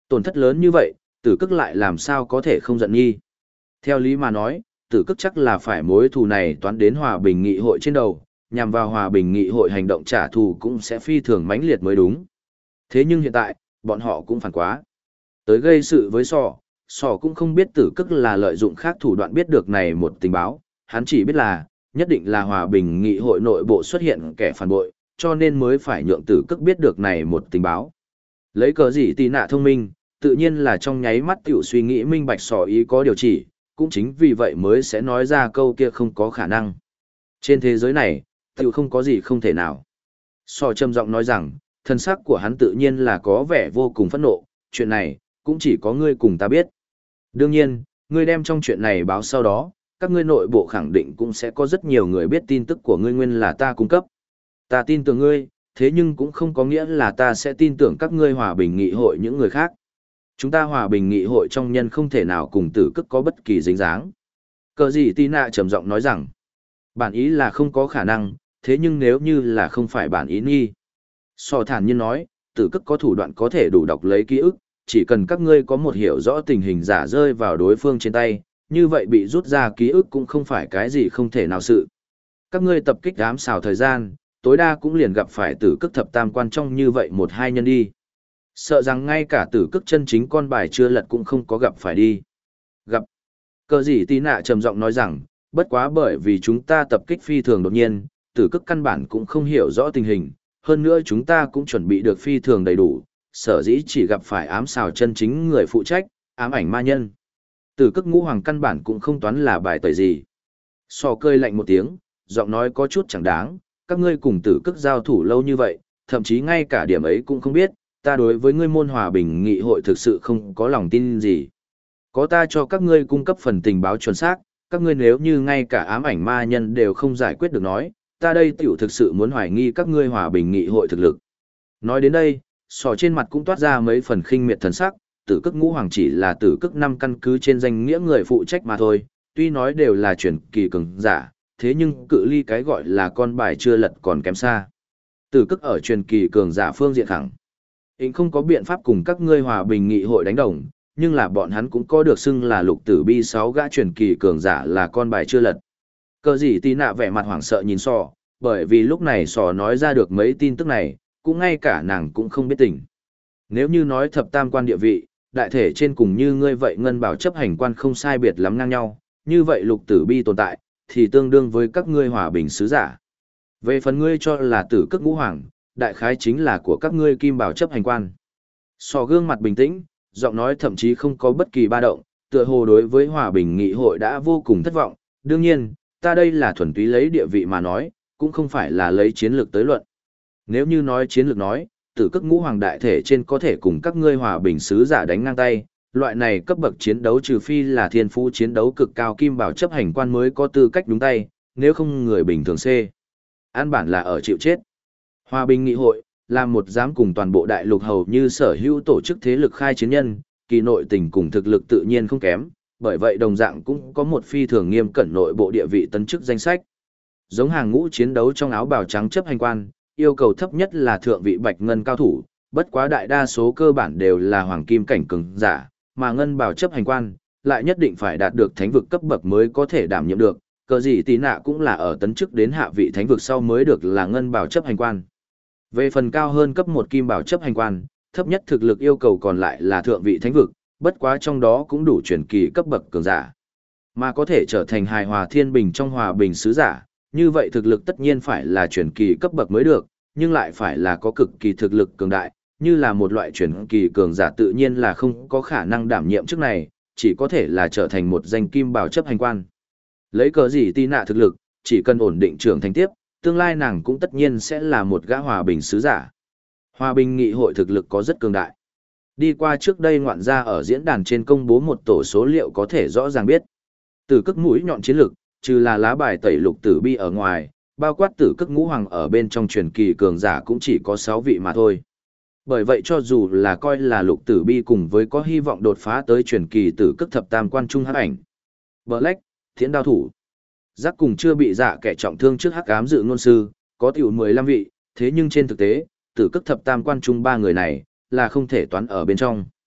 Tổn thất lớn như vậy, tử cức lại làm sao có thể không giận nghi. Theo lý mà nói, tử cức chắc là phải mối thù này toán đến hòa bình nghị hội trên đầu, nhằm vào hòa bình nghị hội hành động trả thù cũng sẽ phi thường mãnh liệt mới đúng. Thế nhưng hiện tại, bọn họ cũng phản quá. Tới gây sự với sò cũng không biết tử cức là lợi dụng khác thủ đoạn biết được này một tình báo, hắn chỉ biết là, nhất định là hòa bình nghị hội nội bộ xuất hiện kẻ phản bội, cho nên mới phải nhượng tử cức biết được này một tình báo. Lấy cờ gì tì nạ thông minh, tự nhiên là trong nháy mắt tiểu suy nghĩ minh bạch sò ý có điều chỉ, cũng chính vì vậy mới sẽ nói ra câu kia không có khả năng. Trên thế giới này, tiểu không có gì không thể nào. Sò trầm giọng nói rằng, thân xác của hắn tự nhiên là có vẻ vô cùng phẫn nộ, chuyện này, cũng chỉ có ngươi cùng ta biết. Đương nhiên, ngươi đem trong chuyện này báo sau đó, các ngươi nội bộ khẳng định cũng sẽ có rất nhiều người biết tin tức của ngươi nguyên là ta cung cấp. Ta tin tưởng ngươi, thế nhưng cũng không có nghĩa là ta sẽ tin tưởng các ngươi hòa bình nghị hội những người khác. Chúng ta hòa bình nghị hội trong nhân không thể nào cùng tử cức có bất kỳ dính dáng. Cờ gì tì nạ trầm giọng nói rằng, bản ý là không có khả năng, thế nhưng nếu như là không phải bản ý nghi. Sò thản nhiên nói, tử cức có thủ đoạn có thể đủ đọc lấy ký ức, chỉ cần các ngươi có một hiểu rõ tình hình giả rơi vào đối phương trên tay, như vậy bị rút ra ký ức cũng không phải cái gì không thể nào sự. Các ngươi tập kích ám xào thời gian, tối đa cũng liền gặp phải tử cức thập tam quan trong như vậy một hai nhân đi. Sợ rằng ngay cả tử cức chân chính con bài chưa lật cũng không có gặp phải đi. Gặp. Cờ gì tí nạ trầm giọng nói rằng, bất quá bởi vì chúng ta tập kích phi thường đột nhiên, tử cức căn bản cũng không hiểu rõ tình hình, hơn nữa chúng ta cũng chuẩn bị được phi thường đầy đủ, sở dĩ chỉ gặp phải ám xào chân chính người phụ trách, ám ảnh ma nhân. Tử cức ngũ hoàng căn bản cũng không toán là bài tẩy gì. Sò cơi lạnh một tiếng, giọng nói có chút chẳng đáng, các ngươi cùng tử cức giao thủ lâu như vậy, thậm chí ngay cả điểm ấy cũng không biết, ta đối với ngươi môn hòa bình nghị hội thực sự không có lòng tin gì. Có ta cho các ngươi cung cấp phần tình báo chuẩn xác, các ngươi nếu như ngay cả ám ảnh ma nhân đều không giải quyết được nói, ta đây tiểu thực sự muốn hoài nghi các ngươi hòa bình nghị hội thực lực. Nói đến đây, sò trên mặt cũng toát ra mấy phần khinh miệt thần sắc, tử cức ngũ hoàng chỉ là tử cức năm căn cứ trên danh nghĩa người phụ trách mà thôi, tuy nói đều là truyền kỳ cường giả, thế nhưng cự ly cái gọi là con bài chưa lật còn kém xa. Tử cức ở truyền kỳ cường giả phương diện khẳng. Hình không có biện pháp cùng các ngươi hòa bình nghị hội đánh đồng, nhưng là bọn hắn cũng có được xưng là lục tử bi 6 gã truyền kỳ cường giả là con bài chưa lật. Cờ gì tí nạ vẻ mặt hoảng sợ nhìn sò, bởi vì lúc này sò nói ra được mấy tin tức này, cũng ngay cả nàng cũng không biết tình. Nếu như nói thập tam quan địa vị, đại thể trên cùng như ngươi vậy ngân bảo chấp hành quan không sai biệt lắm ngang nhau, như vậy lục tử bi tồn tại, thì tương đương với các ngươi hòa bình sứ giả. Về phần ngươi cho là tử cức ngũ hoàng, đại khái chính là của các ngươi kim bảo chấp hành quan. Sò gương mặt bình tĩnh, giọng nói thậm chí không có bất kỳ ba động, tựa hồ đối với hòa bình nghị hội đã vô cùng thất vọng. Đương nhiên, ta đây là thuần túy lấy địa vị mà nói, cũng không phải là lấy chiến lược tới luận. Nếu như nói chiến lược nói, tử cức ngũ hoàng đại thể trên có thể cùng các ngươi hòa bình sứ giả đánh ngang tay, loại này cấp bậc chiến đấu trừ phi là thiên phú chiến đấu cực cao kim bảo chấp hành quan mới có tư cách đúng tay, nếu không người bình thường C. An bản là ở chịu chết. Hòa bình nghị hội, là một dám cùng toàn bộ đại lục hầu như sở hữu tổ chức thế lực khai chiến nhân, kỳ nội tình cùng thực lực tự nhiên không kém, bởi vậy đồng dạng cũng có một phi thường nghiêm cẩn nội bộ địa vị tấn chức danh sách. Giống hàng ngũ chiến đấu trong áo bào trắng chấp hành quan, yêu cầu thấp nhất là thượng vị bạch ngân cao thủ, bất quá đại đa số cơ bản đều là hoàng kim cảnh cường giả, mà ngân bào chấp hành quan lại nhất định phải đạt được thánh vực cấp bậc mới có thể đảm nhiệm được, cờ gì tí nạ cũng là ở tấn chức đến hạ vị thánh vực sau mới được là ngân bào chấp hành quan. Về phần cao hơn cấp 1 kim bảo chấp hành quan, thấp nhất thực lực yêu cầu còn lại là thượng vị thánh vực, bất quá trong đó cũng đủ truyền kỳ cấp bậc cường giả. Mà có thể trở thành hài hòa thiên bình trong hòa bình sứ giả, như vậy thực lực tất nhiên phải là truyền kỳ cấp bậc mới được, nhưng lại phải là có cực kỳ thực lực cường đại, như là một loại truyền kỳ cường giả tự nhiên là không có khả năng đảm nhiệm chức này, chỉ có thể là trở thành một danh kim bảo chấp hành quan. Lấy cớ gì tí nạ thực lực, chỉ cần ổn định trưởng thành tiếp, tương lai nàng cũng tất nhiên sẽ là một gã hòa bình sứ giả. Hòa bình nghị hội thực lực có rất cường đại. Đi qua trước đây ngoạn gia ở diễn đàn trên công bố một tổ số liệu có thể rõ ràng biết. Tử cức mũi nhọn chiến lực, trừ là lá bài tẩy lục tử bi ở ngoài, bao quát tử cức ngũ hoàng ở bên trong truyền kỳ cường giả cũng chỉ có 6 vị mà thôi. Bởi vậy cho dù là coi là lục tử bi cùng với có hy vọng đột phá tới truyền kỳ tử cức thập tam quan trung hắc ảnh. Black, thiến đao thủ. Giác cùng chưa bị dạ kẻ trọng thương trước hắc ám dự ngôn sư, có tiểu 15 vị, thế nhưng trên thực tế, tử cức thập tam quan trung 3 người này, là không thể toán ở bên trong.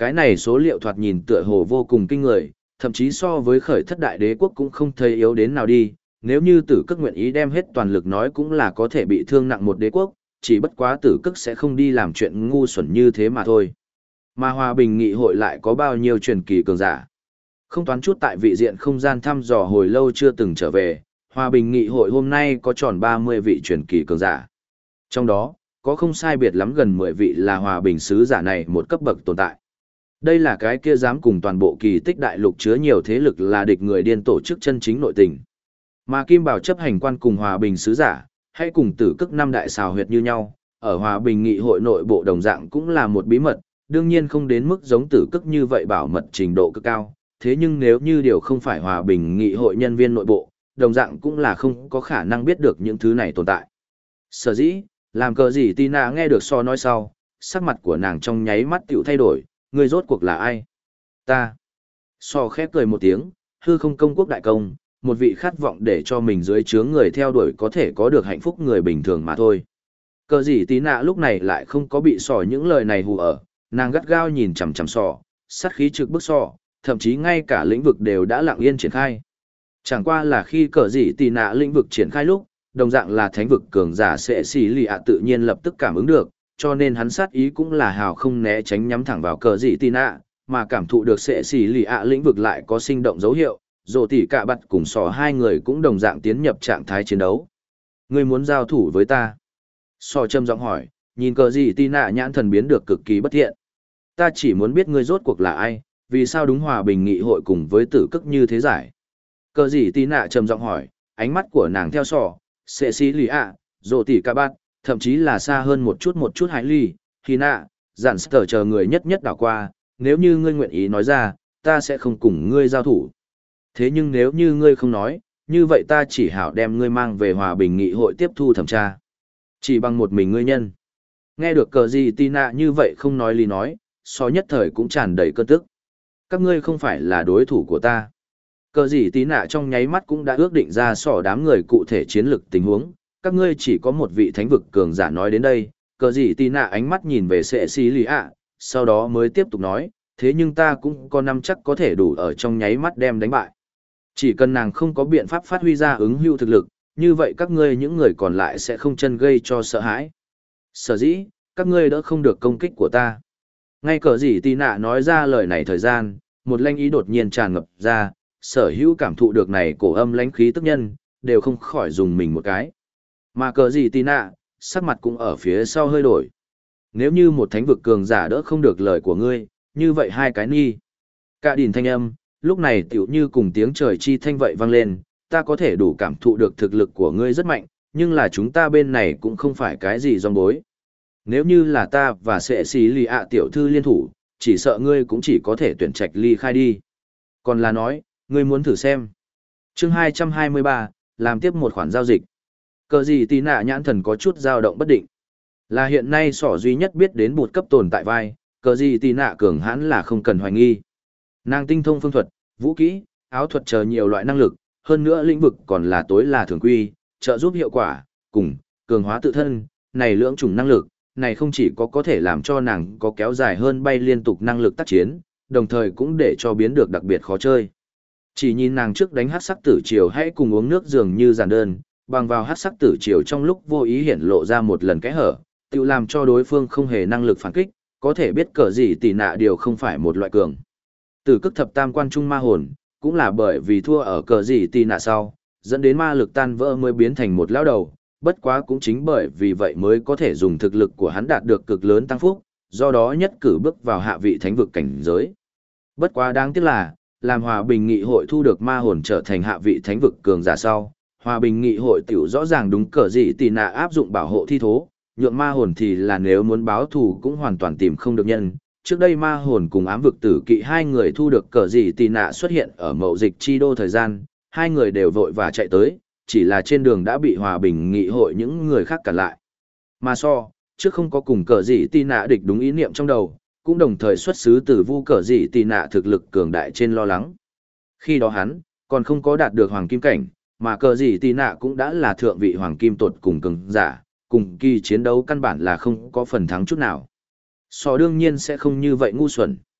Cái này số liệu thoạt nhìn tựa hồ vô cùng kinh người, thậm chí so với khởi thất đại đế quốc cũng không thấy yếu đến nào đi, nếu như tử cức nguyện ý đem hết toàn lực nói cũng là có thể bị thương nặng một đế quốc, chỉ bất quá tử cức sẽ không đi làm chuyện ngu xuẩn như thế mà thôi. Mà hòa bình nghị hội lại có bao nhiêu truyền kỳ cường giả. Không toán chút tại vị diện không gian thăm dò hồi lâu chưa từng trở về, hòa bình nghị hội hôm nay có tròn 30 vị truyền kỳ cường giả. Trong đó, có không sai biệt lắm gần 10 vị là hòa bình sứ giả này một cấp bậc tồn tại. Đây là cái kia dám cùng toàn bộ kỳ tích đại lục chứa nhiều thế lực là địch người điên tổ chức chân chính nội tình. Mà Kim Bảo chấp hành quan cùng hòa bình sứ giả, hay cùng tử cức năm đại xào huyệt như nhau, ở hòa bình nghị hội nội bộ đồng dạng cũng là một bí mật, đương nhiên không đến mức giống tử cức như vậy bảo mật trình độ cực cao, thế nhưng nếu như điều không phải hòa bình nghị hội nhân viên nội bộ, đồng dạng cũng là không có khả năng biết được những thứ này tồn tại. Sở dĩ, làm cờ gì Tina nghe được so nói sau, sắc mặt của nàng trong nháy mắt tiểu thay đổi, người rốt cuộc là ai? Ta. So khép cười một tiếng, hư không công quốc đại công, một vị khát vọng để cho mình dưới trướng người theo đuổi có thể có được hạnh phúc người bình thường mà thôi. Cờ gì Tina lúc này lại không có bị sò những lời này hù ở, nàng gắt gao nhìn chằm chằm sò, sát khí trực bức sò, thậm chí ngay cả lĩnh vực đều đã lặng yên triển khai. Chẳng qua là khi cờ gì Tina lĩnh vực triển khai lúc, đồng dạng là thánh vực cường giả sẽ xì lì ạ tự nhiên lập tức cảm ứng được, cho nên hắn sát ý cũng là hào không né tránh nhắm thẳng vào cờ dị tin ạ, mà cảm thụ được sẽ xì lì ạ lĩnh vực lại có sinh động dấu hiệu, rồ tỉ cả bặt cùng sò hai người cũng đồng dạng tiến nhập trạng thái chiến đấu. Ngươi muốn giao thủ với ta? Sò trầm giọng hỏi, nhìn cờ dị tin ạ nhãn thần biến được cực kỳ bất thiện. Ta chỉ muốn biết ngươi rốt cuộc là ai, vì sao đúng hòa bình nghị hội cùng với tử cức như thế giải. Cờ dị tin ạ trầm giọng hỏi, ánh mắt của nàng theo sò, sẽ xì lì ạ, rồ tỉ cả bặt, thậm chí là xa hơn một chút hải ly, khi nạ, giản sở chờ người nhất nhất đảo qua, nếu như ngươi nguyện ý nói ra, ta sẽ không cùng ngươi giao thủ. Thế nhưng nếu như ngươi không nói, như vậy ta chỉ hảo đem ngươi mang về hòa bình nghị hội tiếp thu thẩm tra. Chỉ bằng một mình ngươi nhân. Nghe được cờ gì Tina như vậy không nói lý nói, so nhất thời cũng tràn đầy cơn tức. Các ngươi không phải là đối thủ của ta. Cờ gì Tina trong nháy mắt cũng đã ước định ra sỏ đám người cụ thể chiến lược tình huống, các ngươi chỉ có một vị thánh vực cường giả nói đến đây, cờ gì Tina ánh mắt nhìn về sệ xí lì ạ, sau đó mới tiếp tục nói, thế nhưng ta cũng có năm chắc có thể đủ ở trong nháy mắt đem đánh bại. Chỉ cần nàng không có biện pháp phát huy ra ứng hữu thực lực, như vậy các ngươi những người còn lại sẽ không chân gây cho sợ hãi. Sở dĩ, các ngươi đỡ không được công kích của ta. Ngay cờ gì Tina nói ra lời này thời gian, một lanh ý đột nhiên tràn ngập ra, sở hữu cảm thụ được này cổ âm lãnh khí tức nhân, đều không khỏi dùng mình một cái. Mà cờ gì Tina, sắc mặt cũng ở phía sau hơi đổi. Nếu như một thánh vực cường giả đỡ không được lời của ngươi, như vậy hai cái nghi. Cả đìn thanh âm, lúc này tiểu như cùng tiếng trời chi thanh vậy vang lên, ta có thể đủ cảm thụ được thực lực của ngươi rất mạnh, nhưng là chúng ta bên này cũng không phải cái gì dòng bối. Nếu như là ta và sẽ xí lì ạ tiểu thư liên thủ, chỉ sợ ngươi cũng chỉ có thể tuyển trạch ly khai đi. Còn là nói, ngươi muốn thử xem. Chương 223, làm tiếp một khoản giao dịch. Cờ gì tí nạ nhãn thần có chút dao động bất định. Là hiện nay sỏ duy nhất biết đến bột cấp tồn tại vai, cờ gì tí nạ cường hãn là không cần hoài nghi. Nàng tinh thông phương thuật, vũ kỹ, áo thuật chờ nhiều loại năng lực, hơn nữa lĩnh vực còn là tối là thường quy, trợ giúp hiệu quả, cùng, cường hóa tự thân, này lưỡng chủng năng lực, này không chỉ có thể làm cho nàng có kéo dài hơn bay liên tục năng lực tác chiến, đồng thời cũng để cho biến được đặc biệt khó chơi. Chỉ nhìn nàng trước đánh hắc sắc tử triều hãy cùng uống nước dường như giản đơn, bằng vào hắc sắc tử triều trong lúc vô ý hiển lộ ra một lần kẽ hở, tự làm cho đối phương không hề năng lực phản kích, có thể biết cờ gì tỷ nạ điều không phải một loại cường. Từ cước thập tam quan trung ma hồn, cũng là bởi vì thua ở cờ gì tỷ nạ sau, dẫn đến ma lực tan vỡ mới biến thành một lão đầu, bất quá cũng chính bởi vì vậy mới có thể dùng thực lực của hắn đạt được cực lớn tăng phúc, do đó nhất cử bước vào hạ vị thánh vực cảnh giới. Bất quá đáng tiếc là, làm hòa bình nghị hội thu được ma hồn trở thành hạ vị thánh vực cường giả sau, hòa bình nghị hội tiểu rõ ràng đúng cờ gì tỷ nạ áp dụng bảo hộ thi thố, nhượng ma hồn thì là nếu muốn báo thù cũng hoàn toàn tìm không được nhân. Trước đây ma hồn cùng ám vực tử kỵ hai người thu được cờ gì tỷ nạ xuất hiện ở mậu dịch chi đô thời gian, hai người đều vội và chạy tới, chỉ là trên đường đã bị hòa bình nghị hội những người khác cản lại. Mà so, trước không có cùng cờ gì tỷ nạ địch đúng ý niệm trong đầu, cũng đồng thời xuất xứ từ vu cờ gì tỷ nạ thực lực cường đại trên lo lắng. Khi đó hắn, còn không có đạt được hoàng kim cảnh, mà cờ gì tỷ nạ cũng đã là thượng vị hoàng kim tột cùng cường giả, cùng kỳ chiến đấu căn bản là không có phần thắng chút nào. So đương nhiên sẽ không như vậy ngu xuẩn.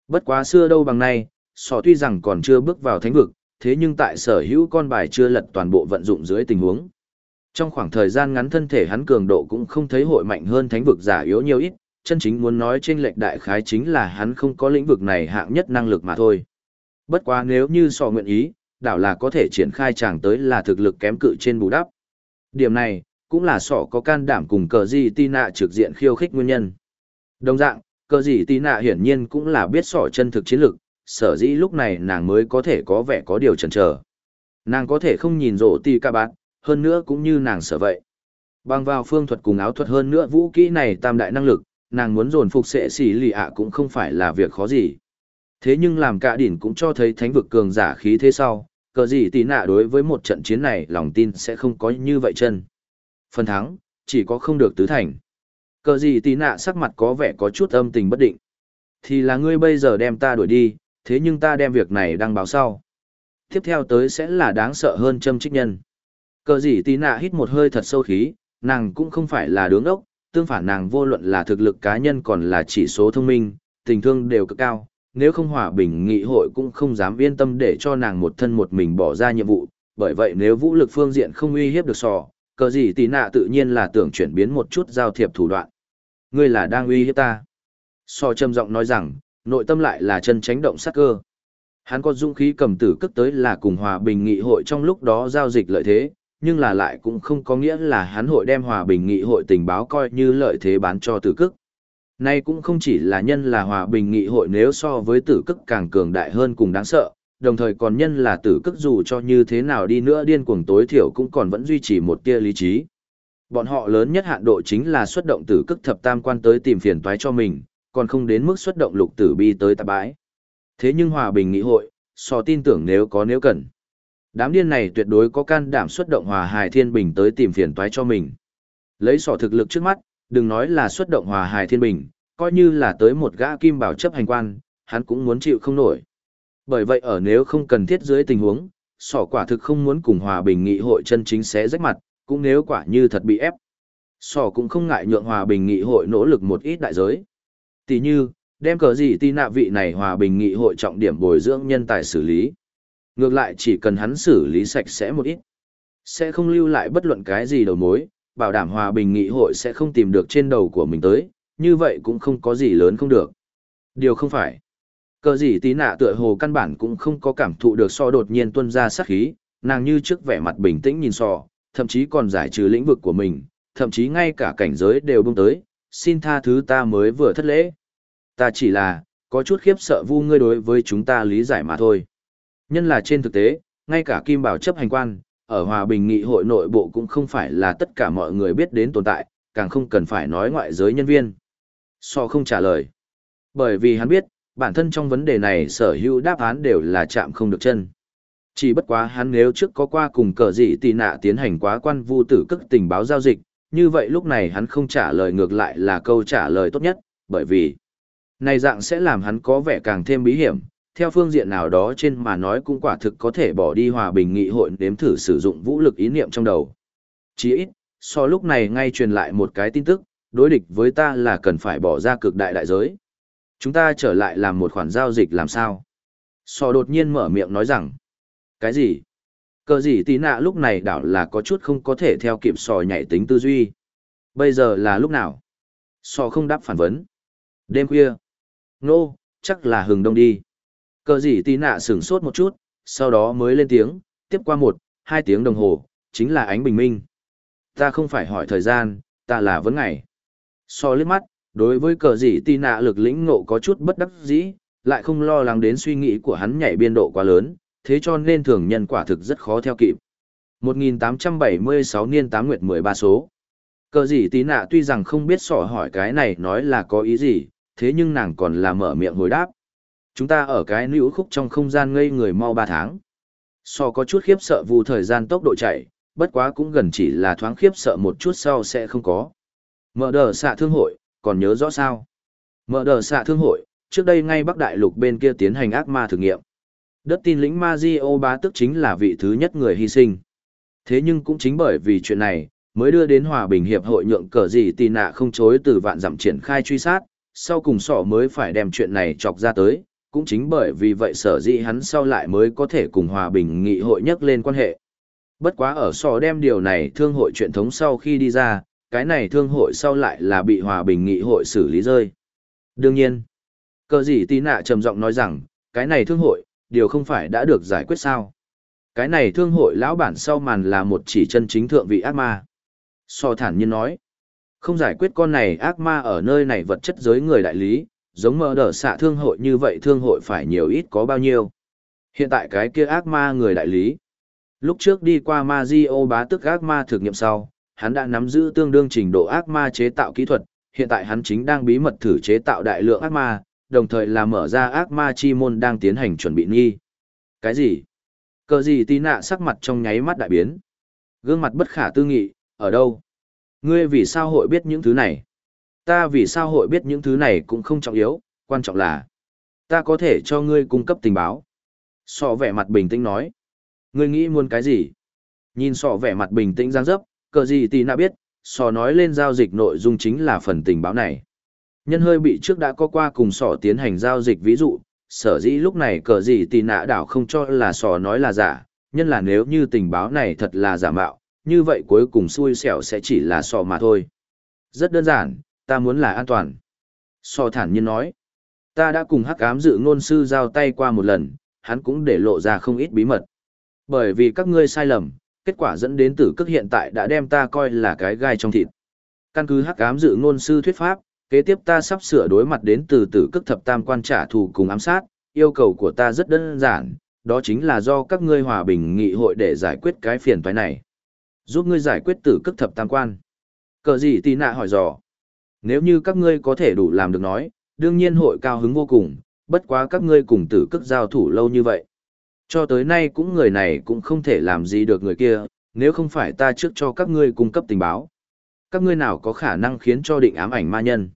Bất quá xưa đâu bằng nay, sọ tuy rằng còn chưa bước vào thánh vực, thế nhưng tại sở hữu con bài chưa lật toàn bộ vận dụng dưới tình huống. Trong khoảng thời gian ngắn thân thể hắn cường độ cũng không thấy hội mạnh hơn thánh vực giả yếu nhiều ít, chân chính muốn nói trên lệch đại khái chính là hắn không có lĩnh vực này hạng nhất năng lực mà thôi. Bất quá nếu như sọ nguyện ý, đảo là có thể triển khai chàng tới là thực lực kém cự trên bù đắp. Điểm này, cũng là sọ có can đảm cùng cờ gì tì nạ trực diện khiêu khích nguyên nhân. Đồng dạng, cờ gì tì nạ hiển nhiên cũng là biết sọ chân thực chiến lực, sở dĩ lúc này nàng mới có thể có vẻ có điều chần chờ. Nàng có thể không nhìn rổ tì ca bát, hơn nữa cũng như nàng sợ vậy. Bằng vào phương thuật cùng áo thuật hơn nữa vũ kỹ này tam đại năng lực, nàng muốn dồn phục sệ xỉ lì ạ cũng không phải là việc khó gì. Thế nhưng làm cả đỉnh cũng cho thấy thánh vực cường giả khí thế sau, cờ gì tì nạ đối với một trận chiến này lòng tin sẽ không có như vậy chân. Phần thắng, chỉ có không được tứ thành. Cờ gì tì nạ sắc mặt có vẻ có chút âm tình bất định. Thì là ngươi bây giờ đem ta đuổi đi, thế nhưng ta đem việc này đăng báo sau. Tiếp theo tới sẽ là đáng sợ hơn châm trích nhân. Cờ gì tì nạ hít một hơi thật sâu khí, nàng cũng không phải là đứng ốc, tương phản nàng vô luận là thực lực cá nhân còn là chỉ số thông minh, tình thương đều cực cao. Nếu không hòa bình nghị hội cũng không dám yên tâm để cho nàng một thân một mình bỏ ra nhiệm vụ, bởi vậy nếu vũ lực phương diện không uy hiếp được sò, cờ gì tì nạ tự nhiên là tưởng chuyển biến một chút giao thiệp thủ đoạn. Ngươi là đang uy hiếp ta. Sò trầm giọng nói rằng, nội tâm lại là chân tránh động sát cơ. Hắn có dũng khí cầm tử cước tới là cùng hòa bình nghị hội trong lúc đó giao dịch lợi thế, nhưng là lại cũng không có nghĩa là hắn hội đem hòa bình nghị hội tình báo coi như lợi thế bán cho tử cước. Nay cũng không chỉ là nhân là hòa bình nghị hội nếu so với tử cức càng cường đại hơn cùng đáng sợ, đồng thời còn nhân là tử cức dù cho như thế nào đi nữa điên cuồng tối thiểu cũng còn vẫn duy trì một tia lý trí. Bọn họ lớn nhất hạn độ chính là xuất động tử cức thập tam quan tới tìm phiền toái cho mình, còn không đến mức xuất động lục tử bi tới tạp bãi. Thế nhưng hòa bình nghị hội, so tin tưởng nếu có nếu cần. Đám điên này tuyệt đối có can đảm xuất động hòa hài thiên bình tới tìm phiền toái cho mình. Lấy sỏ thực lực trước mắt, đừng nói là xuất động hòa hài thiên bình, coi như là tới một gã kim bảo chấp hành quan, hắn cũng muốn chịu không nổi. Bởi vậy ở nếu không cần thiết dưới tình huống, sỏ quả thực không muốn cùng hòa bình nghị hội chân chính xé rách mặt, cũng nếu quả như thật bị ép. Sỏ cũng không ngại nhượng hòa bình nghị hội nỗ lực một ít đại giới. Tỷ như, đem cờ gì tì nạ vị này hòa bình nghị hội trọng điểm bồi dưỡng nhân tài xử lý. Ngược lại chỉ cần hắn xử lý sạch sẽ một ít, sẽ không lưu lại bất luận cái gì đầu mối, bảo đảm hòa bình nghị hội sẽ không tìm được trên đầu của mình tới, như vậy cũng không có gì lớn không được. Điều không phải. Cờ gì tí nạ tựa hồ căn bản cũng không có cảm thụ được so đột nhiên tuôn ra sát khí, nàng như trước vẻ mặt bình tĩnh nhìn so, thậm chí còn giải trừ lĩnh vực của mình, thậm chí ngay cả cảnh giới đều buông tới, xin tha thứ ta mới vừa thất lễ. Ta chỉ là, có chút khiếp sợ vu ngươi đối với chúng ta lý giải mà thôi. Nhân là trên thực tế, ngay cả Kim Bảo chấp hành quan, ở hòa bình nghị hội nội bộ cũng không phải là tất cả mọi người biết đến tồn tại, càng không cần phải nói ngoại giới nhân viên. So không trả lời. Bởi vì hắn biết, bản thân trong vấn đề này sở hữu đáp án đều là chạm không được chân. Chỉ bất quá hắn nếu trước có qua cùng cờ dị tì nạ tiến hành quá quan vu tử cức tình báo giao dịch, như vậy lúc này hắn không trả lời ngược lại là câu trả lời tốt nhất, bởi vì này dạng sẽ làm hắn có vẻ càng thêm bí hiểm, theo phương diện nào đó trên mà nói cũng quả thực có thể bỏ đi hòa bình nghị hội đếm thử sử dụng vũ lực ý niệm trong đầu. Chỉ ít, so lúc này ngay truyền lại một cái tin tức, đối địch với ta là cần phải bỏ ra cực đại đại giới. Chúng ta trở lại làm một khoản giao dịch làm sao? So đột nhiên mở miệng nói rằng, cái gì? Cờ gì tí nạ lúc này đảo là có chút không có thể theo kịp sò nhảy tính tư duy. Bây giờ là lúc nào? So không đáp phản vấn. Đêm khuya. Nô, chắc là hừng đông đi. Cờ gì tí nạ sửng sốt một chút, sau đó mới lên tiếng, tiếp qua 1-2 tiếng đồng hồ, chính là ánh bình minh. Ta không phải hỏi thời gian, ta là vấn ngày. So liếc mắt, đối với cờ gì tí nạ lực lĩnh ngộ có chút bất đắc dĩ, lại không lo lắng đến suy nghĩ của hắn nhảy biên độ quá lớn, thế cho nên thường nhân quả thực rất khó theo kịp. 1876 niên 8 nguyệt 13 số. Cờ gì tí nạ tuy rằng không biết sỏ hỏi cái này nói là có ý gì, thế nhưng nàng còn là mở miệng hồi đáp. Chúng ta ở cái nữ khúc trong không gian ngây người mau 3 tháng. So có chút khiếp sợ vụ thời gian tốc độ chạy, bất quá cũng gần chỉ là thoáng khiếp sợ một chút sau sẽ không có. Mở đờ xạ thương hội, còn nhớ rõ sao? Mở đờ xạ thương hội, trước đây ngay Bắc Đại Lục bên kia tiến hành ác ma thử nghiệm. Đất tin lĩnh Mazio bá tức chính là vị thứ nhất người hy sinh. Thế nhưng cũng chính bởi vì chuyện này, mới đưa đến Hòa bình Hiệp hội nhượng cờ gì tì nạ không chối từ vạn dặm triển khai truy sát, sau cùng sọ mới phải đem chuyện này chọc ra tới, cũng chính bởi vì vậy sở dĩ hắn sau lại mới có thể cùng hòa bình nghị hội nhắc lên quan hệ. Bất quá ở sò đem điều này thương hội truyền thống sau khi đi ra, cái này thương hội sau lại là bị hòa bình nghị hội xử lý rơi. Đương nhiên, cờ gì tí nạ trầm giọng nói rằng, cái này thương hội, điều không phải đã được giải quyết sao. Cái này thương hội lão bản sau màn là một chỉ chân chính thượng vị ác ma. So thản nhiên nói, không giải quyết con này ác ma ở nơi này vật chất giới người đại lý, giống mơ đỡ xạ thương hội như vậy thương hội phải nhiều ít có bao nhiêu. Hiện tại cái kia ác ma người đại lý. Lúc trước đi qua Mazio bá tức ác ma thực nghiệm sau, hắn đã nắm giữ tương đương trình độ ác ma chế tạo kỹ thuật, hiện tại hắn chính đang bí mật thử chế tạo đại lượng ác ma, đồng thời là mở ra ác ma chi môn đang tiến hành chuẩn bị nghi. Cái gì? Cờ gì tí nạ sắc mặt trong nháy mắt đại biến. Gương mặt bất khả tư nghị, ở đâu? Ngươi vì sao hội biết những thứ này? Ta vì sao hội biết những thứ này cũng không trọng yếu, quan trọng là ta có thể cho ngươi cung cấp tình báo. Sọ vẻ mặt bình tĩnh nói. Ngươi nghĩ muốn cái gì? Nhìn sọ vẻ mặt bình tĩnh giang dấp, cờ gì tí nạ biết, sọ nói lên giao dịch nội dung chính là phần tình báo này. Nhân hơi bị trước đã có qua cùng sọ tiến hành giao dịch ví dụ, sở dĩ lúc này cờ gì tí nạ đảo không cho là sọ nói là giả, nhân là nếu như tình báo này thật là giả mạo, như vậy cuối cùng xui xẻo sẽ chỉ là sọ mà thôi. Rất đơn giản, ta muốn là an toàn. Sọ thản nhiên nói, ta đã cùng hắc ám dự ngôn sư giao tay qua một lần, hắn cũng để lộ ra không ít bí mật. Bởi vì các ngươi sai lầm, kết quả dẫn đến tử cức hiện tại đã đem ta coi là cái gai trong thịt. Căn cứ hắc ám dự ngôn sư thuyết pháp, kế tiếp ta sắp sửa đối mặt đến từ tử cức thập tam quan trả thù cùng ám sát, yêu cầu của ta rất đơn giản, đó chính là do các ngươi hòa bình nghị hội để giải quyết cái phiền toái này. Giúp ngươi giải quyết tử cức thập tam quan. Cờ gì tí nạ hỏi dò. Nếu như các ngươi có thể đủ làm được nói, đương nhiên hội cao hứng vô cùng, bất quá các ngươi cùng tử cức giao thủ lâu như vậy. Cho tới nay cũng người này cũng không thể làm gì được người kia, nếu không phải ta trước cho các ngươi cung cấp tình báo. Các ngươi nào có khả năng khiến cho định ám ảnh ma nhân.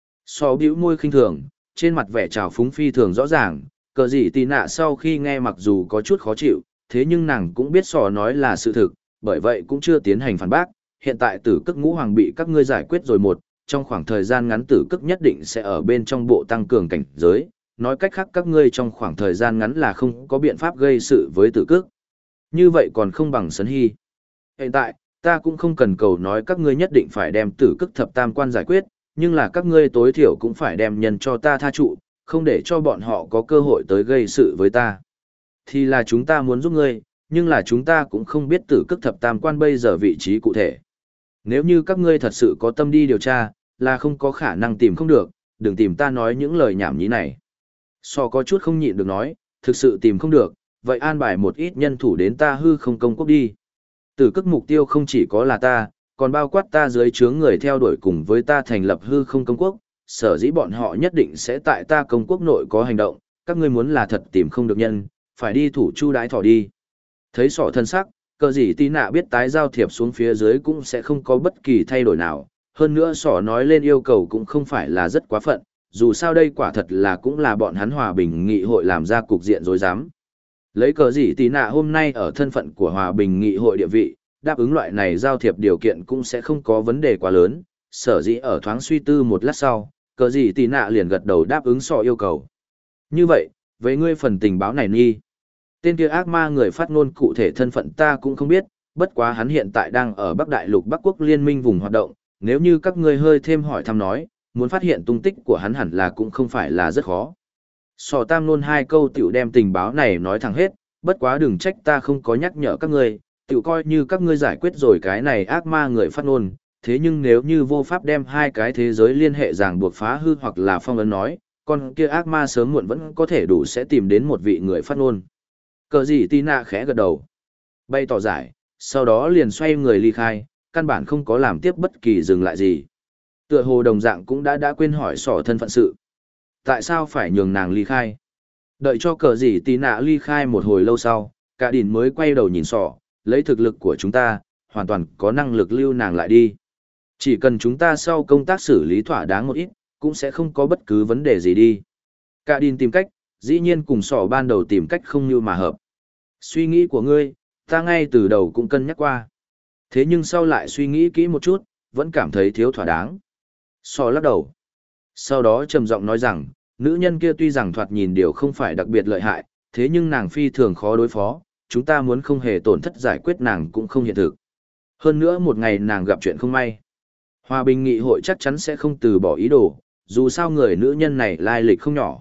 So bĩu môi khinh thường, trên mặt vẻ trào phúng phi thường rõ ràng, cờ gì tì nạ sau khi nghe mặc dù có chút khó chịu, thế nhưng nàng cũng biết sò nói là sự thực, bởi vậy cũng chưa tiến hành phản bác. Hiện tại tử cức ngũ hoàng bị các ngươi giải quyết rồi một, trong khoảng thời gian ngắn tử cức nhất định sẽ ở bên trong bộ tăng cường cảnh giới, nói cách khác các ngươi trong khoảng thời gian ngắn là không có biện pháp gây sự với tử cức. Như vậy còn không bằng Sấn Hy. Hiện tại, ta cũng không cần cầu nói các ngươi nhất định phải đem tử cức thập tam quan giải quyết, nhưng là các ngươi tối thiểu cũng phải đem nhân cho ta tha trụ, không để cho bọn họ có cơ hội tới gây sự với ta. Thì là chúng ta muốn giúp ngươi, nhưng là chúng ta cũng không biết tử cức thập tam quan bây giờ vị trí cụ thể. Nếu như các ngươi thật sự có tâm đi điều tra, là không có khả năng tìm không được, đừng tìm ta nói những lời nhảm nhí này. So có chút không nhịn được nói, thực sự tìm không được, vậy an bài một ít nhân thủ đến ta hư không công quốc đi. Tử cức mục tiêu không chỉ có là ta, còn bao quát ta dưới trướng người theo đuổi cùng với ta thành lập hư không công quốc, sở dĩ bọn họ nhất định sẽ tại ta công quốc nội có hành động, các ngươi muốn là thật tìm không được nhân, phải đi thủ chu đái thỏ đi. Thấy sọ thân sắc, cờ gì tí nạ biết tái giao thiệp xuống phía dưới cũng sẽ không có bất kỳ thay đổi nào, hơn nữa sọ nói lên yêu cầu cũng không phải là rất quá phận, dù sao đây quả thật là cũng là bọn hắn hòa bình nghị hội làm ra cục diện rối rắm. Lấy cờ gì tí nạ hôm nay ở thân phận của hòa bình nghị hội địa vị, đáp ứng loại này giao thiệp điều kiện cũng sẽ không có vấn đề quá lớn, sở dĩ ở thoáng suy tư một lát sau, cờ gì tí nạ liền gật đầu đáp ứng sọ yêu cầu. Như vậy, với ngươi phần tình báo này nghi, tên kia ác ma người phát ngôn cụ thể thân phận ta cũng không biết, bất quá hắn hiện tại đang ở Bắc Đại Lục Bắc Quốc Liên minh vùng hoạt động, nếu như các ngươi hơi thêm hỏi thăm nói, muốn phát hiện tung tích của hắn hẳn là cũng không phải là rất khó. Sò tam nôn hai câu tiểu đem tình báo này nói thẳng hết, bất quá đừng trách ta không có nhắc nhở các ngươi, tiểu coi như các ngươi giải quyết rồi cái này ác ma người phát ngôn, thế nhưng nếu như vô pháp đem hai cái thế giới liên hệ ràng buộc phá hư hoặc là phong ấn nói, con kia ác ma sớm muộn vẫn có thể đủ sẽ tìm đến một vị người phát ngôn. Cờ gì tí nạ khẽ gật đầu, bay tỏ giải, sau đó liền xoay người ly khai, căn bản không có làm tiếp bất kỳ dừng lại gì. Tựa hồ đồng dạng cũng đã quên hỏi sỏ thân phận sự. Tại sao phải nhường nàng ly khai? Đợi cho cờ gì tí nạ ly khai một hồi lâu sau, cả đỉn mới quay đầu nhìn sỏ, lấy thực lực của chúng ta, hoàn toàn có năng lực lưu nàng lại đi. Chỉ cần chúng ta sau công tác xử lý thỏa đáng một ít, cũng sẽ không có bất cứ vấn đề gì đi. Cả đỉn tìm cách, dĩ nhiên cùng sỏ ban đầu tìm cách không như mà hợp. Suy nghĩ của ngươi, ta ngay từ đầu cũng cân nhắc qua. Thế nhưng sau lại suy nghĩ kỹ một chút, vẫn cảm thấy thiếu thỏa đáng. Sỏ lắc đầu. Sau đó trầm giọng nói rằng, nữ nhân kia tuy rằng thoạt nhìn điều không phải đặc biệt lợi hại, thế nhưng nàng phi thường khó đối phó, chúng ta muốn không hề tổn thất giải quyết nàng cũng không hiện thực. Hơn nữa một ngày nàng gặp chuyện không may. Hòa bình nghị hội chắc chắn sẽ không từ bỏ ý đồ, dù sao người nữ nhân này lai lịch không nhỏ.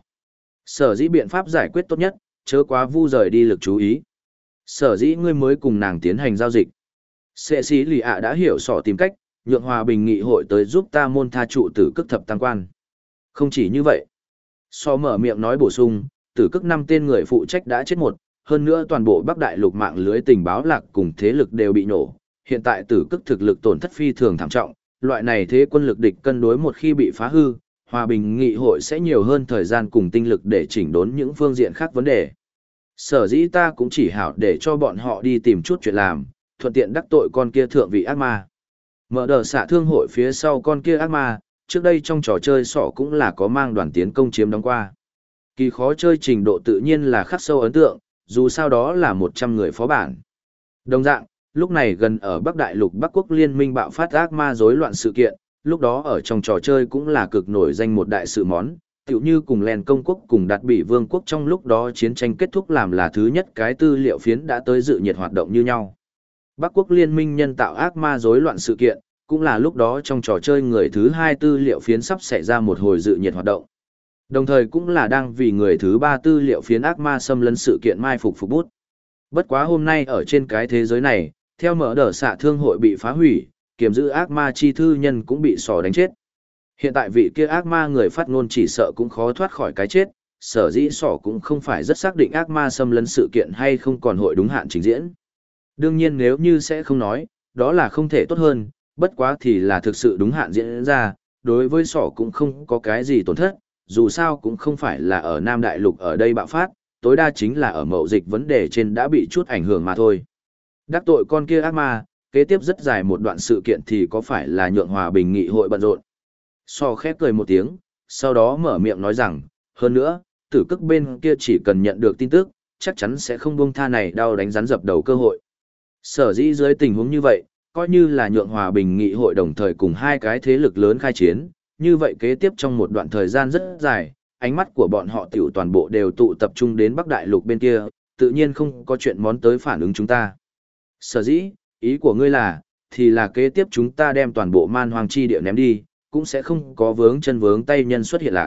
Sở dĩ biện pháp giải quyết tốt nhất, chớ quá vu rời đi lực chú ý. Sở dĩ ngươi mới cùng nàng tiến hành giao dịch. Sệ sĩ lì ạ đã hiểu sỏ tìm cách, nhượng hòa bình nghị hội tới giúp ta môn tha trụ tử cức thập tam quan. Không chỉ như vậy. So mở miệng nói bổ sung, tử cức 5 tên người phụ trách đã chết một, hơn nữa toàn bộ Bắc Đại Lục mạng lưới tình báo lạc cùng thế lực đều bị nổ. Hiện tại tử cức thực lực tổn thất phi thường thảm trọng, loại này thế quân lực địch cân đối một khi bị phá hư, hòa bình nghị hội sẽ nhiều hơn thời gian cùng tinh lực để chỉnh đốn những phương diện khác vấn đề. Sở dĩ ta cũng chỉ hảo để cho bọn họ đi tìm chút chuyện làm, thuận tiện đắc tội con kia thượng vị ác ma. Mở đờ xạ thương hội phía sau con kia ác ma, trước đây trong trò chơi sọ cũng là có mang đoàn tiến công chiếm đóng qua. Kỳ khó chơi trình độ tự nhiên là khắc sâu ấn tượng, dù sao đó là 100 người phó bản. Đồng dạng, lúc này gần ở Bắc Đại Lục Bắc Quốc Liên minh bạo phát ác ma rối loạn sự kiện, lúc đó ở trong trò chơi cũng là cực nổi danh một đại sự món, tựu như cùng Len Công Quốc cùng Đạt Bị Vương Quốc trong lúc đó chiến tranh kết thúc làm là thứ nhất cái tư liệu phiến đã tới dự nhiệt hoạt động như nhau. Bắc Quốc Liên minh nhân tạo ác ma rối loạn sự kiện, cũng là lúc đó trong trò chơi người thứ 2 tư liệu phiến sắp xảy ra một hồi dự nhiệt hoạt động. Đồng thời cũng là đang vì người thứ 3 tư liệu phiến ác ma xâm lấn sự kiện mai phục phục bút. Bất quá hôm nay ở trên cái thế giới này, theo mở đờ xạ thương hội bị phá hủy, kiểm giữ ác ma chi thư nhân cũng bị sò đánh chết. Hiện tại vị kia ác ma người phát ngôn chỉ sợ cũng khó thoát khỏi cái chết, sở dĩ sỏ cũng không phải rất xác định ác ma xâm lấn sự kiện hay không còn hội đúng hạn trình diễn. Đương nhiên nếu như sẽ không nói, đó là không thể tốt hơn, bất quá thì là thực sự đúng hạn diễn ra, đối với sỏ cũng không có cái gì tổn thất, dù sao cũng không phải là ở Nam Đại Lục ở đây bạo phát, tối đa chính là ở mậu dịch vấn đề trên đã bị chút ảnh hưởng mà thôi. Đắc tội con kia ác ma, kế tiếp rất dài một đoạn sự kiện thì có phải là nhượng hòa bình nghị hội bận rộn. So khép cười một tiếng, sau đó mở miệng nói rằng, hơn nữa, tử cức bên kia chỉ cần nhận được tin tức, chắc chắn sẽ không buông tha này đau đánh rắn dập đầu cơ hội. Sở dĩ dưới tình huống như vậy, coi như là nhượng hòa bình nghị hội đồng thời cùng hai cái thế lực lớn khai chiến, như vậy kế tiếp trong một đoạn thời gian rất dài, ánh mắt của bọn họ tiểu toàn bộ đều tụ tập trung đến Bắc Đại Lục bên kia, tự nhiên không có chuyện món tới phản ứng chúng ta. Sở dĩ, ý của ngươi là, thì là kế tiếp chúng ta đem toàn bộ man hoang chi địa ném đi, cũng sẽ không có vướng chân vướng tay nhân xuất hiện lạc.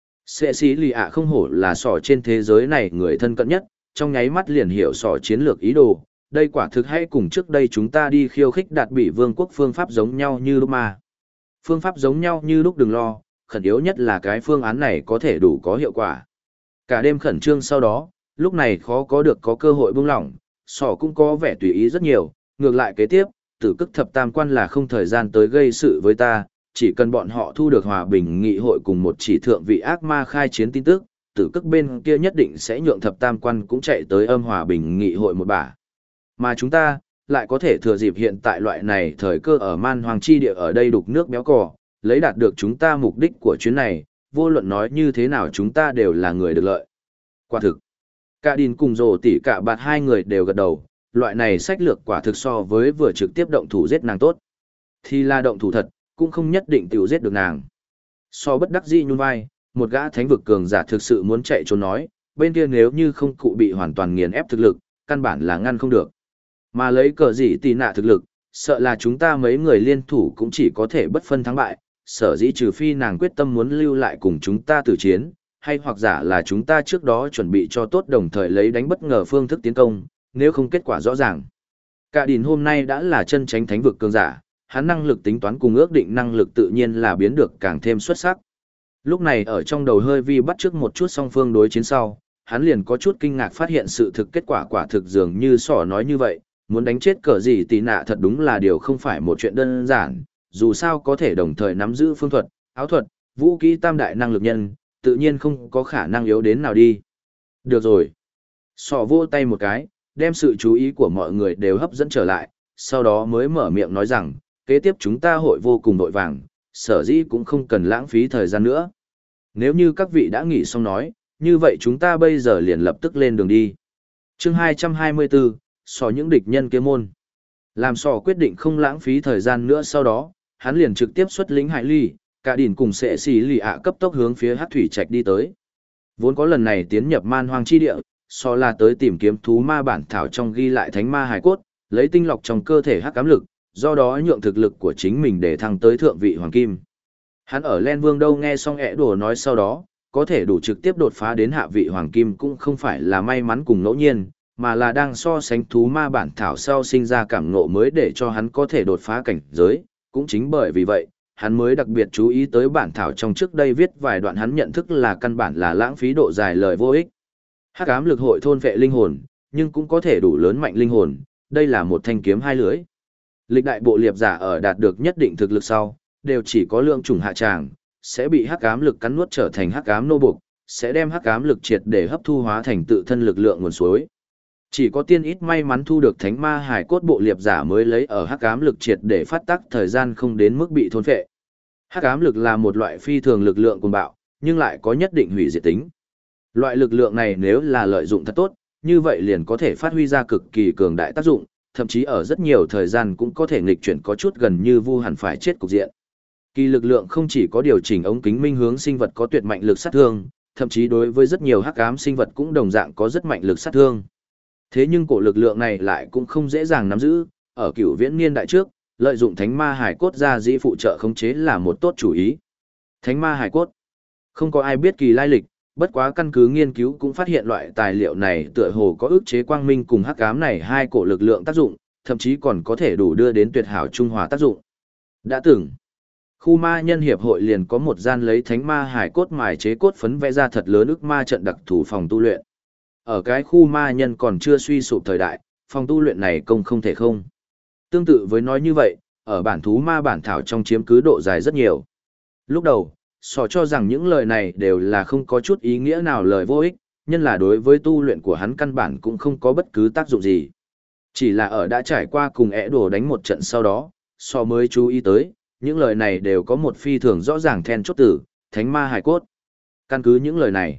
Sệ sĩ lì ạ không hổ là sỏ trên thế giới này người thân cận nhất, trong nháy mắt liền hiểu sỏ chiến lược ý đồ, đây quả thực hay cùng trước đây chúng ta đi khiêu khích Đạt Bị Vương quốc phương pháp giống nhau như lúc mà. Phương pháp giống nhau như lúc đừng lo, khẩn yếu nhất là cái phương án này có thể đủ có hiệu quả. Cả đêm khẩn trương sau đó, lúc này khó có được có cơ hội buông lỏng, sỏ cũng có vẻ tùy ý rất nhiều, ngược lại kế tiếp, tử cức thập tam quan là không thời gian tới gây sự với ta, chỉ cần bọn họ thu được hòa bình nghị hội cùng một chỉ thượng vị ác ma khai chiến tin tức, tử cức bên kia nhất định sẽ nhượng thập tam quan cũng chạy tới âm hòa bình nghị hội một bả. Mà chúng ta, lại có thể thừa dịp hiện tại loại này thời cơ ở man hoàng chi địa ở đây đục nước béo cò, lấy đạt được chúng ta mục đích của chuyến này, vô luận nói như thế nào chúng ta đều là người được lợi. Quả thực, cả Đìn cùng Rồ tỷ cả bạt hai người đều gật đầu, loại này sách lược quả thực so với vừa trực tiếp động thủ giết nàng tốt. Thì là động thủ thật, cũng không nhất định tiểu giết được nàng. So bất đắc dĩ nhún vai, một gã thánh vực cường giả thực sự muốn chạy trốn nói, bên kia nếu như không cụ bị hoàn toàn nghiền ép thực lực, căn bản là ngăn không được. Mà lấy cờ gì tì nạ thực lực, sợ là chúng ta mấy người liên thủ cũng chỉ có thể bất phân thắng bại, sở dĩ trừ phi nàng quyết tâm muốn lưu lại cùng chúng ta tử chiến, hay hoặc giả là chúng ta trước đó chuẩn bị cho tốt đồng thời lấy đánh bất ngờ phương thức tiến công, nếu không kết quả rõ ràng. Cả Đìn hôm nay đã là chân tránh thánh vực cường giả, hắn năng lực tính toán cùng ước định năng lực tự nhiên là biến được càng thêm xuất sắc. Lúc này ở trong đầu hơi vi bắt trước một chút song phương đối chiến sau, hắn liền có chút kinh ngạc phát hiện sự thực kết quả quả thực dường như sỏ nói như vậy, muốn đánh chết cờ gì tì nạ thật đúng là điều không phải một chuyện đơn giản, dù sao có thể đồng thời nắm giữ phương thuật, áo thuật, vũ kỹ tam đại năng lực nhân, tự nhiên không có khả năng yếu đến nào đi. Được rồi. Sỏ vô tay một cái, đem sự chú ý của mọi người đều hấp dẫn trở lại, sau đó mới mở miệng nói rằng, kế tiếp chúng ta hội vô cùng vội vàng, sở dĩ cũng không cần lãng phí thời gian nữa. Nếu như các vị đã nghỉ xong nói, như vậy chúng ta bây giờ liền lập tức lên đường đi. Chương 224, sò những địch nhân kia môn. Làm sò quyết định không lãng phí thời gian nữa sau đó, hắn liền trực tiếp xuất lính Hải Ly, Cả đỉn cùng sẽ xì lì ạ cấp tốc hướng phía Hắc thủy trạch đi tới. Vốn có lần này tiến nhập man hoang chi địa, so là tới tìm kiếm thú ma bản thảo trong ghi lại thánh ma hài cốt, lấy tinh lọc trong cơ thể hắc ám lực, do đó nhượng thực lực của chính mình để thăng tới thượng vị hoàng kim. Hắn ở Len Vương đâu nghe xong ẻ đổ nói sau đó, có thể đủ trực tiếp đột phá đến hạ vị hoàng kim cũng không phải là may mắn cùng ngẫu nhiên, mà là đang so sánh thú ma bản thảo sau sinh ra cảm ngộ mới để cho hắn có thể đột phá cảnh giới, cũng chính bởi vì vậy, hắn mới đặc biệt chú ý tới bản thảo trong trước đây viết vài đoạn hắn nhận thức là căn bản là lãng phí độ dài lời vô ích. Hắc ám lực hội thôn vệ linh hồn, nhưng cũng có thể đủ lớn mạnh linh hồn, đây là một thanh kiếm hai lưỡi. Lịch đại bộ liệp giả ở đạt được nhất định thực lực sau, đều chỉ có lượng chủng hạ tràng, sẽ bị hắc ám lực cắn nuốt trở thành hắc ám nô buộc, sẽ đem hắc ám lực triệt để hấp thu hóa thành tự thân lực lượng nguồn suối. Chỉ có tiên ít may mắn thu được thánh ma hải cốt bộ liệp giả mới lấy ở hắc ám lực triệt để phát tác thời gian không đến mức bị thôn phệ. Hắc ám lực là một loại phi thường lực lượng cuồng bạo, nhưng lại có nhất định hủy diệt tính. Loại lực lượng này nếu là lợi dụng thật tốt, như vậy liền có thể phát huy ra cực kỳ cường đại tác dụng, thậm chí ở rất nhiều thời gian cũng có thể nghịch chuyển có chút gần như vu hẳn phải chết cục diện. Kỳ lực lượng không chỉ có điều chỉnh ống kính minh hướng sinh vật có tuyệt mạnh lực sát thương, thậm chí đối với rất nhiều hắc ám sinh vật cũng đồng dạng có rất mạnh lực sát thương. Thế nhưng cổ lực lượng này lại cũng không dễ dàng nắm giữ, ở cửu viễn niên đại trước, lợi dụng thánh ma hải cốt ra dĩ phụ trợ khống chế là một tốt chủ ý. Thánh ma hải cốt, không có ai biết kỳ lai lịch, bất quá căn cứ nghiên cứu cũng phát hiện loại tài liệu này tựa hồ có ức chế quang minh cùng hắc ám này hai cổ lực lượng tác dụng, thậm chí còn có thể đủ đưa đến tuyệt hảo trung hòa tác dụng. Đã từng, khu ma nhân hiệp hội liền có một gian lấy thánh ma hải cốt mài chế cốt phấn vẽ ra thật lớn ức ma trận đặc thủ phòng tu luyện. Ở cái khu ma nhân còn chưa suy sụp thời đại, phòng tu luyện này công không thể không. Tương tự với nói như vậy, ở bản thú ma bản thảo trong chiếm cứ độ dài rất nhiều. Lúc đầu, Sò cho rằng những lời này đều là không có chút ý nghĩa nào lời vô ích, nhân là đối với tu luyện của hắn căn bản cũng không có bất cứ tác dụng gì. Chỉ là ở đã trải qua cùng ẻ đổ đánh một trận sau đó, Sò mới chú ý tới, những lời này đều có một phi thường rõ ràng then chốt tử, thánh ma hài cốt. Căn cứ những lời này,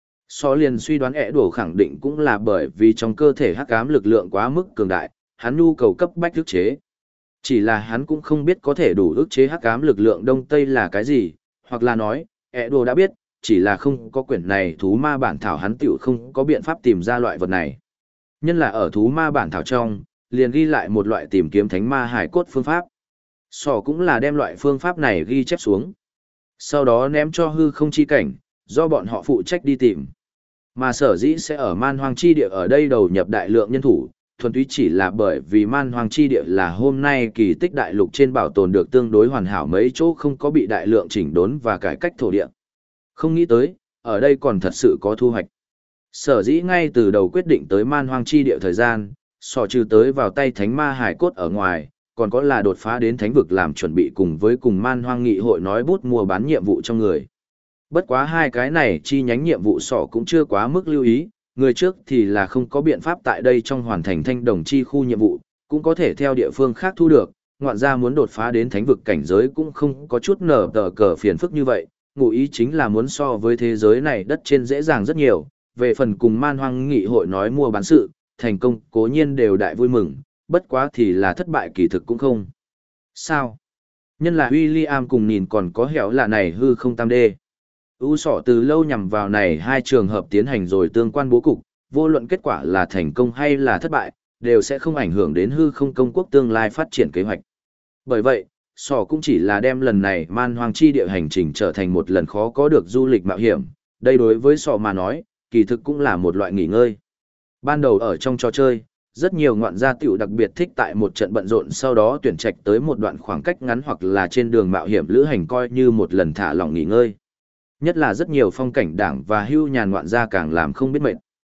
Sò liền suy đoán ẻ đổ khẳng định cũng là bởi vì trong cơ thể hắc ám lực lượng quá mức cường đại, hắn nhu cầu cấp bách ức chế. Chỉ là hắn cũng không biết có thể đủ ức chế hắc ám lực lượng đông tây là cái gì, hoặc là nói, ẻ đồ đã biết, chỉ là không có quyển này thú ma bản thảo hắn tiểu không có biện pháp tìm ra loại vật này. Nhân là ở thú ma bản thảo trong, liền ghi lại một loại tìm kiếm thánh ma hải cốt phương pháp. Sò cũng là đem loại phương pháp này ghi chép xuống. Sau đó ném cho hư không chi cảnh, do bọn họ phụ trách đi tìm. Mà sở dĩ sẽ ở man hoang chi địa ở đây đầu nhập đại lượng nhân thủ, thuần túy chỉ là bởi vì man hoang chi địa là hôm nay kỳ tích đại lục trên bảo tồn được tương đối hoàn hảo mấy chỗ không có bị đại lượng chỉnh đốn và cải cách thổ địa. Không nghĩ tới, ở đây còn thật sự có thu hoạch. Sở dĩ ngay từ đầu quyết định tới man hoang chi địa thời gian, sò trừ tới vào tay thánh ma hải cốt ở ngoài, còn có là đột phá đến thánh vực làm chuẩn bị cùng với cùng man hoang nghị hội nói bút mua bán nhiệm vụ trong người. Bất quá hai cái này chi nhánh nhiệm vụ sọ cũng chưa quá mức lưu ý, người trước thì là không có biện pháp tại đây trong hoàn thành thanh đồng chi khu nhiệm vụ, cũng có thể theo địa phương khác thu được, ngoạn ra muốn đột phá đến thánh vực cảnh giới cũng không có chút nở tờ cờ phiền phức như vậy, ngụ ý chính là muốn so với thế giới này đất trên dễ dàng rất nhiều, về phần cùng man hoang nghị hội nói mua bán sự, thành công cố nhiên đều đại vui mừng, bất quá thì là thất bại kỳ thực cũng không. Sao? Nhân là William cùng nhìn còn có hẻo là này hư không tam đê. U sọ từ lâu nhằm vào này hai trường hợp tiến hành rồi tương quan bố cục, vô luận kết quả là thành công hay là thất bại, đều sẽ không ảnh hưởng đến hư không công quốc tương lai phát triển kế hoạch. Bởi vậy, sọ cũng chỉ là đem lần này man hoang chi địa hành trình trở thành một lần khó có được du lịch mạo hiểm, đây đối với sọ mà nói, kỳ thực cũng là một loại nghỉ ngơi. Ban đầu ở trong trò chơi, rất nhiều ngoạn gia tiểu đặc biệt thích tại một trận bận rộn sau đó tuyển trạch tới một đoạn khoảng cách ngắn hoặc là trên đường mạo hiểm lữ hành coi như một lần thả lỏng nghỉ ngơi. Nhất là rất nhiều phong cảnh đảng và hưu nhàn ngoạn gia càng làm không biết mệt.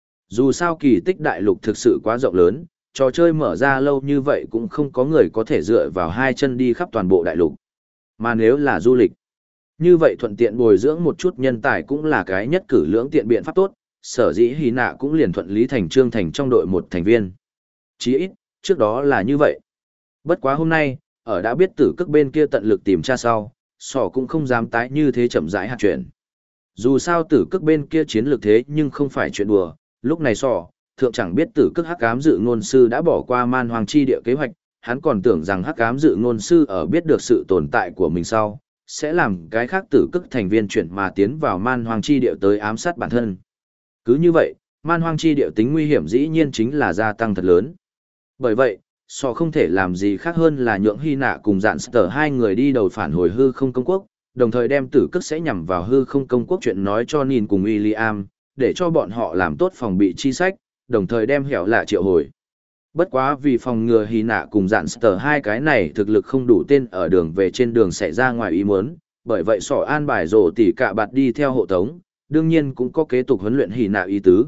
Dù sao kỳ tích đại lục thực sự quá rộng lớn, trò chơi mở ra lâu như vậy cũng không có người có thể dựa vào hai chân đi khắp toàn bộ đại lục. Mà nếu là du lịch, như vậy thuận tiện bồi dưỡng một chút nhân tài cũng là cái nhất cử lưỡng tiện biện pháp tốt, sở dĩ Hy Nạ cũng liền thuận lý thành trương thành trong đội một thành viên. Chí ít, trước đó là như vậy. Bất quá hôm nay, ở đã biết tử cước bên kia tận lực tìm tra sau, sỏ cũng không dám tái như thế chậm rãi hạt chuyện. Dù sao tử cước bên kia chiến lược thế nhưng không phải chuyện đùa, lúc này sỏ, thượng chẳng biết tử cước hắc ám dự ngôn sư đã bỏ qua man hoàng chi địa kế hoạch, hắn còn tưởng rằng hắc ám dự ngôn sư ở biết được sự tồn tại của mình sau, sẽ làm cái khác tử cức thành viên chuyển mà tiến vào man hoang chi địa tới ám sát bản thân. Cứ như vậy, man hoang chi địa tính nguy hiểm dĩ nhiên chính là gia tăng thật lớn. Bởi vậy, Sọ không thể làm gì khác hơn là nhượng Hy Nạ cùng Dạn Sở hai người đi đầu phản hồi hư không công quốc, đồng thời đem tử cức sẽ nhằm vào hư không công quốc chuyện nói cho Nin cùng William, để cho bọn họ làm tốt phòng bị chi sách, đồng thời đem Hẻo Lạ triệu hồi. Bất quá vì phòng ngừa Hy Nạ cùng Dạn Sở hai cái này thực lực không đủ tên ở đường về trên đường xảy ra ngoài ý muốn, bởi vậy Sọ an bài rồ tỉ cả bạt đi theo hộ tống, đương nhiên cũng có kế tục huấn luyện Hy Nạ ý tứ.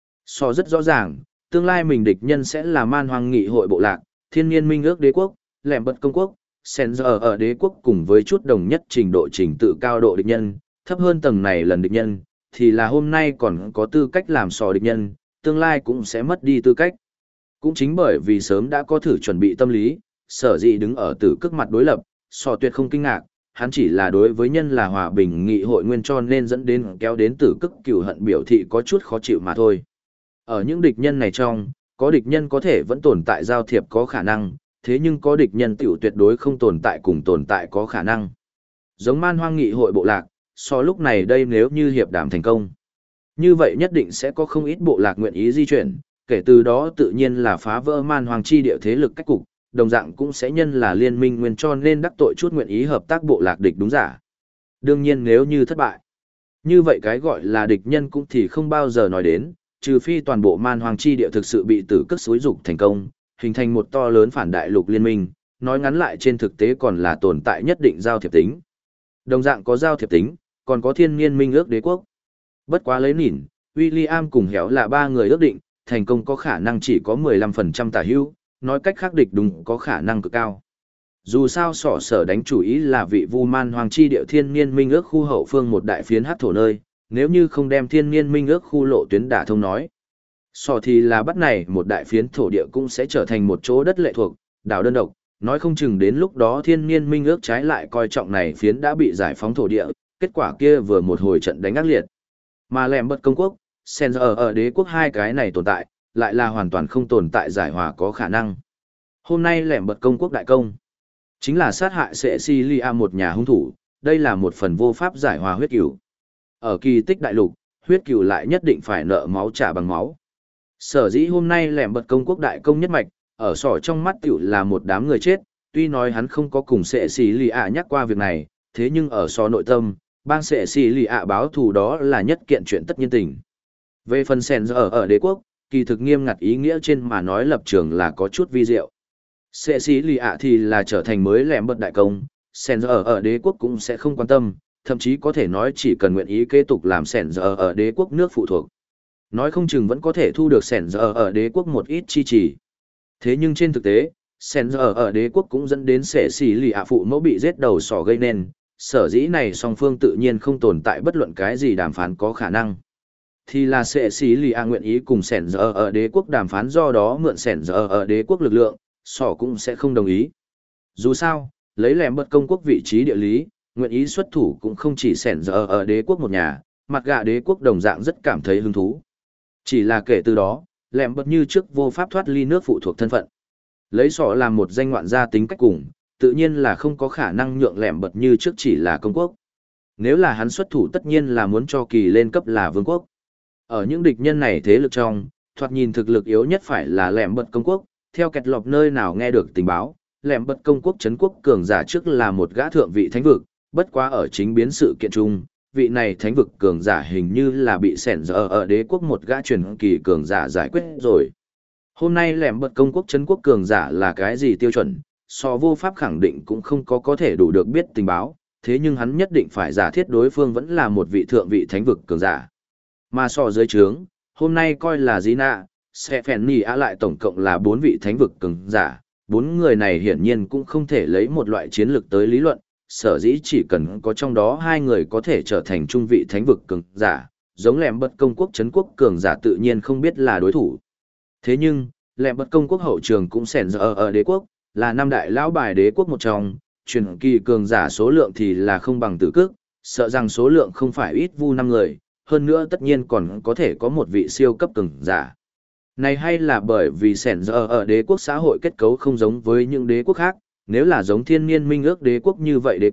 Sọ rất rõ ràng, tương lai mình địch nhân sẽ là man hoang nghị hội bộ lạc, thiên nhiên minh ước đế quốc, lẻm bật công quốc, sen giờ ở đế quốc cùng với chút đồng nhất trình độ trình tự cao độ địch nhân, thấp hơn tầng này lần địch nhân, thì là hôm nay còn có tư cách làm Sọ địch nhân, tương lai cũng sẽ mất đi tư cách. Cũng chính bởi vì sớm đã có thử chuẩn bị tâm lý, sở dĩ đứng ở tử cức mặt đối lập, Sọ tuyệt không kinh ngạc, hắn chỉ là đối với nhân là hòa bình nghị hội nguyên cho nên dẫn đến kéo đến tử cức cừu hận biểu thị có chút khó chịu mà thôi. Ở những địch nhân này trong, có địch nhân có thể vẫn tồn tại giao thiệp có khả năng, thế nhưng có địch nhân tiểu tuyệt đối không tồn tại cùng tồn tại có khả năng. Giống man hoang nghị hội bộ lạc, so lúc này đây nếu như hiệp đàm thành công. Như vậy nhất định sẽ có không ít bộ lạc nguyện ý di chuyển, kể từ đó tự nhiên là phá vỡ man hoang chi địa thế lực cách cục, đồng dạng cũng sẽ nhân là liên minh nguyên cho nên đắc tội chút nguyện ý hợp tác bộ lạc địch đúng giả. Đương nhiên nếu như thất bại, như vậy cái gọi là địch nhân cũng thì không bao giờ nói đến, trừ phi toàn bộ man hoang chi địa thực sự bị tử cức xúi dục thành công, hình thành một to lớn phản đại lục liên minh, nói ngắn lại trên thực tế còn là tồn tại nhất định giao thiệp tính. Đồng dạng có giao thiệp tính, còn có thiên nhiên minh ước đế quốc. Bất quá lấy nhìn, William cùng Héo là ba người ước định, thành công có khả năng chỉ có 15% tả hữu, nói cách khác địch đúng có khả năng cực cao. Dù sao Sọ sở đánh chủ ý là vị vu man hoang chi địa thiên nhiên minh ước khu hậu phương một đại phiến hắc thổ nơi, nếu như không đem thiên nhiên minh ước khu lộ tuyến đả thông nói. Sọ thì là bắt này một đại phiến thổ địa cũng sẽ trở thành một chỗ đất lệ thuộc, đảo đơn độc, nói không chừng đến lúc đó thiên nhiên minh ước trái lại coi trọng này phiến đã bị giải phóng thổ địa, kết quả kia vừa một hồi trận đánh ác liệt. Mà lẻm bật công quốc, sen ở đế quốc hai cái này tồn tại, lại là hoàn toàn không tồn tại giải hòa có khả năng. Hôm nay lẻm bật công quốc đại công, chính là sát hại Cecilia một nhà hung thủ, đây là một phần vô pháp giải hòa huyết cửu. Ở kỳ tích đại lục, huyết cửu lại nhất định phải nợ máu trả bằng máu. Sở dĩ hôm nay lẻm bật công quốc đại công nhất mạch, ở Sọ trong mắt tiểu là một đám người chết, tuy nói hắn không có cùng Cecilia nhắc qua việc này, thế nhưng ở Sọ nội tâm, bang Cecilia báo thù đó là nhất kiện chuyện tất nhiên tình. Về phần sen ở đế quốc, kỳ thực nghiêm ngặt ý nghĩa trên mà nói lập trường là có chút vi diệu. Cecilia thì là trở thành mới lẻm bật đại công, sen ở đế quốc cũng sẽ không quan tâm, thậm chí có thể nói chỉ cần nguyện ý kế tục làm sen ở đế quốc nước phụ thuộc. Nói không chừng vẫn có thể thu được sen ở đế quốc một ít chi trì. Thế nhưng trên thực tế, sen ở đế quốc cũng dẫn đến Cecilia phụ mẫu bị giết đầu sỏ gây nên, sở dĩ này song phương tự nhiên không tồn tại bất luận cái gì đàm phán có khả năng. Thì là Cecilia nguyện ý cùng sẻn giờ ở đế quốc đàm phán do đó mượn sẻn giờ ở đế quốc lực lượng, Sọ cũng sẽ không đồng ý. Dù sao, lấy lẻm bật công quốc vị trí địa lý, nguyện ý xuất thủ cũng không chỉ sẻn giờ ở đế quốc một nhà, mặt gạ đế quốc đồng dạng rất cảm thấy hứng thú. Chỉ là kể từ đó, lẻm bật như trước vô pháp thoát ly nước phụ thuộc thân phận. Lấy Sọ làm một danh ngoạn gia tính cách cùng, tự nhiên là không có khả năng nhượng lẻm bật như trước chỉ là công quốc. Nếu là hắn xuất thủ tất nhiên là muốn cho kỳ lên cấp là vương quốc. Ở những địch nhân này thế lực trong, thoạt nhìn thực lực yếu nhất phải là lẻm bật công quốc, theo kẹt lọc nơi nào nghe được tình báo, lẻm bật công quốc trấn quốc cường giả trước là một gã thượng vị thánh vực, bất quá ở chính biến sự kiện chung, vị này thánh vực cường giả hình như là bị sẻn giờ ở đế quốc một gã truyền kỳ cường giả giải quyết rồi. Hôm nay lẻm bật công quốc trấn quốc cường giả là cái gì tiêu chuẩn, so vô pháp khẳng định cũng không có thể đủ được biết tình báo, thế nhưng hắn nhất định phải giả thiết đối phương vẫn là một vị thượng vị thánh vực cường giả. Mà so dưới trướng, hôm nay coi là Gina, Stephanie lại tổng cộng là 4 vị thánh vực cường giả, 4 người này hiển nhiên cũng không thể lấy một loại chiến lược tới lý luận, sở dĩ chỉ cần có trong đó 2 người có thể trở thành trung vị thánh vực cường giả, giống lẻm bật công quốc trấn quốc cường giả tự nhiên không biết là đối thủ. Thế nhưng, lẻm bật công quốc hậu trường cũng sẻn giờ ở đế quốc, là 5 đại lão bài đế quốc một trong, truyền kỳ cường giả số lượng thì là không bằng tử cước, sợ rằng số lượng không phải ít vu 5 người, hơn nữa tất nhiên còn có thể có một vị siêu cấp cường giả. Này hay là bởi vì sẻn giờ ở đế quốc xã hội kết cấu không giống với những đế quốc khác, nếu là giống thiên nhiên minh ước đế quốc như vậy đế quốc,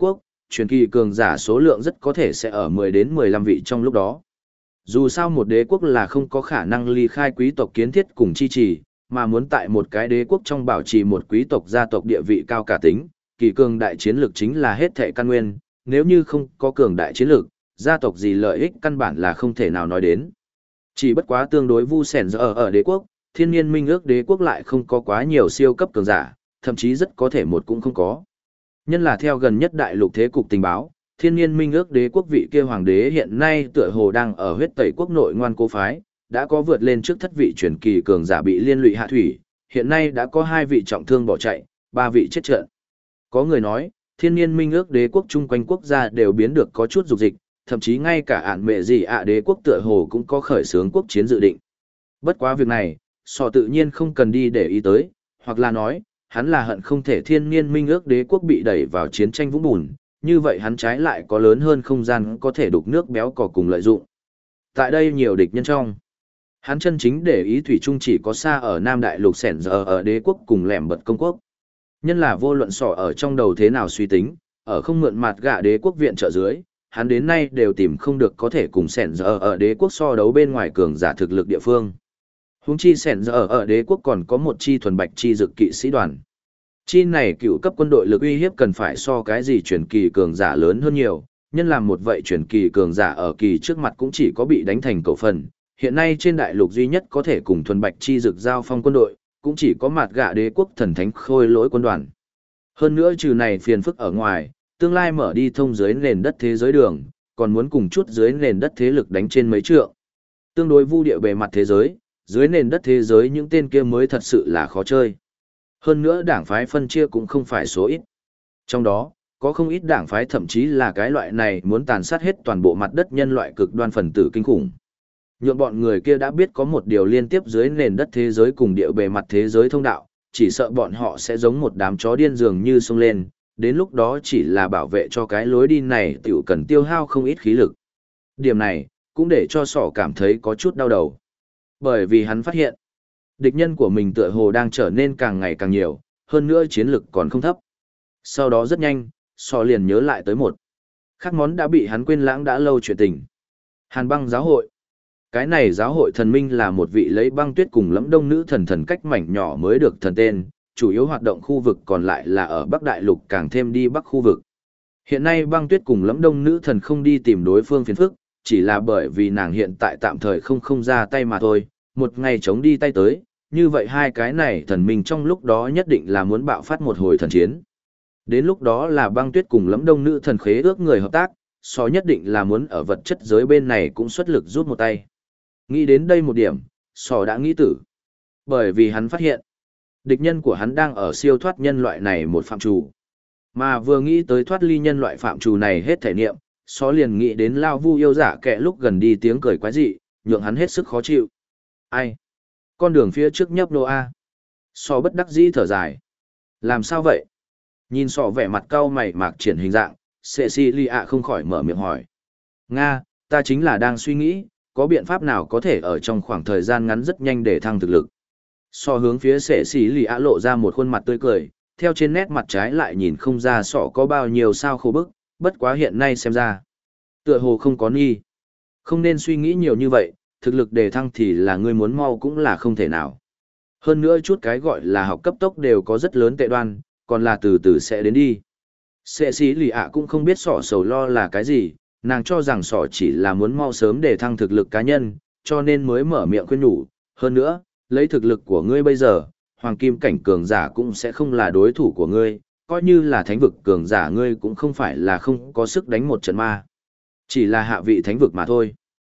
truyền kỳ cường giả số lượng rất có thể sẽ ở 10 đến 15 vị trong lúc đó. Dù sao một đế quốc là không có khả năng ly khai quý tộc kiến thiết cùng chi trì, mà muốn tại một cái đế quốc trong bảo trì một quý tộc gia tộc địa vị cao cả tính, kỳ cường đại chiến lược chính là hết thệ căn nguyên, nếu như không có cường đại chiến lược, gia tộc gì lợi ích căn bản là không thể nào nói đến. Chỉ bất quá tương đối vu sẻn ở đế quốc, thiên nhiên minh ước đế quốc lại không có quá nhiều siêu cấp cường giả, thậm chí rất có thể một cũng không có. Nhân là theo gần nhất đại lục thế cục tình báo, thiên nhiên minh ước đế quốc vị kia hoàng đế hiện nay tựa hồ đang ở huyết tẩy quốc nội ngoan cố phái, đã có vượt lên trước thất vị truyền kỳ cường giả bị liên lụy hạ thủy, hiện nay đã có 2 vị trọng thương bỏ chạy, 3 vị chết trận. Có người nói, thiên nhiên minh ước đế quốc chung quanh quốc gia đều biến được có chút dục dịch, thậm chí ngay cả ản mẹ gì đế quốc tựa hồ cũng có khởi xướng quốc chiến dự định. Bất quá việc này, Sọ tự nhiên không cần đi để ý tới, hoặc là nói, hắn là hận không thể thiên nhiên minh ước đế quốc bị đẩy vào chiến tranh vũng bùn, như vậy hắn trái lại có lớn hơn không gian có thể đục nước béo cò cùng lợi dụng. Tại đây nhiều địch nhân trong. Hắn chân chính để ý thủy chung chỉ có xa ở Nam Đại Lục sẻn giờ ở đế quốc cùng lẻm bật công quốc. Nhân là vô luận Sọ ở trong đầu thế nào suy tính, ở không mượn mặt gạ đế quốc viện trợ dưới, hắn đến nay đều tìm không được có thể cùng sẻn giờ ở đế quốc so đấu bên ngoài cường giả thực lực địa phương. Huống chi sẻn giờ ở đế quốc còn có một chi thuần bạch chi dực kỵ sĩ đoàn. Chi này cựu cấp quân đội lực uy hiếp cần phải so cái gì truyền kỳ cường giả lớn hơn nhiều, nhân làm một vậy truyền kỳ cường giả ở kỳ trước mặt cũng chỉ có bị đánh thành cầu phần. Hiện nay trên đại lục duy nhất có thể cùng thuần bạch chi dực giao phong quân đội, cũng chỉ có mặt gạ đế quốc thần thánh khôi lỗi quân đoàn. Hơn nữa trừ này phiền phức ở ngoài, tương lai mở đi thông dưới nền đất thế giới đường, còn muốn cùng chút dưới nền đất thế lực đánh trên mấy trượng. Tương đối vu địa bề mặt thế giới, dưới nền đất thế giới những tên kia mới thật sự là khó chơi. Hơn nữa đảng phái phân chia cũng không phải số ít. Trong đó, có không ít đảng phái thậm chí là cái loại này muốn tàn sát hết toàn bộ mặt đất nhân loại cực đoan phần tử kinh khủng. Nhượng bọn người kia đã biết có một điều liên tiếp dưới nền đất thế giới cùng địa bề mặt thế giới thông đạo, chỉ sợ bọn họ sẽ giống một đám chó điên dường như xông lên, đến lúc đó chỉ là bảo vệ cho cái lối đi này tiểu cần tiêu hao không ít khí lực. Điểm này, cũng để cho Sỏ cảm thấy có chút đau đầu. Bởi vì hắn phát hiện, địch nhân của mình tựa hồ đang trở nên càng ngày càng nhiều, hơn nữa chiến lực còn không thấp. Sau đó rất nhanh, Sỏ liền nhớ lại tới một khác món đã bị hắn quên lãng đã lâu chuyện tình. Hàn băng giáo hội. Cái này giáo hội thần minh là một vị lấy băng tuyết cùng lẫm đông nữ thần cách mảnh nhỏ mới được thần tên, chủ yếu hoạt động khu vực còn lại là ở Bắc Đại Lục càng thêm đi Bắc khu vực. Hiện nay băng tuyết cùng lẫm đông nữ thần không đi tìm đối phương phiền phức, chỉ là bởi vì nàng hiện tại tạm thời không ra tay mà thôi, một ngày chống đi tay tới, như vậy hai cái này thần minh trong lúc đó nhất định là muốn bạo phát một hồi thần chiến. Đến lúc đó là băng tuyết cùng lẫm đông nữ thần khế ước người hợp tác, nhất định là muốn ở vật chất giới bên này cũng xuất lực rút một tay. Nghĩ đến đây một điểm, đã nghĩ tử. Bởi vì hắn phát hiện, địch nhân của hắn đang ở siêu thoát nhân loại này một phạm trù. Mà vừa nghĩ tới thoát ly nhân loại phạm trù này hết thể niệm, liền nghĩ đến Lao Vu yêu giả kẻ lúc gần đi tiếng cười quái dị, nhượng hắn hết sức khó chịu. Ai? Con đường phía trước nhấp nô A. Bất đắc dĩ thở dài. Làm sao vậy? Nhìn vẻ mặt cau mày mạc triển hình dạng, Cecilia không khỏi mở miệng hỏi. Nga, ta chính là đang suy nghĩ, có biện pháp nào có thể ở trong khoảng thời gian ngắn rất nhanh để thăng thực lực. Hướng phía Cecilia lộ ra một khuôn mặt tươi cười, theo trên nét mặt trái lại nhìn không ra có bao nhiêu sao khổ bức, bất quá hiện nay xem ra. Tựa hồ không có nghi. Không nên suy nghĩ nhiều như vậy, thực lực đề thăng thì là ngươi muốn mau cũng là không thể nào. Hơn nữa chút cái gọi là học cấp tốc đều có rất lớn tệ đoan, còn là từ từ sẽ đến đi. Cecilia cũng không biết sầu lo là cái gì, nàng cho rằng chỉ là muốn mau sớm để thăng thực lực cá nhân, cho nên mới mở miệng khuyên nhủ. Hơn nữa, lấy thực lực của ngươi bây giờ, hoàng kim cảnh cường giả cũng sẽ không là đối thủ của ngươi, coi như là thánh vực cường giả ngươi cũng không phải là không có sức đánh một trận ma. Chỉ là hạ vị thánh vực mà thôi.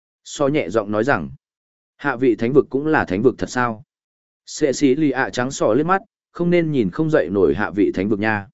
Nhẹ giọng nói rằng, hạ vị thánh vực cũng là thánh vực thật sao? Cecilia trắng liếc mắt, không nên nhìn không dậy nổi hạ vị thánh vực nha.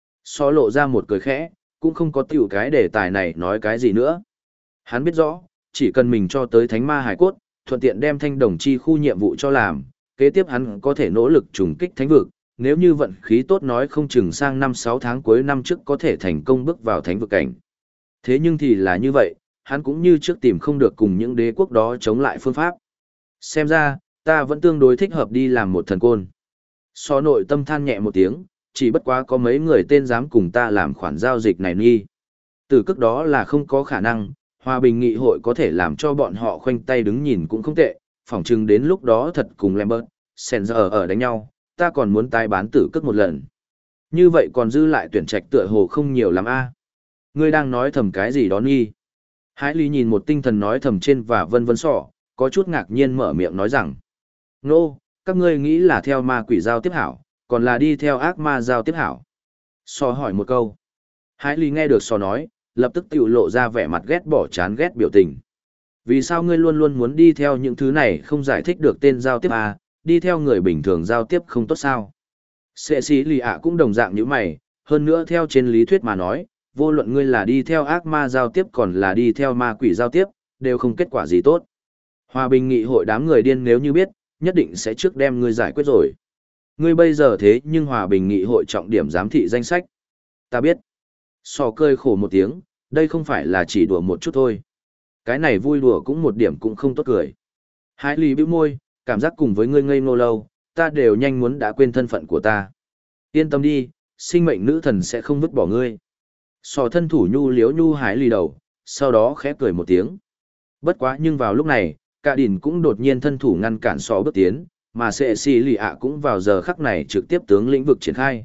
Lộ ra một cười khẽ, cũng không có tiểu cái đề tài này nói cái gì nữa. Hắn biết rõ, chỉ cần mình cho tới thánh ma hải cốt, thuận tiện đem thanh đồng chi khu nhiệm vụ cho làm, kế tiếp hắn có thể nỗ lực trùng kích thánh vực, nếu như vận khí tốt nói không chừng sang 5-6 tháng cuối năm trước có thể thành công bước vào thánh vực cảnh. Thế nhưng thì là như vậy, hắn cũng như trước tìm không được cùng những đế quốc đó chống lại phương pháp. Xem ra, ta vẫn tương đối thích hợp đi làm một thần côn. Nội tâm than nhẹ một tiếng, chỉ bất quá có mấy người tên dám cùng ta làm khoản giao dịch này nghi. Tử cước đó là không có khả năng, hòa bình nghị hội có thể làm cho bọn họ khoanh tay đứng nhìn cũng không tệ, phỏng chừng đến lúc đó thật cùng Lambert, Senzer ở đánh nhau, ta còn muốn tái bán tử cước một lần. Như vậy còn dư lại tuyển trạch tựa hồ không nhiều lắm a. Ngươi đang nói thầm cái gì đó nghi? Hải Lý nhìn một tinh thần nói thầm trên và vân vân sọ, có chút ngạc nhiên mở miệng nói rằng. Nô, các ngươi nghĩ là theo ma quỷ giao tiếp hảo, còn là đi theo ác ma giao tiếp hảo? Sọ hỏi một câu. Hải Lý nghe được sọ nói, lập tức tiểu lộ ra vẻ mặt ghét bỏ chán ghét biểu tình. Vì sao ngươi luôn luôn muốn đi theo những thứ này không giải thích được tên giao tiếp à, đi theo người bình thường giao tiếp không tốt sao? Sệ sĩ lì ạ cũng đồng dạng như mày, hơn nữa theo trên lý thuyết mà nói, vô luận ngươi là đi theo ác ma giao tiếp còn là đi theo ma quỷ giao tiếp, đều không kết quả gì tốt. Hòa bình nghị hội đám người điên nếu như biết, nhất định sẽ trước đem ngươi giải quyết rồi. Ngươi bây giờ thế nhưng hòa bình nghị hội trọng điểm giám thị danh sách. Ta biết. Sò cơi khổ một tiếng, đây không phải là chỉ đùa một chút thôi. Cái này vui đùa cũng một điểm cũng không tốt cười. Hải Lý bĩu môi, cảm giác cùng với ngươi ngây ngô lâu, ta đều nhanh muốn đã quên thân phận của ta. Yên tâm đi, sinh mệnh nữ thần sẽ không vứt bỏ ngươi. Sò thân thủ nhu liếu nhu Hải Lý đầu, sau đó khẽ cười một tiếng. Bất quá nhưng vào lúc này, cả đỉnh cũng đột nhiên thân thủ ngăn cản sò bước tiến, mà sệ xì lì ạ cũng vào giờ khắc này trực tiếp tướng lĩnh vực triển khai.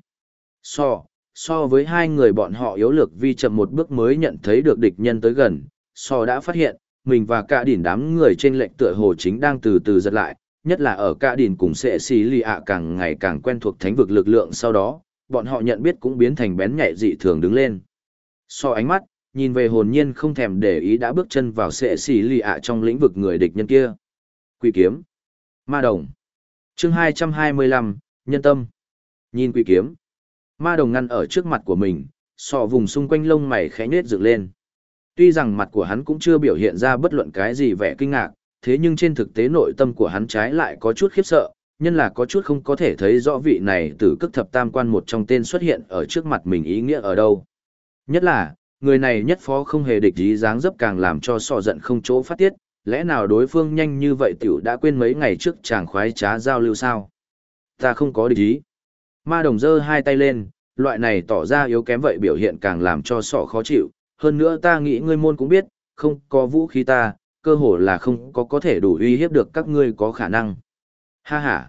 So với hai người bọn họ yếu lược vi chậm một bước mới nhận thấy được địch nhân tới gần, đã phát hiện, mình và cả đỉnh đám người trên lệnh tựa hồ chính đang từ từ giật lại, nhất là ở cả đỉnh cùng sệ xì lì ạ càng ngày càng quen thuộc thánh vực lực lượng sau đó, bọn họ nhận biết cũng biến thành bén nhạy dị thường đứng lên. Ánh mắt, nhìn về hồn nhiên không thèm để ý đã bước chân vào sệ xì lì ạ trong lĩnh vực người địch nhân kia. Quỷ kiếm. Ma đồng. Chương 225, nhân tâm. Nhìn quỷ kiếm. Ma đồng ngăn ở trước mặt của mình, vùng xung quanh lông mày khẽ nhếch dựng lên. Tuy rằng mặt của hắn cũng chưa biểu hiện ra bất luận cái gì vẻ kinh ngạc, thế nhưng trên thực tế nội tâm của hắn trái lại có chút khiếp sợ, nhân là có chút không có thể thấy rõ vị này từ cức thập tam quan một trong tên xuất hiện ở trước mặt mình ý nghĩa ở đâu. Nhất là, người này nhất phó không hề địch ý dáng dấp càng làm cho giận không chỗ phát tiết, lẽ nào đối phương nhanh như vậy tiểu đã quên mấy ngày trước chàng khoái trá giao lưu sao? Ta không có địch ý. Ma đồng giơ hai tay lên, loại này tỏ ra yếu kém vậy biểu hiện càng làm cho khó chịu, hơn nữa ta nghĩ ngươi môn cũng biết, không có vũ khí ta, cơ hồ là không có thể đủ uy hiếp được các ngươi có khả năng. Ha ha.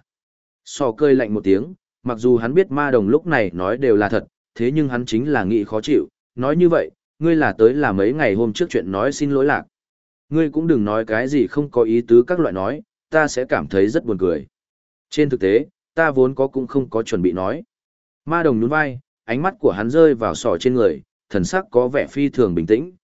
Cười lạnh một tiếng, mặc dù hắn biết ma đồng lúc này nói đều là thật, thế nhưng hắn chính là nghĩ khó chịu, nói như vậy, ngươi là tới là mấy ngày hôm trước chuyện nói xin lỗi lạc. Ngươi cũng đừng nói cái gì không có ý tứ các loại nói, ta sẽ cảm thấy rất buồn cười. Trên thực tế, ta vốn có cũng không có chuẩn bị nói. Ma đồng nhún vai, ánh mắt của hắn rơi vào trên người, thần sắc có vẻ phi thường bình tĩnh.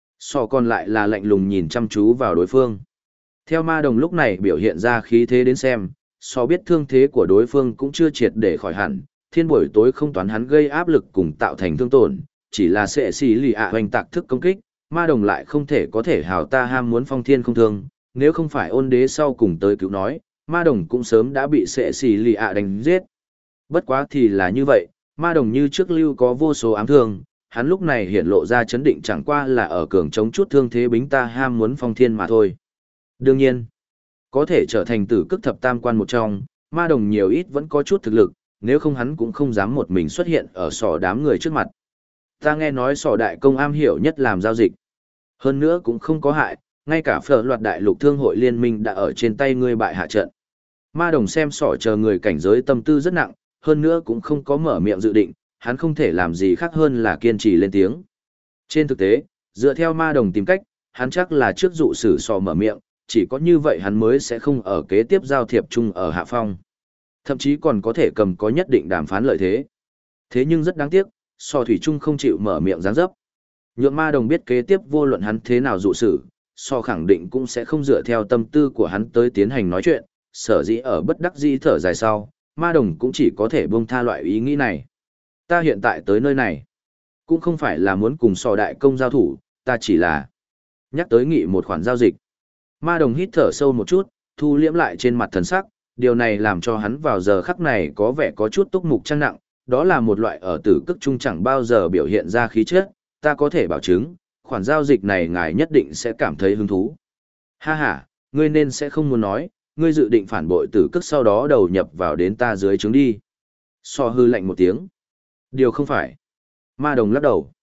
Còn lại là lạnh lùng nhìn chăm chú vào đối phương. Theo ma đồng lúc này biểu hiện ra khí thế đến xem, biết thương thế của đối phương cũng chưa triệt để khỏi hẳn, thiên buổi tối không toán hắn gây áp lực cùng tạo thành thương tổn, chỉ là sẽ xì lì ạ hoành tạc thức công kích, ma đồng lại không thể có thể hào ta ham muốn phong thiên không thương, nếu không phải ôn đế sau cùng tới cứu nói, ma đồng cũng sớm đã bị sẽ xì lì ạ đánh giết. Bất quá thì là như vậy, ma đồng như trước lưu có vô số ám thương, hắn lúc này hiện lộ ra chấn định chẳng qua là ở cường chống chút thương thế bính ta ham muốn phong thiên mà thôi. Đương nhiên, có thể trở thành tử cức thập tam quan một trong, ma đồng nhiều ít vẫn có chút thực lực, nếu không hắn cũng không dám một mình xuất hiện ở đám người trước mặt. Ta nghe nói đại công am hiểu nhất làm giao dịch. Hơn nữa cũng không có hại, ngay cả phở loạt đại lục thương hội liên minh đã ở trên tay ngươi bại hạ trận. Ma đồng xem chờ người cảnh giới tâm tư rất nặng, hơn nữa cũng không có mở miệng dự định, hắn không thể làm gì khác hơn là kiên trì lên tiếng. Trên thực tế, dựa theo ma đồng tìm cách, hắn chắc là trước dụ sử mở miệng, chỉ có như vậy hắn mới sẽ không ở kế tiếp giao thiệp chung ở hạ phong. Thậm chí còn có thể cầm có nhất định đàm phán lợi thế. Thế nhưng rất đáng tiếc, thủy chung không chịu mở miệng giáng dấp. Nhượng ma đồng biết kế tiếp vô luận hắn thế nào dụ sử, khẳng định cũng sẽ không dựa theo tâm tư của hắn tới tiến hành nói chuyện, sở dĩ ở bất đắc dĩ thở dài sau, ma đồng cũng chỉ có thể buông tha loại ý nghĩ này. Ta hiện tại tới nơi này, cũng không phải là muốn cùng đại công giao thủ, ta chỉ là nhắc tới nghị một khoản giao dịch. Ma đồng hít thở sâu một chút, thu liễm lại trên mặt thần sắc, điều này làm cho hắn vào giờ khắc này có vẻ có chút túc mục trăng nặng, đó là một loại ở tử cức trung chẳng bao giờ biểu hiện ra khí chất, ta có thể bảo chứng, khoản giao dịch này ngài nhất định sẽ cảm thấy hứng thú. Ha ha, ngươi nên sẽ không muốn nói, ngươi dự định phản bội tử cức sau đó đầu nhập vào đến ta dưới trướng đi. Hư lạnh một tiếng. Điều không phải. Ma đồng lắc đầu.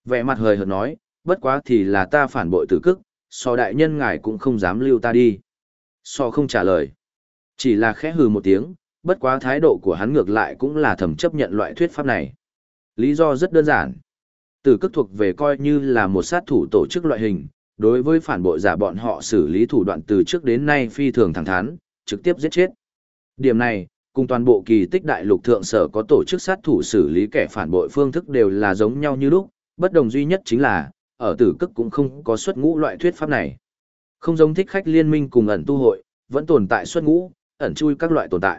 Vẻ mặt hời hợt nói, bất quá thì là ta phản bội tử cức, sò đại nhân ngài cũng không dám lưu ta đi. Sò không trả lời. Chỉ là khẽ hừ một tiếng, bất quá thái độ của hắn ngược lại cũng là thầm chấp nhận loại thuyết pháp này. Lý do rất đơn giản. Tử cức thuộc về coi như là một sát thủ tổ chức loại hình, đối với phản bội giả bọn họ xử lý thủ đoạn từ trước đến nay phi thường thẳng thắn, trực tiếp giết chết. Điểm này, cùng toàn bộ kỳ tích đại lục thượng sở có tổ chức sát thủ xử lý kẻ phản bội phương thức đều là giống nhau như lúc, bất đồng duy nhất chính là, ở tử cức cũng không có xuất ngũ loại thuyết pháp này. Không giống thích khách liên minh cùng ẩn tu hội, vẫn tồn tại xuất ngũ, ẩn chui các loại tồn tại.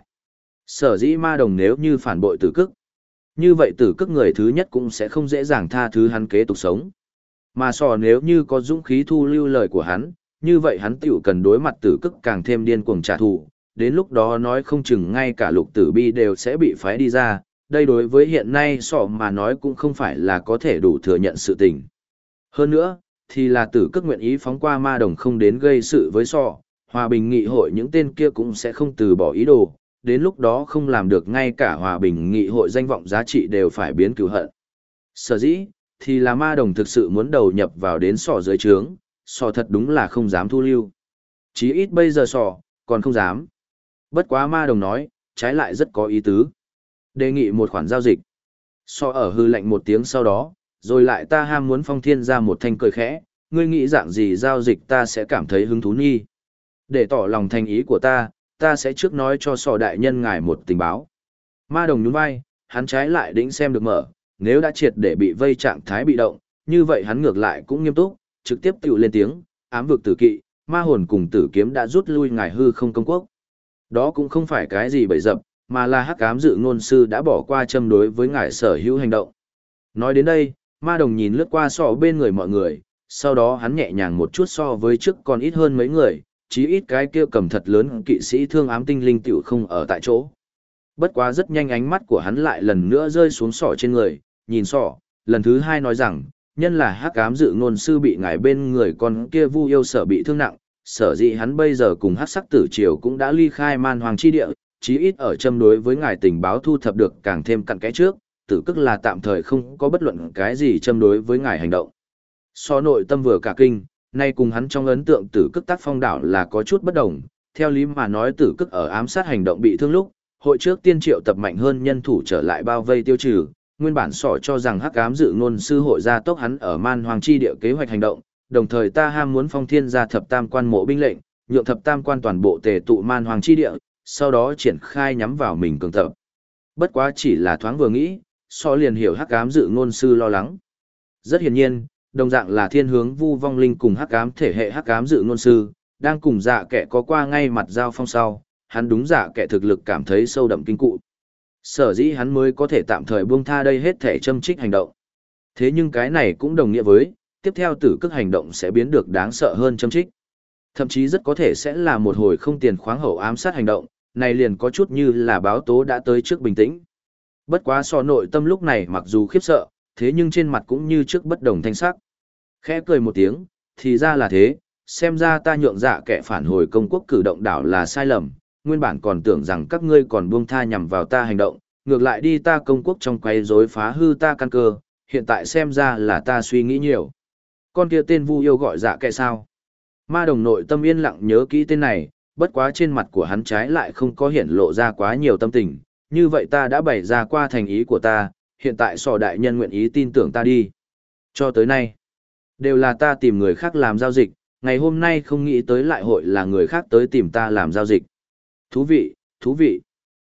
Sở dĩ ma đồng nếu như phản bội tử cức, như vậy tử cức người thứ nhất cũng sẽ không dễ dàng tha thứ hắn kế tục sống. Mà sò nếu như có dũng khí thu lưu lời của hắn, như vậy hắn tiểu cần đối mặt tử cức càng thêm điên cuồng trả thù, đến lúc đó nói không chừng ngay cả lục tử bi đều sẽ bị phái đi ra, đây đối với hiện nay sọ mà nói cũng không phải là có thể đủ thừa nhận sự tình. Hơn nữa, thì là tử cức nguyện ý phóng qua ma đồng không đến gây sự với sọ, hòa bình nghị hội những tên kia cũng sẽ không từ bỏ ý đồ, đến lúc đó không làm được ngay cả hòa bình nghị hội danh vọng giá trị đều phải biến cửu hận. Sở dĩ, thì là ma đồng thực sự muốn đầu nhập vào đến sọ dưới trướng, sọ thật đúng là không dám thu lưu. Chí ít bây giờ sọ, còn không dám. Bất quá ma đồng nói, trái lại rất có ý tứ. Đề nghị một khoản giao dịch. So ở hư lạnh một tiếng sau đó, rồi lại ta ham muốn Phong Thiên ra một thanh cười khẽ, ngươi nghĩ dạng gì giao dịch ta sẽ cảm thấy hứng thú nhi. Để tỏ lòng thành ý của ta sẽ trước nói cho sọ đại nhân ngài một tình báo. Ma đồng nhún vai, hắn trái lại đĩnh xem được mở, nếu đã triệt để bị vây trạng thái bị động, như vậy hắn ngược lại cũng nghiêm túc, trực tiếp tiểu lên tiếng, ám vực tử kỵ, ma hồn cùng tử kiếm đã rút lui ngài hư không công quốc. Đó cũng không phải cái gì bậy dập, mà là hắc ám dự ngôn sư đã bỏ qua châm đối với ngài sở hữu hành động. Nói đến đây, ma đồng nhìn lướt qua sọ bên người mọi người, sau đó hắn nhẹ nhàng một chút so với trước còn ít hơn mấy người, chí ít cái kia cầm thật lớn kỵ sĩ thương ám tinh linh tiểu không ở tại chỗ. Bất quá rất nhanh ánh mắt của hắn lại lần nữa rơi xuống sọ trên người, nhìn sọ, lần thứ hai nói rằng, nhân là hắc ám dự ngôn sư bị ngài bên người con kia Vu yêu sở bị thương nặng, sở dĩ hắn bây giờ cùng hắc sắc tử triều cũng đã ly khai man hoàng chi địa, chí ít ở châm đối với ngài tình báo thu thập được càng thêm cặn kẽ trước, tử cức là tạm thời không có bất luận cái gì châm đối với ngài hành động. So nội tâm vừa cả kinh, nay cùng hắn trong ấn tượng tử cức tác phong đảo là có chút bất đồng, theo lý mà nói tử cức ở ám sát hành động bị thương lúc, hội trước tiên triệu tập mạnh hơn nhân thủ trở lại bao vây tiêu trừ, nguyên bản sỏ cho rằng hắc ám dự ngôn sư hội gia tốc hắn ở man hoàng chi địa kế hoạch hành động, đồng thời ta ham muốn Phong Thiên ra thập tam quan mộ binh lệnh, nhượng thập tam quan toàn bộ tề tụ man hoàng chi địa, sau đó triển khai nhắm vào mình cường tập. Bất quá chỉ là thoáng vừa nghĩ, so liền hiểu hắc ám dự ngôn sư lo lắng. Rất hiển nhiên, đồng dạng là thiên hướng Vu vong linh cùng hắc ám thể hệ hắc ám dự ngôn sư, đang cùng dạ kẻ có qua ngay mặt giao phong sau, hắn đúng dạ kẻ thực lực cảm thấy sâu đậm kinh cụ. Sở dĩ hắn mới có thể tạm thời buông tha đây hết thể châm trích hành động. Thế nhưng cái này cũng đồng nghĩa với, tiếp theo tử cức hành động sẽ biến được đáng sợ hơn châm trích. Thậm chí rất có thể sẽ là một hồi không tiền khoáng hậu ám sát hành động, này liền có chút như là báo tố đã tới trước bình tĩnh. Bất quá so nội tâm lúc này mặc dù khiếp sợ, thế nhưng trên mặt cũng như trước bất đồng thanh sắc. Khẽ cười một tiếng, thì ra là thế, xem ra ta nhượng dạ kẻ phản hồi công quốc cử động đảo là sai lầm, nguyên bản còn tưởng rằng các ngươi còn buông tha nhằm vào ta hành động, ngược lại đi ta công quốc trong quay rối phá hư ta căn cơ, hiện tại xem ra là ta suy nghĩ nhiều. Con kia tên Vu yêu gọi dạ kẻ sao? Ma đồng nội tâm yên lặng nhớ kỹ tên này, bất quá trên mặt của hắn trái lại không có hiển lộ ra quá nhiều tâm tình, như vậy ta đã bày ra qua thành ý của ta, hiện tại sò đại nhân nguyện ý tin tưởng ta đi. Cho tới nay, đều là ta tìm người khác làm giao dịch, ngày hôm nay không nghĩ tới lại hội là người khác tới tìm ta làm giao dịch. Thú vị, thú vị.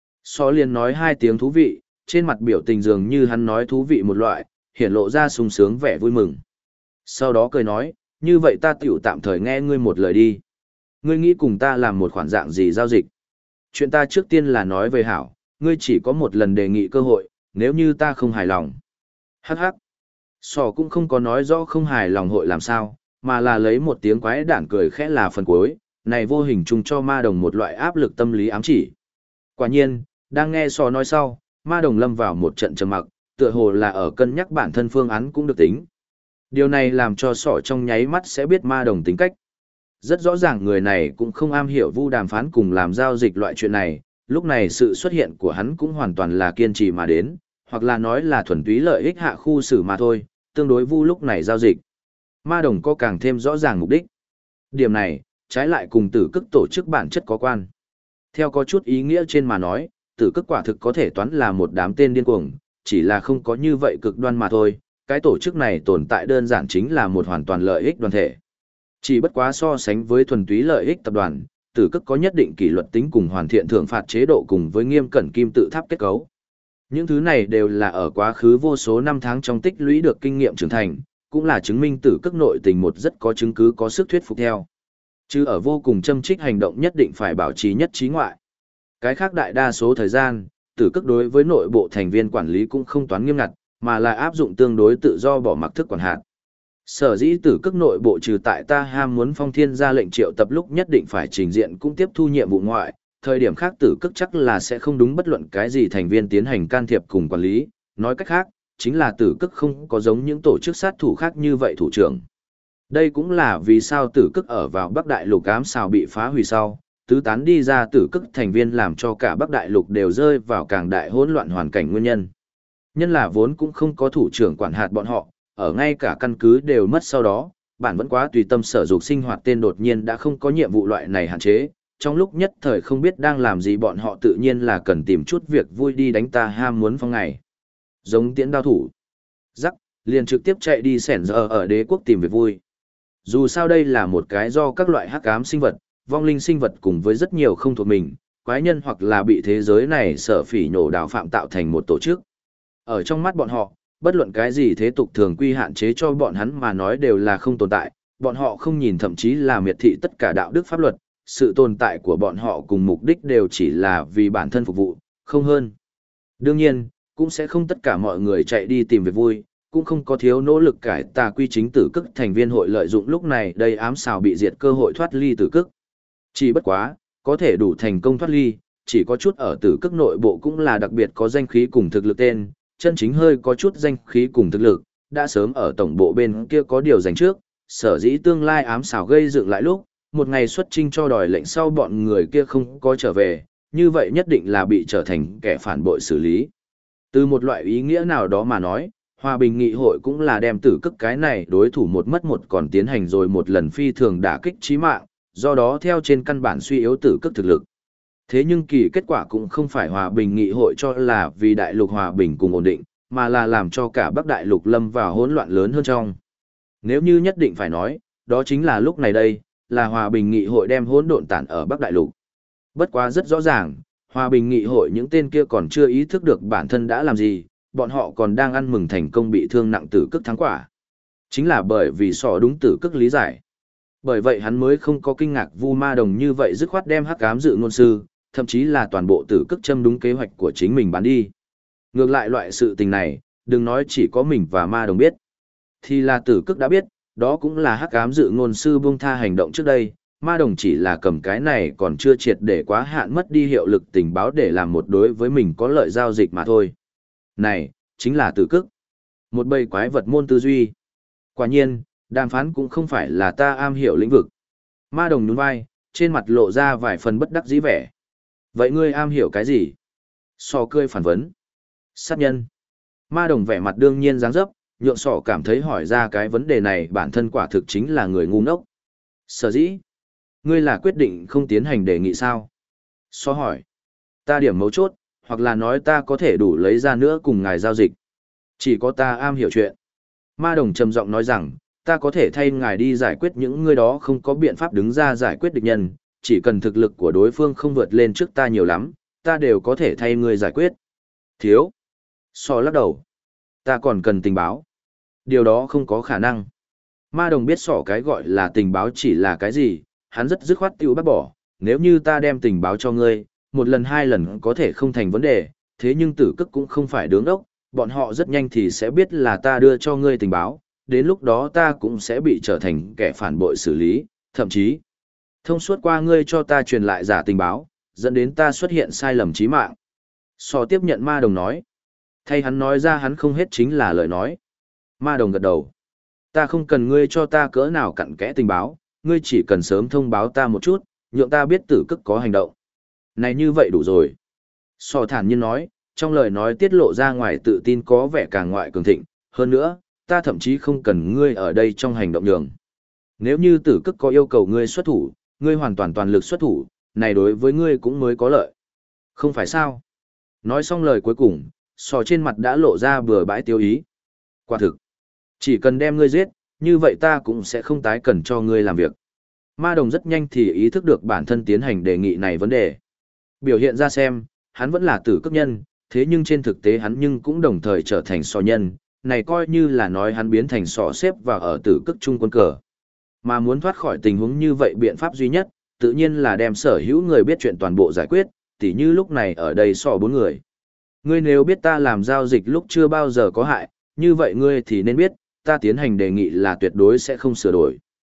Sò liền nói hai tiếng thú vị, trên mặt biểu tình dường như hắn nói thú vị một loại, hiển lộ ra sung sướng vẻ vui mừng. Sau đó cười nói, như vậy ta tiểu tạm thời nghe ngươi một lời đi. Ngươi nghĩ cùng ta làm một khoản dạng gì giao dịch? Chuyện ta trước tiên là nói về hảo, ngươi chỉ có một lần đề nghị cơ hội, nếu như ta không hài lòng. Hắc hắc. Sò cũng không có nói rõ không hài lòng hội làm sao, mà là lấy một tiếng quái đản cười khẽ là phần cuối, này vô hình chung cho ma đồng một loại áp lực tâm lý ám chỉ. Quả nhiên, đang nghe sò nói sau, ma đồng lâm vào một trận trầm mặc, tựa hồ là ở cân nhắc bản thân phương án cũng được tính. Điều này làm cho sỏ trong nháy mắt sẽ biết ma đồng tính cách. Rất rõ ràng người này cũng không am hiểu vu đàm phán cùng làm giao dịch loại chuyện này, lúc này sự xuất hiện của hắn cũng hoàn toàn là kiên trì mà đến, hoặc là nói là thuần túy lợi ích hạ khu xử mà thôi, tương đối vu lúc này giao dịch. Ma đồng có càng thêm rõ ràng mục đích. Điểm này, trái lại cùng tử cức tổ chức bản chất có quan. Theo có chút ý nghĩa trên mà nói, tử cức quả thực có thể toán là một đám tên điên cuồng, chỉ là không có như vậy cực đoan mà thôi. Cái tổ chức này tồn tại đơn giản chính là một hoàn toàn lợi ích đoàn thể. Chỉ bất quá so sánh với thuần túy lợi ích tập đoàn, tử cức có nhất định kỷ luật tính cùng hoàn thiện thưởng phạt chế độ cùng với nghiêm cẩn kim tự tháp kết cấu. Những thứ này đều là ở quá khứ vô số năm tháng trong tích lũy được kinh nghiệm trưởng thành, cũng là chứng minh tử cức nội tình một rất có chứng cứ có sức thuyết phục theo. Chứ ở vô cùng châm trích hành động nhất định phải bảo trì nhất trí ngoại. Cái khác đại đa số thời gian, tử cức đối với nội bộ thành viên quản lý cũng không toán nghiêm ngặt, mà là áp dụng tương đối tự do bỏ mặc thức quản hạt. Sở dĩ tử cức nội bộ trừ tại ta ham muốn Phong Thiên ra lệnh triệu tập lúc nhất định phải trình diện cũng tiếp thu nhiệm vụ ngoại, thời điểm khác tử cức chắc là sẽ không đúng bất luận cái gì thành viên tiến hành can thiệp cùng quản lý, nói cách khác, chính là tử cức không có giống những tổ chức sát thủ khác như vậy thủ trưởng. Đây cũng là vì sao tử cức ở vào Bắc Đại Lục ám xào bị phá hủy sau, tứ tán đi ra tử cức thành viên làm cho cả Bắc Đại Lục đều rơi vào càng đại hỗn loạn hoàn cảnh nguyên nhân. Nhân là vốn cũng không có thủ trưởng quản hạt bọn họ, ở ngay cả căn cứ đều mất sau đó, bản vẫn quá tùy tâm sở dục sinh hoạt tên đột nhiên đã không có nhiệm vụ loại này hạn chế, trong lúc nhất thời không biết đang làm gì bọn họ tự nhiên là cần tìm chút việc vui đi đánh ta ham muốn phong ngày. Giống tiễn đao thủ. Rắc, liền trực tiếp chạy đi sẻn giờ ở đế quốc tìm việc vui. Dù sao đây là một cái do các loại hắc ám sinh vật, vong linh sinh vật cùng với rất nhiều không thuộc mình, quái nhân hoặc là bị thế giới này sở phỉ nhổ đào phạm tạo thành một tổ chức. Ở trong mắt bọn họ, bất luận cái gì thế tục thường quy hạn chế cho bọn hắn mà nói đều là không tồn tại, bọn họ không nhìn thậm chí là miệt thị tất cả đạo đức pháp luật, sự tồn tại của bọn họ cùng mục đích đều chỉ là vì bản thân phục vụ, không hơn. Đương nhiên, cũng sẽ không tất cả mọi người chạy đi tìm việc vui, cũng không có thiếu nỗ lực cải tà quy chính tử cức thành viên hội lợi dụng lúc này đây ám xào bị diệt cơ hội thoát ly tử cức. Chỉ bất quá, có thể đủ thành công thoát ly, chỉ có chút ở tử cức nội bộ cũng là đặc biệt có danh khí cùng thực lực tên, chân chính hơi có chút danh khí cùng thực lực, đã sớm ở tổng bộ bên kia có điều dành trước, sở dĩ tương lai ám xào gây dựng lại lúc, một ngày xuất trinh cho đòi lệnh sau bọn người kia không có trở về, như vậy nhất định là bị trở thành kẻ phản bội xử lý. Từ một loại ý nghĩa nào đó mà nói, Hòa bình nghị hội cũng là đem tử cức cái này đối thủ một mất một còn tiến hành rồi một lần phi thường đả kích chí mạng, do đó theo trên căn bản suy yếu tử cức thực lực. Thế nhưng kỳ kết quả cũng không phải hòa bình nghị hội cho là vì đại lục hòa bình cùng ổn định, mà là làm cho cả Bắc đại lục lâm vào hỗn loạn lớn hơn trong. Nếu như nhất định phải nói, đó chính là lúc này đây, là hòa bình nghị hội đem hỗn độn tản ở Bắc đại lục. Bất quá rất rõ ràng, hòa bình nghị hội những tên kia còn chưa ý thức được bản thân đã làm gì, bọn họ còn đang ăn mừng thành công bị thương nặng tử cức thắng quả. Chính là bởi vì sỏ đúng tử cức lý giải. Bởi vậy hắn mới không có kinh ngạc Vu Ma Đồng như vậy dứt khoát đem hắc ám dự ngôn sư, thậm chí là toàn bộ tử cức châm đúng kế hoạch của chính mình bán đi. Ngược lại loại sự tình này, đừng nói chỉ có mình và Ma Đồng biết. Thì là tử cức đã biết, đó cũng là hắc ám dự ngôn sư buông tha hành động trước đây. Ma Đồng chỉ là cầm cái này còn chưa triệt để quá hạn mất đi hiệu lực tình báo để làm một đối với mình có lợi giao dịch mà thôi. Này, chính là tử cức. Một bầy quái vật môn tư duy. Quả nhiên, đàm phán cũng không phải là ta am hiểu lĩnh vực. Ma Đồng nhún vai, trên mặt lộ ra vài phần bất đắc dĩ vẻ. Vậy ngươi am hiểu cái gì? Sò cười phản vấn. Sát nhân. Ma Đồng vẻ mặt đương nhiên dáng dấp, nhượng sọ cảm thấy hỏi ra cái vấn đề này bản thân quả thực chính là người ngu ngốc. Sở dĩ. Ngươi là quyết định không tiến hành đề nghị sao? Sọ hỏi. Ta điểm mấu chốt, hoặc là nói ta có thể đủ lấy ra nữa cùng ngài giao dịch. Chỉ có ta am hiểu chuyện. Ma Đồng trầm giọng nói rằng, ta có thể thay ngài đi giải quyết những người đó không có biện pháp đứng ra giải quyết địch nhân, chỉ cần thực lực của đối phương không vượt lên trước ta nhiều lắm, ta đều có thể thay ngươi giải quyết. Thiếu. Sọ lắc đầu. Ta còn cần tình báo. Điều đó không có khả năng. Ma Đồng biết sọ cái gọi là tình báo chỉ là cái gì, hắn rất dứt khoát tiêu bác bỏ, nếu như ta đem tình báo cho ngươi, một lần hai lần có thể không thành vấn đề, thế nhưng tử cức cũng không phải đứng ốc, bọn họ rất nhanh thì sẽ biết là ta đưa cho ngươi tình báo, đến lúc đó ta cũng sẽ bị trở thành kẻ phản bội xử lý, thậm chí thông suốt qua ngươi cho ta truyền lại giả tình báo, dẫn đến ta xuất hiện sai lầm chí mạng. Sò tiếp nhận Ma Đồng nói. Thay hắn nói ra hắn không hết chính là lời nói. Ma Đồng gật đầu. Ta không cần ngươi cho ta cỡ nào cặn kẽ tình báo, ngươi chỉ cần sớm thông báo ta một chút, nhượng ta biết tử cức có hành động. Này như vậy đủ rồi. Sò thản nhiên nói, trong lời nói tiết lộ ra ngoài tự tin có vẻ càng ngoại cường thịnh. Hơn nữa, ta thậm chí không cần ngươi ở đây trong hành động nhường. Nếu như tử cức có yêu cầu ngươi xuất thủ, ngươi hoàn toàn toàn lực xuất thủ, này đối với ngươi cũng mới có lợi. Không phải sao? Nói xong lời cuối cùng, sò trên mặt đã lộ ra bừa bãi tiêu ý. Quả thực, chỉ cần đem ngươi giết, như vậy ta cũng sẽ không tái cần cho ngươi làm việc. Ma Đồng rất nhanh thì ý thức được bản thân tiến hành đề nghị này vấn đề. Biểu hiện ra xem, hắn vẫn là tử cức nhân, thế nhưng trên thực tế hắn nhưng cũng đồng thời trở thành sò nhân, này coi như là nói hắn biến thành sò xếp vào ở tử cức trung quân cờ. Mà muốn thoát khỏi tình huống như vậy biện pháp duy nhất, tự nhiên là đem sở hữu người biết chuyện toàn bộ giải quyết, tỉ như lúc này ở đây sò 4 người. Ngươi nếu biết ta làm giao dịch lúc chưa bao giờ có hại, như vậy ngươi thì nên biết, ta tiến hành đề nghị là tuyệt đối sẽ không sửa đổi.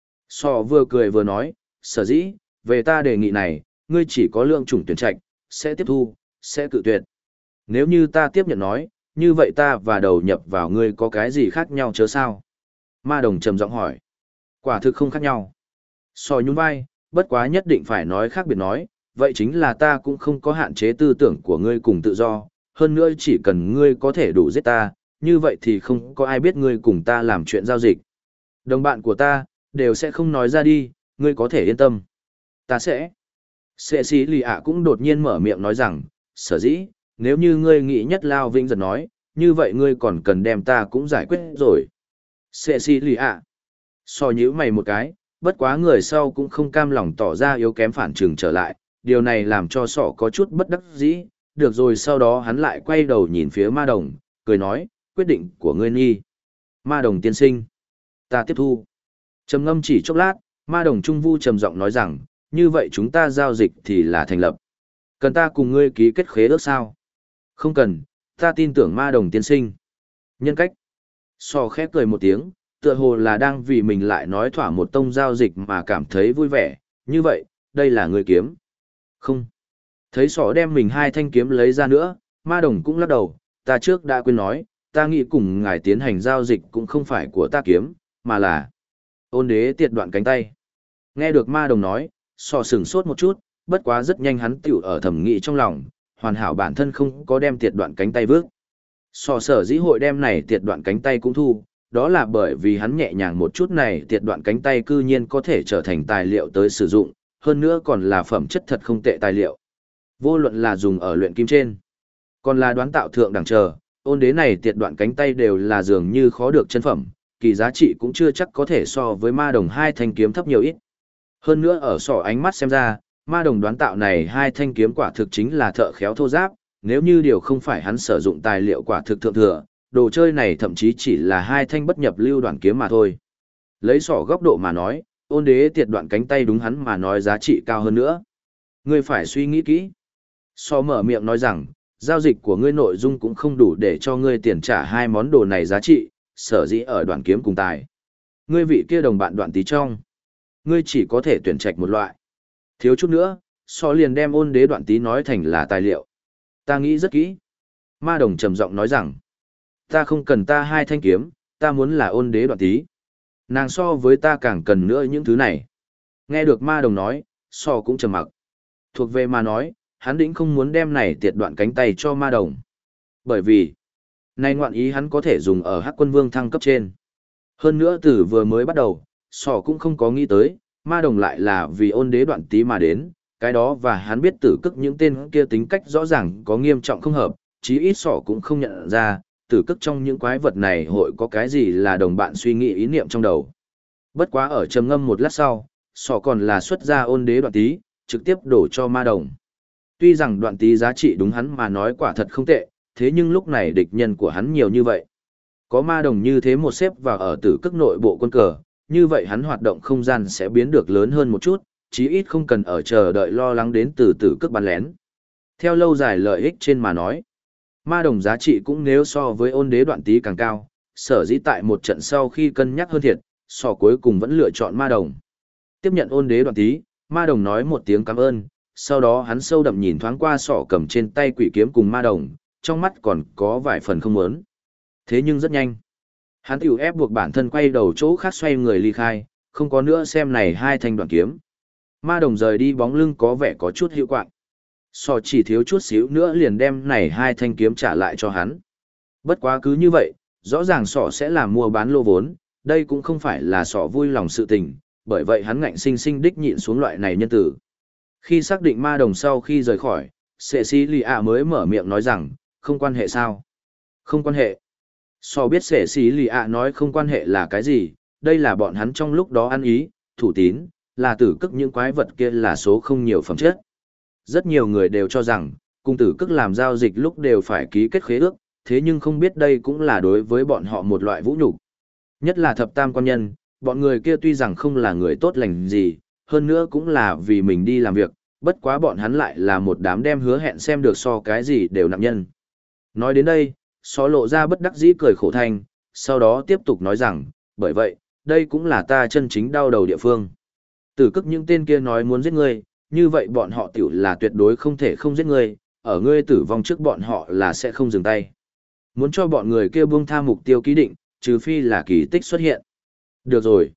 Sò vừa cười vừa nói, sở dĩ, về ta đề nghị này, ngươi chỉ có lượng chủng tuyển trạch, sẽ tiếp thu, sẽ cự tuyệt. Nếu như ta tiếp nhận nói, như vậy ta và đầu nhập vào ngươi có cái gì khác nhau chớ sao? Ma Đồng trầm giọng hỏi. Quả thực không khác nhau. Sò nhún vai, bất quá nhất định phải nói khác biệt nói, vậy chính là ta cũng không có hạn chế tư tưởng của ngươi cùng tự do, hơn nữa chỉ cần ngươi có thể đủ giết ta, như vậy thì không có ai biết ngươi cùng ta làm chuyện giao dịch. Đồng bạn của ta, đều sẽ không nói ra đi, ngươi có thể yên tâm. Ta sẽ. Sệ sĩ lì ạ cũng đột nhiên mở miệng nói rằng, sở dĩ, nếu như ngươi nghĩ nhất lao vĩnh giật nói, như vậy ngươi còn cần đem ta cũng giải quyết rồi. Sệ sĩ lì ạ. So nhíu mày một cái, bất quá người sau cũng không cam lòng tỏ ra yếu kém phản trừng trở lại, điều này làm cho sọ có chút bất đắc dĩ, được rồi sau đó hắn lại quay đầu nhìn phía Ma Đồng, cười nói, quyết định của ngươi nghi. Ma Đồng tiên sinh. Ta tiếp thu. Trầm ngâm chỉ chốc lát, Ma Đồng Trung Vu trầm giọng nói rằng, như vậy chúng ta giao dịch thì là thành lập. Cần ta cùng ngươi ký kết khế ước sao? Không cần, ta tin tưởng Ma Đồng tiên sinh. Nhân cách. So khép cười một tiếng, tựa hồ là đang vì mình lại nói thỏa một tông giao dịch mà cảm thấy vui vẻ, như vậy, đây là người kiếm. Không. Thấy sỏ đem mình 2 thanh kiếm lấy ra nữa, Ma Đồng cũng lắc đầu, ta trước đã quên nói, ta nghĩ cùng ngài tiến hành giao dịch cũng không phải của ta kiếm, mà là Ôn Đế tiệt đoạn cánh tay. Nghe được Ma Đồng nói, sỏ sửng sốt một chút, bất quá rất nhanh hắn tiểu ở thẩm nghị trong lòng, hoàn hảo bản thân không có đem tiệt đoạn cánh tay vước. Sỏ sở dĩ hội đem này tiệt đoạn cánh tay cũng thu, đó là bởi vì hắn nhẹ nhàng một chút này tiệt đoạn cánh tay cư nhiên có thể trở thành tài liệu tới sử dụng, hơn nữa còn là phẩm chất thật không tệ tài liệu. Vô luận là dùng ở luyện kim trên, còn là đoán tạo thượng đẳng chờ, Ôn Đế này tiệt đoạn cánh tay đều là dường như khó được chân phẩm, kỳ giá trị cũng chưa chắc có thể so với Ma Đồng 2 thanh kiếm thấp nhiều ít. Hơn nữa ở sỏ ánh mắt xem ra, Ma Đồng đoán tạo này 2 thanh kiếm quả thực chính là thợ khéo thô giáp, nếu như điều không phải hắn sử dụng tài liệu quả thực thượng thừa, đồ chơi này thậm chí chỉ là 2 thanh bất nhập lưu đoạn kiếm mà thôi. Lấy sỏ góc độ mà nói, Ôn Đế tiệt đoạn cánh tay đúng hắn mà nói giá trị cao hơn nữa. Ngươi phải suy nghĩ kỹ. Sỏ mở miệng nói rằng, giao dịch của ngươi nội dung cũng không đủ để cho ngươi tiền trả 2 món đồ này giá trị, sở dĩ ở đoạn kiếm cùng tài. Ngươi vị kia đồng bạn đoạn tí trong. Ngươi chỉ có thể tuyển trạch một loại. Thiếu chút nữa, Sỏ liền đem Ôn Đế đoạn tí nói thành là tài liệu. Ta nghĩ rất kỹ. Ma Đồng trầm giọng nói rằng, ta không cần ta 2 thanh kiếm, ta muốn là Ôn Đế đoạn tí. Nàng so với ta càng cần nữa những thứ này. Nghe được Ma Đồng nói, Sỏ cũng trầm mặc. Thuộc về mà nói, hắn định không muốn đem này tiệt đoạn cánh tay cho Ma Đồng. Bởi vì, này ngoạn ý hắn có thể dùng ở Hắc Quân Vương thăng cấp trên. Hơn nữa từ vừa mới bắt đầu, Sỏ cũng không có nghĩ tới, Ma Đồng lại là vì Ôn Đế đoạn tí mà đến, cái đó và hắn biết Tử Cức những tên kia tính cách rõ ràng có nghiêm trọng không hợp, chí ít Sỏ cũng không nhận ra, Tử Cức trong những quái vật này hội có cái gì là đồng bạn suy nghĩ ý niệm trong đầu. Bất quá ở trầm ngâm một lát sau, Sỏ còn là xuất ra Ôn Đế đoạn tí, trực tiếp đổ cho Ma Đồng. Tuy rằng đoạn tí giá trị đúng hắn mà nói quả thật không tệ, thế nhưng lúc này địch nhân của hắn nhiều như vậy. Có Ma Đồng như thế một xếp vào ở Tử Cức nội bộ quân cờ, như vậy hắn hoạt động không gian sẽ biến được lớn hơn một chút, chí ít không cần ở chờ đợi lo lắng đến từ Tử Cức bắn lén. Theo lâu dài lợi ích trên mà nói, Ma Đồng giá trị cũng nếu so với Ôn Đế đoạn tí càng cao, sở dĩ tại một trận sau khi cân nhắc hơn thiệt, Sỏ cuối cùng vẫn lựa chọn Ma Đồng. Tiếp nhận Ôn Đế đoạn tí, Ma Đồng nói một tiếng cảm ơn, sau đó hắn sâu đậm nhìn thoáng qua Sỏ cầm trên tay quỷ kiếm cùng Ma Đồng, trong mắt còn có vài phần không muốn. Thế nhưng rất nhanh, hắn tiểu ép buộc bản thân quay đầu chỗ khác xoay người ly khai, không có nữa xem này 2 thanh đoạn kiếm. Ma Đồng rời đi bóng lưng có vẻ có chút hữu quạng. Sỏ chỉ thiếu chút xíu nữa liền đem này 2 thanh kiếm trả lại cho hắn. Bất quá cứ như vậy, Rõ ràng sọ sẽ làm mua bán lô vốn, đây cũng không phải là sọ vui lòng sự tình, bởi vậy hắn ngạnh sinh sinh đích nhịn xuống loại này nhân tử. Khi xác định ma đồng sau khi rời khỏi, Cecilia mới mở miệng nói rằng, không quan hệ sao? Không quan hệ. So biết Cecilia nói không quan hệ là cái gì, đây là bọn hắn trong lúc đó ăn ý, thủ tín, là tử cức những quái vật kia là số không nhiều phẩm chất. Rất nhiều người đều cho rằng, cùng tử cức làm giao dịch lúc đều phải ký kết khế ước, thế nhưng không biết đây cũng là đối với bọn họ một loại vũ nhục. Nhất là thập tam quan nhân, bọn người kia tuy rằng không là người tốt lành gì, hơn nữa cũng là vì mình đi làm việc, bất quá bọn hắn lại là một đám đem hứa hẹn xem được so cái gì đều nặng nhân. Nói đến đây, xó lộ ra bất đắc dĩ cười khổ thanh, sau đó tiếp tục nói rằng, bởi vậy, đây cũng là ta chân chính đau đầu địa phương. Tử cức những tên kia nói muốn giết ngươi, như vậy bọn họ tiểu là tuyệt đối không thể không giết ngươi, ở ngươi tử vong trước bọn họ là sẽ không dừng tay. Muốn cho bọn người kia buông tha mục tiêu ký định, trừ phi là kỳ tích xuất hiện. Được rồi.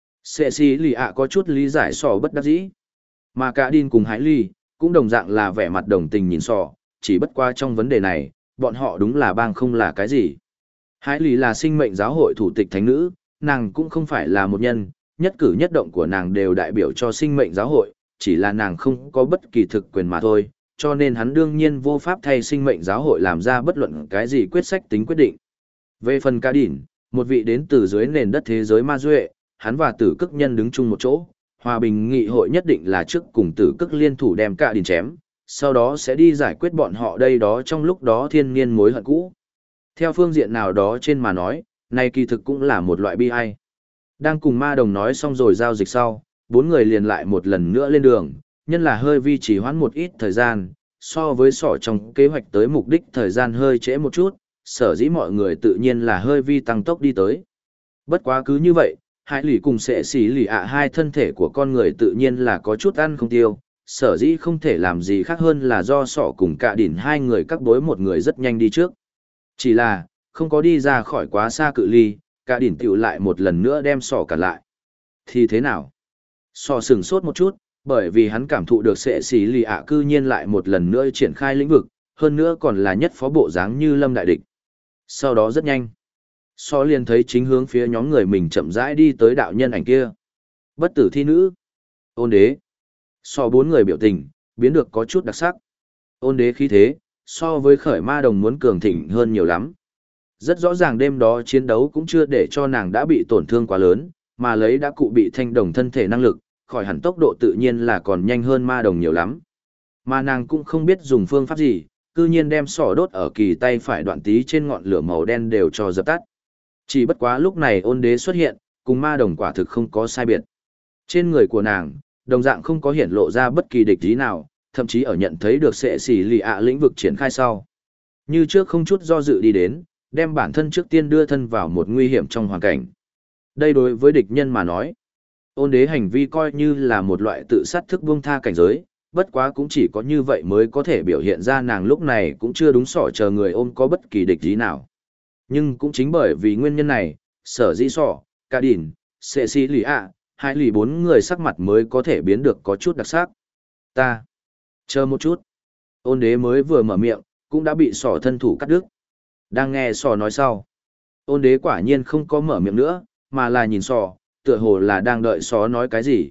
Cecilia có chút lý giải sò bất đắc dĩ. Mà cả Đin cùng Hải Ly, cũng đồng dạng là vẻ mặt đồng tình nhìn sò, chỉ bất qua trong vấn đề này, bọn họ đúng là bang không là cái gì. Hải Ly là sinh mệnh giáo hội thủ tịch thánh nữ, nàng cũng không phải là một nhân, nhất cử nhất động của nàng đều đại biểu cho sinh mệnh giáo hội, chỉ là nàng không có bất kỳ thực quyền mà thôi, cho nên hắn đương nhiên vô pháp thay sinh mệnh giáo hội làm ra bất luận cái gì quyết sách tính quyết định. Về phần Cả Đin, một vị đến từ dưới nền đất thế giới ma duệ, hắn và tử cức nhân đứng chung một chỗ, hòa bình nghị hội nhất định là trước cùng tử cức liên thủ đem Cả Đin chém, sau đó sẽ đi giải quyết bọn họ đây đó trong lúc đó thiên niên mối hận cũ. Theo phương diện nào đó trên mà nói, này kỳ thực cũng là một loại bi ai. Đang cùng ma đồng nói xong rồi giao dịch sau, bốn người liền lại một lần nữa lên đường, nhân là hơi vi trì hoãn một ít thời gian, so với sỏ trong kế hoạch tới mục đích thời gian hơi trễ một chút, sở dĩ mọi người tự nhiên là hơi vi tăng tốc đi tới. Bất quá cứ như vậy, Hải Lỷ cùng Sệ Xỉ Lỷ ạ hai thân thể của con người tự nhiên là có chút ăn không tiêu, sở dĩ không thể làm gì khác hơn là do sỏ cùng Cả Đỉnh hai người các đối một người rất nhanh đi trước. Chỉ là, không có đi ra khỏi quá xa cự ly, Cả Đỉnh tiểu lại một lần nữa đem sỏ cản lại. Thì thế nào? Sỏ sừng sốt một chút, bởi vì hắn cảm thụ được Sệ Xỉ Lỷ ạ cư nhiên lại một lần nữa triển khai lĩnh vực, hơn nữa còn là nhất phó bộ dáng như lâm đại địch. Sau đó rất nhanh, so liền thấy chính hướng phía nhóm người mình chậm rãi đi tới đạo nhân ảnh kia. Bất tử thi nữ, ôn đế. So bốn người biểu tình, biến được có chút đặc sắc. Ôn đế khí thế, so với khởi ma đồng muốn cường thịnh hơn nhiều lắm. Rất rõ ràng đêm đó chiến đấu cũng chưa để cho nàng đã bị tổn thương quá lớn, mà lấy đã cụ bị thanh đồng thân thể năng lực, khỏi hẳn tốc độ tự nhiên là còn nhanh hơn ma đồng nhiều lắm. Mà nàng cũng không biết dùng phương pháp gì, cư nhiên đem sỏ đốt ở kỳ tay phải đoạn tí trên ngọn lửa màu đen đều cho dập tắt. Chỉ bất quá lúc này ôn đế xuất hiện, cùng ma đồng quả thực không có sai biệt. Trên người của nàng, đồng dạng không có hiển lộ ra bất kỳ địch ý nào, thậm chí ở nhận thấy được Sệ Xỉ Lỷ ạ lĩnh vực triển khai sau. Như trước không chút do dự đi đến, đem bản thân trước tiên đưa thân vào một nguy hiểm trong hoàn cảnh. Đây đối với địch nhân mà nói, ôn đế hành vi coi như là một loại tự sát thức buông tha cảnh giới, bất quá cũng chỉ có như vậy mới có thể biểu hiện ra nàng lúc này cũng chưa đúng sỏ chờ người ôm có bất kỳ địch ý nào. Nhưng cũng chính bởi vì nguyên nhân này, sở dĩ sỏ, Cả Đỉnh, Sệ Xỉ Lỷ ạ, Hải Lỷ bốn người sắc mặt mới có thể biến được có chút đặc sắc. Ta, chờ một chút. Ôn đế mới vừa mở miệng, cũng đã bị sỏ thân thủ cắt đứt. Đang nghe sỏ nói sau. Ôn đế quả nhiên không có mở miệng nữa, mà là nhìn sỏ, tựa hồ là đang đợi sỏ nói cái gì.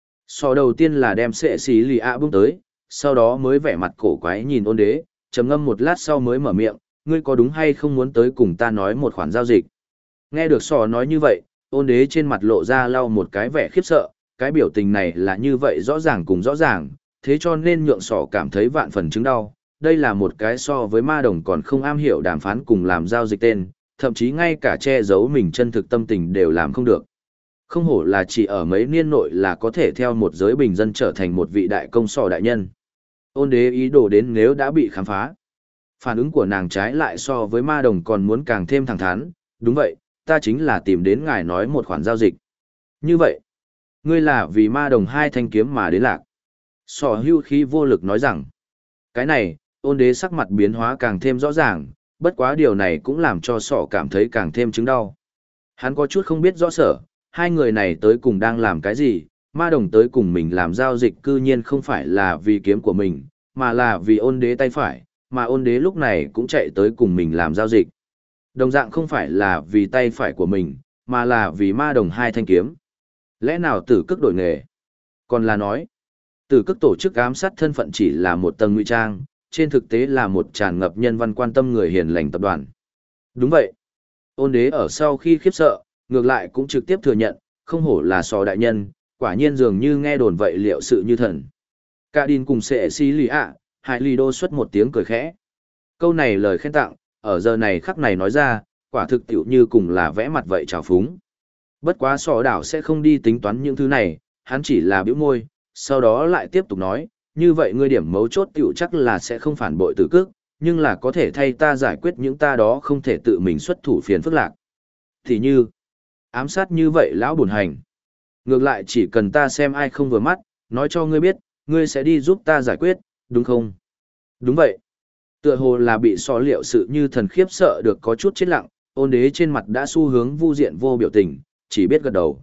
Sỏ đầu tiên là đem Sệ Xỉ Lỷ ạ bung tới, sau đó mới vẻ mặt cổ quái nhìn ôn đế, trầm ngâm một lát sau mới mở miệng, ngươi có đúng hay không muốn tới cùng ta nói một khoản giao dịch. Nghe được sỏ nói như vậy, ôn đế trên mặt lộ ra lau một cái vẻ khiếp sợ, cái biểu tình này là như vậy rõ ràng cùng rõ ràng, thế cho nên nhượng sỏ cảm thấy vạn phần chứng đau. Đây là một cái so với ma đồng còn không am hiểu đàm phán cùng làm giao dịch tên, thậm chí ngay cả che giấu mình chân thực tâm tình đều làm không được. Không hổ là chỉ ở mấy niên nội là có thể theo một giới bình dân trở thành một vị đại công sỏ đại nhân. Ôn đế ý đồ đến nếu đã bị khám phá. Phản ứng của nàng trái lại so với ma đồng còn muốn càng thêm thẳng thắn, đúng vậy, ta chính là tìm đến ngài nói một khoản giao dịch. Như vậy, ngươi là vì ma đồng hai thanh kiếm mà đến lạc. Sỏ hưu khí vô lực nói rằng, cái này, ôn đế sắc mặt biến hóa càng thêm rõ ràng, bất quá điều này cũng làm cho sỏ cảm thấy càng thêm chứng đau. Hắn có chút không biết rõ sở, hai người này tới cùng đang làm cái gì, ma đồng tới cùng mình làm giao dịch cư nhiên không phải là vì kiếm của mình, mà là vì ôn đế tay phải, mà ôn đế lúc này cũng chạy tới cùng mình làm giao dịch. Đồng dạng không phải là vì tay phải của mình, mà là vì ma đồng hai thanh kiếm. Lẽ nào tử cước đổi nghề? Còn là nói, tử cước tổ chức ám sát thân phận chỉ là một tầng ngụy trang, trên thực tế là một tràn ngập nhân văn quan tâm người hiền lành tập đoàn. Đúng vậy. Ôn đế ở sau khi khiếp sợ, ngược lại cũng trực tiếp thừa nhận, không hổ là sò đại nhân, quả nhiên dường như nghe đồn vậy liệu sự như thần. Cả đìn cùng sệ xí lì ạ, Hải lì đô xuất một tiếng cười khẽ. Câu này lời khen tặng, ở giờ này khắc này nói ra, quả thực tiểu như cùng là vẽ mặt vậy trào phúng. Bất quá sò đảo sẽ không đi tính toán những thứ này, hắn chỉ là bĩu môi, sau đó lại tiếp tục nói, như vậy ngươi điểm mấu chốt tiểu chắc là sẽ không phản bội tử cước, nhưng là có thể thay ta giải quyết những ta đó không thể tự mình xuất thủ phiền phức lạc. Thì như, ám sát như vậy lão buồn hành. Ngược lại chỉ cần ta xem ai không vừa mắt, nói cho ngươi biết, ngươi sẽ đi giúp ta giải quyết, đúng không? Đúng vậy. Tựa hồ là bị so liệu sự như thần khiếp sợ được có chút chết lặng, ôn đế trên mặt đã xu hướng vu diện vô biểu tình, chỉ biết gật đầu.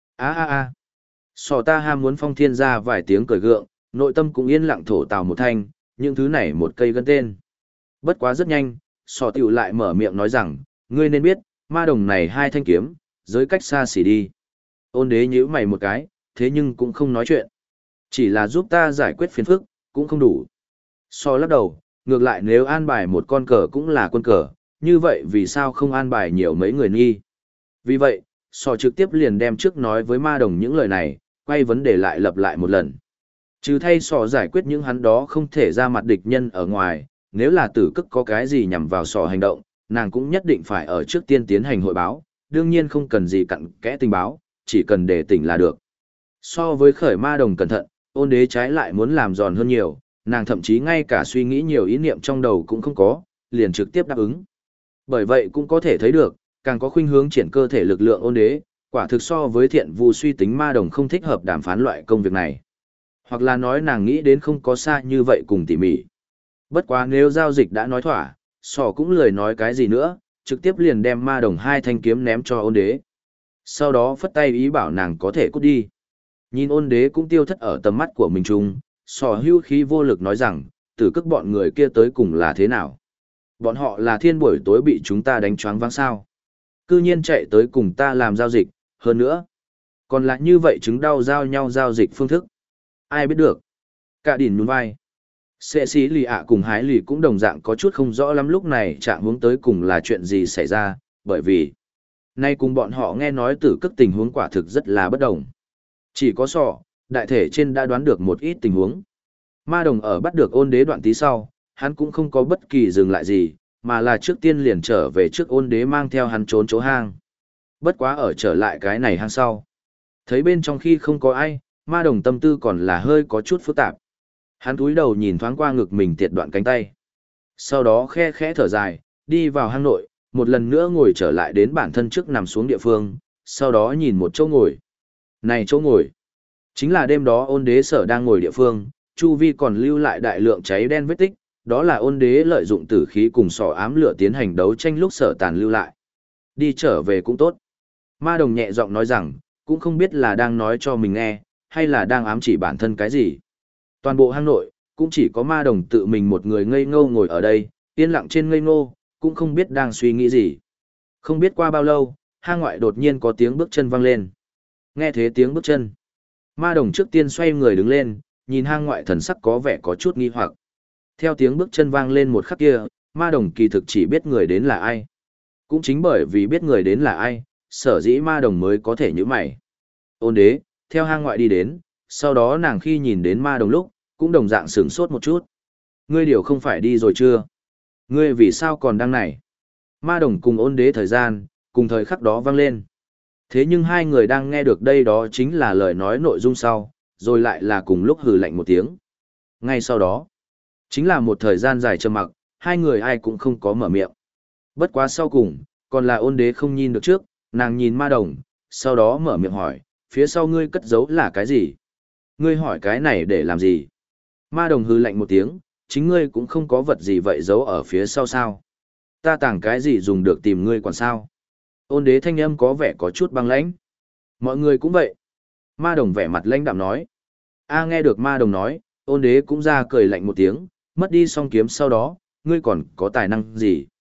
Sò ta ham muốn phong thiên ra vài tiếng cười gượng, nội tâm cũng yên lặng thổ tào một thanh, những thứ này một cây gân tên. Bất quá rất nhanh, sò tiểu lại mở miệng nói rằng, ngươi nên biết, ma đồng này hai thanh kiếm, giới cách xa xỉ đi. Ôn đế nhíu mày một cái, thế nhưng cũng không nói chuyện. Chỉ là giúp ta giải quyết phiền phức, cũng không đủ. So lắc đầu, ngược lại nếu an bài một con cờ cũng là quân cờ, như vậy vì sao không an bài nhiều mấy người nghi? Vì vậy, so trực tiếp liền đem trước nói với ma đồng những lời này, quay vấn đề lại lặp lại một lần. Trừ thay sò giải quyết những hắn đó không thể ra mặt địch nhân ở ngoài, nếu là tử cức có cái gì nhằm vào sò hành động, nàng cũng nhất định phải ở trước tiên tiến hành hội báo, đương nhiên không cần gì cặn kẽ tình báo, chỉ cần để tỉnh là được. So với khởi ma đồng cẩn thận, ôn đế trái lại muốn làm giòn hơn nhiều, nàng thậm chí ngay cả suy nghĩ nhiều ý niệm trong đầu cũng không có, liền trực tiếp đáp ứng. Bởi vậy cũng có thể thấy được, càng có khuynh hướng triển cơ thể lực lượng ôn đế, quả thực so với thiện vu suy tính ma đồng không thích hợp đàm phán loại công việc này. Hoặc là nói nàng nghĩ đến không có xa như vậy cùng tỉ mỉ. Bất quá nếu giao dịch đã nói thỏa, sò cũng lười nói cái gì nữa, trực tiếp liền đem ma đồng hai thanh kiếm ném cho ôn đế. Sau đó phất tay ý bảo nàng có thể cút đi. Nhìn ôn đế cũng tiêu thất ở tầm mắt của mình chung, sò hưu khí vô lực nói rằng, tử cức bọn người kia tới cùng là thế nào? Bọn họ là thiên buổi tối bị chúng ta đánh choáng váng sao? Cư nhiên chạy tới cùng ta làm giao dịch, hơn nữa. Còn lại như vậy chứng đau giao nhau giao dịch phương thức. Ai biết được? Cả đỉn nhún vai. Sệ sĩ lì ạ cùng hái lì cũng đồng dạng có chút không rõ lắm lúc này chạm hướng tới cùng là chuyện gì xảy ra, bởi vì nay cùng bọn họ nghe nói tử cức tình huống quả thực rất là bất đồng. Chỉ có sọ, đại thể trên đã đoán được một ít tình huống. Ma đồng ở bắt được ôn đế đoạn tí sau, hắn cũng không có bất kỳ dừng lại gì, mà là trước tiên liền trở về trước ôn đế mang theo hắn trốn chỗ hang. Bất quá ở trở lại cái này hang sau. Thấy bên trong khi không có ai, ma đồng tâm tư còn là hơi có chút phức tạp. Hắn cúi đầu nhìn thoáng qua ngực mình tiệt đoạn cánh tay. Sau đó khe khẽ thở dài, đi vào hang nội, một lần nữa ngồi trở lại đến bản thân trước nằm xuống địa phương, sau đó nhìn một chỗ ngồi. Này chỗ ngồi, chính là đêm đó ôn đế sở đang ngồi địa phương, chu vi còn lưu lại đại lượng cháy đen vết tích, đó là ôn đế lợi dụng tử khí cùng sỏ ám lửa tiến hành đấu tranh lúc sở tàn lưu lại. Đi trở về cũng tốt. Ma đồng nhẹ giọng nói rằng, cũng không biết là đang nói cho mình nghe, hay là đang ám chỉ bản thân cái gì. Toàn bộ hang nội, cũng chỉ có ma đồng tự mình một người ngây ngô ngồi ở đây, yên lặng trên ngây ngô, cũng không biết đang suy nghĩ gì. Không biết qua bao lâu, hang ngoại đột nhiên có tiếng bước chân vang lên. Nghe thế tiếng bước chân, ma đồng trước tiên xoay người đứng lên, nhìn hang ngoại thần sắc có vẻ có chút nghi hoặc. Theo tiếng bước chân vang lên một khắc kia, ma đồng kỳ thực chỉ biết người đến là ai. Cũng chính bởi vì biết người đến là ai, sở dĩ ma đồng mới có thể nhíu mày. Ôn đế, theo hang ngoại đi đến, sau đó nàng khi nhìn đến ma đồng lúc, cũng đồng dạng sửng sốt một chút. Ngươi điều không phải đi rồi chưa? Ngươi vì sao còn đang này? Ma đồng cùng ôn đế thời gian, cùng thời khắc đó vang lên. Thế nhưng hai người đang nghe được đây đó chính là lời nói nội dung sau, rồi lại là cùng lúc hừ lạnh một tiếng. Ngay sau đó, chính là một thời gian dài trầm mặc, hai người ai cũng không có mở miệng. Bất quá sau cùng, còn là ôn đế không nhìn được trước, nàng nhìn ma đồng, sau đó mở miệng hỏi, phía sau ngươi cất giấu là cái gì? Ngươi hỏi cái này để làm gì? Ma đồng hừ lạnh một tiếng, chính ngươi cũng không có vật gì vậy giấu ở phía sau sao? Ta tàng cái gì dùng được tìm ngươi còn sao? Ôn đế thanh âm có vẻ có chút băng lãnh. Mọi người cũng vậy. Ma đồng vẻ mặt lãnh đạm nói. Nghe được ma đồng nói, ôn đế cũng ra cười lạnh một tiếng, mất đi song kiếm sau đó, ngươi còn có tài năng gì?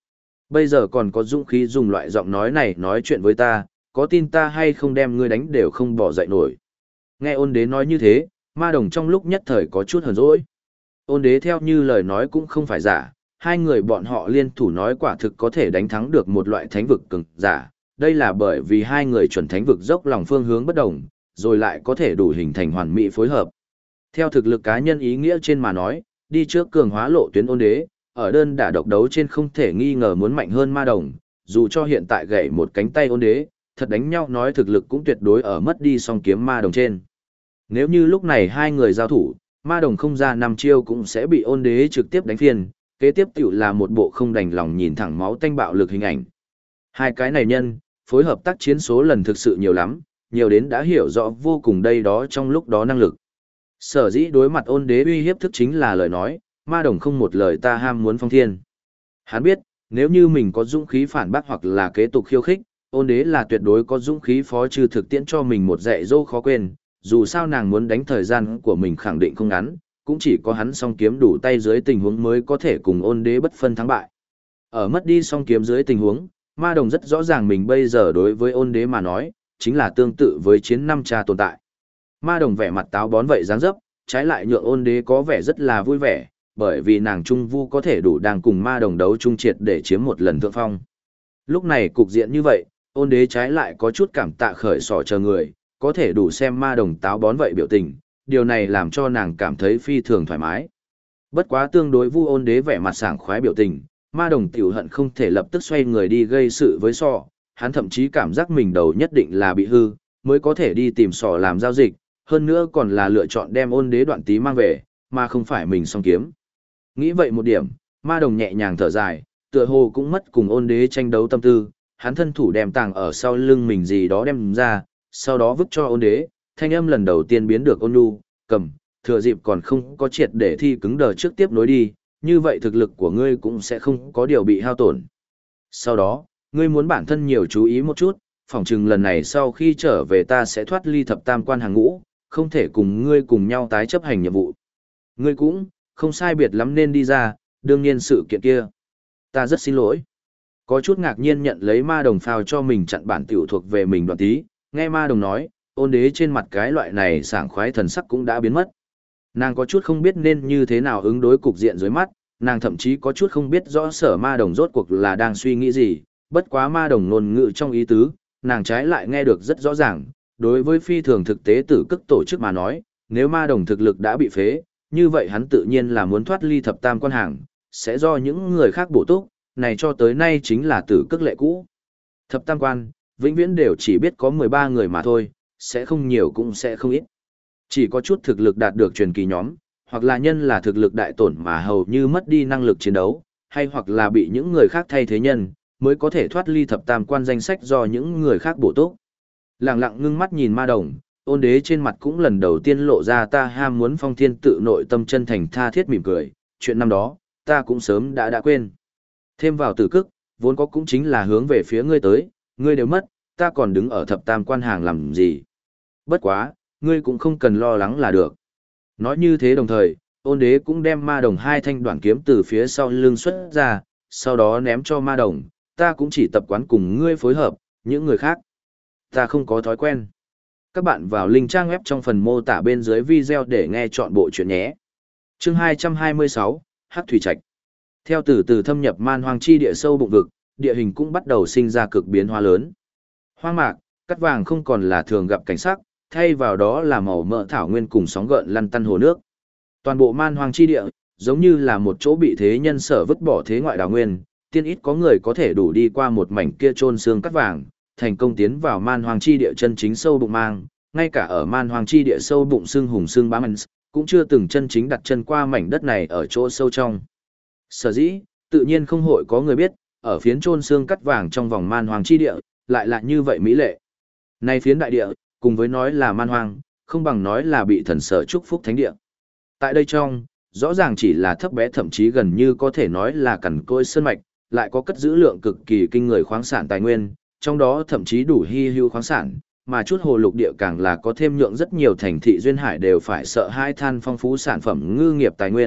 Bây giờ còn có dũng khí dùng loại giọng nói này nói chuyện với ta, có tin ta hay không đem ngươi đánh đều không bỏ dậy nổi. Nghe ôn đế nói như thế, ma đồng trong lúc nhất thời có chút hờn dỗi. Ôn đế theo như lời nói cũng không phải giả, hai người bọn họ liên thủ nói quả thực có thể đánh thắng được một loại thánh vực cường giả. Đây là bởi vì hai người chuẩn thánh vực dốc lòng phương hướng bất đồng, rồi lại có thể đủ hình thành hoàn mỹ phối hợp. Theo thực lực cá nhân ý nghĩa trên mà nói, đi trước cường hóa lộ tuyến ôn đế, ở đơn đả độc đấu trên không thể nghi ngờ muốn mạnh hơn ma đồng, dù cho hiện tại gãy một cánh tay ôn đế, thật đánh nhau nói thực lực cũng tuyệt đối ở mất đi song kiếm ma đồng trên. Nếu như lúc này hai người giao thủ, ma đồng không ra 5 chiêu cũng sẽ bị ôn đế trực tiếp đánh phiền, kế tiếp tiểu là một bộ không đành lòng nhìn thẳng máu tanh bạo lực hình ảnh. Hai cái này nhân, phối hợp tác chiến số lần thực sự nhiều lắm, nhiều đến đã hiểu rõ vô cùng đây đó trong lúc đó năng lực. Sở dĩ đối mặt ôn đế uy hiếp thức chính là lời nói, ma đồng không một lời ta ham muốn phong thiên. Hắn biết, nếu như mình có dũng khí phản bác hoặc là kế tục khiêu khích, ôn đế là tuyệt đối có dũng khí phó trừ thực tiễn cho mình một dạy dỗ khó quên, dù sao nàng muốn đánh thời gian của mình khẳng định không ngắn, cũng chỉ có hắn song kiếm đủ tay dưới tình huống mới có thể cùng ôn đế bất phân thắng bại. Ở mất đi song kiếm dưới tình huống, ma đồng rất rõ ràng mình bây giờ đối với ôn đế mà nói, chính là tương tự với chiến năm cha tồn tại. Ma đồng vẻ mặt táo bón vậy dáng dấp, trái lại nhượng ôn đế có vẻ rất là vui vẻ, bởi vì nàng trung vu có thể đủ đang cùng ma đồng đấu trung triệt để chiếm một lần thượng phong. Lúc này cục diện như vậy, ôn đế trái lại có chút cảm tạ khởi sỏ chờ người, có thể đủ xem ma đồng táo bón vậy biểu tình, điều này làm cho nàng cảm thấy phi thường thoải mái. Bất quá tương đối vu ôn đế vẻ mặt sảng khoái biểu tình, ma đồng tiểu hận không thể lập tức xoay người đi gây sự với sọ, hắn thậm chí cảm giác mình đầu nhất định là bị hư, mới có thể đi tìm sọ làm giao dịch, hơn nữa còn là lựa chọn đem ôn đế đoạn tí mang về, mà không phải mình song kiếm. Nghĩ vậy một điểm, ma đồng nhẹ nhàng thở dài, tựa hồ cũng mất cùng ôn đế tranh đấu tâm tư, hắn thân thủ đem tàng ở sau lưng mình gì đó đem ra, sau đó vứt cho ôn đế, thanh âm lần đầu tiên biến được ôn nhu, cầm, thừa dịp còn không có triệt để thi cứng đờ trước tiếp nối đi, như vậy thực lực của ngươi cũng sẽ không có điều bị hao tổn. Sau đó, ngươi muốn bản thân nhiều chú ý một chút, phỏng chừng lần này sau khi trở về ta sẽ thoát ly thập tam quan hàng ngũ, không thể cùng ngươi cùng nhau tái chấp hành nhiệm vụ. Ngươi cũng, không sai biệt lắm nên đi ra, đương nhiên sự kiện kia. Ta rất xin lỗi. Có chút ngạc nhiên nhận lấy ma đồng phao cho mình chặn bản tiểu thuộc về mình đoạn tí, nghe ma đồng nói, ôn đế trên mặt cái loại này sảng khoái thần sắc cũng đã biến mất. Nàng có chút không biết nên như thế nào ứng đối cục diện dưới mắt, nàng thậm chí có chút không biết rõ sở ma đồng rốt cuộc là đang suy nghĩ gì, bất quá ma đồng ngôn ngữ trong ý tứ, nàng trái lại nghe được rất rõ ràng, đối với phi thường thực tế tử cức tổ chức mà nói, nếu ma đồng thực lực đã bị phế, như vậy hắn tự nhiên là muốn thoát ly thập tam quan hàng, sẽ do những người khác bổ túc, này cho tới nay chính là tử cức lệ cũ. Thập tam quan, vĩnh viễn đều chỉ biết có 13 người mà thôi, sẽ không nhiều cũng sẽ không ít. Chỉ có chút thực lực đạt được truyền kỳ nhóm, hoặc là nhân là thực lực đại tổn mà hầu như mất đi năng lực chiến đấu, hay hoặc là bị những người khác thay thế nhân, mới có thể thoát ly thập tam quan danh sách do những người khác bổ túc. Lặng lặng ngưng mắt nhìn ma đồng, ôn đế trên mặt cũng lần đầu tiên lộ ra ta ham muốn phong thiên tự nội tâm chân thành tha thiết mỉm cười, chuyện năm đó, ta cũng sớm đã quên. Thêm vào tử cức, vốn có cũng chính là hướng về phía ngươi tới, ngươi đều mất, ta còn đứng ở thập tam quan hàng làm gì. Bất quá, ngươi cũng không cần lo lắng là được. Nói như thế đồng thời, ôn đế cũng đem ma đồng hai thanh đoạn kiếm từ phía sau lưng xuất ra, sau đó ném cho ma đồng, ta cũng chỉ tập quán cùng ngươi phối hợp, những người khác. Ta không có thói quen. Các bạn vào link trang web trong phần mô tả bên dưới video để nghe chọn bộ chuyện nhé. Chương 226, Hắc Thủy Trạch. Theo từ từ thâm nhập man hoang chi địa sâu bụng vực, địa hình cũng bắt đầu sinh ra cực biến hóa lớn. Hoang mạc, cắt vàng không còn là thường gặp cảnh sắc, thay vào đó là màu mỡ thảo nguyên cùng sóng gợn lăn tăn hồ nước. Toàn bộ man hoang chi địa, giống như là một chỗ bị thế nhân sở vứt bỏ thế ngoại đào nguyên, tiên ít có người có thể đủ đi qua một mảnh kia trôn xương cắt vàng, thành công tiến vào man hoang chi địa chân chính sâu bụng mang, ngay cả ở man hoang chi địa sâu bụng xương hùng xương bám cũng chưa từng chân chính đặt chân qua mảnh đất này ở chỗ sâu trong. Sở dĩ, tự nhiên không hội có người biết, ở phiến trôn xương cắt vàng trong vòng man hoang chi địa, lại là như vậy mỹ lệ. Nay phiến đại địa, cùng với nói là man hoang, không bằng nói là bị thần sở chúc phúc thánh địa. Tại đây trong, rõ ràng chỉ là thấp bé thậm chí gần như có thể nói là cằn cỗi sơn mạch, lại có cất giữ lượng cực kỳ kinh người khoáng sản tài nguyên, trong đó thậm chí đủ hy hữu khoáng sản, mà chút hồ lục địa càng là có thêm nhượng rất nhiều thành thị duyên hải đều phải sợ hai than phong phú sản phẩm ngư nghiệp tài nguyên,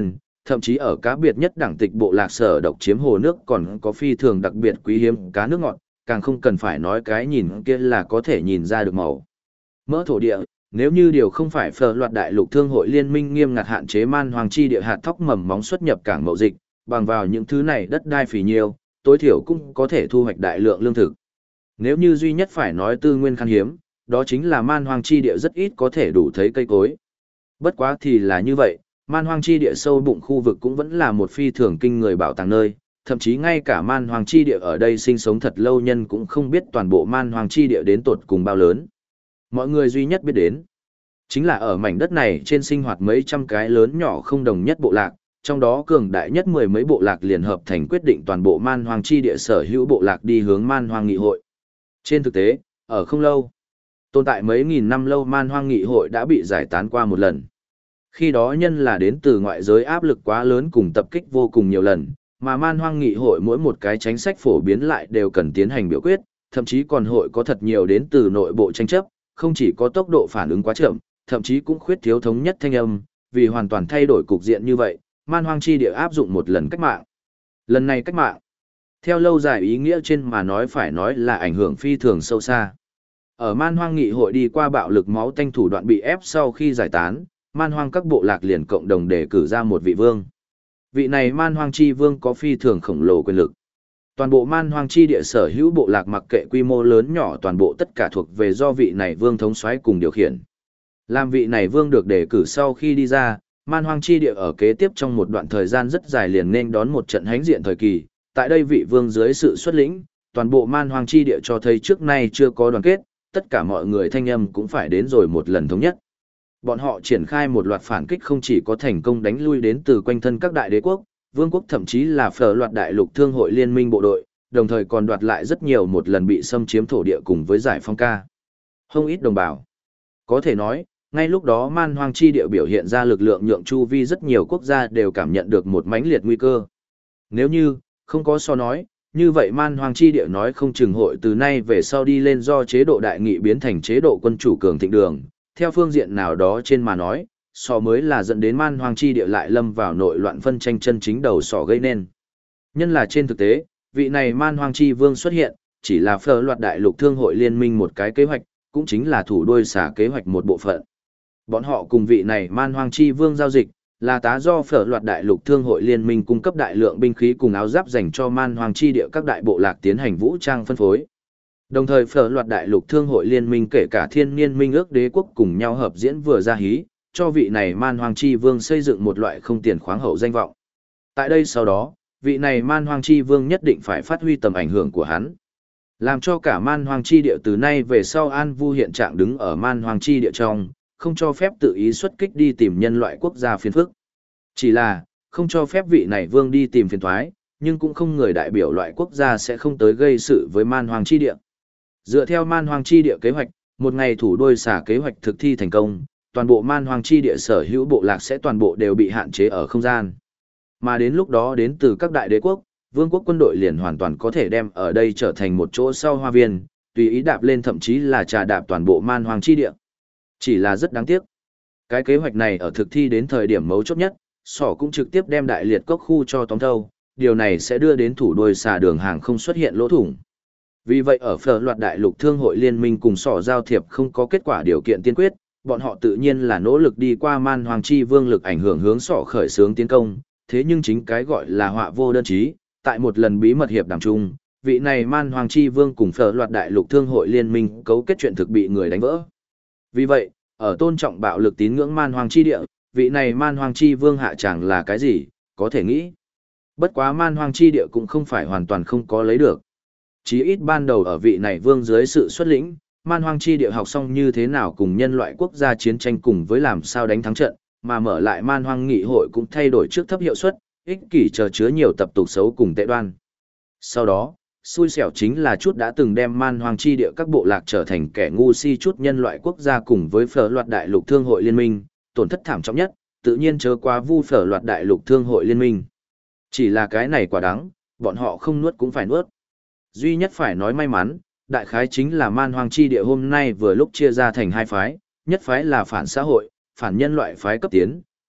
Thậm chí ở cá biệt nhất đẳng tịch bộ lạc sở độc chiếm hồ nước còn có phi thường đặc biệt quý hiếm cá nước ngọt, càng không cần phải nói cái nhìn kia là có thể nhìn ra được màu. Mỡ thổ địa, nếu như điều không phải phở loạt đại lục thương hội liên minh nghiêm ngặt hạn chế man hoàng chi địa hạt thóc mầm móng xuất nhập cảng mậu dịch, bằng vào những thứ này đất đai phì nhiêu, tối thiểu cũng có thể thu hoạch đại lượng lương thực. Nếu như duy nhất phải nói tư nguyên khan hiếm, đó chính là man hoang chi địa rất ít có thể đủ thấy cây cối. Bất quá thì là như vậy, man hoang chi địa sâu bụng khu vực cũng vẫn là một phi thường kinh người bảo tàng nơi, thậm chí ngay cả man hoang chi địa ở đây sinh sống thật lâu nhân cũng không biết toàn bộ man hoang chi địa đến tột cùng bao lớn. Mọi người duy nhất biết đến, chính là ở mảnh đất này trên sinh hoạt mấy trăm cái lớn nhỏ không đồng nhất bộ lạc, trong đó cường đại nhất mười mấy bộ lạc liền hợp thành quyết định toàn bộ man hoang chi địa sở hữu bộ lạc đi hướng man hoang nghị hội. Trên thực tế, ở không lâu, tồn tại mấy nghìn năm lâu man hoang nghị hội đã bị giải tán qua một lần. Khi đó nhân là đến từ ngoại giới áp lực quá lớn cùng tập kích vô cùng nhiều lần, mà man hoang nghị hội mỗi một cái chính sách phổ biến lại đều cần tiến hành biểu quyết, thậm chí còn hội có thật nhiều đến từ nội bộ tranh chấp, không chỉ có tốc độ phản ứng quá chậm, thậm chí cũng khuyết thiếu thống nhất thanh âm, vì hoàn toàn thay đổi cục diện như vậy, man hoang chi địa áp dụng một lần cách mạng. Lần này cách mạng, theo lâu dài ý nghĩa trên mà nói phải nói là ảnh hưởng phi thường sâu xa. Ở man hoang nghị hội đi qua bạo lực máu tanh thủ đoạn bị ép sau khi giải tán, man hoang các bộ lạc liền cộng đồng đề cử ra một vị vương. Vị này man hoang chi vương có phi thường khổng lồ quyền lực. Toàn bộ man hoang chi địa sở hữu bộ lạc mặc kệ quy mô lớn nhỏ toàn bộ tất cả thuộc về do vị này vương thống soái cùng điều khiển. Làm vị này vương được đề cử sau khi đi ra, man hoang chi địa ở kế tiếp trong một đoạn thời gian rất dài liền nên đón một trận hánh diện thời kỳ. Tại đây vị vương dưới sự xuất lĩnh, toàn bộ man hoang chi địa cho thấy trước nay chưa có đoàn kết, tất cả mọi người thanh âm cũng phải đến rồi một lần thống nhất. Bọn họ triển khai một loạt phản kích không chỉ có thành công đánh lui đến từ quanh thân các đại đế quốc, vương quốc thậm chí là phở loạt đại lục thương hội liên minh bộ đội, đồng thời còn đoạt lại rất nhiều một lần bị xâm chiếm thổ địa cùng với giải phong ca. Không ít đồng bào. Có thể nói, ngay lúc đó man hoang chi địa biểu hiện ra lực lượng nhượng chu vi rất nhiều quốc gia đều cảm nhận được một mãnh liệt nguy cơ. Nếu như, không có so nói, như vậy man hoang chi địa nói không chừng hội từ nay về sau đi lên do chế độ đại nghị biến thành chế độ quân chủ cường thịnh đường, theo phương diện nào đó trên mà nói, so mới là dẫn đến man hoang chi địa lại lâm vào nội loạn phân tranh chân chính đầu sỏ gây nên. Nhân là trên thực tế, vị này man hoang chi vương xuất hiện, chỉ là phở loạt đại lục thương hội liên minh một cái kế hoạch, cũng chính là thủ đuôi xả kế hoạch một bộ phận. Bọn họ cùng vị này man hoang chi vương giao dịch, là tá do phở loạt đại lục thương hội liên minh cung cấp đại lượng binh khí cùng áo giáp dành cho man hoang chi địa các đại bộ lạc tiến hành vũ trang phân phối. Đồng thời phở loạt đại lục thương hội liên minh kể cả thiên niên minh ước đế quốc cùng nhau hợp diễn vừa ra hí, cho vị này man hoang chi vương xây dựng một loại không tiền khoáng hậu danh vọng. Tại đây sau đó, vị này man hoang chi vương nhất định phải phát huy tầm ảnh hưởng của hắn. Làm cho cả man hoang chi địa từ nay về sau an vu hiện trạng đứng ở man hoang chi địa trong, không cho phép tự ý xuất kích đi tìm nhân loại quốc gia phiền phức. Chỉ là, không cho phép vị này vương đi tìm phiền thoái, nhưng cũng không người đại biểu loại quốc gia sẽ không tới gây sự với man hoang chi địa. Dựa theo man hoang chi địa kế hoạch, một ngày thủ đôi xả kế hoạch thực thi thành công, toàn bộ man hoang chi địa sở hữu bộ lạc sẽ toàn bộ đều bị hạn chế ở không gian. Mà đến lúc đó đến từ các đại đế quốc, vương quốc quân đội liền hoàn toàn có thể đem ở đây trở thành một chỗ sau hoa viên, tùy ý đạp lên thậm chí là trà đạp toàn bộ man hoang chi địa. Chỉ là rất đáng tiếc. Cái kế hoạch này ở thực thi đến thời điểm mấu chốt nhất, sỏ cũng trực tiếp đem đại liệt cốc khu cho tóm thâu, điều này sẽ đưa đến thủ đôi xà đường hàng không xuất hiện lỗ thủng. Vì vậy ở phở loạt đại lục thương hội liên minh cùng sỏ giao thiệp không có kết quả điều kiện tiên quyết, bọn họ tự nhiên là nỗ lực đi qua man hoàng chi vương lực ảnh hưởng hướng sỏ khởi xướng tiến công, thế nhưng chính cái gọi là họa vô đơn chí, tại một lần bí mật hiệp đàm chung, vị này man hoàng chi vương cùng phở loạt đại lục thương hội liên minh cấu kết chuyện thực bị người đánh vỡ. Vì vậy, ở tôn trọng bạo lực tín ngưỡng man hoàng chi địa, vị này man hoàng chi vương hạ chẳng là cái gì, có thể nghĩ. Bất quá man hoàng chi địa cũng không phải hoàn toàn không có lấy được. Chí ít ban đầu ở vị này vương dưới sự xuất lĩnh, man hoàng chi địa học xong như thế nào cùng nhân loại quốc gia chiến tranh cùng với làm sao đánh thắng trận, mà mở lại man hoàng nghị hội cũng thay đổi trước thấp hiệu suất, ích kỷ chờ chứa nhiều tập tục xấu cùng tệ đoan. Sau đó, xui xẻo chính là chút đã từng đem man hoàng chi địa các bộ lạc trở thành kẻ ngu si chút nhân loại quốc gia cùng với phở loạt đại lục thương hội liên minh, tổn thất thảm trọng nhất, tự nhiên chớ quá vu phở loạt đại lục thương hội liên minh. Chỉ là cái này quả đắng, bọn họ không nuốt cũng phải nuốt. Duy nhất phải nói may mắn, đại khái chính là man hoàng chi địa hôm nay vừa lúc chia ra thành hai phái, nhất phái là phản xã hội, phản nhân loại phái cấp tiến,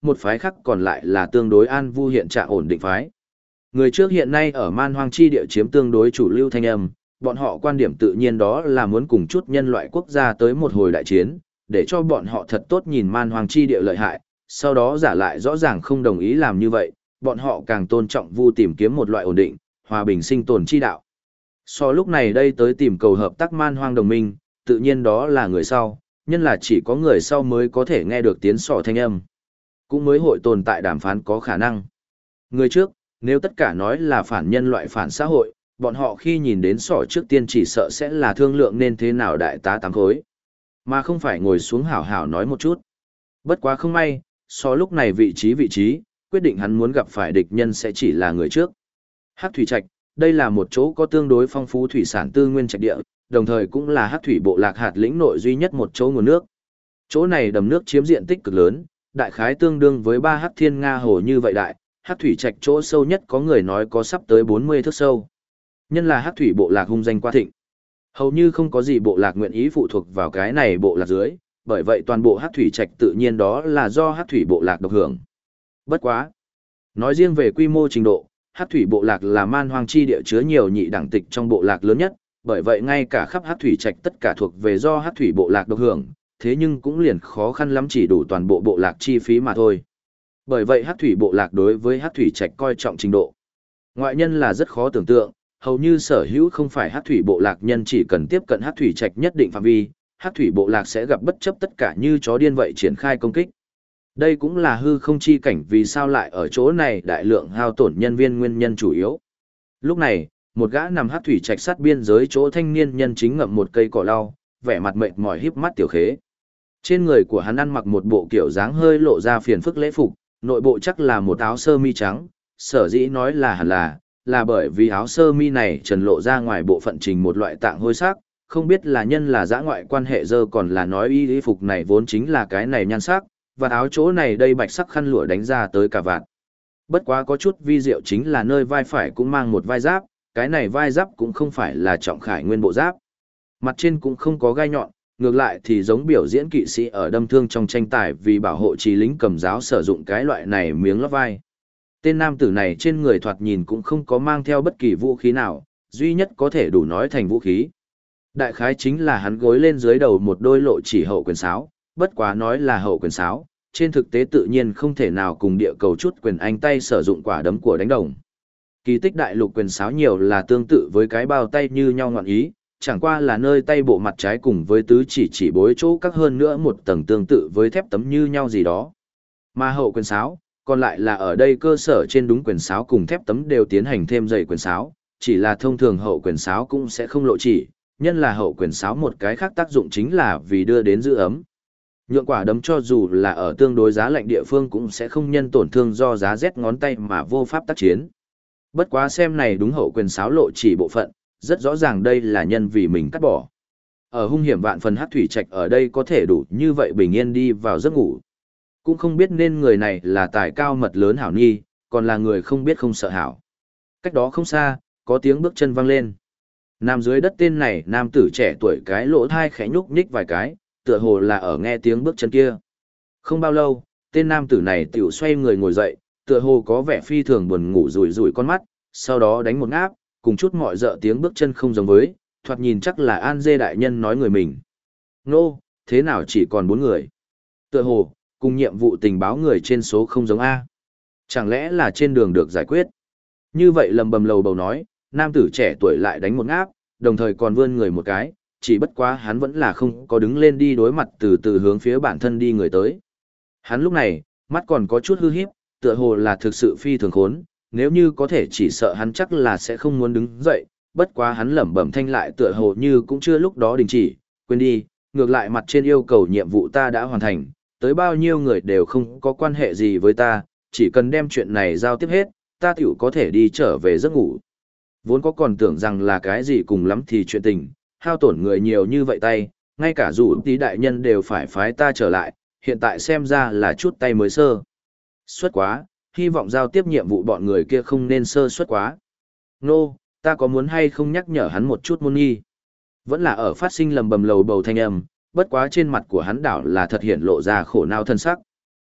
một phái khác còn lại là tương đối an vu hiện trạng ổn định phái. Người trước hiện nay ở man hoang chi địa chiếm tương đối chủ lưu thanh âm, bọn họ quan điểm tự nhiên đó là muốn cùng chút nhân loại quốc gia tới một hồi đại chiến, để cho bọn họ thật tốt nhìn man hoang chi địa lợi hại, sau đó giả lại rõ ràng không đồng ý làm như vậy, bọn họ càng tôn trọng vu tìm kiếm một loại ổn định, hòa bình sinh tồn chi đạo. So lúc này đây tới tìm cầu hợp tác man hoang đồng minh, tự nhiên đó là người sau, nhân là chỉ có người sau mới có thể nghe được tiếng sỏ thanh âm. Cũng mới hội tồn tại đàm phán có khả năng. Người trước, nếu tất cả nói là phản nhân loại phản xã hội, bọn họ khi nhìn đến sỏ trước tiên chỉ sợ sẽ là thương lượng nên thế nào đại tá tám khối. Mà không phải ngồi xuống hảo hảo nói một chút. Bất quá không may, so lúc này vị trí, quyết định hắn muốn gặp phải địch nhân sẽ chỉ là người trước. Hắc Thủy Trạch, đây là một chỗ có tương đối phong phú thủy sản tư nguyên trạch địa, đồng thời cũng là Hắc Thủy Bộ Lạc hạt lĩnh nội duy nhất một chỗ nguồn nước. Chỗ này đầm nước chiếm diện tích cực lớn, đại khái tương đương với 3 Hắc Thiên Nga hồ như vậy đại, Hắc Thủy Trạch chỗ sâu nhất có người nói có sắp tới 40 thước sâu. Nhân là Hắc Thủy Bộ Lạc hung danh quá thịnh. Hầu như không có gì bộ lạc nguyện ý phụ thuộc vào cái này bộ lạc dưới, bởi vậy toàn bộ Hắc Thủy Trạch tự nhiên đó là do Hắc Thủy Bộ Lạc độc hưởng. Bất quá, nói riêng về quy mô trình độ, Hắc Thủy Bộ Lạc là man hoang chi địa chứa nhiều nhị đẳng tịch trong bộ lạc lớn nhất, bởi vậy ngay cả khắp Hắc Thủy Trạch tất cả thuộc về do Hắc Thủy Bộ Lạc độc hưởng, thế nhưng cũng liền khó khăn lắm chỉ đủ toàn bộ bộ lạc chi phí mà thôi. Bởi vậy Hắc Thủy Bộ Lạc đối với Hắc Thủy Trạch coi trọng trình độ. Ngoại nhân là rất khó tưởng tượng, hầu như sở hữu không phải Hắc Thủy Bộ Lạc nhân chỉ cần tiếp cận Hắc Thủy Trạch nhất định phạm vi, Hắc Thủy Bộ Lạc sẽ gặp bất chấp tất cả như chó điên vậy triển khai công kích. Đây cũng là hư không chi cảnh vì sao lại ở chỗ này đại lượng hao tổn nhân viên nguyên nhân chủ yếu. Lúc này, một gã nằm Hắc Thủy Trạch sát biên giới chỗ thanh niên nhân chính ngậm một cây cỏ lau, vẻ mặt mệt mỏi híp mắt tiểu khế. Trên người của hắn ăn mặc một bộ kiểu dáng hơi lộ ra phiền phức lễ phục, nội bộ chắc là một áo sơ mi trắng, sở dĩ nói là hẳn là bởi vì áo sơ mi này trần lộ ra ngoài bộ phận trình một loại tạng hôi sắc, không biết là nhân là dã ngoại quan hệ dơ còn là nói y phục này vốn chính là cái này nhan sắc, và áo chỗ này đây bạch sắc khăn lụa đánh ra tới cả vạt. Bất quá có chút vi diệu chính là nơi vai phải cũng mang một vai giáp, cái này vai giáp cũng không phải là trọng khải nguyên bộ giáp. Mặt trên cũng không có gai nhọn, ngược lại thì giống biểu diễn kỵ sĩ ở đâm thương trong tranh tài vì bảo hộ trí lính cầm giáo sử dụng cái loại này miếng lót vai. Tên nam tử này trên người thoạt nhìn cũng không có mang theo bất kỳ vũ khí nào, duy nhất có thể đủ nói thành vũ khí. Đại khái chính là hắn gối lên dưới đầu một đôi lộ chỉ hậu quyền sáo, bất quá nói là hậu quyền sáo, trên thực tế tự nhiên không thể nào cùng địa cầu chút quyền anh tay sử dụng quả đấm của đánh đồng. Kỳ tích đại lục quyền sáo nhiều là tương tự với cái bao tay như nhau ngọn ý, chẳng qua là nơi tay bộ mặt trái cùng với tứ chỉ bối chỗ các hơn nữa một tầng tương tự với thép tấm như nhau gì đó. Mà hậu quyền sáo, còn lại là ở đây cơ sở trên đúng quyền sáo cùng thép tấm đều tiến hành thêm dày quyền sáo, chỉ là thông thường hậu quyền sáo cũng sẽ không lộ chỉ, nhân là hậu quyền sáo một cái khác tác dụng chính là vì đưa đến giữ ấm. Nhượng quả đấm cho dù là ở tương đối giá lạnh địa phương cũng sẽ không nhân tổn thương do giá rét ngón tay mà vô pháp tác chiến. Bất quá xem này đúng hậu quyền sáo lộ chỉ bộ phận, rất rõ ràng đây là nhân vì mình cắt bỏ. Ở hung hiểm vạn phần Hắc Thủy Trạch ở đây có thể đủ như vậy bình yên đi vào giấc ngủ. Cũng không biết nên người này là tài cao mật lớn hảo nhi, còn là người không biết không sợ hảo. Cách đó không xa, có tiếng bước chân vang lên. Nằm dưới đất tên này nam tử trẻ tuổi cái lỗ thai khẽ nhúc nhích vài cái, tựa hồ là ở nghe tiếng bước chân kia. Không bao lâu, tên nam tử này tiểu xoay người ngồi dậy, tựa hồ có vẻ phi thường buồn ngủ rủi rủi con mắt, sau đó đánh một ngáp, cùng chút mọi dợ tiếng bước chân không giống với, thoạt nhìn chắc là An Dê đại nhân nói người mình. Nô, thế nào chỉ còn 4 người? Tựa hồ, cùng nhiệm vụ tình báo người trên số không giống A. Chẳng lẽ là trên đường được giải quyết? Như vậy lầm bầm lầu bầu nói, nam tử trẻ tuổi lại đánh một ngáp, đồng thời còn vươn người một cái, chỉ bất quá hắn vẫn là không có đứng lên đi đối mặt từ từ hướng phía bản thân đi người tới. Hắn lúc này, mắt còn có chút hư híp, tựa hồ là thực sự phi thường khốn, nếu như có thể chỉ sợ hắn chắc là sẽ không muốn đứng dậy, bất quá hắn lẩm bẩm thanh lại tựa hồ như cũng chưa lúc đó đình chỉ, quên đi, ngược lại mặt trên yêu cầu nhiệm vụ ta đã hoàn thành, tới bao nhiêu người đều không có quan hệ gì với ta, chỉ cần đem chuyện này giao tiếp hết, ta tiểu có thể đi trở về giấc ngủ. Vốn có còn tưởng rằng là cái gì cùng lắm thì chuyện tình, hao tổn người nhiều như vậy tay, ngay cả dù tí đại nhân đều phải phái ta trở lại, hiện tại xem ra là chút tay mới sơ. Suất quá, hy vọng giao tiếp nhiệm vụ bọn người kia không nên sơ suất quá. Nô, ta có muốn hay không nhắc nhở hắn một chút môn nghi? Vẫn là ở phát sinh lầm bầm lầu bầu thanh âm, bất quá trên mặt của hắn đảo là thật hiện lộ ra khổ não thân sắc.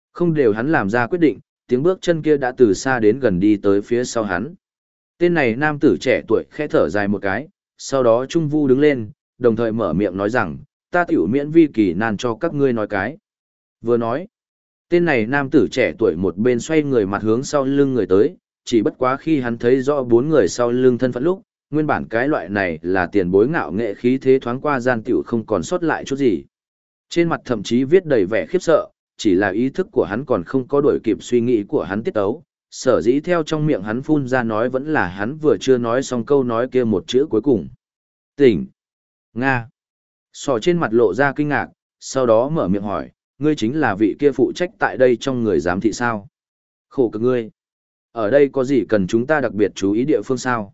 Không đều hắn làm ra quyết định, tiếng bước chân kia đã từ xa đến gần đi tới phía sau hắn. Tên này nam tử trẻ tuổi khẽ thở dài một cái, sau đó Trung Vu đứng lên, đồng thời mở miệng nói rằng, ta tiểu miễn vi kỳ nan cho các ngươi nói cái. Vừa nói, tên này nam tử trẻ tuổi một bên xoay người mặt hướng sau lưng người tới, chỉ bất quá khi hắn thấy rõ bốn người sau lưng thân phận lúc, nguyên bản cái loại này là tiền bối ngạo nghệ khí thế thoáng qua gian tiểu không còn sót lại chút gì. Trên mặt thậm chí viết đầy vẻ khiếp sợ, chỉ là ý thức của hắn còn không có đuổi kịp suy nghĩ của hắn tiết tấu, sở dĩ theo trong miệng hắn phun ra nói vẫn là hắn vừa chưa nói xong câu nói kia một chữ cuối cùng. Tỉnh. Nga. Sò trên mặt lộ ra kinh ngạc, sau đó mở miệng hỏi, ngươi chính là vị kia phụ trách tại đây trong người giám thị sao? Khổ cực ngươi. Ở đây có gì cần chúng ta đặc biệt chú ý địa phương sao?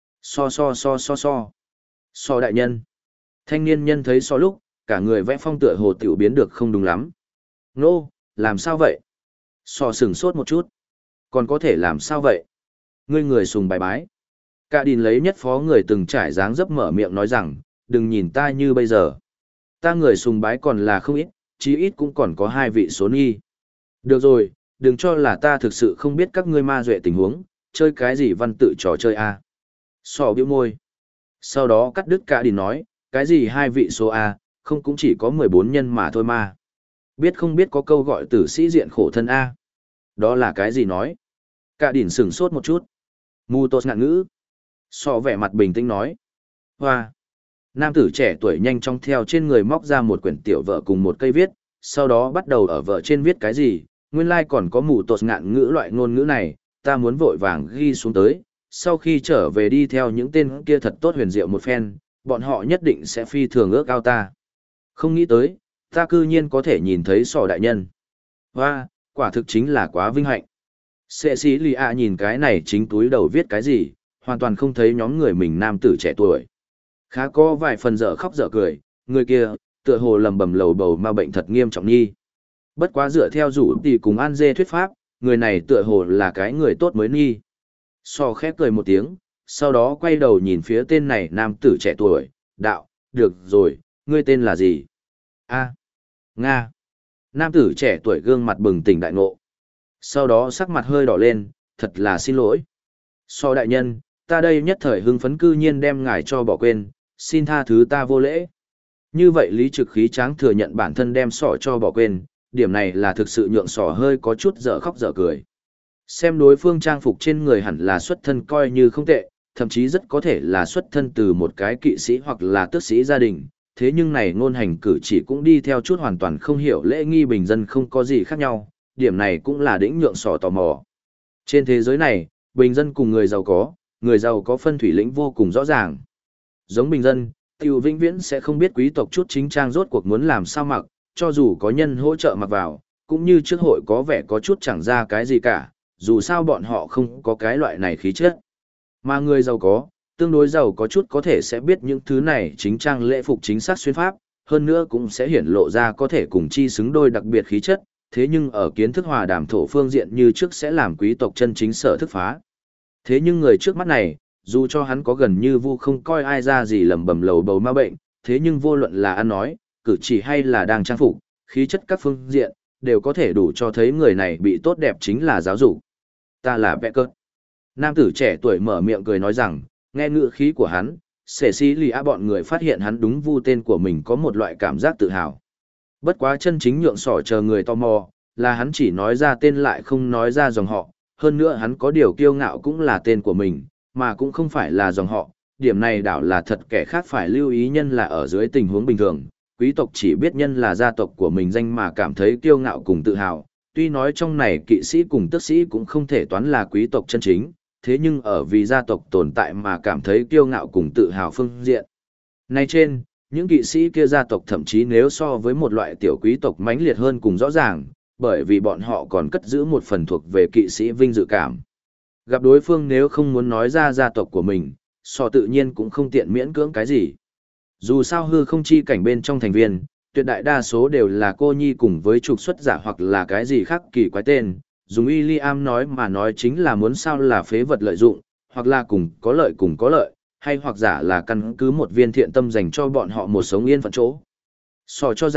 So đại nhân. Thanh niên nhân thấy so lúc, cả người vẽ phong tựa hồ tiểu biến được không đúng lắm. Nô, làm sao vậy? So sừng sốt một chút. Còn có thể làm sao vậy? Ngươi người sùng bài bái. Cả đình lấy nhất phó người từng trải dáng dấp mở miệng nói rằng, đừng nhìn ta như bây giờ. Ta người sùng bái còn là không ít, chí ít cũng còn có 2 vị số nghi. Được rồi, đừng cho là ta thực sự không biết các ngươi ma duệ tình huống, chơi cái gì văn tự trò chơi a? Sò bĩu môi. Sau đó cắt đứt cả đình nói, cái gì 2 vị số a, không cũng chỉ có 14 nhân mà thôi mà. Biết không biết có câu gọi tử sĩ diện khổ thân a? Đó là cái gì nói? Cả đỉnh sửng sốt một chút. Mù tốt ngạn ngữ. So vẻ mặt bình tĩnh nói. Hoa. Nam tử trẻ tuổi nhanh chóng theo trên người móc ra một quyển tiểu vợ cùng một cây viết, sau đó bắt đầu ở vợ trên viết cái gì, nguyên lai còn có mù tốt ngạn ngữ loại ngôn ngữ này, ta muốn vội vàng ghi xuống tới, sau khi trở về đi theo những tên kia thật tốt huyền diệu một phen, bọn họ nhất định sẽ phi thường ước ao ta. Không nghĩ tới, ta cư nhiên có thể nhìn thấy sò đại nhân. Hoa, quả thực chính là quá vinh hạnh. Sệ sĩ lì ạ nhìn cái này chính túi đầu viết cái gì, hoàn toàn không thấy nhóm người mình nam tử trẻ tuổi. Khá có vài phần dở khóc dở cười, người kia, tựa hồ lầm bầm lầu bầu ma bệnh thật nghiêm trọng nghi. Bất quá dựa theo rủ thì cùng An Dê thuyết pháp, người này tựa hồ là cái người tốt mới nghi. So khép cười một tiếng, sau đó quay đầu nhìn phía tên này nam tử trẻ tuổi, đạo, được rồi, ngươi tên là gì? A. Nga. Nam tử trẻ tuổi gương mặt bừng tỉnh đại ngộ. Sau đó sắc mặt hơi đỏ lên, thật là xin lỗi. So đại nhân, ta đây nhất thời hưng phấn cư nhiên đem ngài cho bỏ quên, xin tha thứ ta vô lễ. Như vậy Lý Trực Khí Tráng thừa nhận bản thân đem sỏ cho bỏ quên, điểm này là thực sự nhượng sỏ hơi có chút dở khóc dở cười. Xem đối phương trang phục trên người hẳn là xuất thân coi như không tệ, thậm chí rất có thể là xuất thân từ một cái kỵ sĩ hoặc là tước sĩ gia đình, thế nhưng này ngôn hành cử chỉ cũng đi theo chút hoàn toàn không hiểu lễ nghi bình dân không có gì khác nhau, điểm này cũng là đỉnh nhượng sỏ tò mò. Trên thế giới này, bình dân cùng người giàu có phân thủy lĩnh vô cùng rõ ràng. Giống bình dân, tiểu vĩnh viễn sẽ không biết quý tộc chút chính trang rốt cuộc muốn làm sao mặc, cho dù có nhân hỗ trợ mặc vào, cũng như trước hội có vẻ có chút chẳng ra cái gì cả, dù sao bọn họ không có cái loại này khí chất. Mà người giàu có, tương đối giàu có chút có thể sẽ biết những thứ này chính trang lễ phục chính xác xuyên pháp, hơn nữa cũng sẽ hiển lộ ra có thể cùng chi xứng đôi đặc biệt khí chất, thế nhưng ở kiến thức hòa đàm thổ phương diện như trước sẽ làm quý tộc chân chính sở thức phá. Thế nhưng người trước mắt này, dù cho hắn có gần như vu không coi ai ra gì lầm bầm lầu bầu ma bệnh, thế nhưng vô luận là ăn nói, cử chỉ hay là đang trang phục, khí chất các phương diện, đều có thể đủ cho thấy người này bị tốt đẹp chính là giáo dục. Ta là vẽ cơn. Nam tử trẻ tuổi mở miệng cười nói rằng, nghe ngữ khí của hắn, xẻ xí lì á bọn người phát hiện hắn đúng vu tên của mình có một loại cảm giác tự hào. Bất quá chân chính nhượng sỏ chờ người tò mò, là hắn chỉ nói ra tên lại không nói ra dòng họ, hơn nữa hắn có điều kiêu ngạo cũng là tên của mình, mà cũng không phải là dòng họ, điểm này đảo là thật kẻ khác phải lưu ý nhân là ở dưới tình huống bình thường, quý tộc chỉ biết nhân là gia tộc của mình danh mà cảm thấy kiêu ngạo cùng tự hào, tuy nói trong này kỵ sĩ cùng tước sĩ cũng không thể toán là quý tộc chân chính, thế nhưng ở vì gia tộc tồn tại mà cảm thấy kiêu ngạo cùng tự hào phương diện. Nay trên, những kỵ sĩ kia gia tộc thậm chí nếu so với một loại tiểu quý tộc mãnh liệt hơn cùng rõ ràng, bởi vì bọn họ còn cất giữ một phần thuộc về kỵ sĩ vinh dự cảm. Gặp đối phương nếu không muốn nói ra gia tộc của mình, so tự nhiên cũng không tiện miễn cưỡng cái gì. Dù sao hư không chi cảnh bên trong thành viên, tuyệt đại đa số đều là cô nhi cùng với trục xuất giả hoặc là cái gì khác kỳ quái tên. Dùng William nói mà nói chính là muốn sao là phế vật lợi dụng, hoặc là cùng có lợi, hay hoặc giả là căn cứ một viên thiện tâm dành cho bọn họ một sống yên phận chỗ. So cho rằng,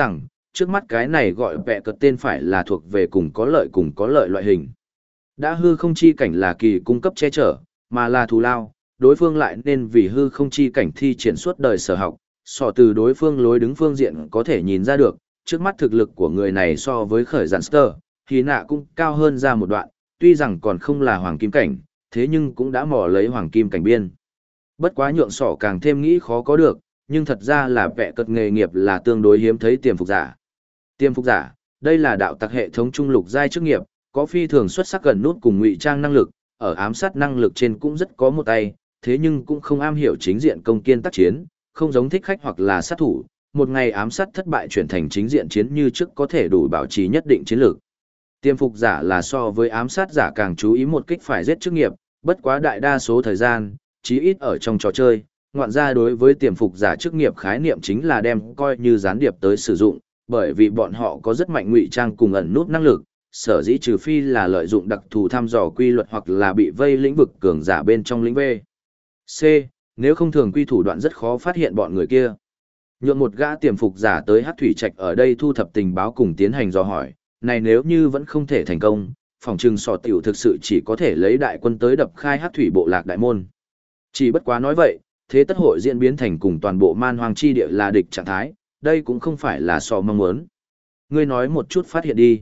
trước mắt cái này gọi vẹ cật tên phải là thuộc về cùng có lợi loại hình. Đã hư không chi cảnh là kỳ cung cấp che chở, mà là thù lao, đối phương lại nên vì hư không chi cảnh thi triển suốt đời sở học, từ đối phương lối đứng phương diện có thể nhìn ra được, trước mắt thực lực của người này so với khởi giản Sơ, thì nạ cũng cao hơn ra một đoạn, tuy rằng còn không là hoàng kim cảnh, thế nhưng cũng đã mò lấy hoàng kim cảnh biên. Bất quá nhượng càng thêm nghĩ khó có được, nhưng thật ra là vẽ cật nghề nghiệp là tương đối hiếm thấy tiềm phục giả. Tiềm phục giả, đây là đạo tặc hệ thống trung lục giai chức nghiệp, có phi thường xuất sắc gần nút cùng ngụy trang năng lực, ở ám sát năng lực trên cũng rất có một tay, thế nhưng cũng không am hiểu chính diện công kiên tác chiến, không giống thích khách hoặc là sát thủ, một ngày ám sát thất bại chuyển thành chính diện chiến như trước có thể đủ bảo trì nhất định chiến lược. Tiềm phục giả là so với ám sát giả càng chú ý một kích phải giết chức nghiệp, bất quá đại đa số thời gian, chí ít ở trong trò chơi, ngoạn ra đối với tiềm phục giả chức nghiệp khái niệm chính là đem coi như gián điệp tới sử dụng, bởi vì bọn họ có rất mạnh ngụy trang cùng ẩn nút năng lực, sở dĩ trừ phi là lợi dụng đặc thù thăm dò quy luật hoặc là bị vây lĩnh vực cường giả bên trong lĩnh V. C. Nếu không thường quy thủ đoạn rất khó phát hiện bọn người kia. Nhượng một gã tiềm phục giả tới Hắc Thủy Trạch ở đây thu thập tình báo cùng tiến hành dò hỏi, này nếu như vẫn không thể thành công, phòng trừng tiểu thực sự chỉ có thể lấy đại quân tới đập khai Hắc Thủy bộ lạc đại môn. Chỉ bất quá nói vậy, thế tất hội diễn biến thành cùng toàn bộ man hoang chi địa là địch trạng thái, đây cũng không phải là mong muốn. Ngươi nói một chút phát hiện đi.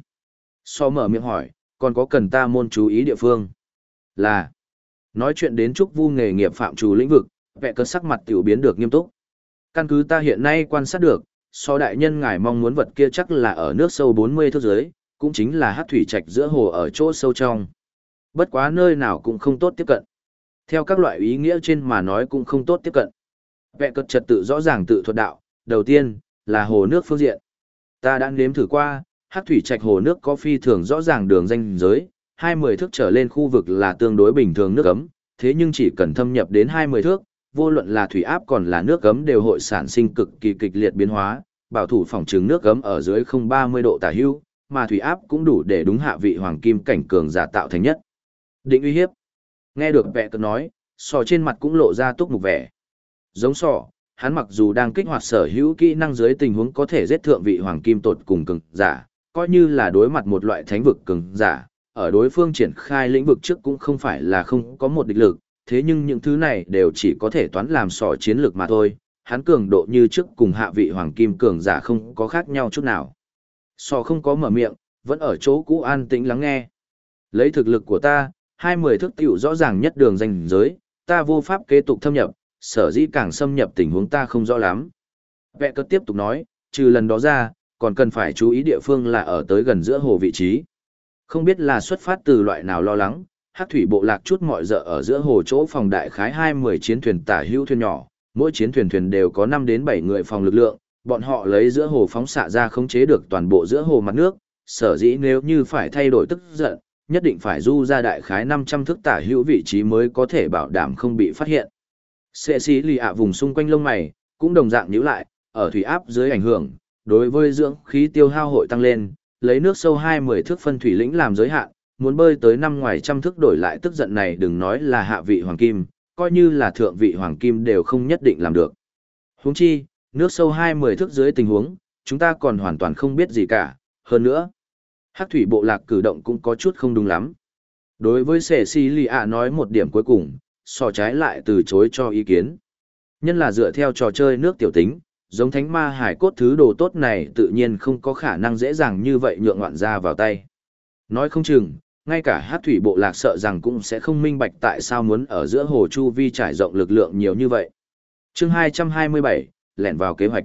Mở miệng hỏi, còn có cần ta môn chú ý địa phương? Là, nói chuyện đến Trúc Vu nghề nghiệp phạm trù lĩnh vực, vẽ cơn sắc mặt tiểu biến được nghiêm túc. Căn cứ ta hiện nay quan sát được, đại nhân ngài mong muốn vật kia chắc là ở nước sâu 40 thước dưới, cũng chính là Hắc Thủy Trạch giữa hồ ở chỗ sâu trong. Bất quá nơi nào cũng không tốt tiếp cận. Theo các loại ý nghĩa trên mà nói cũng không tốt tiếp cận. Vẽ cơn trật tự rõ ràng tự thuật đạo, đầu tiên, là hồ nước phương diện. Ta đã nếm thử qua, Hắc Thủy Trạch hồ nước có phi thường rõ ràng đường ranh giới, 20 thước trở lên khu vực là tương đối bình thường nước ấm, thế nhưng chỉ cần thâm nhập đến 20 thước, vô luận là thủy áp còn là nước ấm đều hội sản sinh cực kỳ kịch liệt biến hóa, bảo thủ phòng trừng nước ấm ở dưới 030 độ tả hữu, mà thủy áp cũng đủ để đúng hạ vị hoàng kim cảnh cường giả tạo thành nhất định uy hiếp. Nghe được vẽ cơn nói, trên mặt cũng lộ ra túc mục vẻ. Giống hắn mặc dù đang kích hoạt sở hữu kỹ năng dưới tình huống có thể giết thượng vị hoàng kim tột cùng cường giả, coi như là đối mặt một loại thánh vực cường giả, ở đối phương triển khai lĩnh vực trước cũng không phải là không có một địch lực, thế nhưng những thứ này đều chỉ có thể toán làm chiến lược mà thôi, hắn cường độ như trước cùng hạ vị hoàng kim cường giả không có khác nhau chút nào. Không có mở miệng, vẫn ở chỗ cũ an tĩnh lắng nghe. Lấy thực lực của ta, 20 thước tiểu rõ ràng nhất đường ranh giới, ta vô pháp kế tục thâm nhập, sở dĩ càng xâm nhập tình huống ta không rõ lắm. Vẽ cất tiếp tục nói, trừ lần đó ra, còn cần phải chú ý địa phương là ở tới gần giữa hồ vị trí. Không biết là xuất phát từ loại nào lo lắng, Hắc Thủy bộ lạc chút mọi dợ ở giữa hồ chỗ phòng đại khái 20 chiến thuyền tả hữu thuyền nhỏ, mỗi chiến thuyền đều có 5 đến 7 người phòng lực lượng, bọn họ lấy giữa hồ phóng xạ ra khống chế được toàn bộ giữa hồ mặt nước, sở dĩ nếu như phải thay đổi tức giận, nhất định phải du ra đại khái 500 thước tả hữu vị trí mới có thể bảo đảm không bị phát hiện. Cecilia vùng xung quanh lông mày, cũng đồng dạng nhíu lại, ở thủy áp dưới ảnh hưởng, đối với dưỡng khí tiêu hao hội tăng lên, lấy nước sâu 20 thước phân thủy lĩnh làm giới hạn, muốn bơi tới năm ngoài trăm thước đổi lại tức giận này đừng nói là hạ vị hoàng kim, coi như là thượng vị hoàng kim đều không nhất định làm được. Huống chi, nước sâu 20 thước dưới tình huống, chúng ta còn hoàn toàn không biết gì cả, hơn nữa. Hắc Thủy bộ lạc cử động cũng có chút không đúng lắm. Đối với Cecilia nói một điểm cuối cùng, trái lại từ chối cho ý kiến. Nhân là dựa theo trò chơi nước tiểu tính, giống thánh ma hải cốt thứ đồ tốt này tự nhiên không có khả năng dễ dàng như vậy nhượng ngoạn ra vào tay. Nói không chừng, ngay cả Hắc Thủy bộ lạc sợ rằng cũng sẽ không minh bạch tại sao muốn ở giữa hồ chu vi trải rộng lực lượng nhiều như vậy. Chương 227, lẻn vào kế hoạch.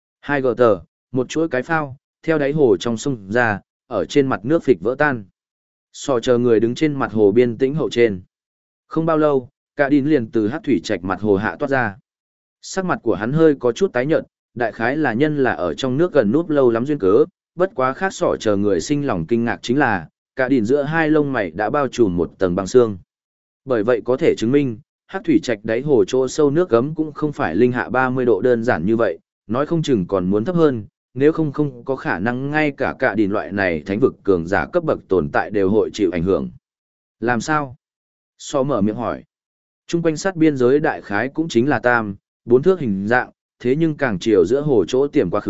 2 gờ tờ, một chuỗi cái phao, theo đáy hồ trong sông ra, ở trên mặt nước phịch vỡ tan. Chờ người đứng trên mặt hồ biên tĩnh hậu trên. Không bao lâu, cả đín liền từ Hắc Thủy Trạch mặt hồ hạ toát ra. Sắc mặt của hắn hơi có chút tái nhợt, đại khái là nhân là ở trong nước gần núp lâu lắm duyên cớ, bất quá khác chờ người sinh lòng kinh ngạc chính là, cả đỉnh giữa hai lông mày đã bao trùm một tầng băng xương. Bởi vậy có thể chứng minh, Hắc Thủy Trạch đáy hồ chỗ sâu nước gấm cũng không phải linh hạ 30 độ đơn giản như vậy, nói không chừng còn muốn thấp hơn, nếu không có khả năng ngay cả đỉnh loại này thánh vực cường giả cấp bậc tồn tại đều hội chịu ảnh hưởng. Làm sao? Mở miệng hỏi. Trung quanh sát biên giới đại khái cũng chính là 4 thước hình dạng, thế nhưng càng chiều giữa hồ chỗ tiềm quá khứ,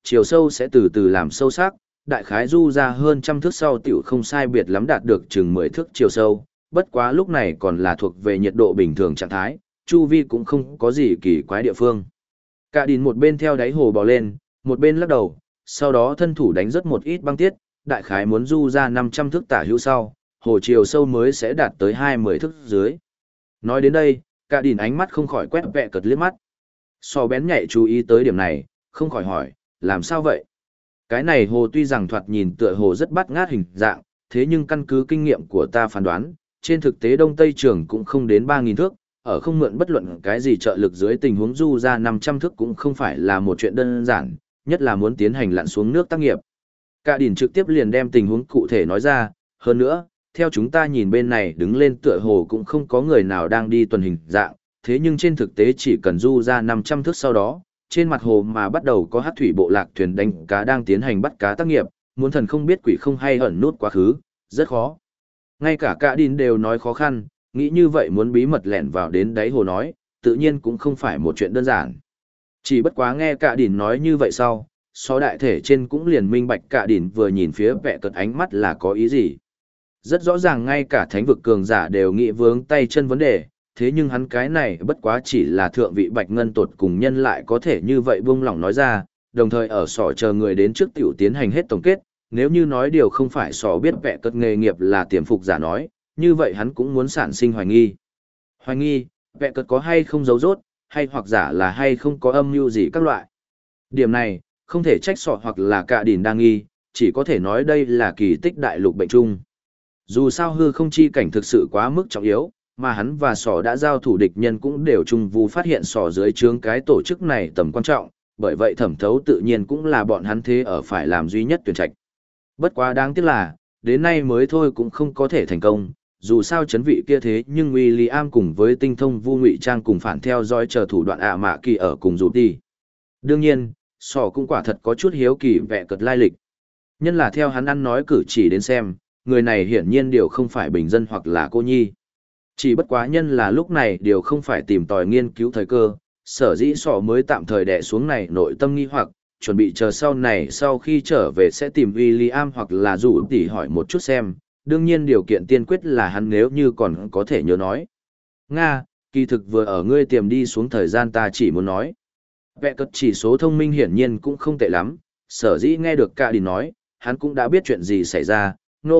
chiều sâu sẽ từ từ làm sâu sắc, đại khái du ra hơn trăm thước sau tiểu không sai biệt lắm đạt được chừng 10 thước chiều sâu, bất quá lúc này còn là thuộc về nhiệt độ bình thường trạng thái, chu vi cũng không có gì kỳ quái địa phương. Cả đìn một bên theo đáy hồ bò lên, một bên lắc đầu, sau đó thân thủ đánh rất một ít băng tiết, đại khái muốn du ra 500 thước tả hữu sau, hồ chiều sâu mới sẽ đạt tới 20 thước dưới. Nói đến đây, cả đìn ánh mắt không khỏi quét vẹ cật liếc mắt. So bén nhạy chú ý tới điểm này, không khỏi hỏi, làm sao vậy? Cái này hồ tuy rằng thoạt nhìn tựa hồ rất bắt ngát hình dạng, thế nhưng căn cứ kinh nghiệm của ta phán đoán, trên thực tế Đông Tây Trường cũng không đến 3.000 thước, ở không mượn bất luận cái gì trợ lực dưới tình huống du ra 500 thước cũng không phải là một chuyện đơn giản, nhất là muốn tiến hành lặn xuống nước tác nghiệp. Cả đỉnh trực tiếp liền đem tình huống cụ thể nói ra, hơn nữa, theo chúng ta nhìn bên này đứng lên tựa hồ cũng không có người nào đang đi tuần hình dạng, thế nhưng trên thực tế chỉ cần du ra 500 thước sau đó, trên mặt hồ mà bắt đầu có hát thủy bộ lạc thuyền đánh cá đang tiến hành bắt cá tác nghiệp, muốn thần không biết quỷ không hay ẩn nút quá khứ, rất khó. Ngay cả đỉnh đều nói khó khăn, nghĩ như vậy muốn bí mật lẻn vào đến đáy hồ nói, tự nhiên cũng không phải một chuyện đơn giản. Chỉ bất quá nghe cả đỉnh nói như vậy sau, so đại thể trên cũng liền minh bạch cả đỉnh vừa nhìn phía vẹ cật ánh mắt là có ý gì. Rất rõ ràng ngay cả thánh vực cường giả đều nghĩ vướng tay chân vấn đề, thế nhưng hắn cái này bất quá chỉ là thượng vị bạch ngân tột cùng nhân lại có thể như vậy buông lỏng nói ra, đồng thời ở sỏ chờ người đến trước tiểu tiến hành hết tổng kết, nếu như nói điều không phải sỏ biết vẹ cật nghề nghiệp là tiềm phục giả nói, như vậy hắn cũng muốn sản sinh hoài nghi. Hoài nghi, vẹ cật có hay không giấu rốt, hay hoặc giả là hay không có âm mưu gì các loại. Điểm này, không thể trách sọ hoặc là cả đỉnh đang nghi, chỉ có thể nói đây là kỳ tích đại lục bệnh chung. Dù sao hư không chi cảnh thực sự quá mức trọng yếu, mà hắn và sỏ đã giao thủ địch nhân cũng đều chung vu phát hiện sỏ dưới trướng cái tổ chức này tầm quan trọng, bởi vậy thẩm thấu tự nhiên cũng là bọn hắn thế ở phải làm duy nhất tuyển trạch. Bất quá đáng tiếc là, đến nay mới thôi cũng không có thể thành công, dù sao chấn vị kia thế nhưng William cùng với tinh thông vu ngụy trang cùng phản theo dõi chờ thủ đoạn ạ mạ kỳ ở cùng dù đi. Đương nhiên, sỏ cũng quả thật có chút hiếu kỳ vẹ cật lai lịch. Nhân là theo hắn ăn nói cử chỉ đến xem, người này hiển nhiên điều không phải bình dân hoặc là cô nhi. Chỉ bất quá nhân là lúc này điều không phải tìm tòi nghiên cứu thời cơ, sở dĩ sỏ mới tạm thời đè xuống này nội tâm nghi hoặc, chuẩn bị chờ sau này sau khi trở về sẽ tìm William hoặc là rủ tỉ hỏi một chút xem, đương nhiên điều kiện tiên quyết là hắn nếu như còn có thể nhớ nói. Nga, kỳ thực vừa ở ngươi tiềm đi xuống thời gian ta chỉ muốn nói. Vẹ cật chỉ số thông minh hiển nhiên cũng không tệ lắm, sở dĩ nghe được cả đình nói, hắn cũng đã biết chuyện gì xảy ra,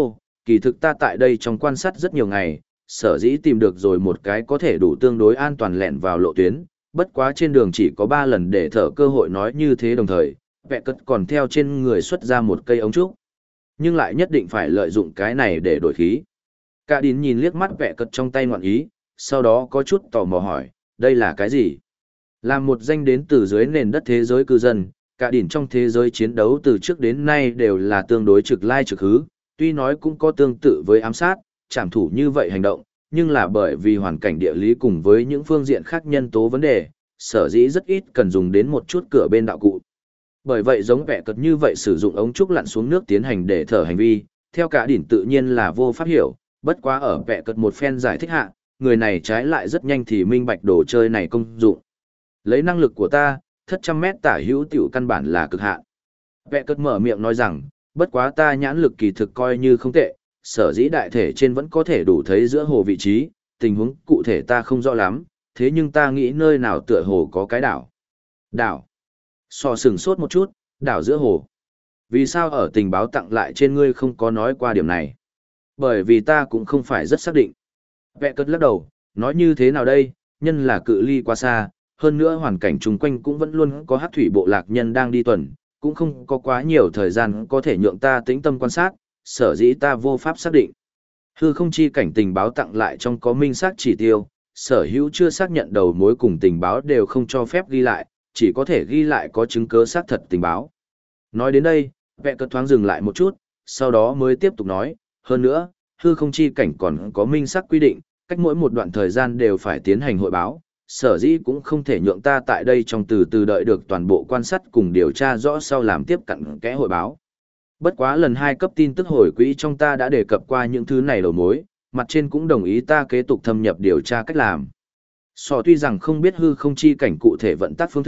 kỳ thực ta tại đây trong quan sát rất nhiều ngày, sở dĩ tìm được rồi một cái có thể đủ tương đối an toàn lẹn vào lộ tuyến, bất quá trên đường chỉ có 3 lần để thở cơ hội nói như thế đồng thời, vẹ cật còn theo trên người xuất ra một cây ống trúc. Nhưng lại nhất định phải lợi dụng cái này để đổi khí. Cả đín nhìn liếc mắt vẹ cật trong tay ngoạn ý, sau đó có chút tò mò hỏi, đây là cái gì? Là một danh đến từ dưới nền đất thế giới cư dân, cả đỉnh trong thế giới chiến đấu từ trước đến nay đều là tương đối trực lai trực hứ, tuy nói cũng có tương tự với ám sát, trảm thủ như vậy hành động, nhưng là bởi vì hoàn cảnh địa lý cùng với những phương diện khác nhân tố vấn đề, sở dĩ rất ít cần dùng đến một chút cửa bên đạo cụ. Bởi vậy giống vẹ cật như vậy sử dụng ống trúc lặn xuống nước tiến hành để thở hành vi, theo cả đỉnh tự nhiên là vô pháp hiểu, bất quá ở vẹ cật một phen giải thích hạ, người này trái lại rất nhanh thì minh bạch đồ chơi này công dụng. Lấy năng lực của ta, thất trăm mét tả hữu tiểu căn bản là cực hạn. Vẹ cật mở miệng nói rằng, bất quá ta nhãn lực kỳ thực coi như không tệ, sở dĩ đại thể trên vẫn có thể đủ thấy giữa hồ vị trí, tình huống cụ thể ta không rõ lắm, thế nhưng ta nghĩ nơi nào tựa hồ có cái đảo. Đảo. So sừng sốt một chút, đảo giữa hồ. Vì sao ở tình báo tặng lại trên ngươi không có nói qua điểm này? Bởi vì ta cũng không phải rất xác định. Vẹ cất lắc đầu, nói như thế nào đây, nhân là cự ly quá xa, hơn nữa hoàn cảnh chung quanh cũng vẫn luôn có hát thủy bộ lạc nhân đang đi tuần, cũng không có quá nhiều thời gian có thể nhượng ta tĩnh tâm quan sát, sở dĩ ta vô pháp xác định. Hư không chi cảnh tình báo tặng lại trong có minh xác chỉ tiêu, sở hữu chưa xác nhận đầu mối cùng tình báo đều không cho phép ghi lại, chỉ có thể ghi lại có chứng cứ xác thật tình báo. Nói đến đây, vẹ cất thoáng dừng lại một chút, sau đó mới tiếp tục nói, hơn nữa, hư không chi cảnh còn có minh xác quy định, cách mỗi một đoạn thời gian đều phải tiến hành hội báo, sở dĩ cũng không thể nhượng ta tại đây trong từ từ đợi được toàn bộ quan sát cùng điều tra rõ sau làm tiếp cận kẽ hội báo. Bất quá lần 2 cấp tin tức hồi quỹ trong ta đã đề cập qua những thứ này đầu mối, mặt trên cũng đồng ý ta kế tục thâm nhập điều tra cách làm. Sò tuy rằng không biết hư không chi cảnh cụ thể vận tác phương thức,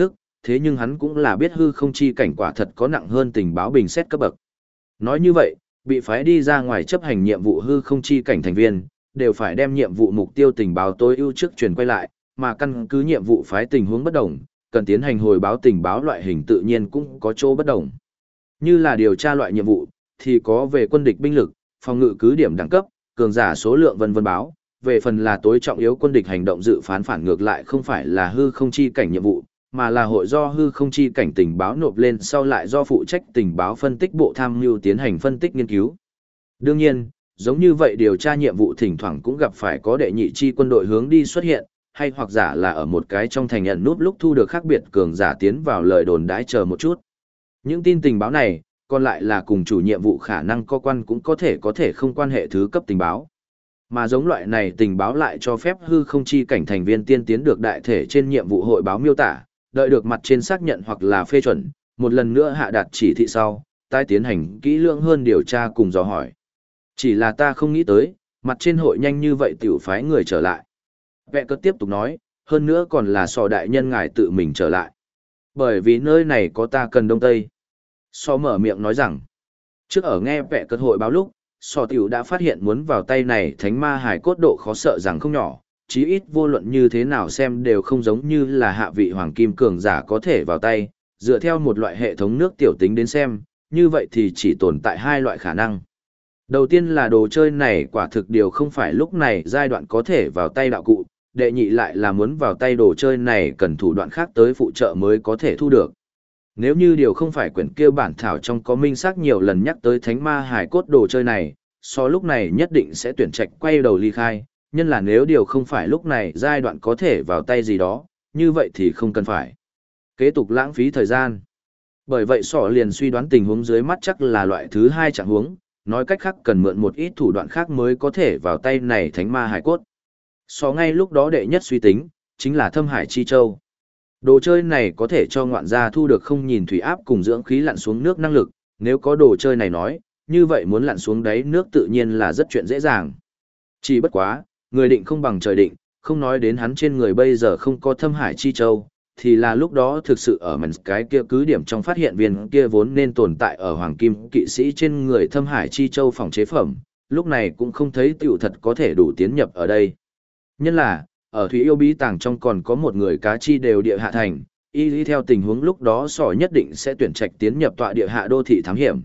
thế nhưng hắn cũng là biết hư không chi cảnh quả thật có nặng hơn tình báo bình xét cấp bậc. Nói như vậy, bị phái đi ra ngoài chấp hành nhiệm vụ hư không chi cảnh thành viên, đều phải đem nhiệm vụ mục tiêu tình báo tối ưu trước truyền quay lại, mà căn cứ nhiệm vụ phái tình huống bất đồng, cần tiến hành hồi báo tình báo loại hình tự nhiên cũng có chỗ bất đồng. Như là điều tra loại nhiệm vụ, thì có về quân địch binh lực, phòng ngự cứ điểm đẳng cấp, cường giả số lượng vân vân báo, về phần là tối trọng yếu quân địch hành động dự phán phản ngược lại không phải là hư không chi cảnh nhiệm vụ, mà là hội do hư không chi cảnh tình báo nộp lên sau lại do phụ trách tình báo phân tích bộ tham mưu tiến hành phân tích nghiên cứu. Đương nhiên, giống như vậy điều tra nhiệm vụ thỉnh thoảng cũng gặp phải có đệ nhị chi quân đội hướng đi xuất hiện, hay hoặc giả là ở một cái trong thành nhận núp lúc thu được khác biệt cường giả tiến vào lời đồn đãi chờ một chút. Những tin tình báo này, còn lại là cùng chủ nhiệm vụ khả năng có quan cũng có thể không quan hệ thứ cấp tình báo. Mà giống loại này tình báo lại cho phép hư không chi cảnh thành viên tiên tiến được đại thể trên nhiệm vụ hội báo miêu tả, đợi được mặt trên xác nhận hoặc là phê chuẩn, một lần nữa hạ đạt chỉ thị sau, tái tiến hành kỹ lưỡng hơn điều tra cùng dò hỏi. Chỉ là ta không nghĩ tới, mặt trên hội nhanh như vậy tiểu phái người trở lại. Vẹ cất tiếp tục nói, hơn nữa còn là sò đại nhân ngài tự mình trở lại. Bởi vì nơi này có ta cần đông tây. Sò mở miệng nói rằng, trước ở nghe vẹ cất hội báo lúc, sò tiểu đã phát hiện muốn vào tay này thánh ma hải cốt độ khó sợ rằng không nhỏ, chí ít vô luận như thế nào xem đều không giống như là hạ vị hoàng kim cường giả có thể vào tay, dựa theo một loại hệ thống nước tiểu tính đến xem, như vậy thì chỉ tồn tại hai loại khả năng. Đầu tiên là đồ chơi này quả thực điều không phải lúc này giai đoạn có thể vào tay đạo cụ, đệ nhị lại là muốn vào tay đồ chơi này cần thủ đoạn khác tới phụ trợ mới có thể thu được. Nếu như điều không phải quyển kia bản thảo trong có minh xác nhiều lần nhắc tới thánh ma hải cốt đồ chơi này, so lúc này nhất định sẽ tuyển trạch quay đầu ly khai, nhân là nếu điều không phải lúc này giai đoạn có thể vào tay gì đó, như vậy thì không cần phải kế tục lãng phí thời gian. Bởi vậy sọ liền suy đoán tình huống dưới mắt chắc là loại thứ hai trạng huống, nói cách khác cần mượn một ít thủ đoạn khác mới có thể vào tay này thánh ma hải cốt. Sọ ngay lúc đó đệ nhất suy tính, chính là thâm hải chi châu. Đồ chơi này có thể cho ngoạn gia thu được không nhìn thủy áp cùng dưỡng khí lặn xuống nước năng lực, nếu có đồ chơi này nói, như vậy muốn lặn xuống đáy nước tự nhiên là rất chuyện dễ dàng. Chỉ bất quá, người định không bằng trời định, không nói đến hắn trên người bây giờ không có thâm hải chi châu, thì là lúc đó thực sự ở mảnh cái kia cứ điểm trong phát hiện viên kia vốn nên tồn tại ở hoàng kim kỵ sĩ trên người thâm hải chi châu phòng chế phẩm, lúc này cũng không thấy tiểu thật có thể đủ tiến nhập ở đây. Nhân là, ở Thủy Yêu Bí Tàng trong còn có một người cá chi đều địa hạ thành, y theo tình huống lúc đó sỏ nhất định sẽ tuyển trạch tiến nhập tọa địa hạ đô thị thám hiểm.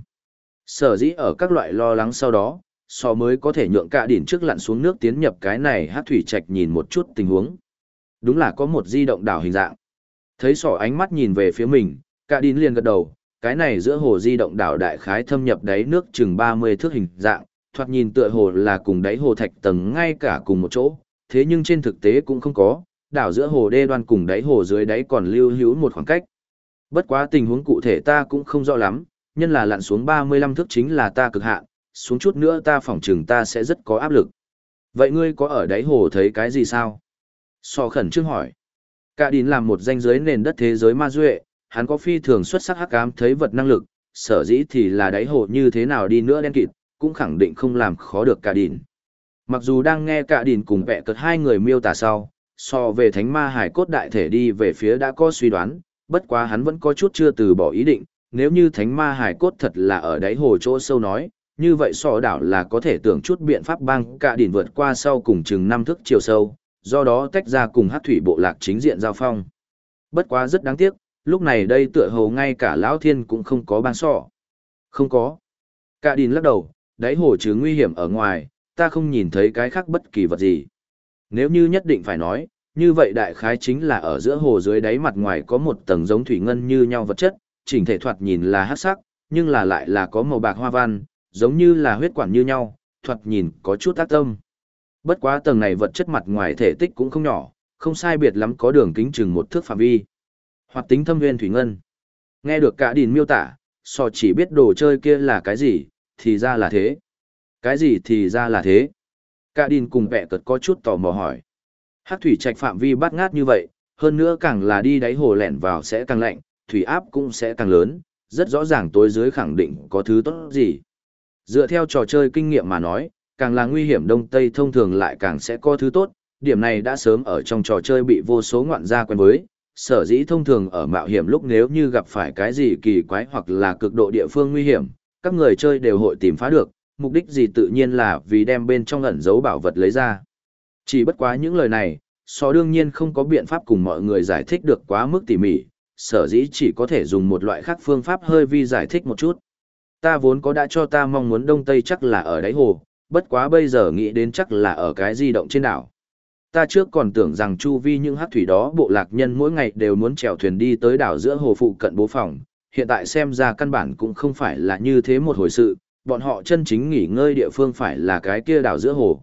Sở dĩ ở các loại lo lắng sau đó, sò mới có thể nhượng cả đỉnh trước lặn xuống nước tiến nhập cái này hát thủy trạch nhìn một chút tình huống. Đúng là có một di động đảo hình dạng. Thấy sỏ ánh mắt nhìn về phía mình, cả đỉnh liền gật đầu, cái này giữa hồ di động đảo đại khái thâm nhập đáy nước chừng 30 thước hình dạng, thoạt nhìn tựa hồ là cùng đáy hồ thạch tầng ngay cả cùng một chỗ, thế nhưng trên thực tế cũng không có, đảo giữa hồ đê đoan cùng đáy hồ dưới đáy còn lưu hữu một khoảng cách. Bất quá tình huống cụ thể ta cũng không rõ lắm, nhân là lặn xuống 35 thước chính là ta cực hạn, xuống chút nữa ta phỏng chừng ta sẽ rất có áp lực. Vậy ngươi có ở đáy hồ thấy cái gì sao? So khẩn trương hỏi. Cả đín làm một danh giới nền đất thế giới ma duệ, hắn có phi thường xuất sắc hắc ám thấy vật năng lực, sở dĩ thì là đáy hồ như thế nào đi nữa đen kịt, cũng khẳng định không làm khó được cả đín. Mặc dù đang nghe cả đín cùng vẽ cật hai người miêu tả sau, so về thánh ma hải cốt đại thể đi về phía đã có suy đoán, bất quá hắn vẫn có chút chưa từ bỏ ý định, nếu như thánh ma hải cốt thật là ở đáy hồ chỗ sâu nói, như vậy sọ đảo là có thể tưởng chút biện pháp băng cả đỉnh vượt qua sau cùng chừng 5 thước chiều sâu, do đó tách ra cùng hát thủy bộ lạc chính diện giao phong. Bất quá rất đáng tiếc, lúc này đây tựa hồ ngay cả lão thiên cũng không có băng sọ. Không có. Cả đỉnh lắc đầu, đáy hồ chứ nguy hiểm ở ngoài, ta không nhìn thấy cái khác bất kỳ vật gì. Nếu như nhất định phải nói, như vậy đại khái chính là ở giữa hồ dưới đáy mặt ngoài có một tầng giống thủy ngân như nhau vật chất, chỉnh thể thoạt nhìn là hắc sắc, nhưng là lại là có màu bạc hoa văn, giống như là huyết quản như nhau, thoạt nhìn có chút ác tâm. Bất quá tầng này vật chất mặt ngoài thể tích cũng không nhỏ, không sai biệt lắm có đường kính chừng 1 thước phạm vi. Hoạt tính thâm nguyên thủy ngân. Nghe được cả đìn miêu tả, so chỉ biết đồ chơi kia là cái gì, thì ra là thế. Cái gì thì ra là thế. Cả đìn cùng vẹ cật có chút tò mò hỏi. Hắc thủy trạch phạm vi bát ngát như vậy, hơn nữa càng là đi đáy hồ lẻn vào sẽ càng lạnh, thủy áp cũng sẽ càng lớn, rất rõ ràng tối dưới khẳng định có thứ tốt gì. Dựa theo trò chơi kinh nghiệm mà nói, càng là nguy hiểm đông tây thông thường lại càng sẽ có thứ tốt, điểm này đã sớm ở trong trò chơi bị vô số ngoạn gia quen với, sở dĩ thông thường ở mạo hiểm lúc nếu như gặp phải cái gì kỳ quái hoặc là cực độ địa phương nguy hiểm, các người chơi đều hội tìm phá được, mục đích gì tự nhiên là vì đem bên trong ẩn giấu bảo vật lấy ra. Chỉ bất quá những lời này, đương nhiên không có biện pháp cùng mọi người giải thích được quá mức tỉ mỉ, sở dĩ chỉ có thể dùng một loại khác phương pháp hơi vi giải thích một chút. Ta vốn có đã cho ta mong muốn đông tây chắc là ở đáy hồ, bất quá bây giờ nghĩ đến chắc là ở cái di động trên đảo. Ta trước còn tưởng rằng chu vi những hắc thủy đó bộ lạc nhân mỗi ngày đều muốn chèo thuyền đi tới đảo giữa hồ phụ cận bố phòng, hiện tại xem ra căn bản cũng không phải là như thế một hồi sự, bọn họ chân chính nghỉ ngơi địa phương phải là cái kia đảo giữa hồ.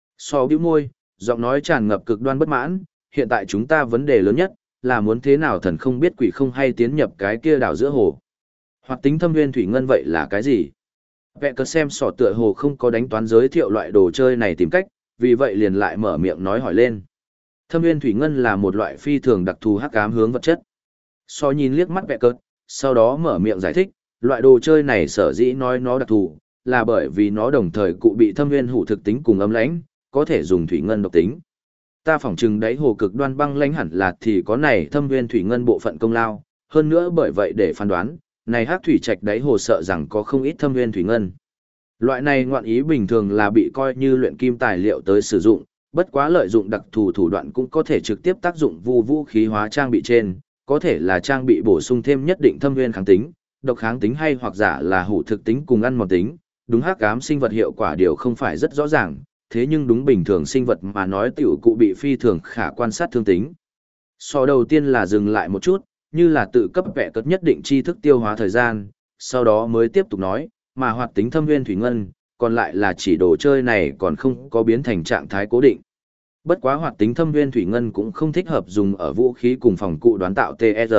Bĩu môi, giọng nói tràn ngập cực đoan bất mãn, hiện tại chúng ta vấn đề lớn nhất là muốn thế nào thần không biết quỷ không hay tiến nhập cái kia đảo giữa hồ. Hoặc tính thâm nguyên thủy ngân vậy là cái gì? Vẹ cờ xem tựa hồ không có đánh toán giới thiệu loại đồ chơi này tìm cách, vì vậy liền lại mở miệng nói hỏi lên. Thâm nguyên thủy ngân là một loại phi thường đặc thù hắc ám hướng vật chất. Nhìn liếc mắt vẹ cờ, sau đó mở miệng giải thích, loại đồ chơi này sở dĩ nói nó đặc thù, là bởi vì nó đồng thời cụ bị thâm nguyên hủ thực tính cùng ấm lãnh, có thể dùng thủy ngân độc tính. Ta phỏng chừng đáy hồ cực đoan băng lãnh hẳn là thì có này thâm nguyên thủy ngân bộ phận công lao, hơn nữa bởi vậy để phán đoán, này hắc thủy trạch đáy hồ sợ rằng có không ít thâm nguyên thủy ngân. Loại này ngoạn ý bình thường là bị coi như luyện kim tài liệu tới sử dụng, bất quá lợi dụng đặc thù thủ đoạn cũng có thể trực tiếp tác dụng vũ khí hóa trang bị trên, có thể là trang bị bổ sung thêm nhất định thâm nguyên kháng tính, độc kháng tính hay hoặc giả là hủ thực tính cùng ăn mòn tính, đúng hắc ám sinh vật hiệu quả đều không phải rất rõ ràng, thế nhưng đúng bình thường sinh vật mà nói tiểu cụ bị phi thường khả quan sát thương tính. Đầu tiên là dừng lại một chút, như là tự cấp vẽ cất nhất định tri thức tiêu hóa thời gian, sau đó mới tiếp tục nói, mà hoạt tính thâm nguyên thủy ngân, còn lại là chỉ đồ chơi này còn không có biến thành trạng thái cố định. Bất quá hoạt tính thâm nguyên thủy ngân cũng không thích hợp dùng ở vũ khí cùng phòng cụ đoán tạo TR.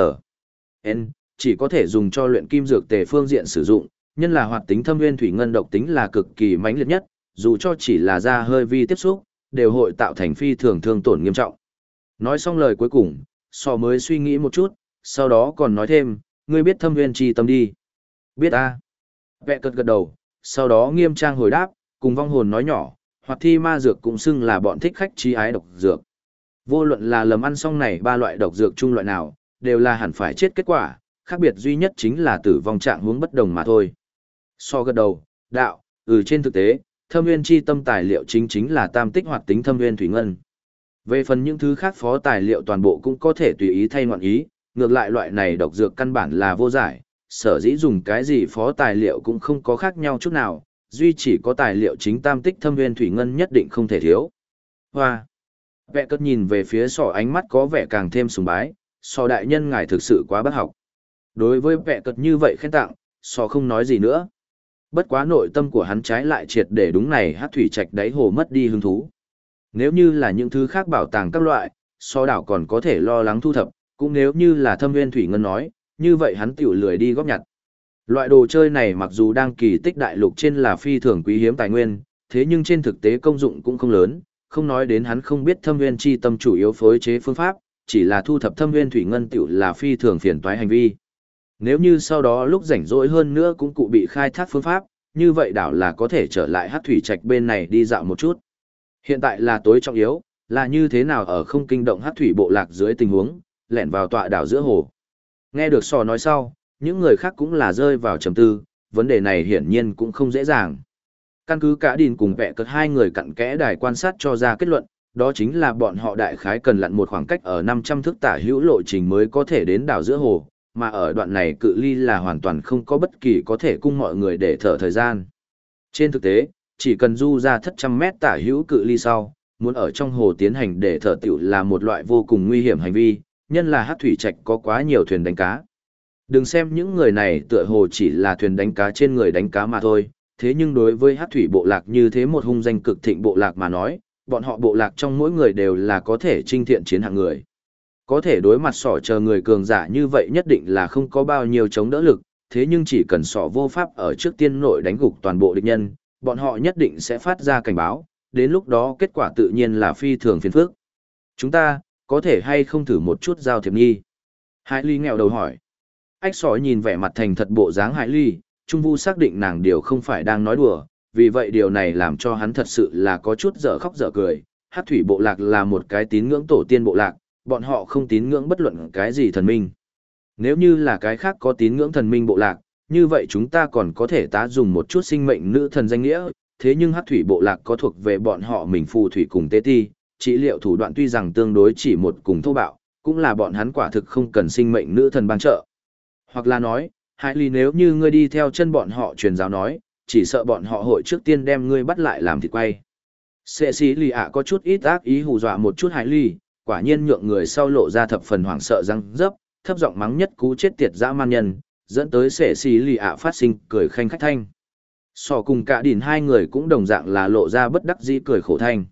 Chỉ có thể dùng cho luyện kim dược tề phương diện sử dụng, nhân là hoạt tính thâm nguyên thủy ngân độc tính là cực kỳ mãnh liệt nhất, dù cho chỉ là da hơi vi tiếp xúc, đều hội tạo thành phi thường thương tổn nghiêm trọng. Nói xong lời cuối cùng, mới suy nghĩ một chút, sau đó còn nói thêm, ngươi biết thâm nguyên chi tâm đi. Biết a. Vẹ cật gật đầu, sau đó nghiêm trang hồi đáp, cùng vong hồn nói nhỏ, hoặc thi ma dược cũng xưng là bọn thích khách trí ái độc dược. Vô luận là lầm ăn xong này ba loại độc dược chung loại nào, đều là hẳn phải chết kết quả, khác biệt duy nhất chính là tử vong trạng hướng bất đồng mà thôi. Gật đầu, đạo, trên thực tế, thâm nguyên chi tâm tài liệu chính là tam tích hoạt tính thâm nguyên thủy ngân. Về phần những thứ khác phó tài liệu toàn bộ cũng có thể tùy ý thay ngoạn ý, ngược lại loại này độc dược căn bản là vô giải, sở dĩ dùng cái gì phó tài liệu cũng không có khác nhau chút nào, duy chỉ có tài liệu chính tam tích thâm nguyên thủy ngân nhất định không thể thiếu. Hoa! Vẹ cất nhìn về phía ánh mắt có vẻ càng thêm sùng bái, đại nhân ngài thực sự quá bất học. Đối với vẹ cất như vậy khen tặng, không nói gì nữa. Bất quá nội tâm của hắn trái lại triệt để đúng này hát thủy trạch đáy hồ mất đi hứng thú. Nếu như là những thứ khác bảo tàng các loại, đảo còn có thể lo lắng thu thập, cũng nếu như là thâm nguyên thủy ngân nói, như vậy hắn tiểu lười đi góp nhặt. Loại đồ chơi này mặc dù đang kỳ tích đại lục trên là phi thường quý hiếm tài nguyên, thế nhưng trên thực tế công dụng cũng không lớn, không nói đến hắn không biết thâm nguyên chi tâm chủ yếu phối chế phương pháp, chỉ là thu thập thâm nguyên thủy ngân tiểu là phi thường phiền toái hành vi. Nếu như sau đó lúc rảnh rỗi hơn nữa cũng cụ bị khai thác phương pháp, như vậy đảo là có thể trở lại hát thủy trạch bên này đi dạo một chút. Hiện tại là tối trọng yếu, là như thế nào ở không kinh động hát thủy bộ lạc dưới tình huống, lẻn vào tọa đảo giữa hồ. Nghe được nói sau, những người khác cũng là rơi vào trầm tư, vấn đề này hiển nhiên cũng không dễ dàng. Căn cứ cả đìn cùng vẹ cất hai người cặn kẽ đài quan sát cho ra kết luận, đó chính là bọn họ đại khái cần lặn một khoảng cách ở 500 thước tả hữu lộ trình mới có thể đến đảo giữa hồ, mà ở đoạn này cự ly là hoàn toàn không có bất kỳ có thể cung mọi người để thở thời gian. Trên thực tế, chỉ cần du ra thất trăm mét tả hữu cự ly sau, muốn ở trong hồ tiến hành để thở tiểu là một loại vô cùng nguy hiểm hành vi, nhân là hát thủy trạch có quá nhiều thuyền đánh cá. Đừng xem những người này tựa hồ chỉ là thuyền đánh cá trên người đánh cá mà thôi, thế nhưng đối với hát thủy bộ lạc như thế một hung danh cực thịnh bộ lạc mà nói, bọn họ bộ lạc trong mỗi người đều là có thể chinh thiện chiến hạng người. Có thể đối mặt chờ người cường giả như vậy nhất định là không có bao nhiêu chống đỡ lực, thế nhưng chỉ cần vô pháp ở trước tiên nội đánh gục toàn bộ địch nhân, bọn họ nhất định sẽ phát ra cảnh báo, đến lúc đó kết quả tự nhiên là phi thường phiền phức. Chúng ta, có thể hay không thử một chút giao thiệp nghi? Hải Ly nghẹo đầu hỏi. Ách nhìn vẻ mặt thành thật bộ dáng Hải Ly, Trung Vu xác định nàng điều không phải đang nói đùa, vì vậy điều này làm cho hắn thật sự là có chút dở khóc dở cười. Hát thủy bộ lạc là một cái tín ngưỡng tổ tiên bộ lạc, bọn họ không tín ngưỡng bất luận cái gì thần minh. Nếu như là cái khác có tín ngưỡng thần minh bộ lạc, như vậy chúng ta còn có thể tá dùng một chút sinh mệnh nữ thần danh nghĩa, thế nhưng hắc thủy bộ lạc có thuộc về bọn họ mình phù thủy cùng tế ti, trị liệu thủ đoạn tuy rằng tương đối chỉ một cùng thô bạo, cũng là bọn hắn quả thực không cần sinh mệnh nữ thần ban trợ. Hoặc là nói, Hải Ly nếu như ngươi đi theo chân bọn họ truyền giáo nói, chỉ sợ bọn họ hội trước tiên đem ngươi bắt lại làm thịt quay. Sệ xí lì ạ có chút ít ác ý hù dọa một chút Hải Ly, quả nhiên nhượng người sau lộ ra thập phần hoảng sợ răng dấp, thấp giọng mắng nhất cú chết tiệt dã man nhân, dẫn tới sệ xí lì ạ phát sinh cười khanh khách thanh. Sò cùng cả đỉn hai người cũng đồng dạng là lộ ra bất đắc dĩ cười khổ thanh.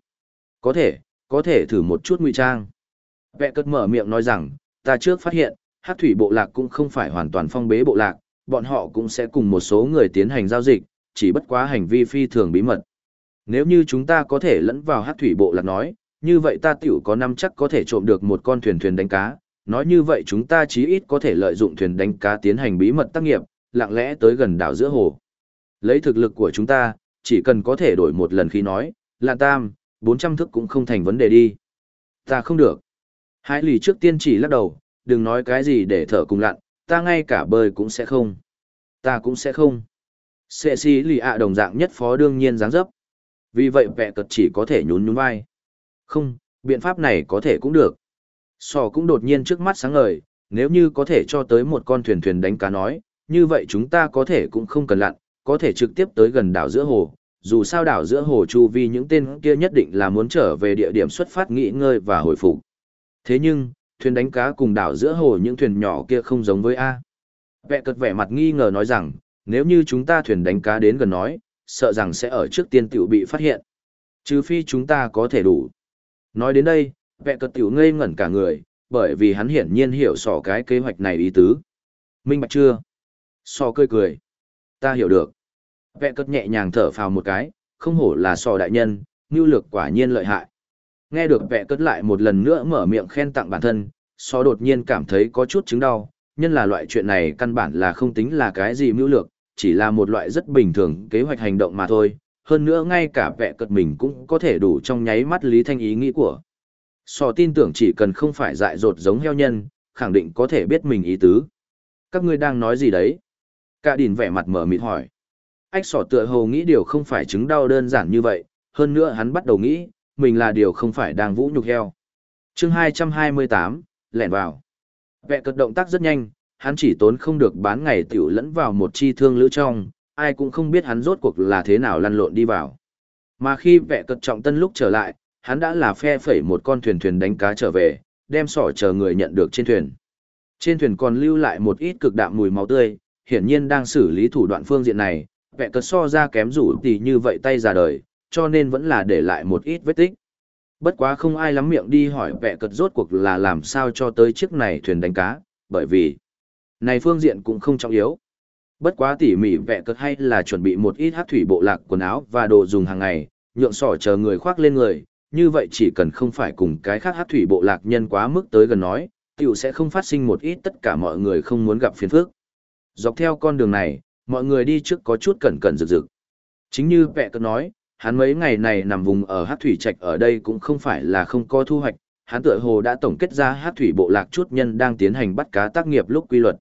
Có thể thử một chút ngụy trang. Vẹ cất mở miệng nói rằng, ta trước phát hiện, hắc thủy bộ lạc cũng không phải hoàn toàn phong bế bộ lạc, bọn họ cũng sẽ cùng một số người tiến hành giao dịch, chỉ bất quá hành vi phi thường bí mật. Nếu như chúng ta có thể lẫn vào hắc thủy bộ lạc nói, như vậy ta tiểu có năm chắc có thể trộm được một con thuyền đánh cá, nói như vậy chúng ta chí ít có thể lợi dụng thuyền đánh cá tiến hành bí mật tác nghiệp, lặng lẽ tới gần đảo giữa hồ. Lấy thực lực của chúng ta, chỉ cần có thể đổi một lần khi nói, là tam, 400 thước cũng không thành vấn đề đi. Ta không được. Hải lì trước tiên chỉ lắc đầu, đừng nói cái gì để thở cùng lặn, ta ngay cả bơi cũng sẽ không. Ta cũng sẽ không. Sệ xí lì ạ đồng dạng nhất phó đương nhiên dáng dấp. Vì vậy vẹ cật chỉ có thể nhún nhún vai. Không, biện pháp này có thể cũng được. Sò cũng đột nhiên trước mắt sáng ngời, nếu như có thể cho tới một con thuyền đánh cá nói, như vậy chúng ta có thể cũng không cần lặn, có thể trực tiếp tới gần đảo giữa hồ. Dù sao đảo giữa hồ chu vi những tên kia nhất định là muốn trở về địa điểm xuất phát nghỉ ngơi và hồi phục. Thế nhưng, thuyền đánh cá cùng đảo giữa hồ những thuyền nhỏ kia không giống với A. Vẹ cật vẻ mặt nghi ngờ nói rằng, nếu như chúng ta thuyền đánh cá đến gần nói, sợ rằng sẽ ở trước tiên tiểu bị phát hiện. Trừ phi chúng ta có thể đủ. Nói đến đây, vẹ cật tiểu ngây ngẩn cả người, bởi vì hắn hiển nhiên hiểu sỏ cái kế hoạch này ý tứ. Minh bạch chưa? Sò cười cười. Ta hiểu được. Vẹ cật nhẹ nhàng thở phào một cái, không hổ là sò đại nhân, mưu lược quả nhiên lợi hại. Nghe được vẹ cất lại một lần nữa mở miệng khen tặng bản thân, sò đột nhiên cảm thấy có chút chứng đau, nhân là loại chuyện này căn bản là không tính là cái gì mưu lược, chỉ là một loại rất bình thường kế hoạch hành động mà thôi, hơn nữa ngay cả vẹ cất mình cũng có thể đủ trong nháy mắt lý thanh ý nghĩ của. Sò tin tưởng chỉ cần không phải dại dột giống heo nhân, khẳng định có thể biết mình ý tứ. Các ngươi đang nói gì đấy? Cả đỉn vẻ mặt mở mịt hỏi. Ách sỏ tựa hồ nghĩ điều không phải chứng đau đơn giản như vậy, hơn nữa hắn bắt đầu nghĩ, mình là điều không phải đang vũ nhục heo. Chương 228, lẻn vào. Vẹ cật động tác rất nhanh, hắn chỉ tốn không được bán ngày tiểu lẫn vào một chi thương lữ trong, ai cũng không biết hắn rốt cuộc là thế nào lăn lộn đi vào. Mà khi vẹ cật trọng tân lúc trở lại, hắn đã là phe phẩy một con thuyền đánh cá trở về, đem sỏ chờ người nhận được trên thuyền. Trên thuyền còn lưu lại một ít cực đạm mùi máu tươi, hiển nhiên đang xử lý thủ đoạn phương diện này, vẹ cật so ra kém rủ thì như vậy tay ra đời, cho nên vẫn là để lại một ít vết tích. Bất quá không ai lắm miệng đi hỏi vẹ cật rốt cuộc là làm sao cho tới chiếc này thuyền đánh cá, bởi vì này phương diện cũng không trọng yếu. Bất quá tỉ mỉ vẹ cật hay là chuẩn bị một ít hắc thủy bộ lạc quần áo và đồ dùng hàng ngày, nhượng sỏ chờ người khoác lên người, như vậy chỉ cần không phải cùng cái khác hắc thủy bộ lạc nhân quá mức tới gần nói, tiểu sẽ không phát sinh một ít tất cả mọi người không muốn gặp phiền phức. Dọc theo con đường này, mọi người đi trước có chút cẩn cẩn rực rực. Chính như vẹ cật nói, hắn mấy ngày này nằm vùng ở Hắc Thủy Trạch ở đây cũng không phải là không có thu hoạch, hắn tựa hồ đã tổng kết ra Hắc Thủy bộ lạc chút nhân đang tiến hành bắt cá tác nghiệp lúc quy luật.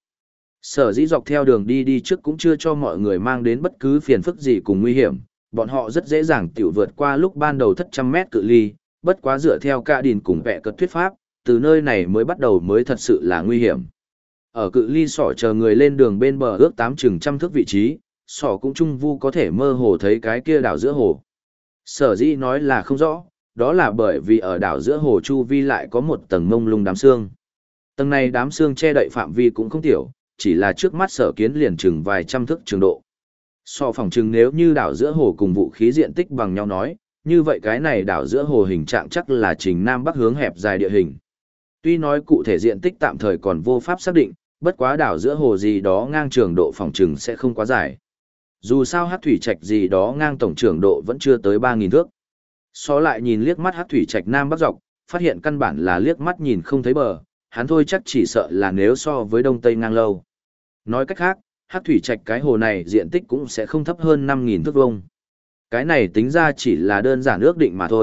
Sở dĩ dọc theo đường đi trước cũng chưa cho mọi người mang đến bất cứ phiền phức gì cùng nguy hiểm, bọn họ rất dễ dàng tiểu vượt qua lúc ban đầu thất trăm mét cự ly, bất quá dựa theo cả đìn cùng vẽ cật thuyết pháp, từ nơi này mới bắt đầu mới thật sự là nguy hiểm. Ở cự ly sỏ chờ người lên đường bên bờ ước 800 thước vị trí, sỏ cũng trung vu có thể mơ hồ thấy cái kia đảo giữa hồ. Sở dĩ nói là không rõ, đó là bởi vì ở đảo giữa hồ chu vi lại có một tầng mông lung đám sương. Tầng này đám sương che đậy phạm vi cũng không tiểu, chỉ là trước mắt sở kiến liền chừng vài trăm thước trường độ. So phòng chừng nếu như đảo giữa hồ cùng vũ khí diện tích bằng nhau nói, như vậy cái này đảo giữa hồ hình trạng chắc là trình nam bắc hướng hẹp dài địa hình. Tuy nói cụ thể diện tích tạm thời còn vô pháp xác định, bất quá đảo giữa hồ gì đó ngang trường độ phòng chừng sẽ không quá dài. Dù sao Hắc Thủy Trạch gì đó ngang tổng trường độ vẫn chưa tới 3.000 thước. So lại nhìn liếc mắt Hắc Thủy Trạch nam bắc dọc, phát hiện căn bản là liếc mắt nhìn không thấy bờ, hắn thôi chắc chỉ sợ là nếu so với đông tây ngang lâu. Nói cách khác, Hắc Thủy Trạch cái hồ này diện tích cũng sẽ không thấp hơn 5.000 thước vuông. Cái này tính ra chỉ là đơn giản ước định mà thôi,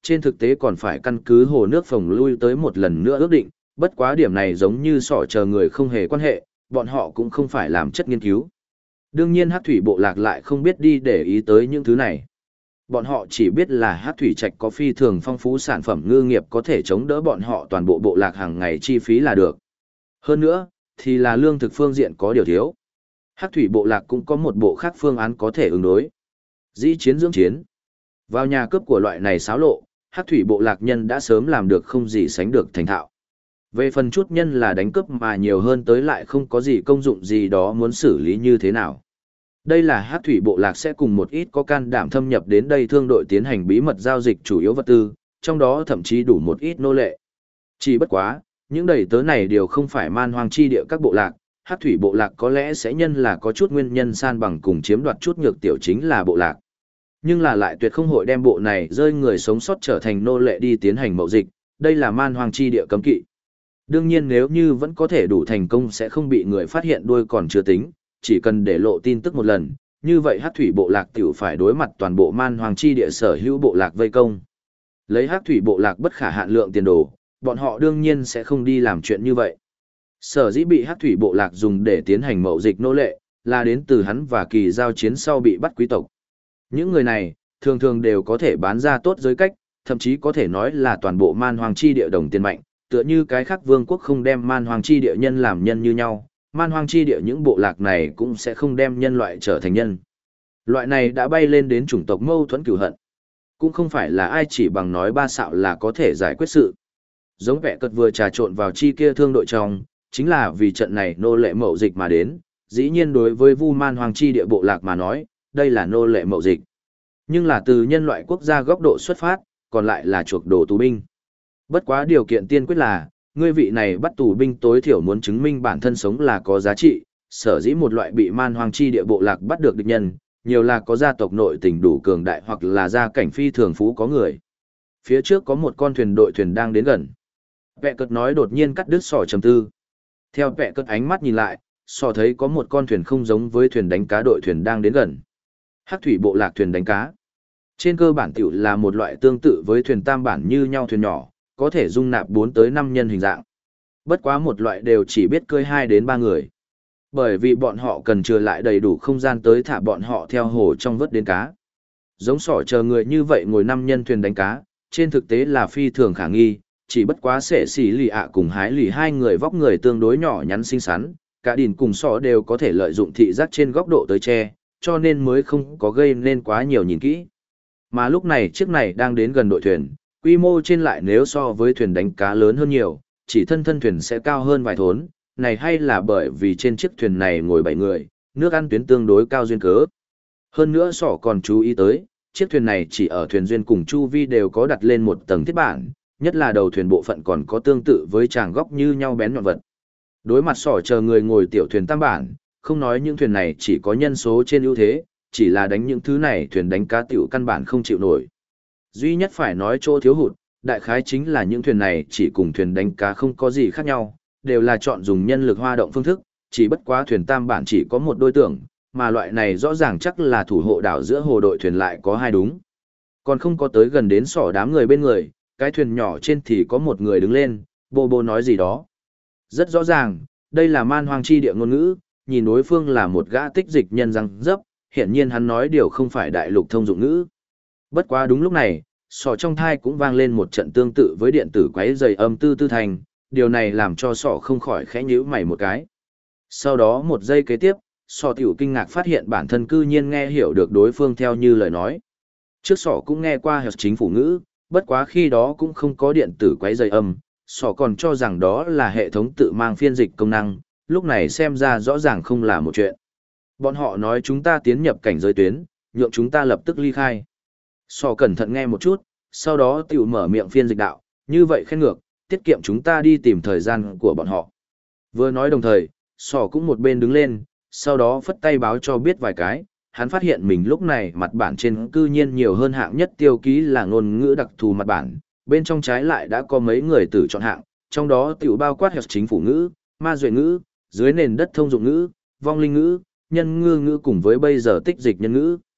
trên thực tế còn phải căn cứ hồ nước phồng lui tới một lần nữa ước định, bất quá điểm này giống như sỏ chờ người không hề quan hệ, bọn họ cũng không phải làm chất nghiên cứu. Đương nhiên Hắc thủy bộ lạc lại không biết đi để ý tới những thứ này. Bọn họ chỉ biết là Hắc thủy trạch có phi thường phong phú sản phẩm ngư nghiệp có thể chống đỡ bọn họ toàn bộ bộ lạc hàng ngày chi phí là được. Hơn nữa, thì là lương thực phương diện có điều thiếu. Hắc thủy bộ lạc cũng có một bộ khác phương án có thể ứng đối. Dĩ chiến dưỡng chiến. Vào nhà cướp của loại này xáo lộ, Hắc thủy bộ lạc nhân đã sớm làm được không gì sánh được thành thạo. Về phần chút nhân là đánh cướp mà nhiều hơn tới lại không có gì công dụng gì đó muốn xử lý như thế nào. Đây là Hắc thủy bộ lạc sẽ cùng một ít có can đảm thâm nhập đến đây thương đội tiến hành bí mật giao dịch chủ yếu vật tư, trong đó thậm chí đủ một ít nô lệ. Chỉ bất quá, những đầy tớ này đều không phải man hoang chi địa các bộ lạc, Hắc thủy bộ lạc có lẽ sẽ nhân là có chút nguyên nhân san bằng cùng chiếm đoạt chút nhược tiểu chính là bộ lạc. Nhưng là lại tuyệt không hội đem bộ này rơi người sống sót trở thành nô lệ đi tiến hành mậu dịch, đây là man hoang chi địa cấm kỵ. Đương nhiên nếu như vẫn có thể đủ thành công sẽ không bị người phát hiện đuôi còn chưa tính, chỉ cần để lộ tin tức một lần, như vậy Hắc thủy bộ lạc tiểu phải đối mặt toàn bộ man hoang chi địa sở hữu bộ lạc vây công. Lấy Hắc thủy bộ lạc bất khả hạn lượng tiền đồ, bọn họ đương nhiên sẽ không đi làm chuyện như vậy. Sở dĩ bị Hắc thủy bộ lạc dùng để tiến hành mậu dịch nô lệ, là đến từ hắn và Kỳ giao chiến sau bị bắt quý tộc. Những người này, thường thường đều có thể bán ra tốt giới cách, thậm chí có thể nói là toàn bộ man hoang chi địa đồng tiền mạnh, tựa như cái khác vương quốc không đem man hoang chi địa nhân làm nhân như nhau, man hoang chi địa những bộ lạc này cũng sẽ không đem nhân loại trở thành nhân. Loại này đã bay lên đến chủng tộc mâu thuẫn cửu hận. Cũng không phải là ai chỉ bằng nói ba xạo là có thể giải quyết sự. Giống vẻ cật vừa trà trộn vào chi kia thương đội trong, chính là vì trận này nô lệ mậu dịch mà đến, dĩ nhiên đối với Vu Man Hoàng chi địa bộ lạc mà nói, đây là nô lệ mậu dịch. Nhưng là từ nhân loại quốc gia góc độ xuất phát, còn lại là chuộc đồ tù binh. Bất quá điều kiện tiên quyết là, ngươi vị này bắt tù binh tối thiểu muốn chứng minh bản thân sống là có giá trị, sở dĩ một loại bị Man Hoàng chi địa bộ lạc bắt được địch nhân, nhiều là có gia tộc nội tình đủ cường đại hoặc là gia cảnh phi thường phú có người. Phía trước có một con thuyền đội thuyền đang đến gần. Vẹ cật nói đột nhiên cắt đứt sỏ trầm tư. Theo vẹ cật ánh mắt nhìn lại, sỏ thấy có một con thuyền không giống với thuyền đánh cá đội thuyền đang đến gần. Hắc thủy bộ lạc thuyền đánh cá. Trên cơ bản tiểu là một loại tương tự với thuyền tam bản như nhau thuyền nhỏ, có thể dung nạp 4 tới 5 nhân hình dạng. Bất quá một loại đều chỉ biết cơi 2 đến 3 người. Bởi vì bọn họ cần chừa lại đầy đủ không gian tới thả bọn họ theo hồ trong vớt đến cá. Giống sỏ chờ người như vậy ngồi 5 nhân thuyền đánh cá, trên thực tế là phi thường khả nghi, chỉ bất quá sẻ xỉ lì ạ cùng hái lì hai người vóc người tương đối nhỏ nhắn xinh xắn, cả đìn cùng sỏ đều có thể lợi dụng thị giác trên góc độ tới che, cho nên mới không có gây nên quá nhiều nhìn kỹ. Mà lúc này chiếc này đang đến gần đội thuyền, quy mô trên lại nếu so với thuyền đánh cá lớn hơn nhiều, chỉ thân thuyền sẽ cao hơn vài thốn, này hay là bởi vì trên chiếc thuyền này ngồi 7 người, nước ăn tuyến tương đối cao duyên cớ. Hơn nữa sỏ còn chú ý tới, chiếc thuyền này chỉ ở thuyền duyên cùng chu vi đều có đặt lên một tầng thiết bản, nhất là đầu thuyền bộ phận còn có tương tự với tràng góc như nhau bén nhọn vật. Đối mặt sỏ chờ người ngồi tiểu thuyền tam bản, không nói những thuyền này chỉ có nhân số trên ưu thế, chỉ là đánh những thứ này thuyền đánh cá tiểu căn bản không chịu nổi. Duy nhất phải nói chỗ thiếu hụt, đại khái chính là những thuyền này chỉ cùng thuyền đánh cá không có gì khác nhau, đều là chọn dùng nhân lực hoa động phương thức, chỉ bất quá thuyền tam bản chỉ có một đôi tưởng, mà loại này rõ ràng chắc là thủ hộ đảo giữa hồ đội thuyền lại có hai đúng. Còn không có tới gần đến sỏ đám người bên người, cái thuyền nhỏ trên thì có một người đứng lên, bô bô nói gì đó. Rất rõ ràng, đây là man hoang chi địa ngôn ngữ, nhìn đối phương là một gã tích dịch nhân răng dấp, hiển nhiên hắn nói điều không phải đại lục thông dụng ngữ. Bất quá đúng lúc này, sỏ trong thai cũng vang lên một trận tương tự với điện tử quấy dày âm tư tư thành, điều này làm cho sỏ không khỏi khẽ nhíu mày một cái. Sau đó một giây kế tiếp, sỏ tiểu kinh ngạc phát hiện bản thân cư nhiên nghe hiểu được đối phương theo như lời nói. Trước sỏ cũng nghe qua hợp chính phủ ngữ, bất quá khi đó cũng không có điện tử quấy dày âm, sỏ còn cho rằng đó là hệ thống tự mang phiên dịch công năng, lúc này xem ra rõ ràng không là một chuyện. Bọn họ nói chúng ta tiến nhập cảnh giới tuyến, nhượng chúng ta lập tức ly khai. Sỏ cẩn thận nghe một chút, sau đó tiểu mở miệng phiên dịch đạo, như vậy khen ngược, tiết kiệm chúng ta đi tìm thời gian của bọn họ. Vừa nói đồng thời, sỏ cũng một bên đứng lên, sau đó phất tay báo cho biết vài cái, hắn phát hiện mình lúc này mặt bản trên cư nhiên nhiều hơn hạng nhất tiêu ký là ngôn ngữ đặc thù mặt bản, bên trong trái lại đã có mấy người tử chọn hạng, trong đó tiểu bao quát hợp chính phủ ngữ, ma duệ ngữ, dưới nền đất thông dụng ngữ, vong linh ngữ, nhân ngư ngữ cùng với bây giờ tích dịch nhân ngữ.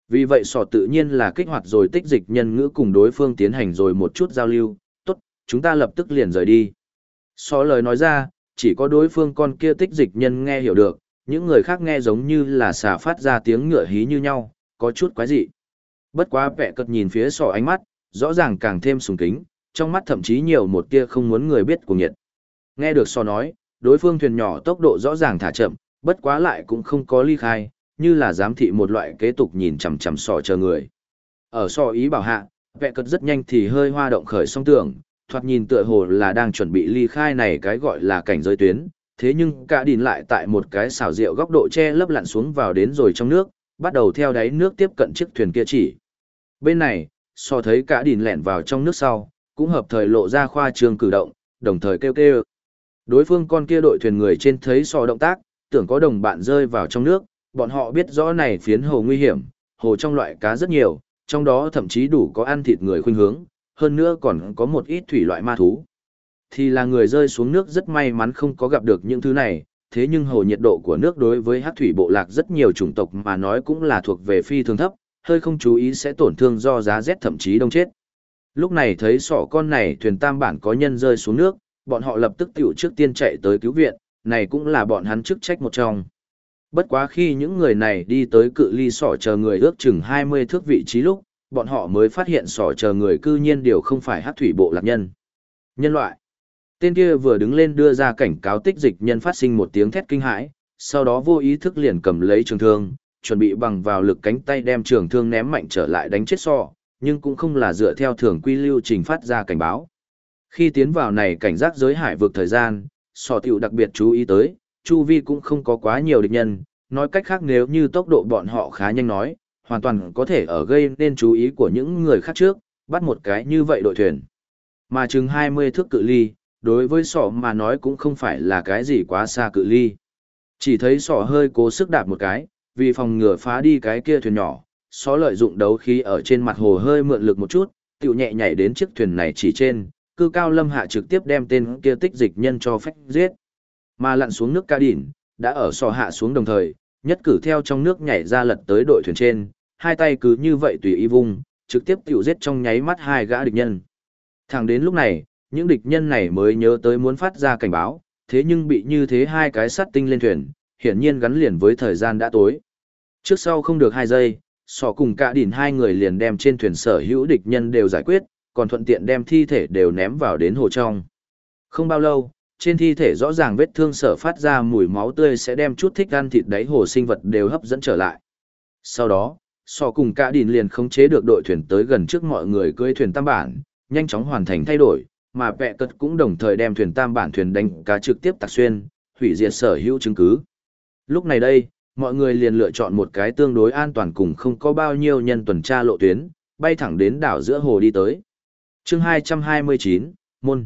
Vì vậy sỏ tự nhiên là kích hoạt rồi tích dịch nhân ngữ cùng đối phương tiến hành rồi một chút giao lưu, tốt, chúng ta lập tức liền rời đi. Sỏ lời nói ra, chỉ có đối phương con kia tích dịch nhân nghe hiểu được, những người khác nghe giống như là xà phát ra tiếng ngựa hí như nhau, có chút quái dị. Bất quá vẻ cật nhìn phía sỏ ánh mắt, rõ ràng càng thêm sùng kính, trong mắt thậm chí nhiều một tia không muốn người biết của nhiệt. Nghe được sỏ nói, đối phương thuyền nhỏ tốc độ rõ ràng thả chậm, bất quá lại cũng không có ly khai, như là giám thị một loại kế tục nhìn chằm chằm sỏ chờ người. Ở sỏ ý bảo hạ, vẻ cật rất nhanh thì hơi hoa động khởi song tưởng, thoạt nhìn tựa hồ là đang chuẩn bị ly khai này cái gọi là cảnh giới tuyến, thế nhưng cả đìn lại tại một cái xảo diệu góc độ che lấp lặn xuống vào đến rồi trong nước, bắt đầu theo đáy nước tiếp cận chiếc thuyền kia chỉ. Bên này, so thấy cả đìn lẻn vào trong nước sau, cũng hợp thời lộ ra khoa trương cử động, đồng thời kêu kêu. Đối phương con kia đội thuyền người trên thấy so động tác, tưởng có đồng bạn rơi vào trong nước, bọn họ biết rõ này phiến hồ nguy hiểm, hồ trong loại cá rất nhiều, trong đó thậm chí đủ có ăn thịt người khuynh hướng, hơn nữa còn có một ít thủy loại ma thú. Thì là người rơi xuống nước rất may mắn không có gặp được những thứ này, thế nhưng hồ nhiệt độ của nước đối với hắc thủy bộ lạc rất nhiều chủng tộc mà nói cũng là thuộc về phi thường thấp, hơi không chú ý sẽ tổn thương do giá rét thậm chí đông chết. Lúc này thấy sỏ con này thuyền tam bản có nhân rơi xuống nước, bọn họ lập tức tiểu trước tiên chạy tới cứu viện, này cũng là bọn hắn chức trách một trong. Bất quá khi những người này đi tới cự ly sỏ chờ người ước chừng 20 thước vị trí lúc, bọn họ mới phát hiện sỏ chờ người cư nhiên đều không phải hắc thủy bộ lạc nhân. Nhân loại. Tên kia vừa đứng lên đưa ra cảnh cáo tích dịch nhân phát sinh một tiếng thét kinh hãi, sau đó vô ý thức liền cầm lấy trường thương, chuẩn bị bằng vào lực cánh tay đem trường thương ném mạnh trở lại đánh chết sỏ, nhưng cũng không là dựa theo thường quy lưu trình phát ra cảnh báo. Khi tiến vào này cảnh giác giới hải vượt thời gian, sỏ tiểu đặc biệt chú ý tới, chu vi cũng không có quá nhiều địch nhân, nói cách khác nếu như tốc độ bọn họ khá nhanh nói, hoàn toàn có thể ở gây nên chú ý của những người khác trước, bắt một cái như vậy đội thuyền. Mà chừng 20 thước cự ly, đối với sỏ mà nói cũng không phải là cái gì quá xa cự ly. Chỉ thấy sỏ hơi cố sức đạp một cái, vì phòng ngừa phá đi cái kia thuyền nhỏ, sỏ lợi dụng đấu khí ở trên mặt hồ hơi mượn lực một chút, tiểu nhẹ nhảy đến chiếc thuyền này chỉ trên, cư cao lâm hạ trực tiếp đem tên kia tích dịch nhân cho phách giết. Mà lặn xuống nước ca đỉn, đã ở sỏ hạ xuống đồng thời, nhất cử theo trong nước nhảy ra lật tới đội thuyền trên, hai tay cứ như vậy tùy ý vung, trực tiếp tiểu giết trong nháy mắt hai gã địch nhân. Thẳng đến lúc này, những địch nhân này mới nhớ tới muốn phát ra cảnh báo, thế nhưng bị như thế hai cái sắt tinh lên thuyền, hiển nhiên gắn liền với thời gian đã tối. Trước sau không được 2 giây, sỏ cùng cả đỉn hai người liền đem trên thuyền sở hữu địch nhân đều giải quyết, còn thuận tiện đem thi thể đều ném vào đến hồ trong. Không bao lâu, trên thi thể rõ ràng vết thương sở phát ra mùi máu tươi sẽ đem chút thích ăn thịt đáy hồ sinh vật đều hấp dẫn trở lại. Sau đó, sỏ cùng cả đỉn liền khống chế được đội thuyền tới gần trước mọi người cưỡi thuyền tam bản, nhanh chóng hoàn thành thay đổi, mà vẹ cật cũng đồng thời đem thuyền tam bản thuyền đánh cá trực tiếp tạc xuyên, hủy diệt sở hữu chứng cứ. Lúc này đây, mọi người liền lựa chọn một cái tương đối an toàn cùng không có bao nhiêu nhân tuần tra lộ tuyến, bay thẳng đến đảo giữa hồ đi tới. Chương 229, Môn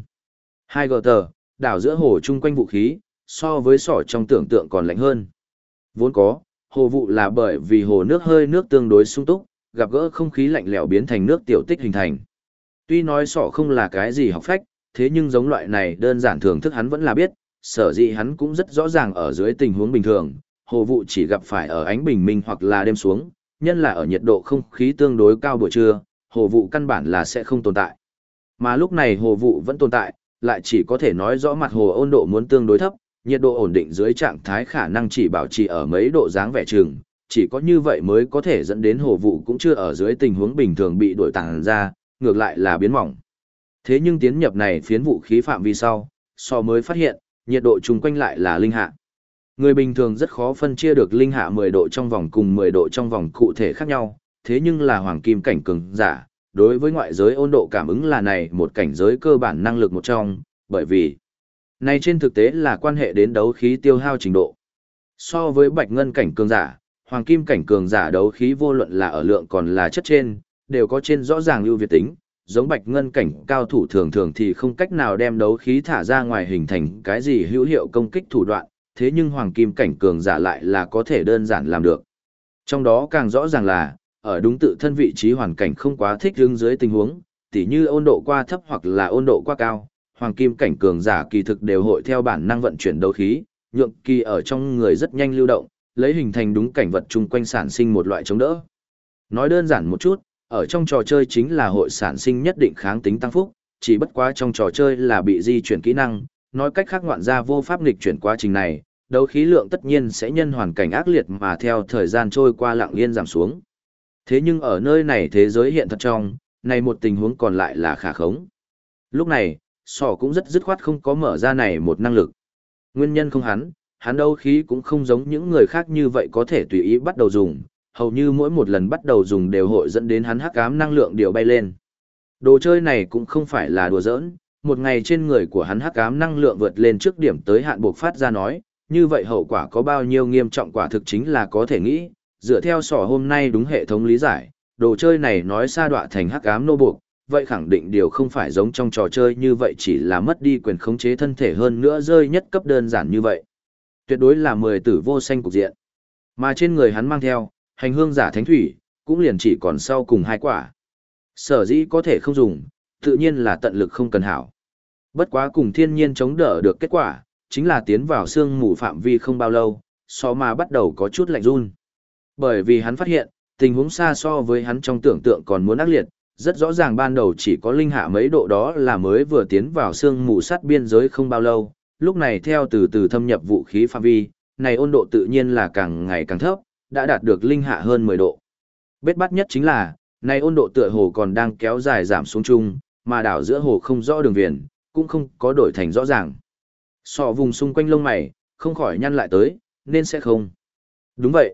2 gờ tờ, đảo giữa hồ chung quanh vũ khí, so với sỏ trong tưởng tượng còn lạnh hơn. Vốn có, hồ vụ là bởi vì hồ nước hơi nước tương đối sung túc, gặp gỡ không khí lạnh lẽo biến thành nước tiểu tích hình thành. Tuy nói sỏ không là cái gì học phách, thế nhưng giống loại này đơn giản thưởng thức hắn vẫn là biết, sở dĩ hắn cũng rất rõ ràng ở dưới tình huống bình thường, hồ vụ chỉ gặp phải ở ánh bình minh hoặc là đêm xuống, nhân là ở nhiệt độ không khí tương đối cao buổi trưa, hồ vụ căn bản là sẽ không tồn tại. Mà lúc này hồ vụ vẫn tồn tại, lại chỉ có thể nói rõ mặt hồ 温độ muốn tương đối thấp, nhiệt độ ổn định dưới trạng thái khả năng chỉ bảo trì ở mấy độ dáng vẻ chừng, chỉ có như vậy mới có thể dẫn đến hồ vụ cũng chưa ở dưới tình huống bình thường bị đổi tàng ra, ngược lại là biến mỏng. Thế nhưng tiến nhập này phiến vũ khí phạm vi sau, so mới phát hiện, nhiệt độ chung quanh lại là linh hạ. Người bình thường rất khó phân chia được linh hạ 10 độ trong vòng cùng 10 độ trong vòng cụ thể khác nhau, thế nhưng là hoàng kim cảnh cường giả, đối với ngoại giới 温độ cảm ứng là này một cảnh giới cơ bản năng lực một trong, bởi vì này trên thực tế là quan hệ đến đấu khí tiêu hao trình độ. So với bạch ngân cảnh cường giả, hoàng kim cảnh cường giả đấu khí vô luận là ở lượng còn là chất trên, đều có trên rõ ràng ưu việt tính, giống bạch ngân cảnh cao thủ thường thường thì không cách nào đem đấu khí thả ra ngoài hình thành cái gì hữu hiệu công kích thủ đoạn, thế nhưng hoàng kim cảnh cường giả lại là có thể đơn giản làm được. Trong đó càng rõ ràng là, ở đúng tự thân vị trí hoàn cảnh không quá thích ứng dưới tình huống, tỉ như 温độ qua thấp hoặc là 温độ quá cao, hoàng kim cảnh cường giả kỳ thực đều hội theo bản năng vận chuyển đấu khí, nhượng kỳ ở trong người rất nhanh lưu động, lấy hình thành đúng cảnh vật chung quanh sản sinh một loại chống đỡ. Nói đơn giản một chút, ở trong trò chơi chính là hội sản sinh nhất định kháng tính tăng phúc, chỉ bất quá trong trò chơi là bị di chuyển kỹ năng, nói cách khác ngoạn gia vô pháp nghịch chuyển quá trình này, đấu khí lượng tất nhiên sẽ nhân hoàn cảnh ác liệt mà theo thời gian trôi qua lặng yên giảm xuống. Thế nhưng ở nơi này thế giới hiện thật trong, này một tình huống còn lại là khả khống. Lúc này, sỏ cũng rất dứt khoát không có mở ra này một năng lực. Nguyên nhân không hắn đấu khí cũng không giống những người khác như vậy có thể tùy ý bắt đầu dùng, hầu như mỗi một lần bắt đầu dùng đều hội dẫn đến hắn hắc ám năng lượng điều bay lên. Đồ chơi này cũng không phải là đùa giỡn, một ngày trên người của hắn hắc ám năng lượng vượt lên trước điểm tới hạn buộc phát ra nói, như vậy hậu quả có bao nhiêu nghiêm trọng quả thực chính là có thể nghĩ, dựa theo sỏ hôm nay đúng hệ thống lý giải, đồ chơi này nói sa đọa thành hắc ám nô buộc, vậy khẳng định điều không phải giống trong trò chơi như vậy chỉ là mất đi quyền khống chế thân thể hơn nữa rơi nhất cấp đơn giản như vậy. Tuyệt đối là 10 tử vô sanh cục diện. Mà trên người hắn mang theo, hành hương giả thánh thủy, cũng liền chỉ còn sau cùng 2 quả. Sở dĩ có thể không dùng, tự nhiên là tận lực không cần hảo. Bất quá cùng thiên nhiên chống đỡ được kết quả, chính là tiến vào sương mù phạm vi không bao lâu, so mà bắt đầu có chút lạnh run. Bởi vì hắn phát hiện, tình huống xa so với hắn trong tưởng tượng còn muốn ác liệt, rất rõ ràng ban đầu chỉ có linh hạ mấy độ đó là mới vừa tiến vào sương mù sát biên giới không bao lâu, lúc này theo từ từ thâm nhập vũ khí phạm vi, này 温độ tự nhiên là càng ngày càng thấp, đã đạt được linh hạ hơn 10 độ. Bết bắt nhất chính là, này 温độ tựa hồ còn đang kéo dài giảm xuống chung, mà đảo giữa hồ không rõ đường viền, cũng không có đổi thành rõ ràng. Sọ vùng xung quanh lông mày, không khỏi nhăn lại tới, nên sẽ không. Đúng vậy.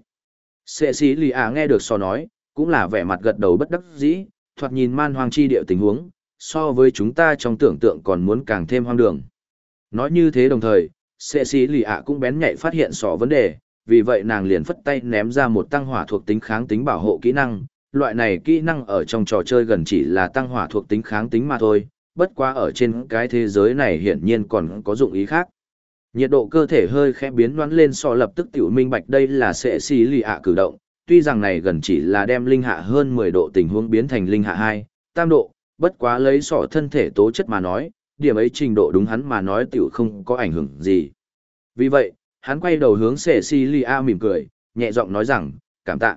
Sệ sĩ lì à nghe được sọ nói, cũng là vẻ mặt gật đầu bất đắc dĩ, thoạt nhìn man hoang chi địa tình huống, so với chúng ta trong tưởng tượng còn muốn càng thêm hoang đường. Nói như thế đồng thời, sệ sĩ lì ạ cũng bén nhạy phát hiện sọ vấn đề, vì vậy nàng liền phất tay ném ra một tăng hỏa thuộc tính kháng tính bảo hộ kỹ năng. Loại này kỹ năng ở trong trò chơi gần chỉ là tăng hỏa thuộc tính kháng tính mà thôi, bất quá ở trên cái thế giới này hiển nhiên còn có dụng ý khác. Nhiệt độ cơ thể hơi khẽ biến đoán lên sọ lập tức tiểu minh bạch đây là sệ sĩ lì ạ cử động, tuy rằng này gần chỉ là đem linh hạ hơn 10 độ tình huống biến thành linh hạ 2, tam độ, bất quá lấy sọ thân thể tố chất mà nói, điểm ấy trình độ đúng hắn mà nói tiểu không có ảnh hưởng gì. Vì vậy, hắn quay đầu hướng Cecilia mỉm cười, nhẹ giọng nói rằng, cảm tạ.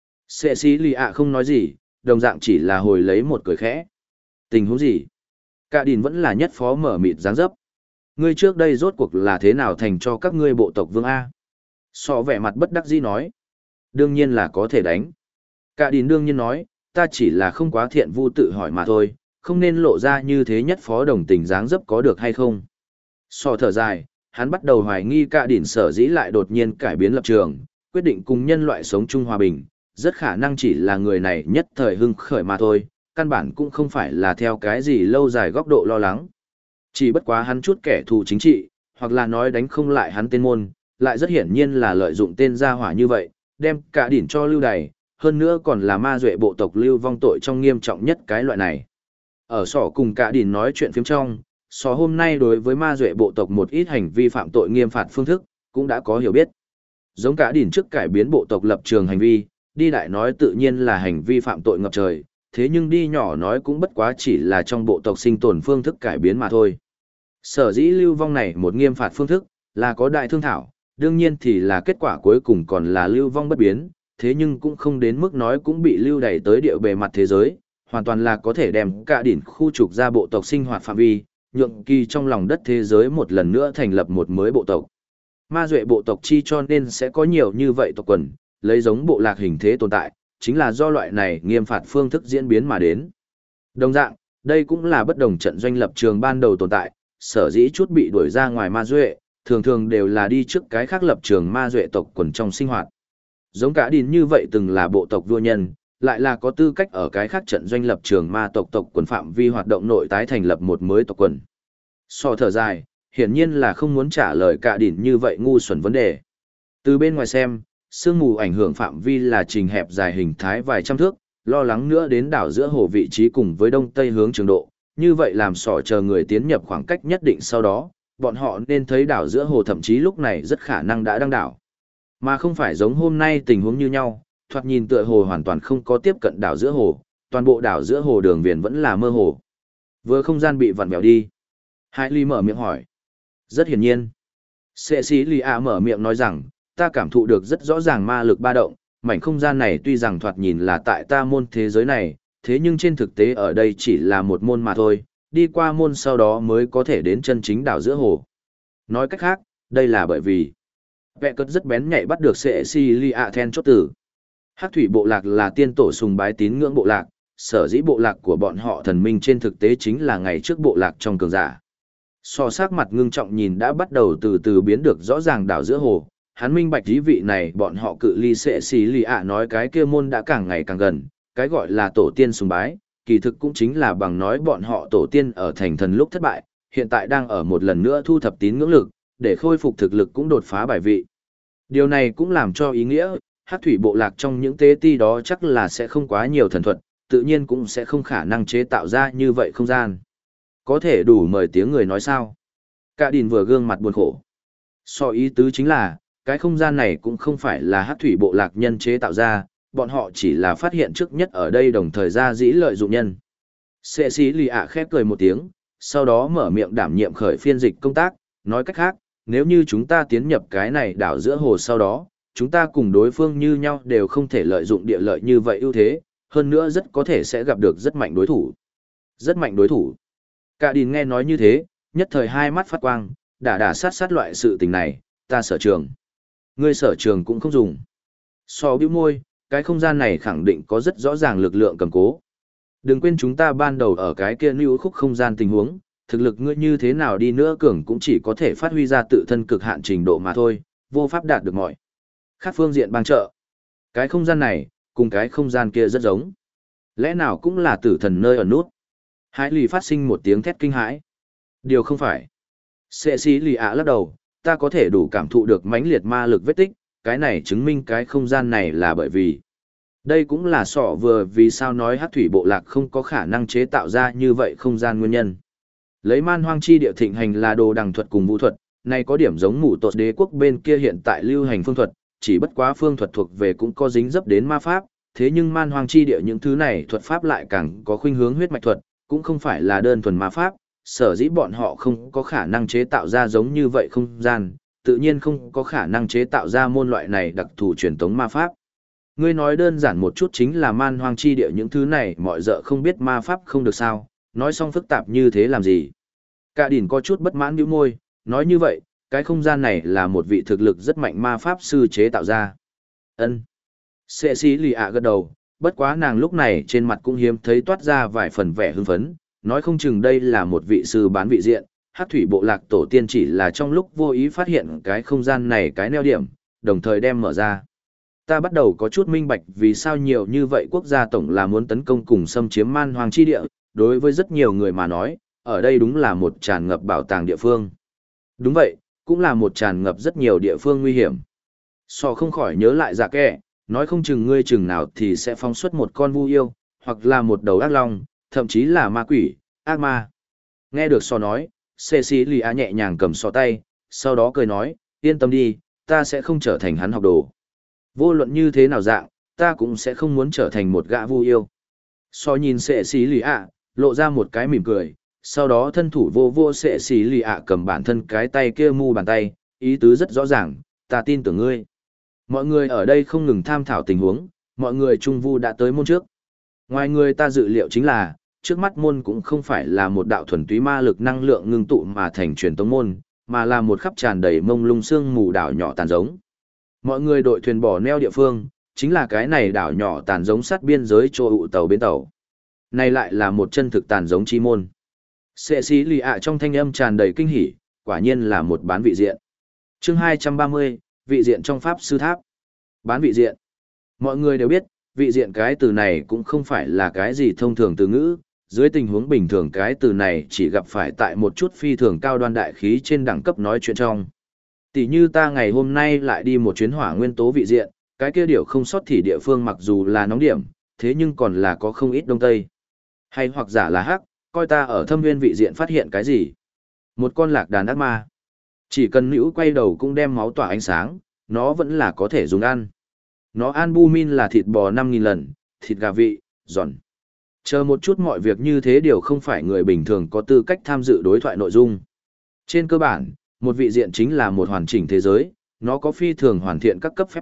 Cecilia không nói gì, đồng dạng chỉ là hồi lấy một cười khẽ. Tình huống gì? Cả đìn vẫn là nhất phó mở mịt dáng dấp. Ngươi trước đây rốt cuộc là thế nào thành cho các ngươi bộ tộc vương A? Sọ vẻ mặt bất đắc dĩ nói. Đương nhiên là có thể đánh. Cả đìn đương nhiên nói, ta chỉ là không quá thiện vu tự hỏi mà thôi, không nên lộ ra như thế nhất phó đồng tình dáng dấp có được hay không. Sọ thở dài, hắn bắt đầu hoài nghi cả đỉnh sở dĩ lại đột nhiên cải biến lập trường, quyết định cùng nhân loại sống chung hòa bình, rất khả năng chỉ là người này nhất thời hưng khởi mà thôi, căn bản cũng không phải là theo cái gì lâu dài góc độ lo lắng. Chỉ bất quá hắn chút kẻ thù chính trị, hoặc là nói đánh không lại hắn tên môn, lại rất hiển nhiên là lợi dụng tên gia hỏa như vậy, đem cả đỉnh cho lưu đày, hơn nữa còn là ma duệ bộ tộc lưu vong tội trong nghiêm trọng nhất cái loại này. Ở sỏ cùng cả đỉnh nói chuyện phiếm trong, sỏ hôm nay đối với ma duệ bộ tộc một ít hành vi phạm tội nghiêm phạt phương thức, cũng đã có hiểu biết. Giống cả đỉnh trước cải biến bộ tộc lập trường hành vi, đi đại nói tự nhiên là hành vi phạm tội ngập trời, thế nhưng đi nhỏ nói cũng bất quá chỉ là trong bộ tộc sinh tồn phương thức cải biến mà thôi. Sở dĩ lưu vong này một nghiêm phạt phương thức, là có đại thương thảo, đương nhiên thì là kết quả cuối cùng còn là lưu vong bất biến, thế nhưng cũng không đến mức nói cũng bị lưu đẩy tới địa bề mặt thế giới, hoàn toàn là có thể đem cả đỉnh khu trục ra bộ tộc sinh hoạt phạm vi, nhượng kỳ trong lòng đất thế giới một lần nữa thành lập một mới bộ tộc. Ma duệ bộ tộc chi cho nên sẽ có nhiều như vậy tộc quần, lấy giống bộ lạc hình thế tồn tại, chính là do loại này nghiêm phạt phương thức diễn biến mà đến. Đồng dạng, đây cũng là bất đồng trận doanh lập trường ban đầu tồn tại, sở dĩ chút bị đuổi ra ngoài ma duệ, thường thường đều là đi trước cái khác lập trường ma duệ tộc quần trong sinh hoạt. Giống cả đìn như vậy từng là bộ tộc vua nhân, lại là có tư cách ở cái khác trận doanh lập trường ma tộc quần phạm vi hoạt động nội tái thành lập một mới tộc quần. So thở dài, hiển nhiên là không muốn trả lời cả đìn như vậy ngu xuẩn vấn đề. Từ bên ngoài xem, sương mù ảnh hưởng phạm vi là trình hẹp dài hình thái vài trăm thước, lo lắng nữa đến đảo giữa hồ vị trí cùng với đông tây hướng trường độ, như vậy làm sỏ chờ người tiến nhập khoảng cách nhất định sau đó, bọn họ nên thấy đảo giữa hồ thậm chí lúc này rất khả năng đã đăng đảo. Mà không phải giống hôm nay tình huống như nhau, thoạt nhìn tựa hồ hoàn toàn không có tiếp cận đảo giữa hồ, toàn bộ đảo giữa hồ đường viền vẫn là mơ hồ. Vừa không gian bị vặn vẹo đi. Hai Ly mở miệng hỏi. Rất hiển nhiên. Cecilia mở miệng nói rằng, ta cảm thụ được rất rõ ràng ma lực ba động, mảnh không gian này tuy rằng thoạt nhìn là tại ta môn thế giới này, thế nhưng trên thực tế ở đây chỉ là một môn mà thôi, đi qua môn sau đó mới có thể đến chân chính đảo giữa hồ. Nói cách khác, đây là bởi vì vẹ cất rất bén nhạy bắt được Cecilia then chốt tử. Hắc thủy bộ lạc là tiên tổ sùng bái tín ngưỡng bộ lạc, sở dĩ bộ lạc của bọn họ thần minh trên thực tế chính là ngày trước bộ lạc trong cường giả. So sắc mặt ngưng trọng nhìn đã bắt đầu từ từ biến được rõ ràng đảo giữa hồ, hắn minh bạch ý vị này bọn họ cự ly Cecilia nói cái kia môn đã càng ngày càng gần, cái gọi là tổ tiên sùng bái, kỳ thực cũng chính là bằng nói bọn họ tổ tiên ở thành thần lúc thất bại, hiện tại đang ở một lần nữa thu thập tín ngưỡng lực, để khôi phục thực lực cũng đột phá bài vị. Điều này cũng làm cho ý nghĩa, Hắc thủy bộ lạc trong những tế ti đó chắc là sẽ không quá nhiều thần thuật, tự nhiên cũng sẽ không khả năng chế tạo ra như vậy không gian. Có thể đủ mời tiếng người nói sao? Cả Đìn vừa gương mặt buồn khổ. So ý tứ chính là, cái không gian này cũng không phải là Hắc thủy bộ lạc nhân chế tạo ra, bọn họ chỉ là phát hiện trước nhất ở đây đồng thời ra dĩ lợi dụng nhân. Cecilia khép cười một tiếng, sau đó mở miệng đảm nhiệm khởi phiên dịch công tác, nói cách khác, nếu như chúng ta tiến nhập cái này đảo giữa hồ sau đó, chúng ta cùng đối phương như nhau đều không thể lợi dụng địa lợi như vậy ưu thế, hơn nữa rất có thể sẽ gặp được rất mạnh đối thủ. Rất mạnh đối thủ. Cả Đìn nghe nói như thế, nhất thời hai mắt phát quang, đả sát loại sự tình này, ta sở trường. Ngươi sở trường cũng không dùng. So bĩu môi, cái không gian này khẳng định có rất rõ ràng lực lượng cầm cố. Đừng quên chúng ta ban đầu ở cái kia lưu khúc không gian tình huống, thực lực ngươi như thế nào đi nữa cường cũng chỉ có thể phát huy ra tự thân cực hạn trình độ mà thôi, vô pháp đạt được mọi. Khác phương diện bang trợ. Cái không gian này, cùng cái không gian kia rất giống. Lẽ nào cũng là tử thần nơi ở nút. Hải lì phát sinh một tiếng thét kinh hãi. Điều không phải. Cecilia lắc đầu, ta có thể đủ cảm thụ được mãnh liệt ma lực vết tích, cái này chứng minh cái không gian này là bởi vì. Đây cũng là sọ vừa vì sao nói Hắc thủy bộ lạc không có khả năng chế tạo ra như vậy không gian nguyên nhân. Lấy man hoang chi địa thịnh hành là đồ đằng thuật cùng vũ thuật, này có điểm giống mụ tột đế quốc bên kia hiện tại lưu hành phương thuật, chỉ bất quá phương thuật thuộc về cũng có dính dấp đến ma pháp, thế nhưng man hoang chi địa những thứ này thuật pháp lại càng có khuynh hướng huyết mạch thuật, cũng không phải là đơn thuần ma pháp, sở dĩ bọn họ không có khả năng chế tạo ra giống như vậy không gian, tự nhiên không có khả năng chế tạo ra môn loại này đặc thù truyền tống ma pháp. Ngươi nói đơn giản một chút chính là man hoang chi địa những thứ này mọi dợ không biết ma pháp không được sao, nói xong phức tạp như thế làm gì. Cả Đìn có chút bất mãn bĩu môi, nói như vậy, cái không gian này là một vị thực lực rất mạnh ma pháp sư chế tạo ra. Ân. Cecilia gật đầu, bất quá nàng lúc này trên mặt cũng hiếm thấy toát ra vài phần vẻ hưng phấn, nói không chừng đây là một vị sư bán vị diện, Hắc thủy bộ lạc tổ tiên chỉ là trong lúc vô ý phát hiện cái không gian này cái neo điểm, đồng thời đem mở ra. Ta bắt đầu có chút minh bạch vì sao nhiều như vậy quốc gia tổng là muốn tấn công cùng xâm chiếm man hoang chi địa, đối với rất nhiều người mà nói, ở đây đúng là một tràn ngập bảo tàng địa phương. Đúng vậy, cũng là một tràn ngập rất nhiều địa phương nguy hiểm. So không khỏi nhớ lại dạ kẻ, nói không chừng ngươi chừng nào thì sẽ phóng xuất một con vu yêu, hoặc là một đầu ác long, thậm chí là ma quỷ, ác ma. Nghe được so nói, Cecilia nhẹ nhàng cầm so tay, sau đó cười nói, yên tâm đi, ta sẽ không trở thành hắn học đồ. Vô luận như thế nào dạng, ta cũng sẽ không muốn trở thành một gã vu yêu. So nhìn Cecilia, lộ ra một cái mỉm cười, sau đó thân thủ vô Cecilia cầm bản thân cái tay kia mu bàn tay, ý tứ rất rõ ràng, ta tin tưởng ngươi. Mọi người ở đây không ngừng tham thảo tình huống, mọi người trung vu đã tới môn trước. Ngoài người ta dự liệu chính là, trước mắt môn cũng không phải là một đạo thuần túy ma lực năng lượng ngưng tụ mà thành truyền tống môn, mà là một khắp tràn đầy mông lung sương mù đảo nhỏ tàn giống. Mọi người đội thuyền bỏ neo địa phương, chính là cái này đảo nhỏ tàn giống sát biên giới chỗ ụ tàu bến tàu. Này lại là một chân thực tàn giống chi môn. Cecilia trong thanh âm tràn đầy kinh hỉ, quả nhiên là một bán vị diện. Chương 230, vị diện trong pháp sư tháp. Bán vị diện. Mọi người đều biết, vị diện cái từ này cũng không phải là cái gì thông thường từ ngữ, dưới tình huống bình thường cái từ này chỉ gặp phải tại một chút phi thường cao đoan đại khí trên đẳng cấp nói chuyện trong. Tỷ như ta ngày hôm nay lại đi một chuyến hỏa nguyên tố vị diện, cái kia điều không sót thì địa phương mặc dù là nóng điểm, thế nhưng còn là có không ít đông tây. Hay hoặc giả là hắc, coi ta ở thâm nguyên vị diện phát hiện cái gì. Một con lạc đàn ác ma. Chỉ cần nữ quay đầu cũng đem máu tỏa ánh sáng, nó vẫn là có thể dùng ăn. Nó albumin là thịt bò 5.000 lần, thịt gà vị, giòn. Chờ một chút mọi việc như thế đều không phải người bình thường có tư cách tham dự đối thoại nội dung. Trên cơ bản, một vị diện chính là một hoàn chỉnh thế giới, nó có phi thường hoàn thiện các cấp phép tắc,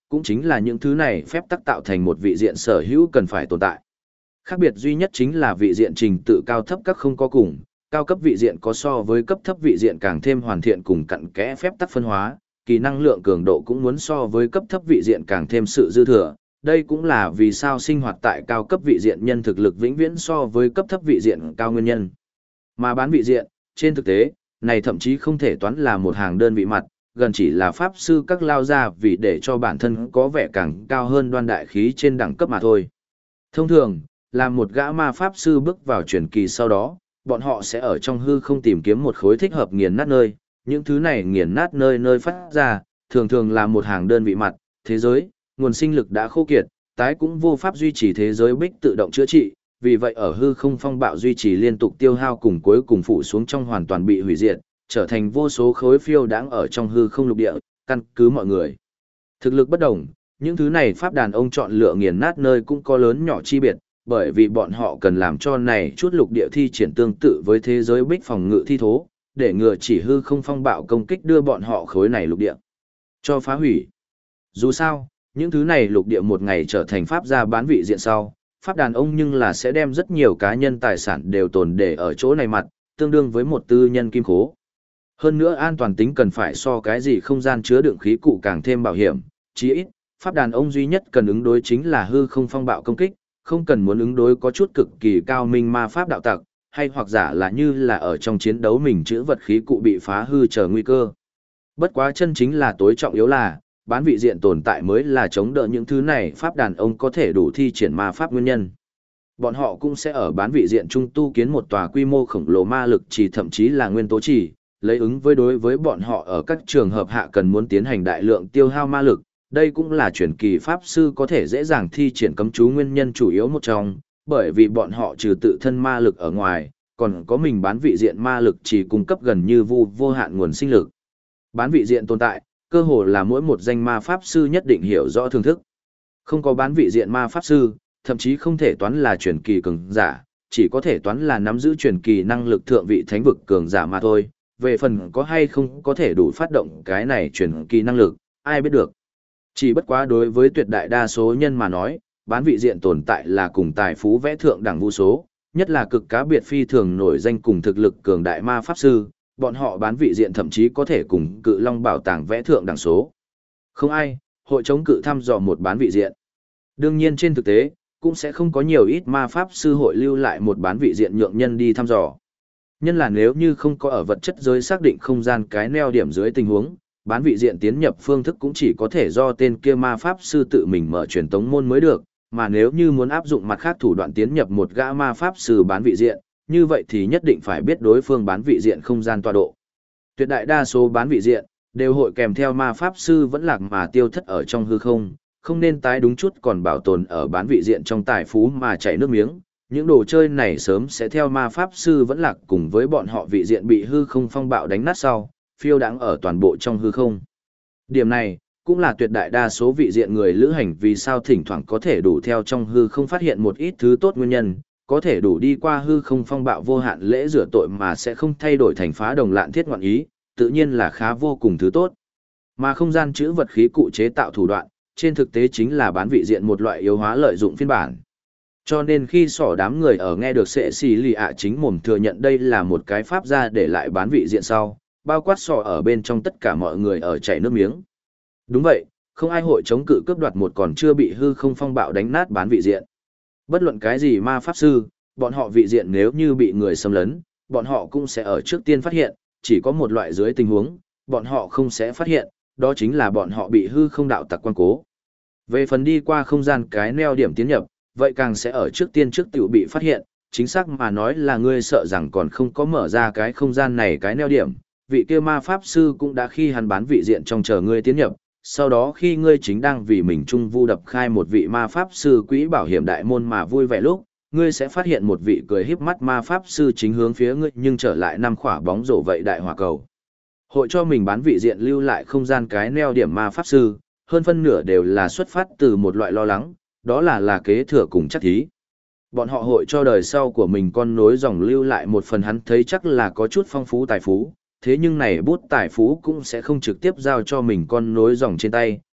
cũng chính là những thứ này phép tắc tạo thành một vị diện sở hữu cần phải tồn tại. Khác biệt duy nhất chính là vị diện trình tự cao thấp các không có cùng, cao cấp vị diện có so với cấp thấp vị diện càng thêm hoàn thiện cùng cặn kẽ phép tắc phân hóa, kỳ năng lượng cường độ cũng muốn so với cấp thấp vị diện càng thêm sự dư thừa. Đây cũng là vì sao sinh hoạt tại cao cấp vị diện nhân thực lực vĩnh viễn so với cấp thấp vị diện cao nguyên nhân. Mà bán vị diện, trên thực tế, này thậm chí không thể toán là một hàng đơn vị mặt, gần chỉ là pháp sư các lao ra vì để cho bản thân có vẻ càng cao hơn đoan đại khí trên đẳng cấp mà thôi. Thông thường, làm một gã ma pháp sư bước vào truyền kỳ sau đó, bọn họ sẽ ở trong hư không tìm kiếm một khối thích hợp nghiền nát nơi, những thứ này nghiền nát nơi nơi phát ra, thường thường là một hàng đơn vị mặt, thế giới, nguồn sinh lực đã khô kiệt, tái cũng vô pháp duy trì thế giới bích tự động chữa trị, vì vậy ở hư không phong bạo duy trì liên tục tiêu hao cùng cuối cùng phụ xuống trong hoàn toàn bị hủy diệt, trở thành vô số khối phiêu đáng ở trong hư không lục địa, căn cứ mọi người. Thực lực bất đồng, những thứ này pháp đàn ông chọn lựa nghiền nát nơi cũng có lớn nhỏ chi biệt, bởi vì bọn họ cần làm cho này chút lục địa thi triển tương tự với thế giới bích phòng ngự thi thố, để ngừa chỉ hư không phong bạo công kích đưa bọn họ khối này lục địa cho phá hủy. Dù sao, những thứ này lục địa một ngày trở thành pháp gia bán vị diện sau, pháp đàn ông nhưng là sẽ đem rất nhiều cá nhân tài sản đều tồn để ở chỗ này mặt, tương đương với một tư nhân kim khố. Hơn nữa an toàn tính cần phải so cái gì không gian chứa đựng khí cụ càng thêm bảo hiểm, chí ít, pháp đàn ông duy nhất cần ứng đối chính là hư không phong bạo công kích, không cần muốn ứng đối có chút cực kỳ cao minh ma pháp đạo tặc, hay hoặc giả là như là ở trong chiến đấu mình chữa vật khí cụ bị phá hư chờ nguy cơ. Bất quá chân chính là tối trọng yếu là, bán vị diện tồn tại mới là chống đỡ những thứ này pháp đàn ông có thể đủ thi triển ma pháp nguyên nhân. Bọn họ cũng sẽ ở bán vị diện trung tu kiến một tòa quy mô khổng lồ ma lực chỉ thậm chí là nguyên tố chỉ, lấy ứng với đối với bọn họ ở các trường hợp hạ cần muốn tiến hành đại lượng tiêu hao ma lực. Đây cũng là truyền kỳ pháp sư có thể dễ dàng thi triển cấm chú nguyên nhân chủ yếu một trong, bởi vì bọn họ trừ tự thân ma lực ở ngoài, còn có mình bán vị diện ma lực chỉ cung cấp gần như vô hạn nguồn sinh lực. Bán vị diện tồn tại, cơ hồ là mỗi một danh ma pháp sư nhất định hiểu rõ thưởng thức. Không có bán vị diện ma pháp sư, thậm chí không thể toán là truyền kỳ cường giả, chỉ có thể toán là nắm giữ truyền kỳ năng lực thượng vị thánh vực cường giả mà thôi. Về phần có hay không có thể đủ phát động cái này truyền kỳ năng lực, ai biết được. Chỉ bất quá đối với tuyệt đại đa số nhân mà nói, bán vị diện tồn tại là cùng tài phú vẽ thượng đẳng vô số, nhất là cực cá biệt phi thường nổi danh cùng thực lực cường đại ma pháp sư, bọn họ bán vị diện thậm chí có thể cùng cự long bảo tàng vẽ thượng đẳng số. Không ai, hội chống cự thăm dò một bán vị diện. Đương nhiên trên thực tế, cũng sẽ không có nhiều ít ma pháp sư hội lưu lại một bán vị diện nhượng nhân đi thăm dò. Nhân là nếu như không có ở vật chất giới xác định không gian cái neo điểm dưới tình huống, bán vị diện tiến nhập phương thức cũng chỉ có thể do tên kia ma pháp sư tự mình mở truyền tống môn mới được, mà nếu như muốn áp dụng mặt khác thủ đoạn tiến nhập một gã ma pháp sư bán vị diện, như vậy thì nhất định phải biết đối phương bán vị diện không gian tọa độ. Tuyệt đại đa số bán vị diện đều hội kèm theo ma pháp sư vẫn lạc mà tiêu thất ở trong hư không, không nên tái đúng chút còn bảo tồn ở bán vị diện trong tài phú mà chảy nước miếng. Những đồ chơi này sớm sẽ theo ma pháp sư vẫn lạc cùng với bọn họ vị diện bị hư không phong bạo đánh nát sau, phiêu đáng ở toàn bộ trong hư không. Điểm này, cũng là tuyệt đại đa số vị diện người lữ hành vì sao thỉnh thoảng có thể đủ theo trong hư không phát hiện một ít thứ tốt nguyên nhân, có thể đủ đi qua hư không phong bạo vô hạn lễ rửa tội mà sẽ không thay đổi thành phá đồng lạn thiết ngoạn ý, tự nhiên là khá vô cùng thứ tốt. Mà không gian chữ vật khí cụ chế tạo thủ đoạn, trên thực tế chính là bán vị diện một loại yếu hóa lợi dụng phiên bản. Cho nên khi sỏ đám người ở nghe được sệ xì lì ạ chính mồm thừa nhận đây là một cái pháp ra để lại bán vị diện sau, bao quát sỏ ở bên trong tất cả mọi người ở chảy nước miếng. Đúng vậy, không ai hội chống cự cướp đoạt một còn chưa bị hư không phong bạo đánh nát bán vị diện. Bất luận cái gì ma pháp sư, bọn họ vị diện nếu như bị người xâm lấn, bọn họ cũng sẽ ở trước tiên phát hiện, chỉ có một loại dưới tình huống, bọn họ không sẽ phát hiện, đó chính là bọn họ bị hư không đạo tặc quan cố. Về phần đi qua không gian cái neo điểm tiến nhập, vậy càng sẽ ở trước tiên trước tiểu bị phát hiện, chính xác mà nói là ngươi sợ rằng còn không có mở ra cái không gian này cái neo điểm, vị kia ma pháp sư cũng đã khi hắn bán vị diện trong chờ ngươi tiến nhập, sau đó khi ngươi chính đang vì mình trung vu đập khai một vị ma pháp sư quỹ bảo hiểm đại môn mà vui vẻ lúc, ngươi sẽ phát hiện một vị cười híp mắt ma pháp sư chính hướng phía ngươi nhưng trở lại năm khỏa bóng rổ vậy đại hỏa cầu. Hội cho mình bán vị diện lưu lại không gian cái neo điểm ma pháp sư, hơn phân nửa đều là xuất phát từ một loại lo lắng, đó là kế thừa cùng chắc thí. Bọn họ hội cho đời sau của mình con nối dòng lưu lại một phần hắn thấy chắc là có chút phong phú tài phú, thế nhưng này bút tài phú cũng sẽ không trực tiếp giao cho mình con nối dòng trên tay,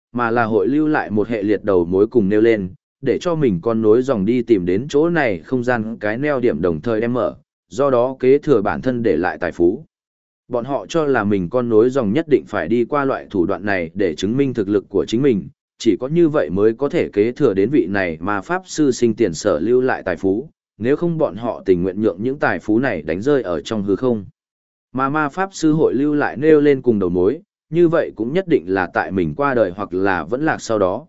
mà là hội lưu lại một hệ liệt đầu mối cùng nêu lên, để cho mình con nối dòng đi tìm đến chỗ này không gian cái neo điểm đồng thời đem mở, do đó kế thừa bản thân để lại tài phú. Bọn họ cho là mình con nối dòng nhất định phải đi qua loại thủ đoạn này để chứng minh thực lực của chính mình, chỉ có như vậy mới có thể kế thừa đến vị này mà Pháp Sư sinh tiền sở lưu lại tài phú, nếu không bọn họ tình nguyện nhượng những tài phú này đánh rơi ở trong hư không. Mà ma Pháp Sư hội lưu lại nêu lên cùng đầu mối, như vậy cũng nhất định là tại mình qua đời hoặc là vẫn lạc sau đó.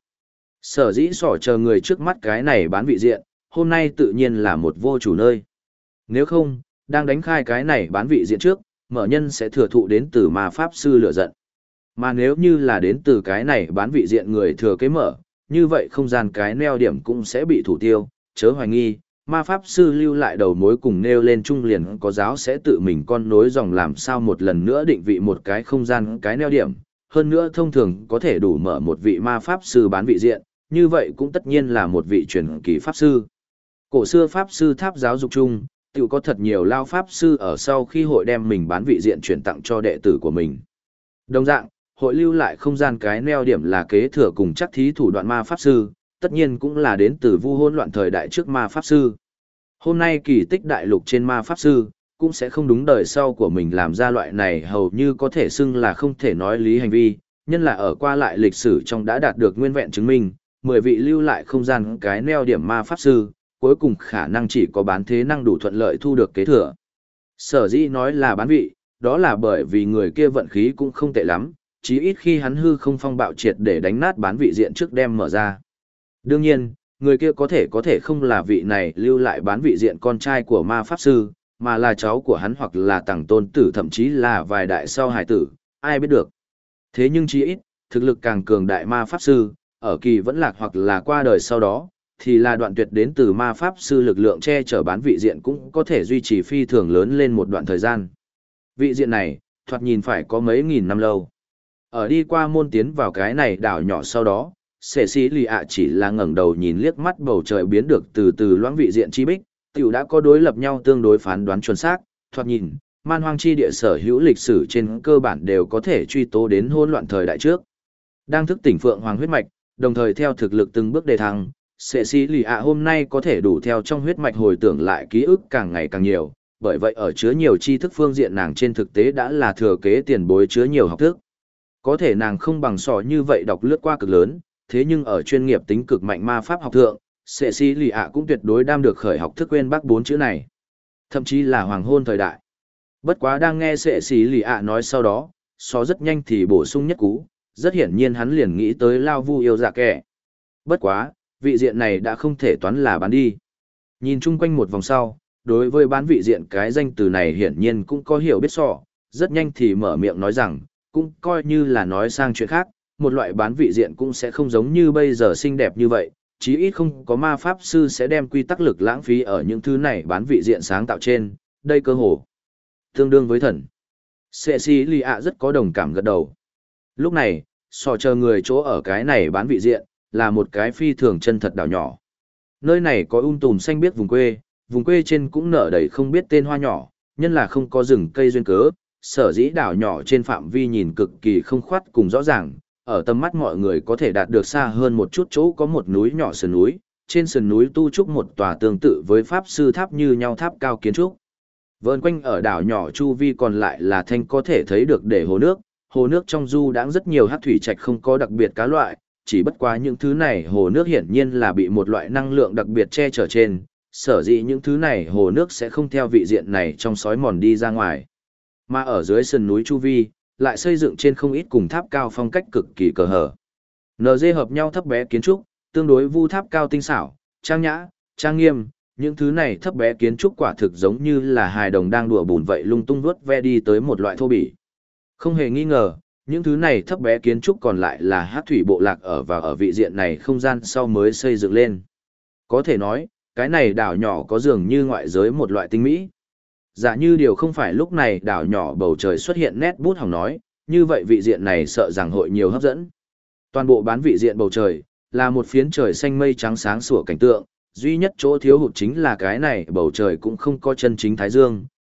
Sở dĩ sỏ chờ người trước mắt cái này bán vị diện, hôm nay tự nhiên là một vô chủ nơi. Nếu không, đang đánh khai cái này bán vị diện trước, mở nhân sẽ thừa thụ đến từ ma Pháp Sư lửa giận. Mà nếu như là đến từ cái này bán vị diện người thừa kế mở, như vậy không gian cái neo điểm cũng sẽ bị thủ tiêu, chớ hoài nghi, ma Pháp Sư lưu lại đầu mối cùng nêu lên trung liền có giáo sẽ tự mình con nối dòng làm sao một lần nữa định vị một cái không gian cái neo điểm, hơn nữa thông thường có thể đủ mở một vị ma Pháp Sư bán vị diện, như vậy cũng tất nhiên là một vị truyền kỳ Pháp Sư. Cổ xưa Pháp Sư tháp giáo dục chung, tự có thật nhiều lao Pháp Sư ở sau khi hội đem mình bán vị diện chuyển tặng cho đệ tử của mình. Đồng dạng, hội lưu lại không gian cái neo điểm là kế thừa cùng chắc thí thủ đoạn ma Pháp Sư, tất nhiên cũng là đến từ vu hỗn loạn thời đại trước ma Pháp Sư. Hôm nay kỳ tích đại lục trên ma Pháp Sư, cũng sẽ không đúng đời sau của mình làm ra loại này hầu như có thể xưng là không thể nói lý hành vi, nhân là ở qua lại lịch sử trong đã đạt được nguyên vẹn chứng minh, 10 vị lưu lại không gian cái neo điểm ma Pháp Sư, cuối cùng khả năng chỉ có bán thế năng đủ thuận lợi thu được kế thừa. Sở dĩ nói là bán vị, đó là bởi vì người kia vận khí cũng không tệ lắm, chí ít khi hắn hư không phong bạo triệt để đánh nát bán vị diện trước đem mở ra. Đương nhiên, người kia có thể không là vị này lưu lại bán vị diện con trai của ma Pháp Sư, mà là cháu của hắn hoặc là tàng tôn tử thậm chí là vài đại sau hải tử, ai biết được. Thế nhưng chí ít, thực lực càng cường đại ma Pháp Sư, ở kỳ vẫn lạc hoặc là qua đời sau đó, thì là đoạn tuyệt đến từ ma Pháp Sư lực lượng che chở bán vị diện cũng có thể duy trì phi thường lớn lên một đoạn thời gian. Vị diện này, thoạt nhìn phải có mấy nghìn năm lâu. Ở đi qua môn tiến vào cái này đảo nhỏ sau đó, Sệ Sĩ Lì ạ chỉ là ngẩng đầu nhìn liếc mắt bầu trời biến được từ từ loãng vị diện chi bích, tiểu đã có đối lập nhau tương đối phán đoán chuẩn xác, thoạt nhìn, man hoang chi địa sở hữu lịch sử trên cơ bản đều có thể truy tố đến hỗn loạn thời đại trước. Đang thức tỉnh Phượng Hoàng huyết mạch, đồng thời theo thực lực từng bước đề thăng, Sệ Sĩ Lì ạ hôm nay có thể đủ theo trong huyết mạch hồi tưởng lại ký ức càng ngày càng nhiều, bởi vậy ở chứa nhiều tri thức phương diện nàng trên thực tế đã là thừa kế tiền bối chứa nhiều học thức. Có thể nàng không bằng sò như vậy đọc lướt qua cực lớn, thế nhưng ở chuyên nghiệp tính cực mạnh ma pháp học thượng, Sệ Sĩ Lì ạ cũng tuyệt đối đam được khởi học thức quên bác 4 chữ này. Thậm chí là hoàng hôn thời đại. Bất quá đang nghe Sệ Sĩ Lì ạ nói sau đó, sò rất nhanh thì bổ sung nhất cú, rất hiển nhiên hắn liền nghĩ tới Lao Vu yêu dạ kẻ. Bất quá, vị diện này đã không thể toán là bán đi. Nhìn chung quanh một vòng sau, đối với bán vị diện cái danh từ này hiển nhiên cũng có hiểu biết sọ, rất nhanh thì mở miệng nói rằng, cũng coi như là nói sang chuyện khác, một loại bán vị diện cũng sẽ không giống như bây giờ xinh đẹp như vậy, chí ít không có ma pháp sư sẽ đem quy tắc lực lãng phí ở những thứ này bán vị diện sáng tạo trên, đây cơ hồ tương đương với thần. Cecilia rất có đồng cảm gật đầu. Lúc này, sò chờ người chỗ ở cái này bán vị diện, là một cái phi thường chân thật đảo nhỏ. Nơi này có tùm xanh biếc vùng quê trên cũng nở đầy không biết tên hoa nhỏ, nhân là không có rừng cây duyên cớ, sở dĩ đảo nhỏ trên phạm vi nhìn cực kỳ không khoát cùng rõ ràng, ở tầm mắt mọi người có thể đạt được xa hơn một chút chỗ có một núi nhỏ sườn núi, trên sườn núi tu trúc một tòa tương tự với pháp sư tháp như nhau tháp cao kiến trúc. Vờn quanh ở đảo nhỏ chu vi còn lại là thanh có thể thấy được để hồ nước trong du đãng rất nhiều hát thủy trạch không có đặc biệt cá loại, chỉ bất quá những thứ này hồ nước hiển nhiên là bị một loại năng lượng đặc biệt che chở trên, sở dĩ những thứ này hồ nước sẽ không theo vị diện này trong sói mòn đi ra ngoài. Mà ở dưới sườn núi chu vi, lại xây dựng trên không ít cùng tháp cao phong cách cực kỳ cờ hở. NG hợp nhau thấp bé kiến trúc, tương đối vu tháp cao tinh xảo, trang nhã, trang nghiêm, những thứ này thấp bé kiến trúc quả thực giống như là hài đồng đang đùa bùn vậy lung tung vuốt ve đi tới một loại thô bỉ. Không hề nghi ngờ, những thứ này thấp bé kiến trúc còn lại là hát thủy bộ lạc ở vị diện này không gian sau mới xây dựng lên. Có thể nói, cái này đảo nhỏ có dường như ngoại giới một loại tinh mỹ. Giả như điều không phải lúc này đảo nhỏ bầu trời xuất hiện nét bút hỏng nói, như vậy vị diện này sợ rằng hội nhiều hấp dẫn. Toàn bộ bán vị diện bầu trời, là một phiến trời xanh mây trắng sáng sủa cảnh tượng, duy nhất chỗ thiếu hụt chính là cái này bầu trời cũng không có chân chính thái dương,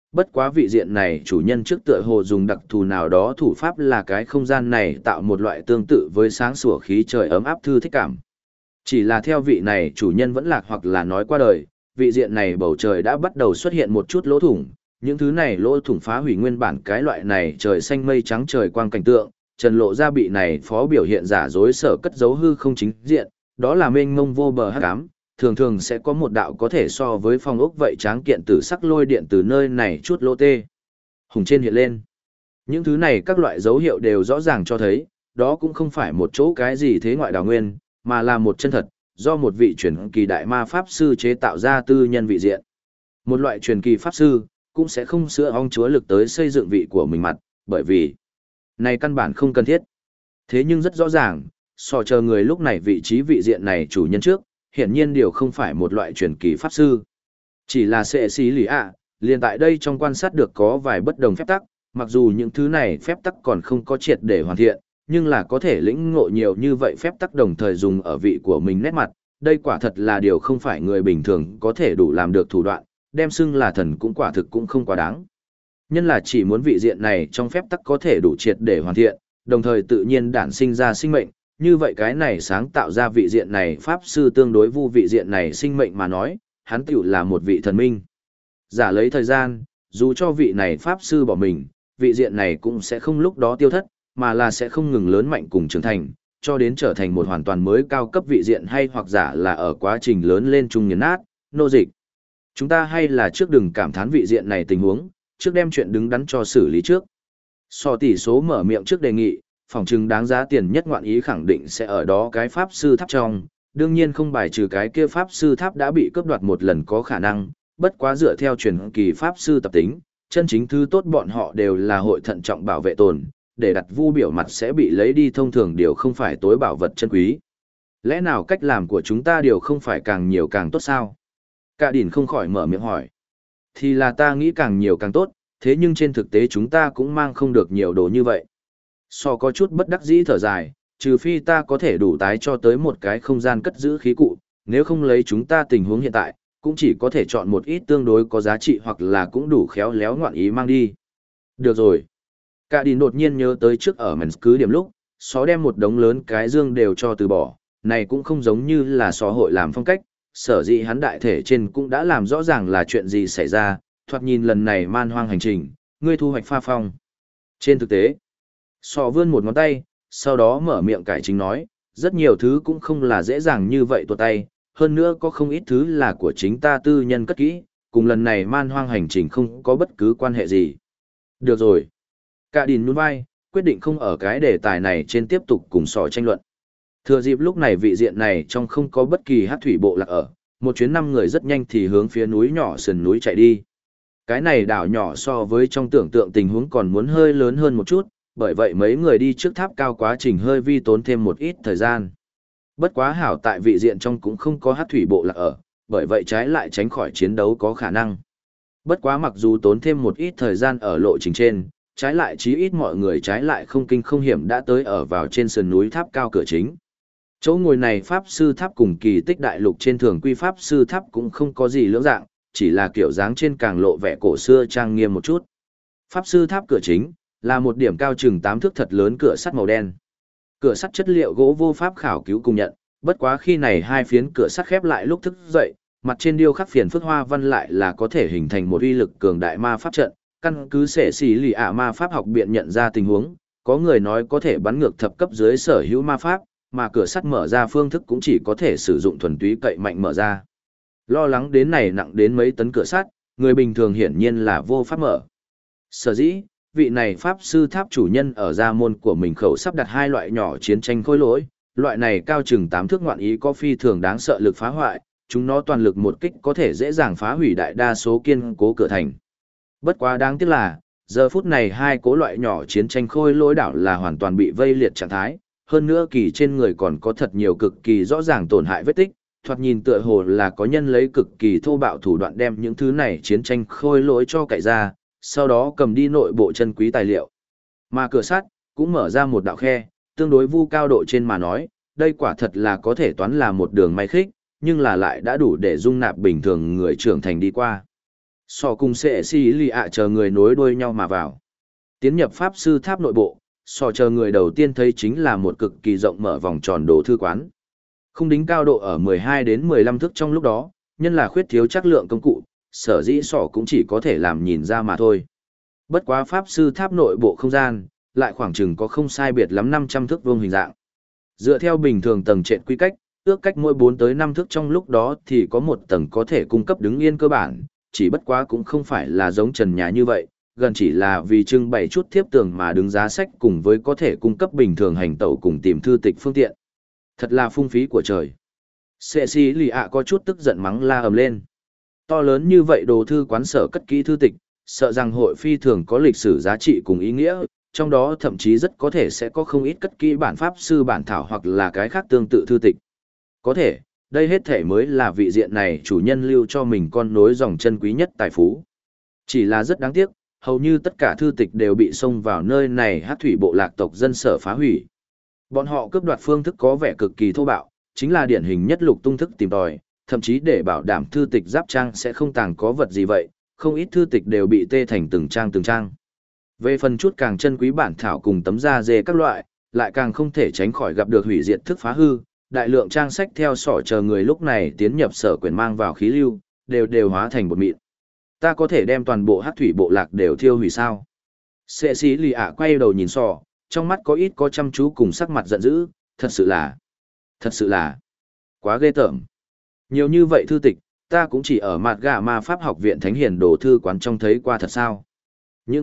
bất quá vị diện này chủ nhân trước tựa hồ dùng đặc thù nào đó thủ pháp là cái không gian này tạo một loại tương tự với sáng sủa khí trời ấm áp thư thích cảm. Chỉ là theo vị này chủ nhân vẫn lạc hoặc là nói qua đời, vị diện này bầu trời đã bắt đầu xuất hiện một chút lỗ thủng, những thứ này lỗ thủng phá hủy nguyên bản cái loại này trời xanh mây trắng trời quang cảnh tượng, trần lộ ra bị này phó biểu hiện giả dối sở cất giấu hư không chính diện, đó là mênh mông vô bờ hắc ám, thường thường sẽ có một đạo có thể so với phong ốc vậy tráng kiện tử sắc lôi điện từ nơi này chút lỗ tê. Hùng trên hiện lên. Những thứ này các loại dấu hiệu đều rõ ràng cho thấy, đó cũng không phải một chỗ cái gì thế ngoại đào nguyên, mà là một chân thật, do một vị truyền kỳ đại ma pháp sư chế tạo ra tư nhân vị diện. Một loại truyền kỳ pháp sư, cũng sẽ không sửa ong chúa lực tới xây dựng vị của mình mặt, bởi vì này căn bản không cần thiết. Thế nhưng rất rõ ràng, so chờ người lúc này vị trí vị diện này chủ nhân trước, hiển nhiên điều không phải một loại truyền kỳ pháp sư. Chỉ là sẽ xí lý ạ, liền tại đây trong quan sát được có vài bất đồng phép tắc, mặc dù những thứ này phép tắc còn không có triệt để hoàn thiện, nhưng là có thể lĩnh ngộ nhiều như vậy phép tắc đồng thời dùng ở vị của mình nét mặt, đây quả thật là điều không phải người bình thường có thể đủ làm được thủ đoạn, đem xưng là thần cũng quả thực cũng không quá đáng. Nhân là chỉ muốn vị diện này trong phép tắc có thể đủ triệt để hoàn thiện, đồng thời tự nhiên đản sinh ra sinh mệnh, như vậy cái này sáng tạo ra vị diện này pháp sư tương đối vu vị diện này sinh mệnh mà nói, hắn tiểu là một vị thần minh. Giả lấy thời gian, dù cho vị này pháp sư bỏ mình, vị diện này cũng sẽ không lúc đó tiêu thất, mà là sẽ không ngừng lớn mạnh cùng trưởng thành, cho đến trở thành một hoàn toàn mới cao cấp vị diện hay hoặc giả là ở quá trình lớn lên chung nghiền nát, nô dịch. Chúng ta hay là trước đừng cảm thán vị diện này tình huống, trước đem chuyện đứng đắn cho xử lý trước. So tỷ số mở miệng trước đề nghị, phòng trừng đáng giá tiền nhất ngoạn ý khẳng định sẽ ở đó cái pháp sư tháp trong, đương nhiên không bài trừ cái kia pháp sư tháp đã bị cướp đoạt một lần có khả năng, bất quá dựa theo truyền kỳ pháp sư tập tính, chân chính thứ tốt bọn họ đều là hội thận trọng bảo vệ tồn, để đặt vu biểu mặt sẽ bị lấy đi thông thường điều không phải tối bảo vật chân quý. Lẽ nào cách làm của chúng ta điều không phải càng nhiều càng tốt sao? Cả đỉnh không khỏi mở miệng hỏi. Thì là ta nghĩ càng nhiều càng tốt, thế nhưng trên thực tế chúng ta cũng mang không được nhiều đồ như vậy. So có chút bất đắc dĩ thở dài, trừ phi ta có thể đủ tái cho tới một cái không gian cất giữ khí cụ, nếu không lấy chúng ta tình huống hiện tại, cũng chỉ có thể chọn một ít tương đối có giá trị hoặc là cũng đủ khéo léo ngoạn ý mang đi. Được rồi. Cả đi đột nhiên nhớ tới trước ở mền cứ điểm lúc, xó đem một đống lớn cái dương đều cho từ bỏ, này cũng không giống như là xó hội làm phong cách, sở dĩ hắn đại thể trên cũng đã làm rõ ràng là chuyện gì xảy ra, thoạt nhìn lần này man hoang hành trình, ngươi thu hoạch pha phong. Trên thực tế, xó vươn một ngón tay, sau đó mở miệng cải chính nói, rất nhiều thứ cũng không là dễ dàng như vậy tuột tay, hơn nữa có không ít thứ là của chính ta tư nhân cất kỹ, cùng lần này man hoang hành trình không có bất cứ quan hệ gì. Được rồi. Cả đìn nhún vai, quyết định không ở cái đề tài này trên tiếp tục cùng sò tranh luận. Thừa dịp lúc này vị diện này trong không có bất kỳ hát thủy bộ lạc ở, một chuyến 5 người rất nhanh thì hướng phía núi nhỏ sườn núi chạy đi. Cái này đảo nhỏ so với trong tưởng tượng tình huống còn muốn hơi lớn hơn một chút, bởi vậy mấy người đi trước tháp cao quá trình hơi vi tốn thêm một ít thời gian. Bất quá hảo tại vị diện trong cũng không có hát thủy bộ lạc ở, bởi vậy trái lại tránh khỏi chiến đấu có khả năng. Bất quá mặc dù tốn thêm một ít thời gian ở lộ trình trên, trái lại chí ít mọi người trái lại không kinh không hiểm đã tới ở vào trên sườn núi tháp cao cửa chính. Chỗ ngồi này pháp sư tháp cùng kỳ tích đại lục trên thường quy pháp sư tháp cũng không có gì lưỡng dạng, chỉ là kiểu dáng trên càng lộ vẻ cổ xưa trang nghiêm một chút. Pháp sư tháp cửa chính là một điểm cao chừng 8 thước thật lớn cửa sắt màu đen. Cửa sắt chất liệu gỗ vô pháp khảo cứu cùng nhận, bất quá khi này hai phiến cửa sắt khép lại lúc thức dậy, mặt trên điêu khắc phiền phức hoa văn lại là có thể hình thành một uy lực cường đại ma pháp trận. Căn cứ sẽ xỉ lì ạ ma pháp học biện nhận ra tình huống, có người nói có thể bắn ngược thập cấp dưới sở hữu ma pháp, mà cửa sắt mở ra phương thức cũng chỉ có thể sử dụng thuần túy cậy mạnh mở ra. Lo lắng đến này nặng đến mấy tấn cửa sắt, người bình thường hiển nhiên là vô pháp mở. Sở dĩ, vị này pháp sư tháp chủ nhân ở gia môn của mình khẩu sắp đặt hai loại nhỏ chiến tranh khối lỗi, loại này cao chừng 8 thước ngoạn ý có phi thường đáng sợ lực phá hoại, chúng nó toàn lực một kích có thể dễ dàng phá hủy đại đa số kiên cố cửa thành. Bất quá đáng tiếc là, giờ phút này hai cố loại nhỏ chiến tranh khôi lỗi đảo là hoàn toàn bị vây liệt trạng thái, hơn nữa kỳ trên người còn có thật nhiều cực kỳ rõ ràng tổn hại vết tích, thoạt nhìn tựa hồ là có nhân lấy cực kỳ thô bạo thủ đoạn đem những thứ này chiến tranh khôi lỗi cho cậy ra, sau đó cầm đi nội bộ chân quý tài liệu. Mà cửa sắt cũng mở ra một đạo khe, tương đối vu cao độ trên mà nói, đây quả thật là có thể toán là một đường may khích, nhưng là lại đã đủ để dung nạp bình thường người trưởng thành đi qua. Sò cùng sẽ xì lì ạ chờ người nối đuôi nhau mà vào. Tiến nhập pháp sư tháp nội bộ, sò chờ người đầu tiên thấy chính là một cực kỳ rộng mở vòng tròn đồ thư quán. Khung đính cao độ ở 12 đến 15 thước trong lúc đó, nhân là khuyết thiếu chắc lượng công cụ, sở dĩ sò cũng chỉ có thể làm nhìn ra mà thôi. Bất quá pháp sư tháp nội bộ không gian, lại khoảng chừng có không sai biệt lắm 500 thước vuông hình dạng. Dựa theo bình thường tầng trệt quy cách, ước cách mỗi 4 tới 5 thước trong lúc đó thì có một tầng có thể cung cấp đứng yên cơ bản, chỉ bất quá cũng không phải là giống trần nhà như vậy, gần chỉ là vì trưng bày chút thiếp tường mà đứng giá sách cùng với có thể cung cấp bình thường hành tẩu cùng tìm thư tịch phương tiện. Thật là phung phí của trời. Sệ xì lì ạ có chút tức giận mắng la ầm lên. To lớn như vậy đồ thư quán sở cất kỹ thư tịch, sợ rằng hội phi thường có lịch sử giá trị cùng ý nghĩa, trong đó thậm chí rất có thể sẽ có không ít cất kỹ bản pháp sư bản thảo hoặc là cái khác tương tự thư tịch. Có thể, đây hết thể mới là vị diện này chủ nhân lưu cho mình con nối dòng chân quý nhất tài phú. Chỉ là rất đáng tiếc, hầu như tất cả thư tịch đều bị xông vào nơi này hát thủy bộ lạc tộc dân sở phá hủy. Bọn họ cướp đoạt phương thức có vẻ cực kỳ thô bạo, chính là điển hình nhất lục tung thức tìm tòi, thậm chí để bảo đảm thư tịch giáp trang sẽ không tàng có vật gì vậy, không ít thư tịch đều bị tê thành từng trang. Về phần chút càng chân quý bản thảo cùng tấm da dê các loại, lại càng không thể tránh khỏi gặp được hủy diệt thức phá hư, đại lượng trang sách theo sỏ chờ người lúc này tiến nhập sở quyển mang vào khí lưu, đều hóa thành bột mịn. Ta có thể đem toàn bộ hát thủy bộ lạc đều thiêu hủy sao? Sệ sĩ lì ạ quay đầu nhìn sỏ, trong mắt có ít có chăm chú cùng sắc mặt giận dữ, thật sự là, quá ghê tởm. Nhiều như vậy thư tịch, ta cũng chỉ ở mặt gà ma pháp học viện thánh hiền đồ thư quán trong thấy qua thật sao. Những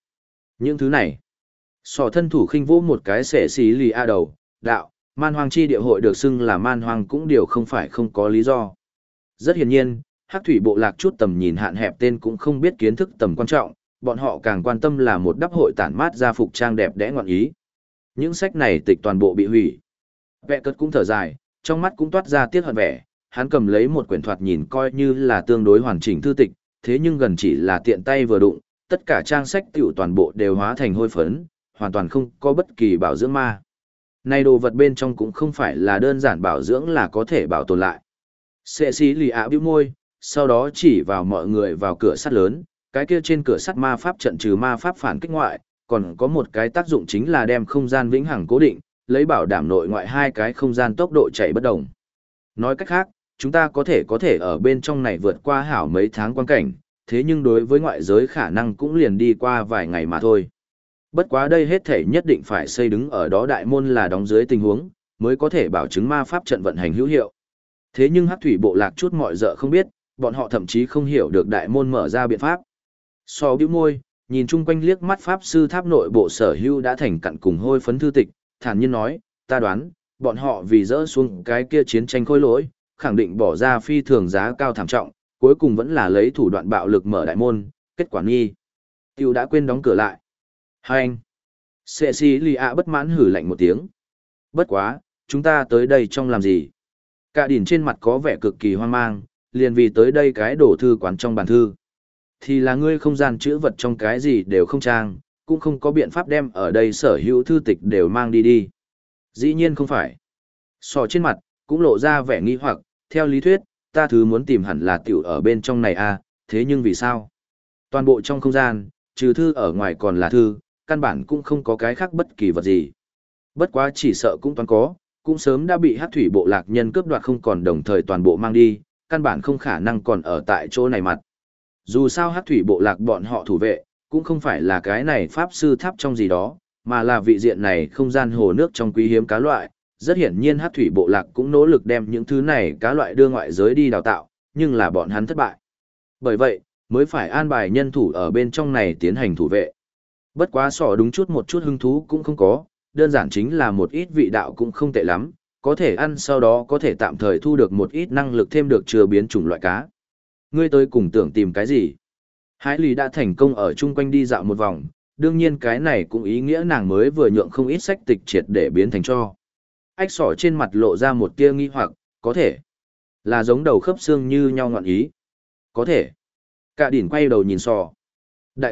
thứ này. Sỏ thân thủ khinh vũ một cái sệ xí lì a đầu, đạo, man hoang chi địa hội được xưng là man hoang cũng điều không phải không có lý do. Rất hiển nhiên, hắc thủy bộ lạc chút tầm nhìn hạn hẹp tên cũng không biết kiến thức tầm quan trọng, bọn họ càng quan tâm là một đắp hội tản mát ra phục trang đẹp đẽ ngọn ý. Những sách này tịch toàn bộ bị hủy. Vẹ cất cũng thở dài, trong mắt cũng toát ra tiếc hận vẻ, hắn cầm lấy một quyển thoạt nhìn coi như là tương đối hoàn chỉnh thư tịch, thế nhưng gần chỉ là tiện tay vừa đụng, tất cả trang sách tiểu toàn bộ đều hóa thành hôi phấn, hoàn toàn không có bất kỳ bảo dưỡng ma. Này đồ vật bên trong cũng không phải là đơn giản bảo dưỡng là có thể bảo tồn lại. Sệ sĩ lì ạ bĩu môi, sau đó chỉ vào mọi người vào cửa sắt lớn, cái kia trên cửa sắt ma pháp trận trừ ma pháp phản kích ngoại, còn có một cái tác dụng chính là đem không gian vĩnh hằng cố định, lấy bảo đảm nội ngoại hai cái không gian tốc độ chạy bất đồng. Nói cách khác, chúng ta có thể ở bên trong này vượt qua hảo mấy tháng quan cảnh, thế nhưng đối với ngoại giới khả năng cũng liền đi qua vài ngày mà thôi. Bất quá đây hết thể nhất định phải xây đứng ở đó đại môn là đóng dưới tình huống, mới có thể bảo chứng ma pháp trận vận hành hữu hiệu. Thế nhưng hắc thủy bộ lạc chút mọi dợ không biết, bọn họ thậm chí không hiểu được đại môn mở ra biện pháp. So bĩu môi, nhìn chung quanh liếc mắt pháp sư tháp nội bộ sở hữu đã thành cặn cùng hôi phấn thư tịch, thản nhiên nói, ta đoán, bọn họ vì dỡ xuống cái kia chiến tranh khôi lỗi, khẳng định bỏ ra phi thường giá cao thảm trọng, cuối cùng vẫn là lấy thủ đoạn bạo lực mở đại môn, kết quả nghi. Tiêu đã quên đóng cửa lại. Hai anh. Sệ xì lì ạ bất mãn hử lạnh một tiếng. Bất quá, chúng ta tới đây trong làm gì? Cả đỉn trên mặt có vẻ cực kỳ hoang mang, liền vì tới đây cái đổ thư quán trong bàn thư. Thì là ngươi không gian chữ vật trong cái gì đều không trang, cũng không có biện pháp đem ở đây sở hữu thư tịch đều mang đi. Dĩ nhiên không phải. Sò trên mặt, cũng lộ ra vẻ nghi hoặc, theo lý thuyết, ta thứ muốn tìm hẳn là tiểu ở bên trong này à, thế nhưng vì sao? Toàn bộ trong không gian, trừ thư ở ngoài còn là thư, căn bản cũng không có cái khác bất kỳ vật gì. Bất quá chỉ sợ cũng toàn có, cũng sớm đã bị hắc thủy bộ lạc nhân cướp đoạt không còn đồng thời toàn bộ mang đi, căn bản không khả năng còn ở tại chỗ này mặt. Dù sao hắc thủy bộ lạc bọn họ thủ vệ, cũng không phải là cái này pháp sư tháp trong gì đó, mà là vị diện này không gian hồ nước trong quý hiếm cá loại. Rất hiển nhiên hắc thủy bộ lạc cũng nỗ lực đem những thứ này cá loại đưa ngoại giới đi đào tạo, nhưng là bọn hắn thất bại. Bởi vậy, mới phải an bài nhân thủ ở bên trong này tiến hành thủ vệ. Bất quá sỏ đúng một chút hứng thú cũng không có, đơn giản chính là một ít vị đạo cũng không tệ lắm, có thể ăn sau đó có thể tạm thời thu được một ít năng lực thêm được chưa biến chủng loại cá. Ngươi tới cùng tưởng tìm cái gì? Hải Lý đã thành công ở chung quanh đi dạo một vòng, đương nhiên cái này cũng ý nghĩa nàng mới vừa nhượng không ít sách tịch triệt để biến thành cho. Ách sỏ trên mặt lộ ra một tia nghi hoặc, có thể là giống đầu khớp xương như nhau ngọn ý. Có thể. Cả đỉn quay đầu nhìn sỏ. Đại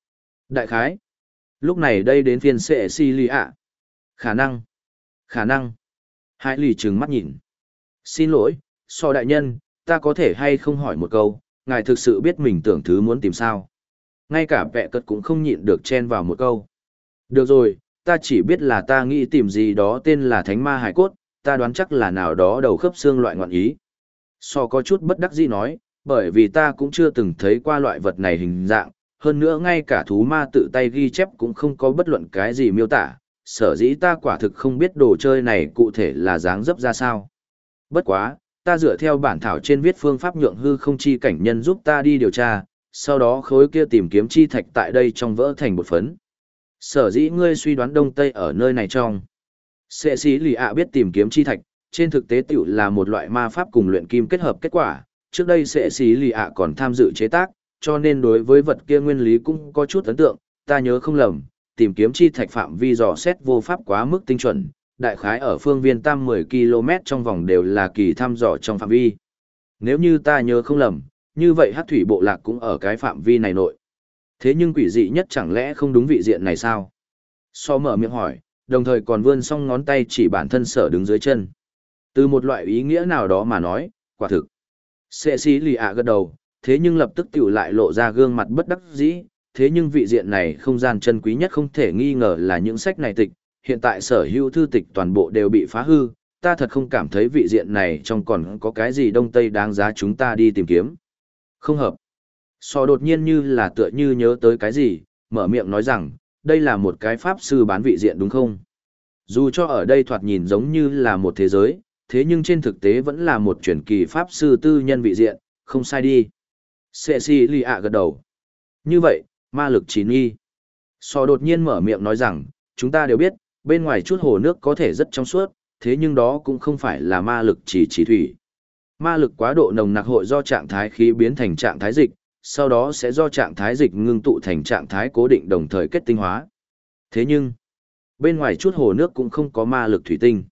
khái. Lúc này đây đến phiên sệ si lì ạ. Khả năng. Hải Lý trừng mắt nhìn. Xin lỗi, sỏ đại nhân, ta có thể hay không hỏi một câu, ngài thực sự biết mình tưởng thứ muốn tìm sao. Ngay cả vẹ cất cũng không nhịn được chen vào một câu. Được rồi, ta chỉ biết là ta nghĩ tìm gì đó tên là thánh ma hải cốt, ta đoán chắc là nào đó đầu khớp xương loại ngọn ý. So có chút bất đắc dĩ nói, bởi vì ta cũng chưa từng thấy qua loại vật này hình dạng, hơn nữa ngay cả thú ma tự tay ghi chép cũng không có bất luận cái gì miêu tả, sở dĩ ta quả thực không biết đồ chơi này cụ thể là dáng dấp ra sao. Bất quá, ta dựa theo bản thảo trên viết phương pháp nhượng hư không chi cảnh nhân giúp ta đi điều tra, sau đó khối kia tìm kiếm chi thạch tại đây trong vỡ thành một phấn. Sở dĩ ngươi suy đoán Đông Tây ở nơi này trong. Sệ sĩ lì ạ biết tìm kiếm chi thạch, trên thực tế tiểu là một loại ma pháp cùng luyện kim kết hợp kết quả, trước đây sệ sĩ lì ạ còn tham dự chế tác, cho nên đối với vật kia nguyên lý cũng có chút ấn tượng, ta nhớ không lầm, tìm kiếm chi thạch phạm vi dò xét vô pháp quá mức tinh chuẩn, đại khái ở phương viên tam 10 km trong vòng đều là kỳ thăm dò trong phạm vi. Nếu như ta nhớ không lầm, như vậy Hắc thủy bộ lạc cũng ở cái phạm vi này nội. Thế nhưng quỷ dị nhất chẳng lẽ không đúng vị diện này sao? So mở miệng hỏi, đồng thời còn vươn xong ngón tay chỉ bản thân sở đứng dưới chân. Từ một loại ý nghĩa nào đó mà nói, quả thực. Sệ sĩ lì ạ gật đầu, thế nhưng lập tức tiểu lại lộ ra gương mặt bất đắc dĩ, thế nhưng vị diện này không gian chân quý nhất không thể nghi ngờ là những sách này tịch, hiện tại sở hữu thư tịch toàn bộ đều bị phá hư, ta thật không cảm thấy vị diện này trong còn có cái gì đông tây đáng giá chúng ta đi tìm kiếm. Không hợp. So đột nhiên như là tựa như nhớ tới cái gì, mở miệng nói rằng, đây là một cái pháp sư bán vị diện đúng không? Dù cho ở đây thoạt nhìn giống như là một thế giới, thế nhưng trên thực tế vẫn là một truyền kỳ pháp sư tư nhân vị diện, không sai đi. Cecilia gật đầu. Như vậy, ma lực chỉ nghi. So đột nhiên mở miệng nói rằng, chúng ta đều biết, bên ngoài chút hồ nước có thể rất trong suốt, thế nhưng đó cũng không phải là ma lực chỉ thủy. Ma lực quá độ nồng nặc hội do trạng thái khí biến thành trạng thái dịch, sau đó sẽ do trạng thái dịch ngưng tụ thành trạng thái cố định đồng thời kết tinh hóa. Thế nhưng, bên ngoài chút hồ nước cũng không có ma lực thủy tinh.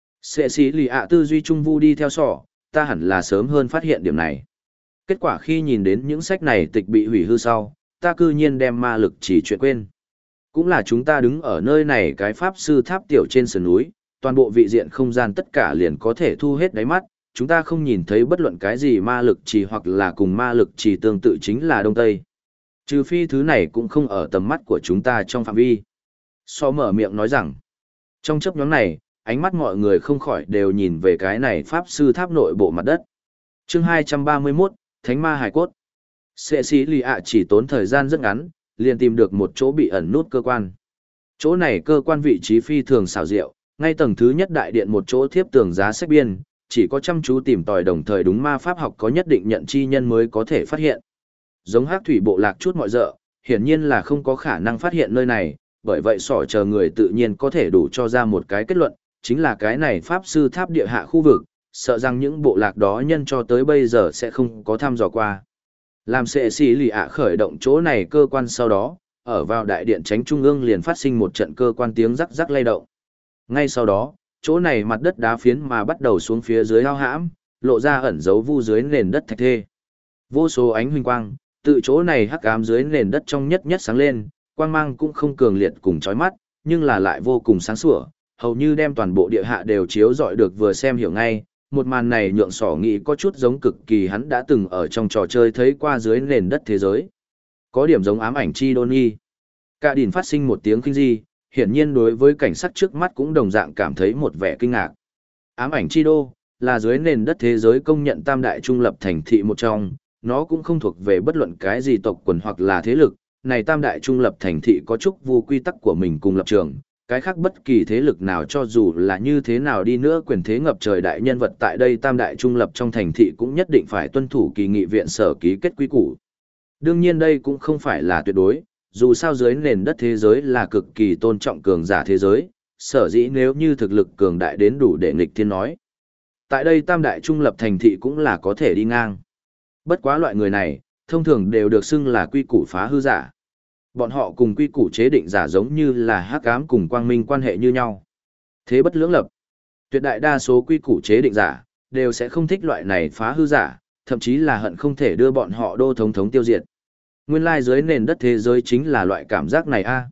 Cecilia tư duy trung vu đi theo sỏ, ta hẳn là sớm hơn phát hiện điểm này. Kết quả khi nhìn đến những sách này tịch bị hủy hư sau, ta cư nhiên đem ma lực chỉ chuyện quên. Cũng là chúng ta đứng ở nơi này cái pháp sư tháp tiểu trên sườn núi, toàn bộ vị diện không gian tất cả liền có thể thu hết đáy mắt, chúng ta không nhìn thấy bất luận cái gì ma lực chỉ hoặc là cùng ma lực chỉ tương tự chính là Đông Tây. Trừ phi thứ này cũng không ở tầm mắt của chúng ta trong phạm vi. So mở miệng nói rằng, trong chấp nhóm này, ánh mắt mọi người không khỏi đều nhìn về cái này pháp sư tháp nội bộ mặt đất. Chương 231, Thánh ma hải cốt. Cecilia chỉ tốn thời gian rất ngắn, liền tìm được một chỗ bị ẩn nút cơ quan. Chỗ này cơ quan vị trí phi thường xảo diệu, ngay tầng thứ nhất đại điện một chỗ thiếp tường giá sách biên, chỉ có chăm chú tìm tòi đồng thời đúng ma pháp học có nhất định nhận chi nhân mới có thể phát hiện. Giống Hắc thủy bộ lạc chút mọi dợ, hiển nhiên là không có khả năng phát hiện nơi này, bởi vậy sỏ chờ người tự nhiên có thể đủ cho ra một cái kết luận, chính là cái này pháp sư tháp địa hạ khu vực, sợ rằng những bộ lạc đó nhân cho tới bây giờ sẽ không có thăm dò qua. Làm sệ xì lì ạ khởi động chỗ này cơ quan sau đó, ở vào đại điện tránh trung ương liền phát sinh một trận cơ quan tiếng rắc rắc lay động. Ngay sau đó, chỗ này mặt đất đá phiến mà bắt đầu xuống phía dưới ao hãm, lộ ra ẩn dấu vu dưới nền đất thạch thê. Vô số ánh huỳnh quang, tự chỗ này hắc ám dưới nền đất trong nhất nhất sáng lên, quang mang cũng không cường liệt cùng chói mắt, nhưng là lại vô cùng sáng sủa, hầu như đem toàn bộ địa hạ đều chiếu rọi được vừa xem hiểu ngay. Một màn này nhượng sỏ nghĩ có chút giống cực kỳ hắn đã từng ở trong trò chơi thấy qua dưới nền đất thế giới. Có điểm giống ám ảnh chi đôn nghi. Cả đỉnh phát sinh một tiếng kinh di, hiển nhiên đối với cảnh sắc trước mắt cũng đồng dạng cảm thấy một vẻ kinh ngạc. Ám ảnh chi đô, là dưới nền đất thế giới công nhận tam đại trung lập thành thị một trong, nó cũng không thuộc về bất luận cái gì tộc quần hoặc là thế lực, này tam đại trung lập thành thị có chút vô quy tắc của mình cùng lập trường, cái khác bất kỳ thế lực nào cho dù là như thế nào đi nữa quyền thế ngập trời đại nhân vật tại đây tam đại trung lập trong thành thị cũng nhất định phải tuân thủ kỳ nghị viện sở ký kết quy củ. Đương nhiên đây cũng không phải là tuyệt đối, dù sao dưới nền đất thế giới là cực kỳ tôn trọng cường giả thế giới, sở dĩ nếu như thực lực cường đại đến đủ để nghịch thiên nói. Tại đây tam đại trung lập thành thị cũng là có thể đi ngang. Bất quá loại người này, thông thường đều được xưng là quy củ phá hư giả. Bọn họ cùng quy củ chế định giả giống như là hắc ám cùng quang minh quan hệ như nhau. Thế bất lưỡng lập. Tuyệt đại đa số quy củ chế định giả, đều sẽ không thích loại này phá hư giả, thậm chí là hận không thể đưa bọn họ đô thống thống tiêu diệt. Nguyên lai dưới nền đất thế giới chính là loại cảm giác này a.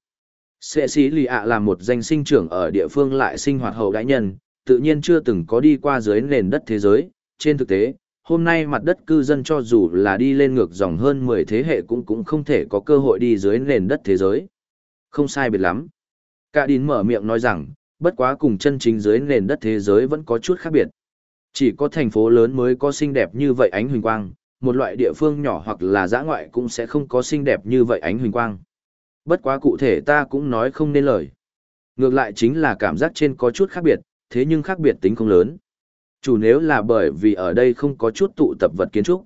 Cecilia là một danh sinh trưởng ở địa phương lại sinh hoạt hậu đãi nhân, tự nhiên chưa từng có đi qua dưới nền đất thế giới. Trên thực tế, Hôm nay mặt đất cư dân cho dù là đi lên ngược dòng hơn 10 thế hệ cũng không thể có cơ hội đi dưới nền đất thế giới. Không sai biệt lắm. Cả Đín mở miệng nói rằng, bất quá cùng chân chính dưới nền đất thế giới vẫn có chút khác biệt. Chỉ có thành phố lớn mới có xinh đẹp như vậy ánh huỳnh quang, một loại địa phương nhỏ hoặc là dã ngoại cũng sẽ không có xinh đẹp như vậy ánh huỳnh quang. Bất quá cụ thể ta cũng nói không nên lời. Ngược lại chính là cảm giác trên có chút khác biệt, thế nhưng khác biệt tính không lớn. Chủ nếu là bởi vì ở đây không có chút tụ tập vật kiến trúc.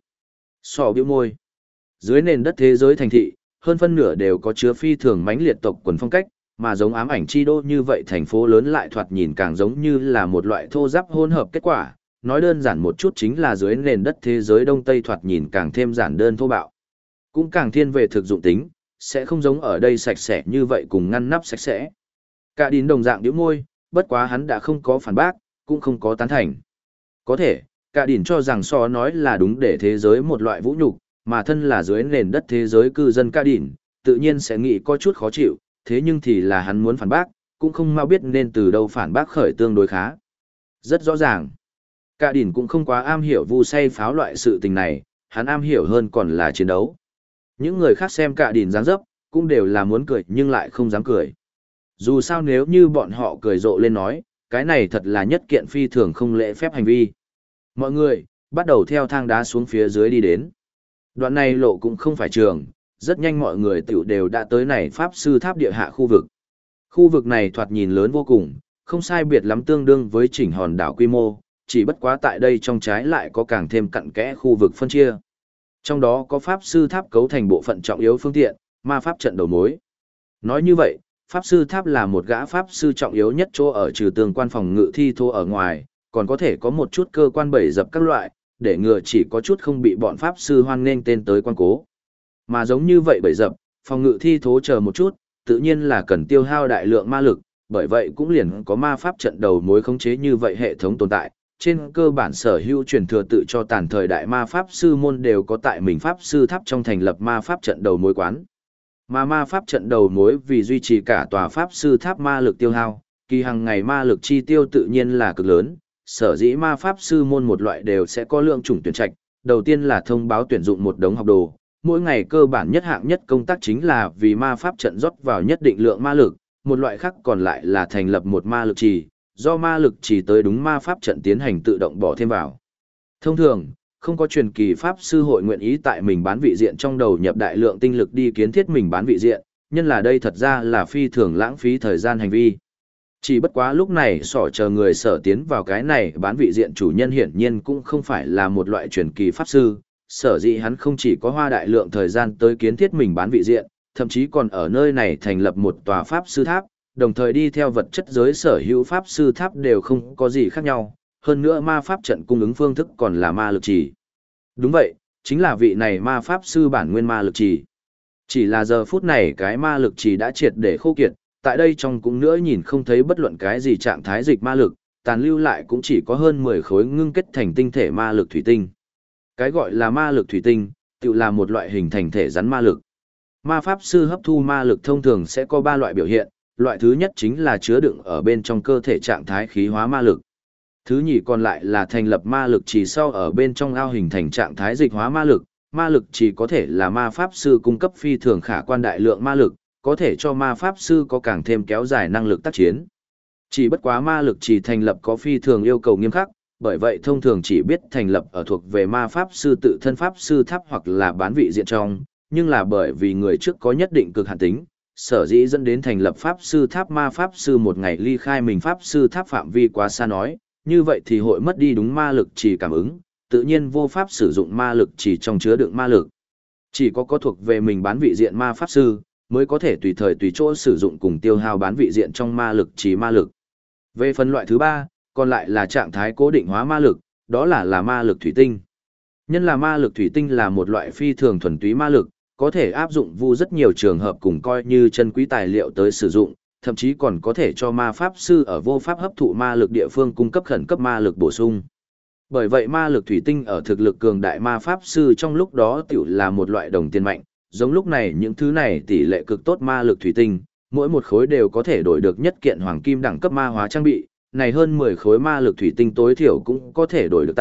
Sò bĩu môi. Dưới nền đất thế giới thành thị, hơn phân nửa đều có chứa phi thường mãnh liệt tộc quần phong cách, mà giống ám ảnh chi đô như vậy thành phố lớn lại thoạt nhìn càng giống như là một loại thô ráp hỗn hợp kết quả. Nói đơn giản một chút chính là dưới nền đất thế giới Đông Tây thoạt nhìn càng thêm giản đơn thô bạo. Cũng càng thiên về thực dụng tính, sẽ không giống ở đây sạch sẽ như vậy cùng ngăn nắp sạch sẽ. Cả Đín đồng dạng nhíu môi, bất quá hắn đã không có phản bác, cũng không có tán thành. Có thể, Cả Đín cho rằng so nói là đúng để thế giới một loại vũ nhục, mà thân là dưới nền đất thế giới cư dân Cả Đín, tự nhiên sẽ nghĩ có chút khó chịu, thế nhưng thì là hắn muốn phản bác, cũng không mau biết nên từ đâu phản bác khởi tương đối khá. Rất rõ ràng, Cả Đín cũng không quá am hiểu vu say pháo loại sự tình này, hắn am hiểu hơn còn là chiến đấu. Những người khác xem Cả Đín dáng dấp, cũng đều là muốn cười nhưng lại không dám cười. Dù sao nếu như bọn họ cười rộ lên nói, cái này thật là nhất kiện phi thường không lễ phép hành vi. Mọi người, bắt đầu theo thang đá xuống phía dưới đi đến. Đoạn này lộ cũng không phải trường, rất nhanh mọi người tiểu đều đã tới này Pháp Sư Tháp địa hạ khu vực. Khu vực này thoạt nhìn lớn vô cùng, không sai biệt lắm tương đương với chỉnh hòn đảo quy mô, chỉ bất quá tại đây trong trái lại có càng thêm cặn kẽ khu vực phân chia. Trong đó có Pháp Sư Tháp cấu thành bộ phận trọng yếu phương tiện, ma pháp trận đầu mối. Nói như vậy, Pháp Sư Tháp là một gã Pháp Sư trọng yếu nhất chỗ ở trừ tường quan phòng ngự thi thô ở ngoài, còn có thể có một chút cơ quan bẫy dập các loại, để ngừa chỉ có chút không bị bọn Pháp Sư hoan nghênh tên tới quan cố. Mà giống như vậy bẫy dập, phòng ngự thi thố chờ một chút, tự nhiên là cần tiêu hao đại lượng ma lực, bởi vậy cũng liền có ma pháp trận đầu mối khống chế như vậy hệ thống tồn tại. Trên cơ bản sở hữu truyền thừa tự cho tàn thời đại ma pháp sư môn đều có tại mình Pháp Sư Tháp trong thành lập ma pháp trận đầu mối quán. Mà ma pháp trận đầu mối vì duy trì cả tòa Pháp Sư Tháp ma lực tiêu hao, kỳ hàng ngày ma lực chi tiêu tự nhiên là cực lớn, sở dĩ ma pháp sư môn một loại đều sẽ có lượng chủng tuyển trạch, đầu tiên là thông báo tuyển dụng một đống học đồ, mỗi ngày cơ bản nhất hạng nhất công tác chính là vì ma pháp trận rót vào nhất định lượng ma lực, một loại khác còn lại là thành lập một ma lực trì, do ma lực trì tới đúng ma pháp trận tiến hành tự động bỏ thêm vào. Thông thường, không có truyền kỳ pháp sư hội nguyện ý tại mình bán vị diện trong đầu nhập đại lượng tinh lực đi kiến thiết mình bán vị diện, nhân là đây thật ra là phi thường lãng phí thời gian hành vi. Chỉ bất quá lúc này sỏ chờ người sở tiến vào cái này bán vị diện chủ nhân hiển nhiên cũng không phải là một loại truyền kỳ pháp sư, sở dĩ hắn không chỉ có hoa đại lượng thời gian tới kiến thiết mình bán vị diện, thậm chí còn ở nơi này thành lập một tòa pháp sư tháp, đồng thời đi theo vật chất giới sở hữu pháp sư tháp đều không có gì khác nhau, hơn nữa ma pháp trận cung ứng phương thức còn là ma lực trì. Đúng vậy, chính là vị này ma pháp sư bản nguyên ma lực trì. Chỉ là giờ phút này cái ma lực trì đã triệt để khô kiệt, tại đây trong cũng nữa nhìn không thấy bất luận cái gì trạng thái dịch ma lực, tàn lưu lại cũng chỉ có hơn 10 khối ngưng kết thành tinh thể ma lực thủy tinh. Cái gọi là ma lực thủy tinh, tự là một loại hình thành thể rắn ma lực. Ma pháp sư hấp thu ma lực thông thường sẽ có 3 loại biểu hiện, loại thứ nhất chính là chứa đựng ở bên trong cơ thể trạng thái khí hóa ma lực. Thứ nhì còn lại là thành lập ma lực chỉ sau ở bên trong ao hình thành trạng thái dịch hóa ma lực chỉ có thể là ma pháp sư cung cấp phi thường khả quan đại lượng ma lực, có thể cho ma pháp sư có càng thêm kéo dài năng lực tác chiến. Chỉ bất quá ma lực chỉ thành lập có phi thường yêu cầu nghiêm khắc, bởi vậy thông thường chỉ biết thành lập ở thuộc về ma pháp sư tự thân pháp sư tháp hoặc là bán vị diện trong, nhưng là bởi vì người trước có nhất định cực hạn tính, sở dĩ dẫn đến thành lập pháp sư tháp ma pháp sư một ngày ly khai mình pháp sư tháp phạm vi quá xa nói, như vậy thì hội mất đi đúng ma lực chỉ cảm ứng, tự nhiên vô pháp sử dụng ma lực chỉ trong chứa đựng ma lực. Chỉ có thuộc về mình bán vị diện ma pháp sư, mới có thể tùy thời tùy chỗ sử dụng cùng tiêu hao bán vị diện trong ma lực chỉ ma lực. Về phần loại thứ 3, còn lại là trạng thái cố định hóa ma lực, đó là ma lực thủy tinh. Nhân là ma lực thủy tinh là một loại phi thường thuần túy ma lực, có thể áp dụng vu rất nhiều trường hợp cùng coi như chân quý tài liệu tới sử dụng, thậm chí còn có thể cho ma pháp sư ở vô pháp hấp thụ ma lực địa phương cung cấp khẩn cấp ma lực bổ sung. Bởi vậy ma lực thủy tinh ở thực lực cường đại ma pháp sư trong lúc đó tiểu là một loại đồng tiền mạnh, giống lúc này những thứ này tỷ lệ cực tốt ma lực thủy tinh, mỗi một khối đều có thể đổi được nhất kiện hoàng kim đẳng cấp ma hóa trang bị, này hơn 10 khối ma lực thủy tinh tối thiểu cũng có thể đổi được tam,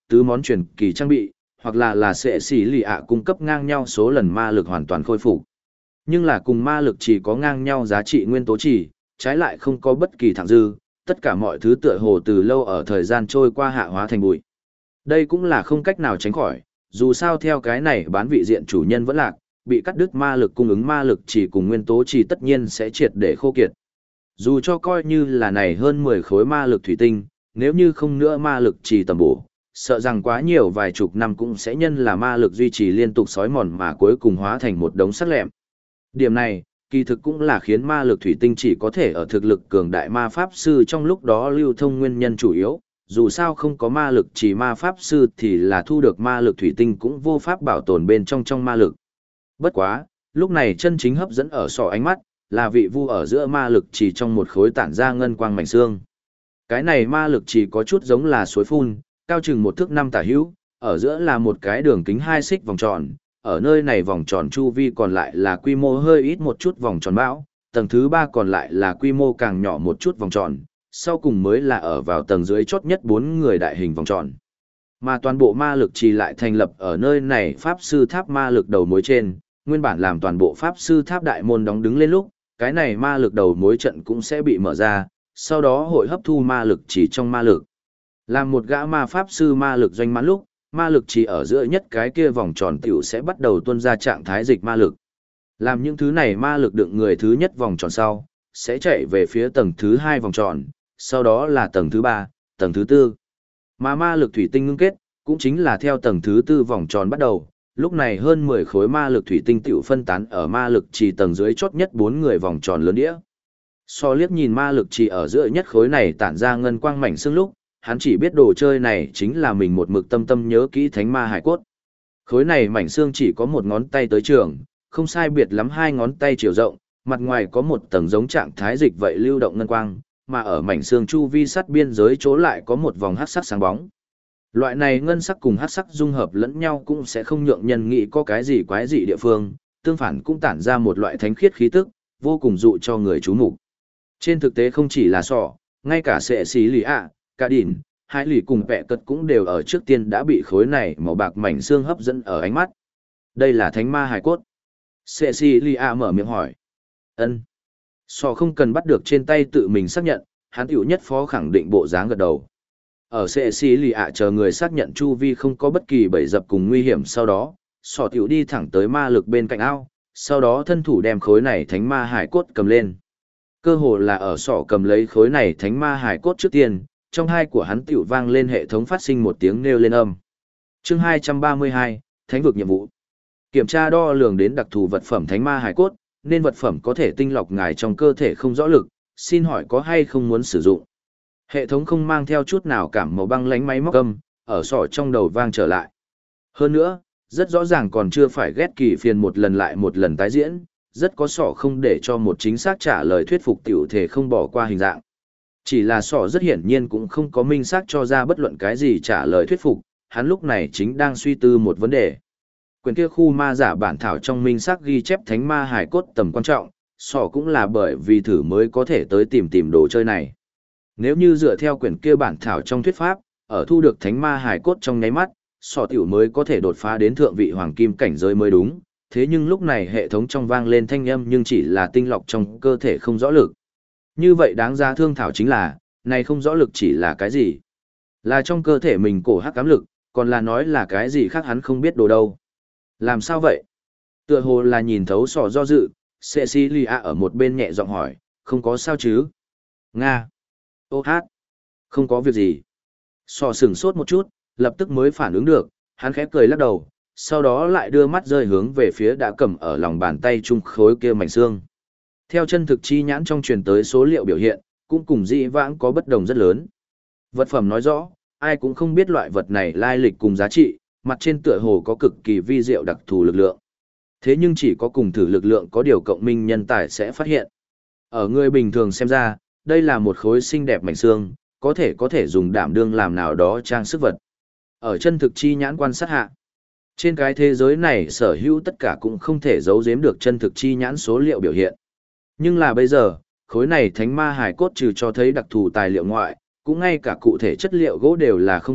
tứ món truyền kỳ trang bị, hoặc là sẽ xỉ lì ạ cung cấp ngang nhau số lần ma lực hoàn toàn khôi phục. Nhưng là cùng ma lực chỉ có ngang nhau giá trị nguyên tố chỉ, trái lại không có bất kỳ thặng dư, tất cả mọi thứ tựa hồ từ lâu ở thời gian trôi qua hạ hóa thành bụi. Đây cũng là không cách nào tránh khỏi, dù sao theo cái này bán vị diện chủ nhân vẫn lạc, bị cắt đứt ma lực cung ứng ma lực chỉ cùng nguyên tố chỉ tất nhiên sẽ triệt để khô kiệt. Dù cho coi như là này hơn 10 khối ma lực thủy tinh, nếu như không nữa ma lực chỉ tầm bổ, sợ rằng quá nhiều vài chục năm cũng sẽ nhân là ma lực duy trì liên tục sói mòn mà cuối cùng hóa thành một đống sắt lẹm. Điểm này, kỳ thực cũng là khiến ma lực thủy tinh chỉ có thể ở thực lực cường đại ma pháp sư trong lúc đó lưu thông nguyên nhân chủ yếu, dù sao không có ma lực chỉ ma pháp sư thì là thu được ma lực thủy tinh cũng vô pháp bảo tồn bên trong ma lực. Bất quá, lúc này chân chính hấp dẫn ở sọ ánh mắt, là vị vu ở giữa ma lực chỉ trong một khối tản ra ngân quang mảnh xương. Cái này ma lực chỉ có chút giống là suối phun, cao chừng 1 thước 5 tả hữu, ở giữa là một cái đường kính 2 xích vòng tròn, ở nơi này vòng tròn chu vi còn lại là quy mô hơi ít một chút vòng tròn bão, tầng thứ 3 còn lại là quy mô càng nhỏ một chút vòng tròn, sau cùng mới là ở vào tầng dưới chót nhất 4 người đại hình vòng tròn. Mà toàn bộ ma lực chỉ lại thành lập ở nơi này pháp sư tháp ma lực đầu mối trên, nguyên bản làm toàn bộ pháp sư tháp đại môn đóng đứng lên lúc, cái này ma lực đầu mối trận cũng sẽ bị mở ra, sau đó hội hấp thu ma lực chỉ trong ma lực. Làm một gã ma pháp sư ma lực doanh mãn lúc, ma lực chỉ ở giữa nhất cái kia vòng tròn tiểu sẽ bắt đầu tuôn ra trạng thái dịch ma lực. Làm những thứ này ma lực đựng người thứ nhất vòng tròn sau, sẽ chạy về phía tầng thứ 2 vòng tròn, sau đó là tầng thứ 3, tầng thứ 4. Mà ma lực thủy tinh ngưng kết, cũng chính là theo tầng thứ 4 vòng tròn bắt đầu, lúc này hơn 10 khối ma lực thủy tinh tiểu phân tán ở ma lực chỉ tầng dưới chót nhất 4 người vòng tròn lớn đĩa. So liếc nhìn ma lực chỉ ở giữa nhất khối này tản ra ngân quang mảnh xương lúc, hắn chỉ biết đồ chơi này chính là mình một mực tâm tâm nhớ kỹ thánh ma hải cốt. Khối này mảnh xương chỉ có một ngón tay tới trường, không sai biệt lắm 2 ngón tay chiều rộng, mặt ngoài có một tầng giống trạng thái dịch vậy lưu động ngân quang, mà ở mảnh xương chu vi sắt biên giới chỗ lại có một vòng hắc sắc sáng bóng. Loại này ngân sắc cùng hắc sắc dung hợp lẫn nhau cũng sẽ không nhượng nhân nghĩ có cái gì quái dị địa phương, tương phản cũng tản ra một loại thánh khiết khí tức, vô cùng dụ cho người chú mục. Trên thực tế không chỉ là sọ, ngay cả sệ xí lì ạ, cả đỉn, hai lì cùng vẹ cật cũng đều ở trước tiên đã bị khối này màu bạc mảnh xương hấp dẫn ở ánh mắt. Đây là thánh ma hài cốt. Sệ xí lì ạ mở miệng hỏi. Ân. Sọ không cần bắt được trên tay tự mình xác nhận, hắn tiểu nhất phó khẳng định bộ dáng gật đầu. Ở sệ xí lì ạ chờ người xác nhận chu vi không có bất kỳ bẫy dập cùng nguy hiểm sau đó, sọ tiểu đi thẳng tới ma lực bên cạnh ao, sau đó thân thủ đem khối này thánh ma hải cốt cầm lên. Cơ hồ là ở sọ cầm lấy khối này thánh ma hải cốt trước tiên, trong hai của hắn tiểu vang lên hệ thống phát sinh một tiếng nêu lên âm. Chương 232, Thánh vực nhiệm vụ. Kiểm tra đo lường đến đặc thù vật phẩm thánh ma hải cốt, nên vật phẩm có thể tinh lọc ngài trong cơ thể không rõ lực, xin hỏi có hay không muốn sử dụng. Hệ thống không mang theo chút nào cảm màu băng lánh máy móc âm, ở sọ trong đầu vang trở lại. Hơn nữa, rất rõ ràng còn chưa phải ghét kỳ phiền một lần lại một lần tái diễn, rất có sọ không để cho một chính xác trả lời thuyết phục tiểu thể không bỏ qua hình dạng. Chỉ là sọ rất hiển nhiên cũng không có minh xác cho ra bất luận cái gì trả lời thuyết phục, hắn lúc này chính đang suy tư một vấn đề. Quyển kia khu ma giả bản thảo trong minh xác ghi chép thánh ma hải cốt tầm quan trọng, sọ cũng là bởi vì thử mới có thể tới tìm đồ chơi này. Nếu như dựa theo quyển kia bản thảo trong thuyết pháp, ở thu được thánh ma hải cốt trong nháy mắt, sọ tiểu mới có thể đột phá đến thượng vị hoàng kim cảnh giới mới đúng. Thế nhưng lúc này hệ thống trong vang lên thanh âm nhưng chỉ là tinh lọc trong cơ thể không rõ lực. Như vậy đáng giá thương thảo chính là, này không rõ lực chỉ là cái gì? Là trong cơ thể mình cổ hắc ám lực, còn là nói là cái gì khác hắn không biết đồ đâu. Làm sao vậy? Tựa hồ là nhìn thấu sọ do dự, Cecilia ở một bên nhẹ giọng hỏi, không có sao chứ? Nga. Ô hát. Không có việc gì. Sọ sửng sốt một chút, lập tức mới phản ứng được, hắn khẽ cười lắc đầu, sau đó lại đưa mắt rơi hướng về phía đã cầm ở lòng bàn tay chung khối kia mảnh xương. Theo chân thực chi nhãn trong truyền tới số liệu biểu hiện, cũng cùng dĩ vãng có bất đồng rất lớn. Vật phẩm nói rõ, ai cũng không biết loại vật này lai lịch cùng giá trị, mặt trên tựa hồ có cực kỳ vi diệu đặc thù lực lượng. Thế nhưng chỉ có cùng thử lực lượng có điều cộng minh nhân tài sẽ phát hiện. Ở người bình thường xem ra, đây là một khối xinh đẹp mảnh xương, có thể dùng đảm đương làm nào đó trang sức vật. Ở chân thực chi nhãn quan sát hạ, trên cái thế giới này sở hữu tất cả cũng không thể giấu giếm được chân thực chi nhãn số liệu biểu hiện. Nhưng là bây giờ, khối này thánh ma hải cốt trừ cho thấy đặc thù tài liệu ngoại, cũng ngay cả cụ thể chất liệu gỗ đều là không biết,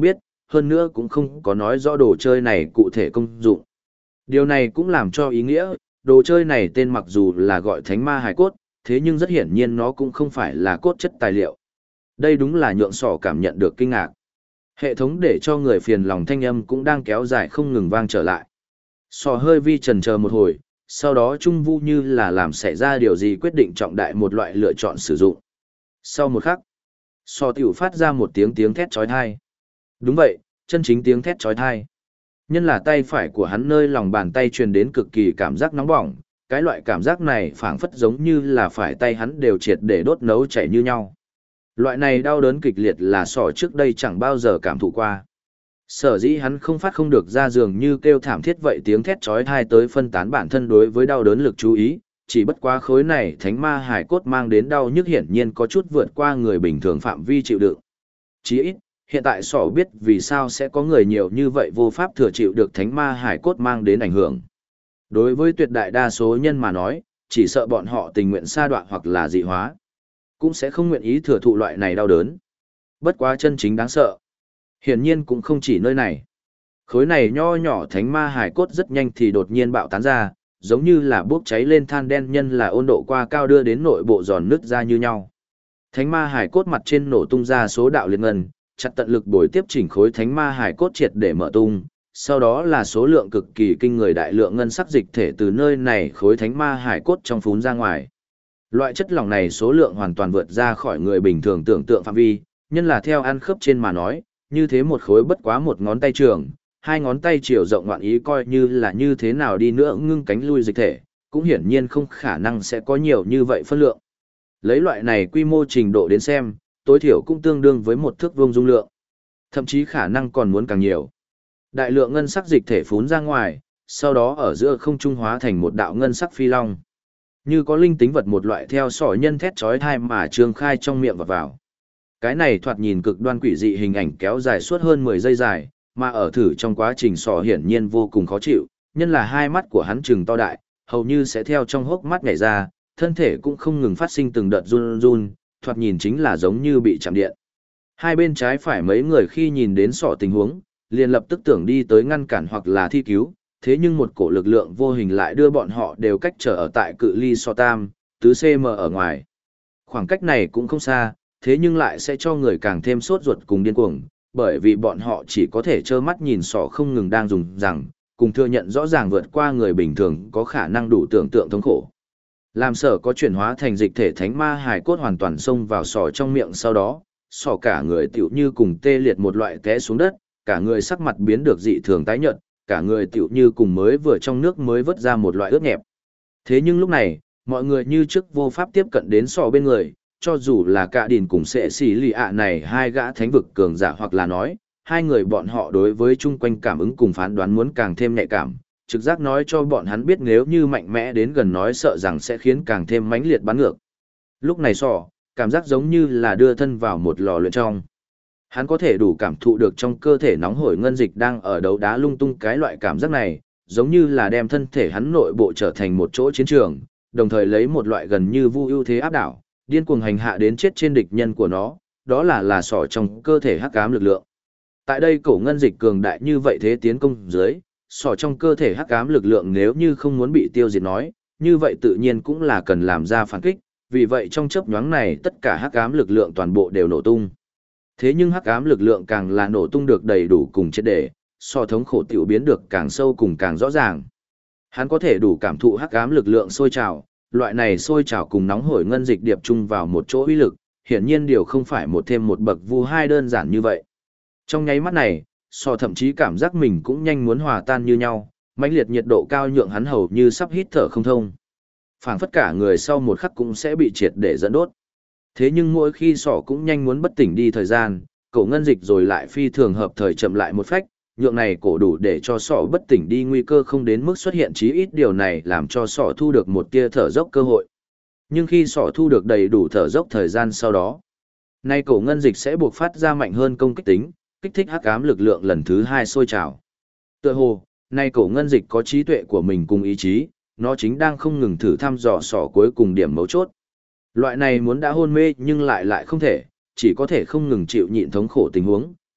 hơn nữa cũng không có nói rõ đồ chơi này cụ thể công dụng. Điều này cũng làm cho ý nghĩa, đồ chơi này tên mặc dù là gọi thánh ma hài cốt, thế nhưng rất hiển nhiên nó cũng không phải là cốt chất tài liệu. Đây đúng là nhượng sỏ cảm nhận được kinh ngạc. Hệ thống để cho người phiền lòng thanh âm cũng đang kéo dài không ngừng vang trở lại. Sỏ hơi vi trần chờ một hồi, sau đó trung vu như là làm xảy ra điều gì quyết định trọng đại một loại lựa chọn sử dụng. Sau một khắc, sỏ tiểu phát ra một tiếng thét chói tai. Đúng vậy, chân chính tiếng thét chói tai. Nhân là tay phải của hắn nơi lòng bàn tay truyền đến cực kỳ cảm giác nóng bỏng, cái loại cảm giác này phảng phất giống như là phải tay hắn đều triệt để đốt nấu chảy như nhau. Loại này đau đớn kịch liệt là sỏ trước đây chẳng bao giờ cảm thụ qua. Sở dĩ hắn không phát không được ra giường như kêu thảm thiết vậy tiếng thét chói tai tới phân tán bản thân đối với đau đớn lực chú ý, chỉ bất quá khối này thánh ma hải cốt mang đến đau nhức hiển nhiên có chút vượt qua người bình thường phạm vi chịu đựng. Chỉ ít, hiện tại sỏ biết vì sao sẽ có người nhiều như vậy vô pháp thừa chịu được thánh ma hải cốt mang đến ảnh hưởng. Đối với tuyệt đại đa số nhân mà nói, chỉ sợ bọn họ tình nguyện sa đoạn hoặc là dị hóa, cũng sẽ không nguyện ý thừa thụ loại này đau đớn. Bất quá chân chính đáng sợ. Hiển nhiên cũng không chỉ nơi này. Khối này nho nhỏ thánh ma hải cốt rất nhanh thì đột nhiên bạo tán ra, giống như là bốc cháy lên than đen nhân là ôn độ qua cao đưa đến nội bộ giòn nứt ra như nhau. Thánh ma hải cốt mặt trên nổ tung ra số đạo liệt ngân, chặt tận lực bồi tiếp chỉnh khối thánh ma hải cốt triệt để mở tung, sau đó là số lượng cực kỳ kinh người đại lượng ngân sắc dịch thể từ nơi này khối thánh ma hải cốt trong phún ra ngoài. Loại chất lỏng này số lượng hoàn toàn vượt ra khỏi người bình thường tưởng tượng phạm vi, nhân là theo ăn khớp trên mà nói, như thế một khối bất quá một ngón tay trường, hai ngón tay chiều rộng ngoạn ý coi như là như thế nào đi nữa ngưng cánh lui dịch thể, cũng hiển nhiên không khả năng sẽ có nhiều như vậy phân lượng. Lấy loại này quy mô trình độ đến xem, tối thiểu cũng tương đương với một thước vuông dung lượng. Thậm chí khả năng còn muốn càng nhiều. Đại lượng ngân sắc dịch thể phún ra ngoài, sau đó ở giữa không trung hóa thành một đạo ngân sắc phi long. Như có linh tính vật một loại theo sỏ nhân thét chói tai mà trương khai trong miệng và vào. Cái này thoạt nhìn cực đoan quỷ dị hình ảnh kéo dài suốt hơn 10 giây dài, mà ở thử trong quá trình sỏ hiển nhiên vô cùng khó chịu, nhân là hai mắt của hắn trừng to đại, hầu như sẽ theo trong hốc mắt nhảy ra, thân thể cũng không ngừng phát sinh từng đợt run run, thoạt nhìn chính là giống như bị chạm điện. Hai bên trái phải mấy người khi nhìn đến sỏ tình huống, liền lập tức tưởng đi tới ngăn cản hoặc là thi cứu, thế nhưng một cổ lực lượng vô hình lại đưa bọn họ đều cách trở ở tại cự ly sọ tam, tứ cm ở ngoài. Khoảng cách này cũng không xa, thế nhưng lại sẽ cho người càng thêm sốt ruột cùng điên cuồng, bởi vì bọn họ chỉ có thể trơ mắt nhìn sọ không ngừng đang dùng rằng, cùng thừa nhận rõ ràng vượt qua người bình thường có khả năng đủ tưởng tượng thống khổ. Làm sở có chuyển hóa thành dịch thể thánh ma hài cốt hoàn toàn xông vào sọ trong miệng sau đó, sọ cả người tiểu như cùng tê liệt một loại té xuống đất, cả người sắc mặt biến được dị thường tái nhợt, cả người tiểu như cùng mới vừa trong nước mới vớt ra một loại ướt nhẹp. Thế nhưng lúc này, mọi người như trước vô pháp tiếp cận đến sọ bên người, cho dù là cả đìn cùng sẽ xỉ lì ạ này hai gã thánh vực cường giả hoặc là nói, hai người bọn họ đối với chung quanh cảm ứng cùng phán đoán muốn càng thêm nhạy cảm, trực giác nói cho bọn hắn biết nếu như mạnh mẽ đến gần nói sợ rằng sẽ khiến càng thêm mãnh liệt bắn ngược. Lúc này sọ, cảm giác giống như là đưa thân vào một lò luyện trong. Hắn có thể đủ cảm thụ được trong cơ thể nóng hổi ngân dịch đang ở đấu đá lung tung cái loại cảm giác này, giống như là đem thân thể hắn nội bộ trở thành một chỗ chiến trường, đồng thời lấy một loại gần như vu ưu thế áp đảo, điên cuồng hành hạ đến chết trên địch nhân của nó, đó là sỏ trong cơ thể hắc ám lực lượng. Tại đây cổ ngân dịch cường đại như vậy thế tiến công dưới, sỏ trong cơ thể hắc ám lực lượng nếu như không muốn bị tiêu diệt nói, như vậy tự nhiên cũng là cần làm ra phản kích, vì vậy trong chớp nhoáng này tất cả hắc ám lực lượng toàn bộ đều nổ tung. Thế nhưng hắc ám lực lượng càng là nổ tung được đầy đủ cùng triệt để, so thống khổ tiểu biến được càng sâu cùng càng rõ ràng. Hắn có thể đủ cảm thụ hắc ám lực lượng sôi trào, loại này sôi trào cùng nóng hổi ngân dịch điệp chung vào một chỗ uy lực, hiển nhiên điều không phải một thêm một bậc vu hai đơn giản như vậy. Trong nháy mắt này, so thậm chí cảm giác mình cũng nhanh muốn hòa tan như nhau, mãnh liệt nhiệt độ cao nhượng hắn hầu như sắp hít thở không thông. Phảng phất cả người sau một khắc cũng sẽ bị triệt để dẫn đốt. Thế nhưng mỗi khi sỏ cũng nhanh muốn bất tỉnh đi thời gian, cổ ngân dịch rồi lại phi thường hợp thời chậm lại một phách, nhượng này cổ đủ để cho sỏ bất tỉnh đi nguy cơ không đến mức xuất hiện chí ít điều này làm cho sỏ thu được một tia thở dốc cơ hội. Nhưng khi sỏ thu được đầy đủ thở dốc thời gian sau đó, nay cổ ngân dịch sẽ buộc phát ra mạnh hơn công kích tính, kích thích hắc ám lực lượng lần thứ hai sôi trào. Tựa hồ, nay cổ ngân dịch có trí tuệ của mình cùng ý chí, nó chính đang không ngừng thử thăm dò sỏ cuối cùng điểm mấu chốt. Loại này muốn đã hôn mê nhưng lại không thể, chỉ có thể không ngừng chịu nhịn thống khổ tình huống,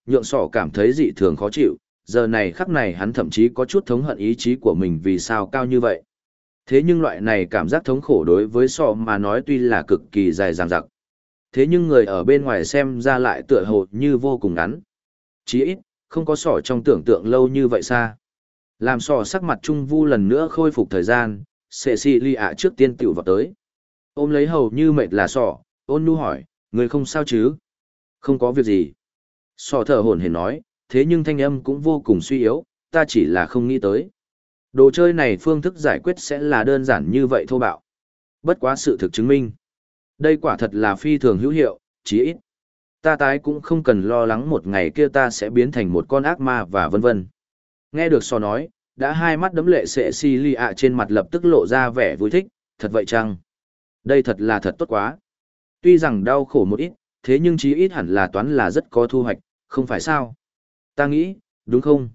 nhượng sỏ cảm thấy dị thường khó chịu, giờ này khắc này hắn thậm chí có chút thống hận ý chí của mình vì sao cao như vậy. Thế nhưng loại này cảm giác thống khổ đối với sọ mà nói tuy là cực kỳ dài dằng dặc. Thế nhưng người ở bên ngoài xem ra lại tựa hồ như vô cùng ngắn. Chí ít, không có sọ trong tưởng tượng lâu như vậy xa. Làm sọ sắc mặt trung vu lần nữa khôi phục thời gian, Cecilia trước tiên tiểu vào tới. Ôm lấy hầu như mệt là sọ, ôn nhu hỏi, người không sao chứ? Không có việc gì. Sọ thở hổn hển nói, thế nhưng thanh âm cũng vô cùng suy yếu, ta chỉ là không nghĩ tới. Đồ chơi này phương thức giải quyết sẽ là đơn giản như vậy thô bạo. Bất quá sự thực chứng minh. Đây quả thật là phi thường hữu hiệu, chí ít. Ta tái cũng không cần lo lắng một ngày kia ta sẽ biến thành một con ác ma và vân vân. Nghe được sò nói, đã hai mắt đấm lệ Cecilia trên mặt lập tức lộ ra vẻ vui thích, thật vậy chăng? Đây thật là thật tốt quá. Tuy rằng đau khổ một ít, thế nhưng chí ít hẳn là toán là rất có thu hoạch, không phải sao? Ta nghĩ, đúng không?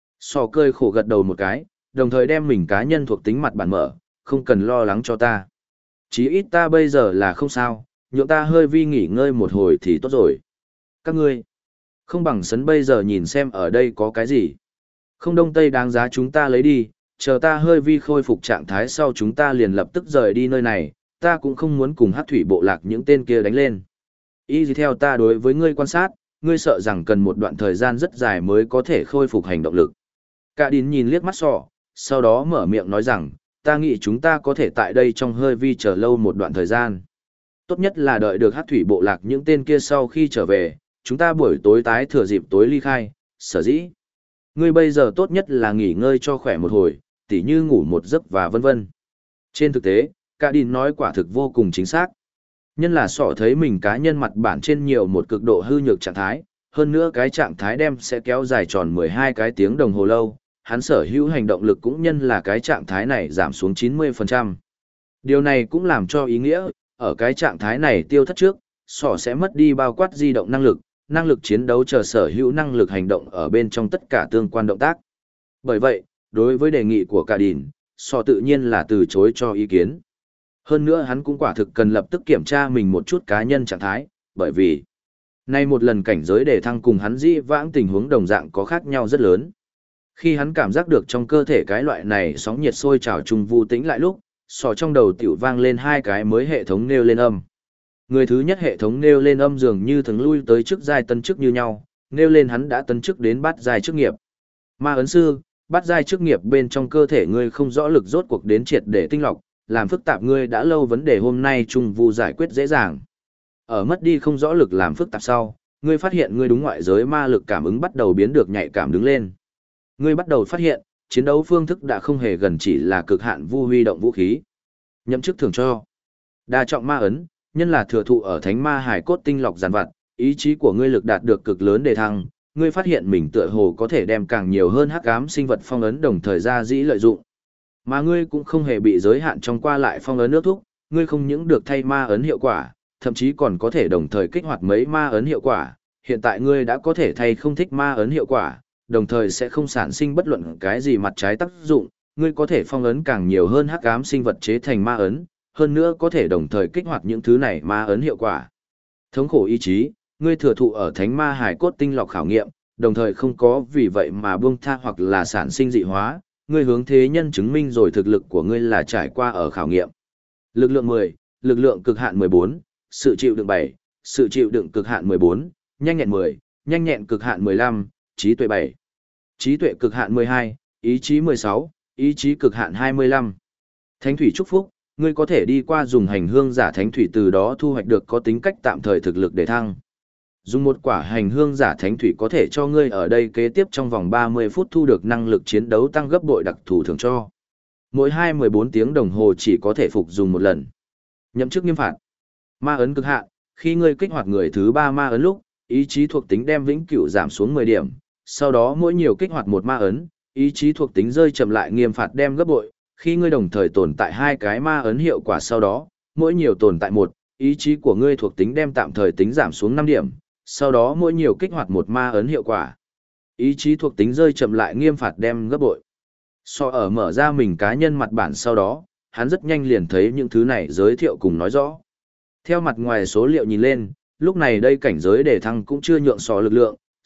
Sò cười khổ gật đầu một cái, đồng thời đem mình cá nhân thuộc tính mặt bản mở, không cần lo lắng cho ta. Chí ít ta bây giờ là không sao, nhượng ta hơi vi nghỉ ngơi một hồi thì tốt rồi. Các ngươi, không bằng sấn bây giờ nhìn xem ở đây có cái gì. Không đông tây đáng giá chúng ta lấy đi, chờ ta hơi vi khôi phục trạng thái sau chúng ta liền lập tức rời đi nơi này, ta cũng không muốn cùng hát thủy bộ lạc những tên kia đánh lên. Ý gì theo ta đối với ngươi quan sát, ngươi sợ rằng cần một đoạn thời gian rất dài mới có thể khôi phục hành động lực. Cả đín nhìn liếc mắt sọ, sau đó mở miệng nói rằng, ta nghĩ chúng ta có thể tại đây trong hơi vi chờ lâu một đoạn thời gian. Tốt nhất là đợi được hát thủy bộ lạc những tên kia sau khi trở về, chúng ta buổi tối tái thừa dịp tối ly khai, sở dĩ. Ngươi bây giờ tốt nhất là nghỉ ngơi cho khỏe một hồi, tỉ như ngủ một giấc và vân vân. Trên thực tế, cả đín nói quả thực vô cùng chính xác. Nhân là sọ thấy mình cá nhân mặt bản trên nhiều một cực độ hư nhược trạng thái, hơn nữa cái trạng thái đem sẽ kéo dài tròn 12 cái tiếng đồng hồ lâu, hắn sở hữu hành động lực cũng nhân là cái trạng thái này giảm xuống 90%. Điều này cũng làm cho ý nghĩa, ở cái trạng thái này tiêu thất trước, sọ sẽ mất đi bao quát di động năng lực chiến đấu chờ sở hữu năng lực hành động ở bên trong tất cả tương quan động tác. Bởi vậy, đối với đề nghị của cả đỉn, sọ tự nhiên là từ chối cho ý kiến. Hơn nữa hắn cũng quả thực cần lập tức kiểm tra mình một chút cá nhân trạng thái, bởi vì nay một lần cảnh giới đề thăng cùng hắn dĩ vãng tình huống đồng dạng có khác nhau rất lớn. Khi hắn cảm giác được trong cơ thể cái loại này sóng nhiệt sôi trào trung vu tĩnh lại lúc, sọ trong đầu tiểu vang lên hai cái mới hệ thống nêu lên âm. Người thứ nhất hệ thống nêu lên âm dường như thường lui tới chức giai tân chức như nhau, nêu lên hắn đã tân chức đến bát giai chức nghiệp. Ma ấn sư, bát giai chức nghiệp bên trong cơ thể ngươi không rõ lực rốt cuộc đến triệt để tinh lọc, làm phức tạp ngươi đã lâu vấn đề hôm nay trung vu giải quyết dễ dàng. Ở mất đi không rõ lực làm phức tạp sau, ngươi phát hiện ngươi đúng ngoại giới ma lực cảm ứng bắt đầu biến được nhạy cảm đứng lên. Ngươi bắt đầu phát hiện, chiến đấu phương thức đã không hề gần chỉ là cực hạn vu huy động vũ khí. Nhậm chức thưởng cho đa trọng ma ấn, nhân là thừa thụ ở thánh ma hải cốt tinh lọc giàn vặt, ý chí của ngươi lực đạt được cực lớn đề thăng, ngươi phát hiện mình tựa hồ có thể đem càng nhiều hơn hắc ám sinh vật phong ấn đồng thời ra dĩ lợi dụng. Mà ngươi cũng không hề bị giới hạn trong qua lại phong ấn nước thúc, ngươi không những được thay ma ấn hiệu quả, thậm chí còn có thể đồng thời kích hoạt mấy ma ấn hiệu quả, hiện tại ngươi đã có thể thay không thích ma ấn hiệu quả, đồng thời sẽ không sản sinh bất luận cái gì mặt trái tác dụng, ngươi có thể phong ấn càng nhiều hơn hắc ám sinh vật chế thành ma ấn, hơn nữa có thể đồng thời kích hoạt những thứ này ma ấn hiệu quả. Thống khổ ý chí, ngươi thừa thụ ở thánh ma hải cốt tinh lọc khảo nghiệm, đồng thời không có vì vậy mà buông tha hoặc là sản sinh dị hóa, ngươi hướng thế nhân chứng minh rồi thực lực của ngươi là trải qua ở khảo nghiệm. Lực lượng 10, lực lượng cực hạn 14, sự chịu đựng 7, sự chịu đựng cực hạn 14, nhanh nhẹn 10, nhanh nhẹn cực hạn 15, trí tuệ 7, trí tuệ cực hạn 12, ý chí 16, ý chí cực hạn 25. Thánh thủy chúc phúc, ngươi có thể đi qua dùng hành hương giả thánh thủy từ đó thu hoạch được có tính cách tạm thời thực lực để thăng. Dùng một quả hành hương giả thánh thủy có thể cho ngươi ở đây kế tiếp trong vòng 30 phút thu được năng lực chiến đấu tăng gấp bội đặc thù thưởng cho. Mỗi 2-14 tiếng đồng hồ chỉ có thể phục dùng một lần. Nhậm chức nghiêm phạt. Ma ấn cực hạn, khi ngươi kích hoạt người thứ 3 ma ấn lúc, ý chí thuộc tính đem vĩnh cửu giảm xuống 10 điểm, sau đó mỗi nhiều kích hoạt một ma ấn, ý chí thuộc tính rơi chậm lại nghiêm phạt đem gấp bội, khi ngươi đồng thời tồn tại hai cái ma ấn hiệu quả sau đó, mỗi nhiều tồn tại một, ý chí của ngươi thuộc tính đem tạm thời tính giảm xuống 5 điểm, sau đó mỗi nhiều kích hoạt một ma ấn hiệu quả. Ý chí thuộc tính rơi chậm lại nghiêm phạt đem gấp bội. So ở mở ra mình cá nhân mặt bản sau đó, hắn rất nhanh liền thấy những thứ này giới thiệu cùng nói rõ. Theo mặt ngoài số liệu nhìn lên, lúc này đây cảnh giới đề thăng cũng chưa nhượng so lực lượng,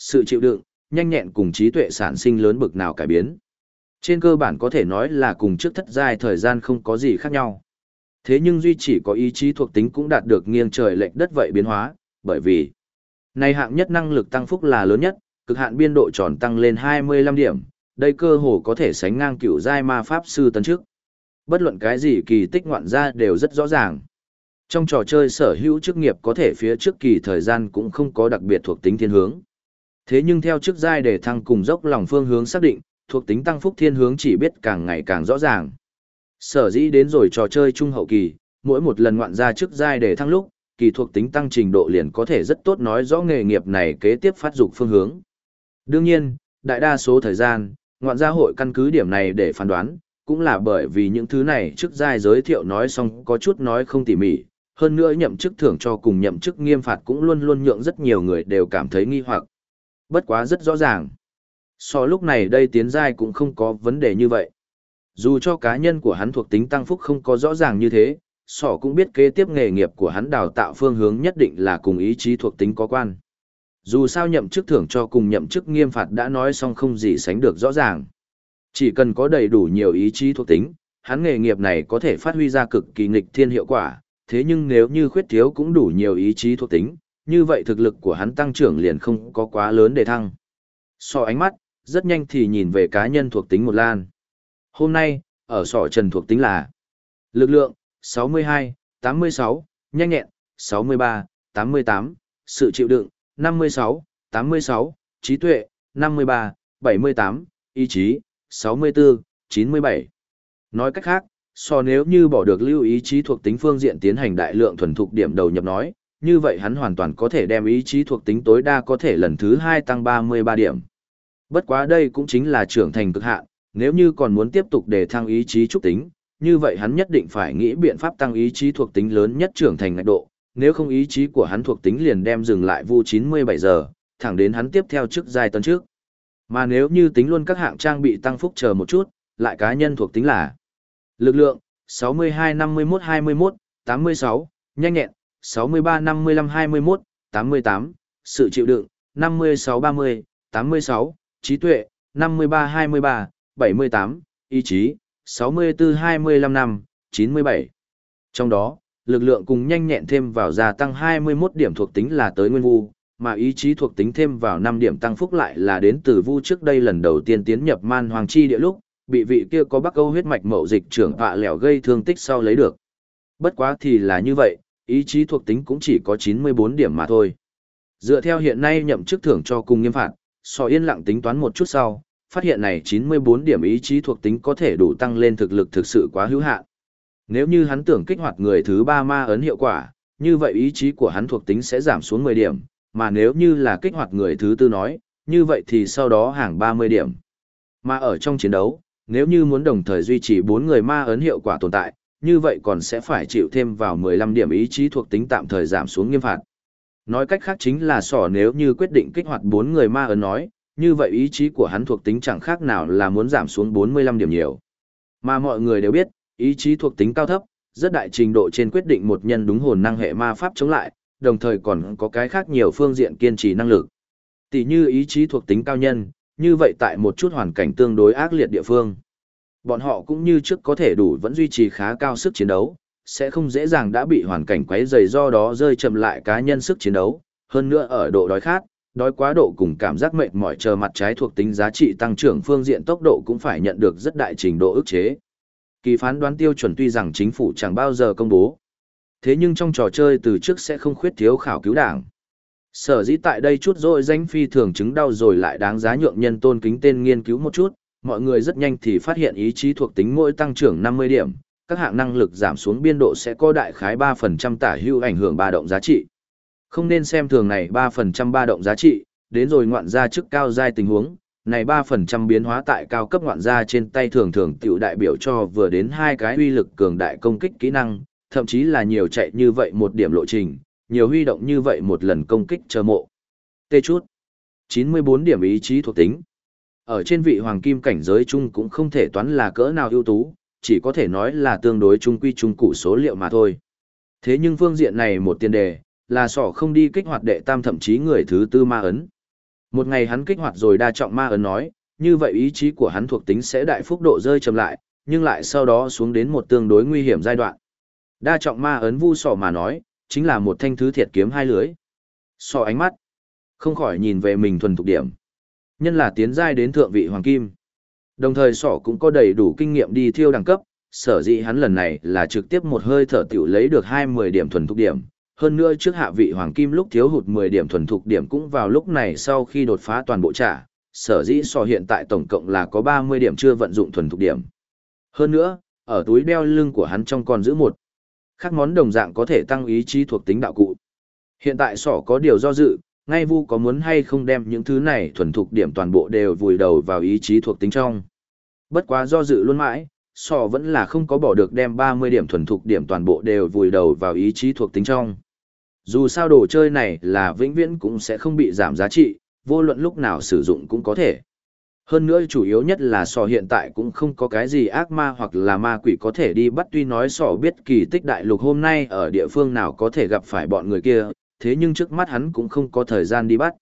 sự chịu đựng, nhanh nhẹn cùng trí tuệ sản sinh lớn bực nào cải biến. Trên cơ bản có thể nói là cùng trước thất giai thời gian không có gì khác nhau. Thế nhưng duy chỉ có ý chí thuộc tính cũng đạt được nghiêng trời lệch đất vậy biến hóa, bởi vì này hạng nhất năng lực tăng phúc là lớn nhất, cực hạn biên độ tròn tăng lên 25 điểm, đây cơ hồ có thể sánh ngang cựu giai ma pháp sư tấn trước. Bất luận cái gì kỳ tích ngoạn ra đều rất rõ ràng. Trong trò chơi sở hữu chức nghiệp có thể phía trước kỳ thời gian cũng không có đặc biệt thuộc tính thiên hướng. Thế nhưng theo chức giai để thăng cùng dốc lòng phương hướng xác định, thuộc tính tăng phúc thiên hướng chỉ biết càng ngày càng rõ ràng. Sở dĩ đến rồi trò chơi trung hậu kỳ, mỗi một lần ngoạn ra chức giai để thăng lúc, kỳ thuộc tính tăng trình độ liền có thể rất tốt nói rõ nghề nghiệp này kế tiếp phát dục phương hướng. Đương nhiên, đại đa số thời gian, ngoạn gia hội căn cứ điểm này để phán đoán, cũng là bởi vì những thứ này chức giai giới thiệu nói xong có chút nói không tỉ mỉ, hơn nữa nhậm chức thưởng cho cùng nhậm chức nghiêm phạt cũng luôn luôn nhượng rất nhiều người đều cảm thấy nghi hoặc. Bất quá rất rõ ràng. So lúc này đây tiến giai cũng không có vấn đề như vậy. Dù cho cá nhân của hắn thuộc tính tăng phúc không có rõ ràng như thế, Sỏ cũng biết kế tiếp nghề nghiệp của hắn đào tạo phương hướng nhất định là cùng ý chí thuộc tính có quan. Dù sao nhậm chức thưởng cho cùng nhậm chức nghiêm phạt đã nói xong không gì sánh được rõ ràng. Chỉ cần có đầy đủ nhiều ý chí thuộc tính, hắn nghề nghiệp này có thể phát huy ra cực kỳ nghịch thiên hiệu quả, thế nhưng nếu như khuyết thiếu cũng đủ nhiều ý chí thuộc tính, như vậy thực lực của hắn tăng trưởng liền không có quá lớn để thăng. Sỏ ánh mắt, rất nhanh thì nhìn về cá nhân thuộc tính một lan. Hôm nay, ở sỏ trần thuộc tính là lực lượng, 62, 86, nhanh nhẹn, 63, 88, sự chịu đựng, 56, 86, trí tuệ, 53, 78, ý chí, 64, 97. Nói cách khác, nếu như bỏ được lưu ý chí thuộc tính phương diện tiến hành đại lượng thuần thục điểm đầu nhập nói, như vậy hắn hoàn toàn có thể đem ý chí thuộc tính tối đa có thể lần thứ 2 tăng 33 điểm. Bất quá đây cũng chính là trưởng thành cực hạn, nếu như còn muốn tiếp tục để thăng ý chí trúc tính, như vậy hắn nhất định phải nghĩ biện pháp tăng ý chí thuộc tính lớn nhất trưởng thành ngạch độ, nếu không ý chí của hắn thuộc tính liền đem dừng lại vu 97 giờ, thẳng đến hắn tiếp theo chức giai tấn trước. Mà nếu như tính luôn các hạng trang bị tăng phúc chờ một chút, lại cá nhân thuộc tính là lực lượng 62 51 21 86, nhanh nhẹn 63 55 21 88, sự chịu đựng 56 30 86, trí tuệ 53 23 78, ý chí 64 25 năm 97. Trong đó, lực lượng cùng nhanh nhẹn thêm vào gia tăng 21 điểm thuộc tính là tới nguyên vu, mà ý chí thuộc tính thêm vào 5 điểm tăng phúc lại là đến từ vu trước đây lần đầu tiên tiến nhập man hoàng chi địa lúc, bị vị kia có Bắc Âu huyết mạch mậu dịch trưởng họa lẻo gây thương tích sau lấy được. Bất quá thì là như vậy, ý chí thuộc tính cũng chỉ có 94 điểm mà thôi. Dựa theo hiện nay nhậm chức thưởng cho cùng nghiêm phạt, yên lặng tính toán một chút sau, phát hiện này 94 điểm ý chí thuộc tính có thể đủ tăng lên thực lực thực sự quá hữu hạn. Nếu như hắn tưởng kích hoạt người thứ 3 ma ấn hiệu quả, như vậy ý chí của hắn thuộc tính sẽ giảm xuống 10 điểm, mà nếu như là kích hoạt người thứ 4 nói, như vậy thì sau đó hàng 30 điểm. Mà ở trong chiến đấu, nếu như muốn đồng thời duy trì 4 người ma ấn hiệu quả tồn tại, như vậy còn sẽ phải chịu thêm vào 15 điểm ý chí thuộc tính tạm thời giảm xuống nghiêm phạt. Nói cách khác chính là nếu như quyết định kích hoạt 4 người ma ấn nói, như vậy ý chí của hắn thuộc tính chẳng khác nào là muốn giảm xuống 45 điểm nhiều. Mà mọi người đều biết, ý chí thuộc tính cao thấp, rất đại trình độ trên quyết định một nhân đúng hồn năng hệ ma pháp chống lại, đồng thời còn có cái khác nhiều phương diện kiên trì năng lực. Tỷ như ý chí thuộc tính cao nhân, như vậy tại một chút hoàn cảnh tương đối ác liệt địa phương, bọn họ cũng như trước có thể đủ vẫn duy trì khá cao sức chiến đấu, sẽ không dễ dàng đã bị hoàn cảnh quấy rầy do đó rơi chậm lại cá nhân sức chiến đấu, hơn nữa ở độ đói khát, đói quá độ cùng cảm giác mệt mỏi chờ mặt trái thuộc tính giá trị tăng trưởng phương diện tốc độ cũng phải nhận được rất đại trình độ ức chế. Kỳ phán đoán tiêu chuẩn tuy rằng chính phủ chẳng bao giờ công bố, thế nhưng trong trò chơi từ trước sẽ không khuyết thiếu khảo cứu đảng. Sở dĩ tại đây chút rồi danh phi thường chứng đau rồi lại đáng giá nhượng nhân tôn kính tên nghiên cứu một chút, mọi người rất nhanh thì phát hiện ý chí thuộc tính mỗi tăng trưởng 50 điểm, các hạng năng lực giảm xuống biên độ sẽ có đại khái 3% tả hữu ảnh hưởng ba động giá trị. Không nên xem thường này 3% ba động giá trị, đến rồi ngoạn gia chức cao giai tình huống, này 3% biến hóa tại cao cấp ngoạn gia trên tay thường thường tiểu đại biểu cho vừa đến 2 cái uy lực cường đại công kích kỹ năng, thậm chí là nhiều chạy như vậy một điểm lộ trình, nhiều huy động như vậy một lần công kích chờ mộ. Tê chút. 94 điểm ý chí thuộc tính. Ở trên vị hoàng kim cảnh giới chung cũng không thể toán là cỡ nào ưu tú, chỉ có thể nói là tương đối trung quy trung cụ số liệu mà thôi. Thế nhưng phương diện này một tiền đề, là không đi kích hoạt đệ tam thậm chí người thứ 4 ma ấn. Một ngày hắn kích hoạt rồi đa trọng ma ấn nói, như vậy ý chí của hắn thuộc tính sẽ đại phúc độ rơi chậm lại, nhưng lại sau đó xuống đến một tương đối nguy hiểm giai đoạn. Đa trọng ma ấn vu sọ mà nói, chính là một thanh thứ thiệt kiếm hai lưới. Sọ ánh mắt, không khỏi nhìn về mình thuần thục điểm. Nhân là tiến giai đến thượng vị hoàng kim. Đồng thời sọ cũng có đầy đủ kinh nghiệm đi thiêu đẳng cấp, sở dĩ hắn lần này là trực tiếp một hơi thở tiểu lấy được 20 điểm thuần thục điểm. Hơn nữa trước hạ vị hoàng kim lúc thiếu hụt 10 điểm thuần thục điểm cũng vào lúc này sau khi đột phá toàn bộ trả, sở dĩ sọ hiện tại tổng cộng là có 30 điểm chưa vận dụng thuần thục điểm. Hơn nữa, ở túi đeo lưng của hắn trong còn giữ một khác món đồng dạng có thể tăng ý chí thuộc tính đạo cụ. Hiện tại sọ có điều do dự, ngay vu có muốn hay không đem những thứ này thuần thục điểm toàn bộ đều vùi đầu vào ý chí thuộc tính trong. Bất quá do dự luôn mãi, sọ vẫn là không có bỏ được đem 30 điểm thuần thục điểm toàn bộ đều vùi đầu vào ý chí thuộc tính trong. Dù sao đồ chơi này là vĩnh viễn cũng sẽ không bị giảm giá trị, vô luận lúc nào sử dụng cũng có thể. Hơn nữa chủ yếu nhất là sọ hiện tại cũng không có cái gì ác ma hoặc là ma quỷ có thể đi bắt, tuy nói sọ biết kỳ tích đại lục hôm nay ở địa phương nào có thể gặp phải bọn người kia, thế nhưng trước mắt hắn cũng không có thời gian đi bắt.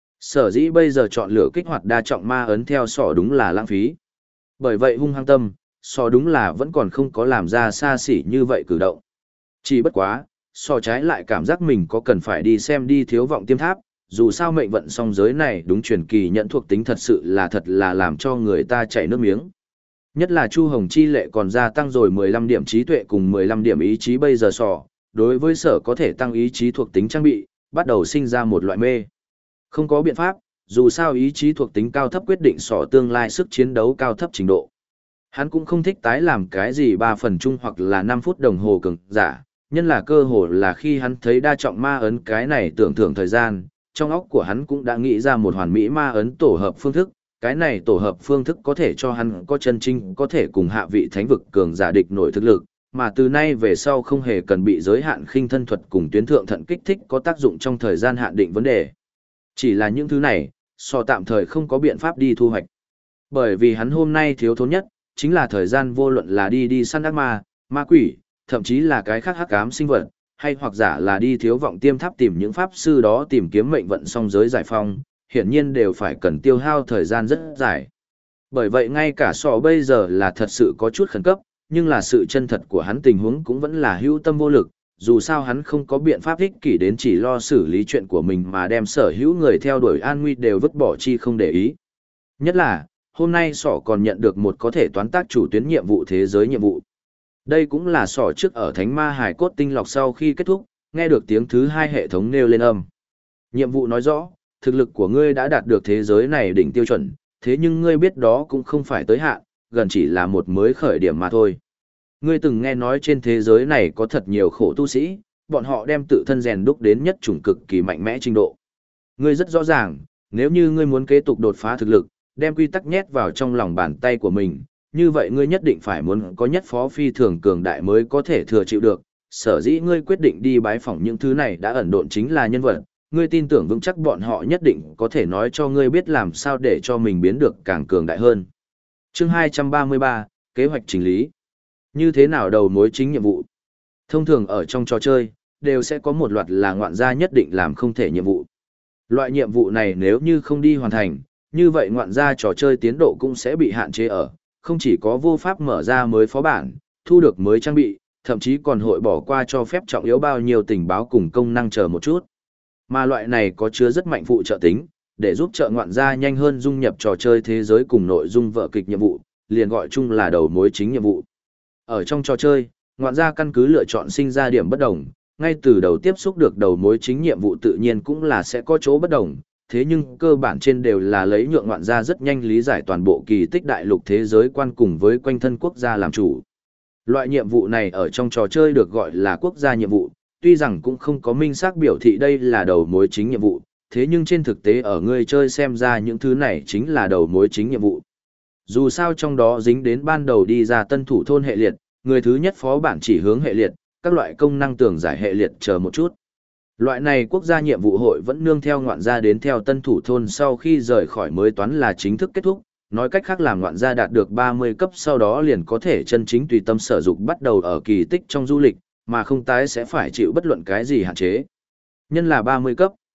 Sở dĩ bây giờ chọn lựa kích hoạt đa trọng ma ấn theo sọ đúng là lãng phí. Bởi vậy hung hăng tâm, sọ đúng là vẫn còn không có làm ra xa xỉ như vậy cử động. Chỉ bất quá, sọ trái lại cảm giác mình có cần phải đi xem đi thiếu vọng tiêm tháp, dù sao mệnh vận song giới này đúng truyền kỳ nhận thuộc tính thật sự là làm cho người ta chảy nước miếng. Nhất là Chu Hồng Chi lệ còn gia tăng rồi 15 điểm trí tuệ cùng 15 điểm ý chí bây giờ sọ, đối với sở có thể tăng ý chí thuộc tính trang bị, bắt đầu sinh ra một loại mê. Không có biện pháp, dù sao ý chí thuộc tính cao thấp quyết định sọ tương lai sức chiến đấu cao thấp trình độ. Hắn cũng không thích tái làm cái gì 3 phần chung hoặc là 5 phút đồng hồ cường giả, nhân là cơ hồ là khi hắn thấy đa trọng ma ấn cái này tưởng thưởng thời gian, trong óc của hắn cũng đã nghĩ ra một hoàn mỹ ma ấn tổ hợp phương thức, cái này tổ hợp phương thức có thể cho hắn có chân chính có thể cùng hạ vị thánh vực cường giả địch nổi thực lực, mà từ nay về sau không hề cần bị giới hạn khinh thân thuật cùng tuyến thượng thận kích thích có tác dụng trong thời gian hạn định vấn đề. Chỉ là những thứ này, sọ tạm thời không có biện pháp đi thu hoạch. Bởi vì hắn hôm nay thiếu thốn nhất, chính là thời gian vô luận là đi săn ác ma, ma quỷ, thậm chí là cái khác hắc ám sinh vật, hay hoặc giả là đi thiếu vọng tiêm tháp tìm những pháp sư đó tìm kiếm mệnh vận song giới giải phong, hiển nhiên đều phải cần tiêu hao thời gian rất dài. Bởi vậy ngay cả sọ bây giờ là thật sự có chút khẩn cấp, nhưng là sự chân thật của hắn tình huống cũng vẫn là hữu tâm vô lực, dù sao hắn không có biện pháp ích kỷ đến chỉ lo xử lý chuyện của mình mà đem sở hữu người theo đuổi an nguy đều vứt bỏ chi không để ý. Nhất là, hôm nay sọ còn nhận được một có thể toán tác chủ tuyến nhiệm vụ thế giới nhiệm vụ. Đây cũng là sọ trước ở Thánh Ma Hải Cốt tinh lọc sau khi kết thúc, nghe được tiếng thứ hai hệ thống nêu lên âm. Nhiệm vụ nói rõ, thực lực của ngươi đã đạt được thế giới này đỉnh tiêu chuẩn, thế nhưng ngươi biết đó cũng không phải tới hạn, gần chỉ là một mới khởi điểm mà thôi. Ngươi từng nghe nói trên thế giới này có thật nhiều khổ tu sĩ, bọn họ đem tự thân rèn đúc đến nhất chủng cực kỳ mạnh mẽ trình độ. Ngươi rất rõ ràng, nếu như ngươi muốn kế tục đột phá thực lực, đem quy tắc nhét vào trong lòng bàn tay của mình, như vậy ngươi nhất định phải muốn có nhất phó phi thường cường đại mới có thể thừa chịu được. Sở dĩ ngươi quyết định đi bái phỏng những thứ này đã ẩn độn chính là nhân vật, ngươi tin tưởng vững chắc bọn họ nhất định có thể nói cho ngươi biết làm sao để cho mình biến được càng cường đại hơn. Chương 233, kế hoạch chỉnh lý. Như thế nào đầu mối chính nhiệm vụ? Thông thường ở trong trò chơi, đều sẽ có một loạt là ngoạn gia nhất định làm không thể nhiệm vụ. Loại nhiệm vụ này nếu như không đi hoàn thành, như vậy ngoạn gia trò chơi tiến độ cũng sẽ bị hạn chế ở, không chỉ có vô pháp mở ra mới phó bản, thu được mới trang bị, thậm chí còn hội bỏ qua cho phép trọng yếu bao nhiêu tình báo cùng công năng chờ một chút. Mà loại này có chứa rất mạnh phụ trợ tính, để giúp trợ ngoạn gia nhanh hơn dung nhập trò chơi thế giới cùng nội dung vở kịch nhiệm vụ, liền gọi chung là đầu mối chính nhiệm vụ. Ở trong trò chơi, ngoạn gia căn cứ lựa chọn sinh ra điểm bất đồng, ngay từ đầu tiếp xúc được đầu mối chính nhiệm vụ tự nhiên cũng là sẽ có chỗ bất đồng, thế nhưng cơ bản trên đều là lấy nhượng ngoạn gia rất nhanh lý giải toàn bộ kỳ tích đại lục thế giới quan cùng với quanh thân quốc gia làm chủ. Loại nhiệm vụ này ở trong trò chơi được gọi là quốc gia nhiệm vụ, tuy rằng cũng không có minh xác biểu thị đây là đầu mối chính nhiệm vụ, thế nhưng trên thực tế ở người chơi xem ra những thứ này chính là đầu mối chính nhiệm vụ. Dù sao trong đó dính đến ban đầu đi ra tân thủ thôn hệ liệt, người thứ nhất phó bản chỉ hướng hệ liệt, các loại công năng tường giải hệ liệt chờ một chút. Loại này quốc gia nhiệm vụ hội vẫn nương theo ngoạn gia đến theo tân thủ thôn sau khi rời khỏi mới toán là chính thức kết thúc, nói cách khác là ngoạn gia đạt được 30 cấp sau đó liền có thể chân chính tùy tâm sở dụng bắt đầu ở kỳ tích trong du lịch, mà không tái sẽ phải chịu bất luận cái gì hạn chế. Nhân là 30 cấp,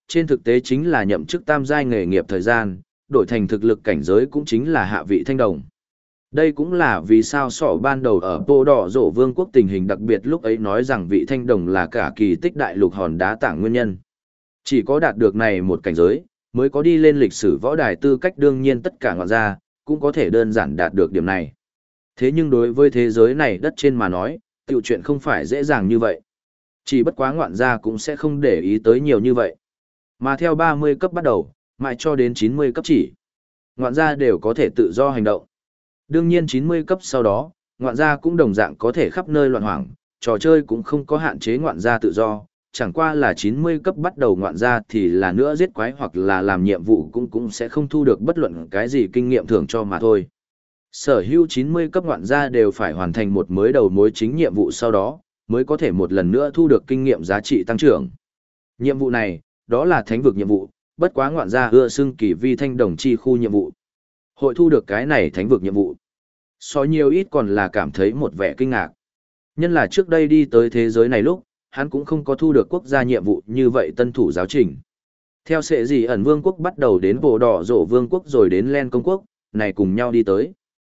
trên thực tế chính là nhậm chức tam giai nghề nghiệp thời gian, đổi thành thực lực cảnh giới cũng chính là hạ vị thanh đồng. Đây cũng là vì sao sỏ ban đầu ở Tô Đỏ Rổ Vương quốc tình hình đặc biệt lúc ấy nói rằng vị thanh đồng là cả kỳ tích đại lục hòn đá tảng nguyên nhân. Chỉ có đạt được này một cảnh giới, mới có đi lên lịch sử võ đài tư cách, đương nhiên tất cả ngoạn gia, cũng có thể đơn giản đạt được điểm này. Thế nhưng đối với thế giới này đất trên mà nói, tiểu chuyện không phải dễ dàng như vậy. Chỉ bất quá ngoạn gia cũng sẽ không để ý tới nhiều như vậy. Mà theo 30 cấp bắt đầu, mãi cho đến 90 cấp chỉ. Ngoạn gia đều có thể tự do hành động. Đương nhiên 90 cấp sau đó, ngoạn gia cũng đồng dạng có thể khắp nơi loạn hoảng, trò chơi cũng không có hạn chế ngoạn gia tự do, chẳng qua là 90 cấp bắt đầu ngoạn gia thì là nữa giết quái hoặc là làm nhiệm vụ cũng sẽ không thu được bất luận cái gì kinh nghiệm thưởng cho mà thôi. Sở hữu 90 cấp ngoạn gia đều phải hoàn thành một mới đầu mối chính nhiệm vụ sau đó, mới có thể một lần nữa thu được kinh nghiệm giá trị tăng trưởng. Nhiệm vụ này, đó là thánh vực nhiệm vụ, bất quá ngoạn gia ưa xưng kỳ vi thanh đồng chi khu nhiệm vụ. Hội thu được cái này thánh vực nhiệm vụ. So nhiều ít còn là cảm thấy một vẻ kinh ngạc. Nhân là trước đây đi tới thế giới này lúc, hắn cũng không có thu được quốc gia nhiệm vụ như vậy tân thủ giáo trình. Theo sệ gì ẩn vương quốc bắt đầu đến Bộ Đỏ Rổ vương quốc rồi đến Len công quốc, này cùng nhau đi tới.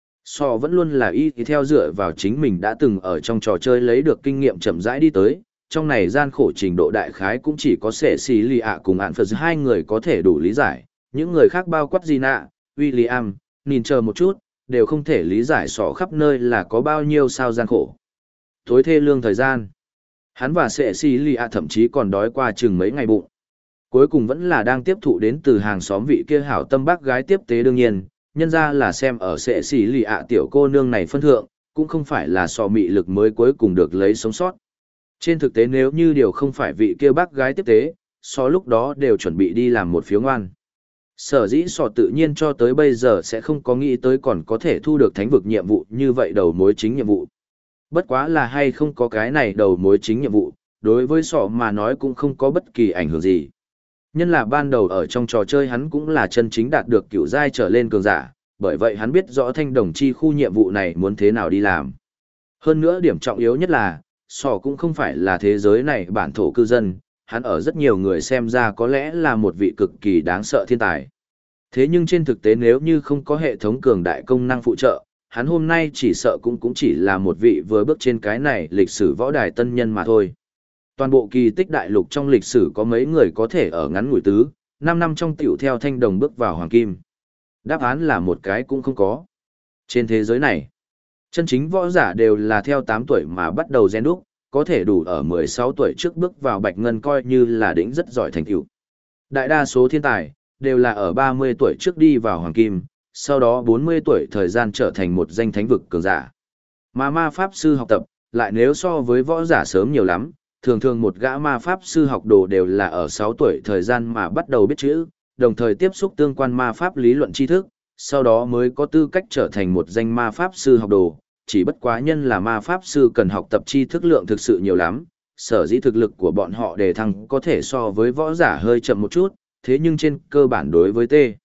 So vẫn luôn là y theo dựa vào chính mình đã từng ở trong trò chơi lấy được kinh nghiệm chậm rãi đi tới, trong này gian khổ trình độ đại khái cũng chỉ có sệ xì lì ạ cùng ạn phật hai người có thể đủ lý giải, những người khác bao quát Gina, William, nhìn chờ một chút, đều không thể lý giải sọ khắp nơi là có bao nhiêu sao gian khổ. Tối thê lương thời gian, hắn và sệ xì lì ạ thậm chí còn đói qua chừng mấy ngày bụng. Cuối cùng vẫn là đang tiếp thụ đến từ hàng xóm vị kia hảo tâm bác gái tiếp tế, đương nhiên, nhân ra là xem ở sệ xì lì ạ tiểu cô nương này phân thượng, cũng không phải là sọ mị lực mới cuối cùng được lấy sống sót. Trên thực tế nếu như điều không phải vị kia bác gái tiếp tế, so lúc đó đều chuẩn bị đi làm một phiếu ngoan. Sở dĩ sọ tự nhiên cho tới bây giờ sẽ không có nghĩ tới còn có thể thu được thánh vực nhiệm vụ như vậy đầu mối chính nhiệm vụ. Bất quá là hay không có cái này đầu mối chính nhiệm vụ, đối với sọ mà nói cũng không có bất kỳ ảnh hưởng gì. Nhân là ban đầu ở trong trò chơi hắn cũng là chân chính đạt được cửu giai trở lên cường giả, bởi vậy hắn biết rõ thanh đồng chi khu nhiệm vụ này muốn thế nào đi làm. Hơn nữa điểm trọng yếu nhất là, sọ cũng không phải là thế giới này bản thổ cư dân, hắn ở rất nhiều người xem ra có lẽ là một vị cực kỳ đáng sợ thiên tài. Thế nhưng trên thực tế nếu như không có hệ thống cường đại công năng phụ trợ, hắn hôm nay chỉ sợ cũng chỉ là một vị vừa bước trên cái này lịch sử võ đài tân nhân mà thôi. Toàn bộ kỳ tích đại lục trong lịch sử có mấy người có thể ở ngắn ngủi tứ, 5 năm trong tiểu theo thanh đồng bước vào hoàng kim. Đáp án là một cái cũng không có. Trên thế giới này, chân chính võ giả đều là theo 8 tuổi mà bắt đầu gen đúc, có thể đủ ở 16 tuổi trước bước vào bạch ngân coi như là đỉnh rất giỏi thành tựu. Đại đa số thiên tài đều là ở 30 tuổi trước đi vào hoàng kim, sau đó 40 tuổi thời gian trở thành một danh thánh vực cường giả. Mà ma pháp sư học tập, lại nếu so với võ giả sớm nhiều lắm, thường thường một gã ma pháp sư học đồ đều là ở 6 tuổi thời gian mà bắt đầu biết chữ, đồng thời tiếp xúc tương quan ma pháp lý luận tri thức, sau đó mới có tư cách trở thành một danh ma pháp sư học đồ. Chỉ bất quá nhân là ma pháp sư cần học tập tri thức lượng thực sự nhiều lắm, sở dĩ thực lực của bọn họ đề thăng có thể so với võ giả hơi chậm một chút, thế nhưng trên cơ bản đối với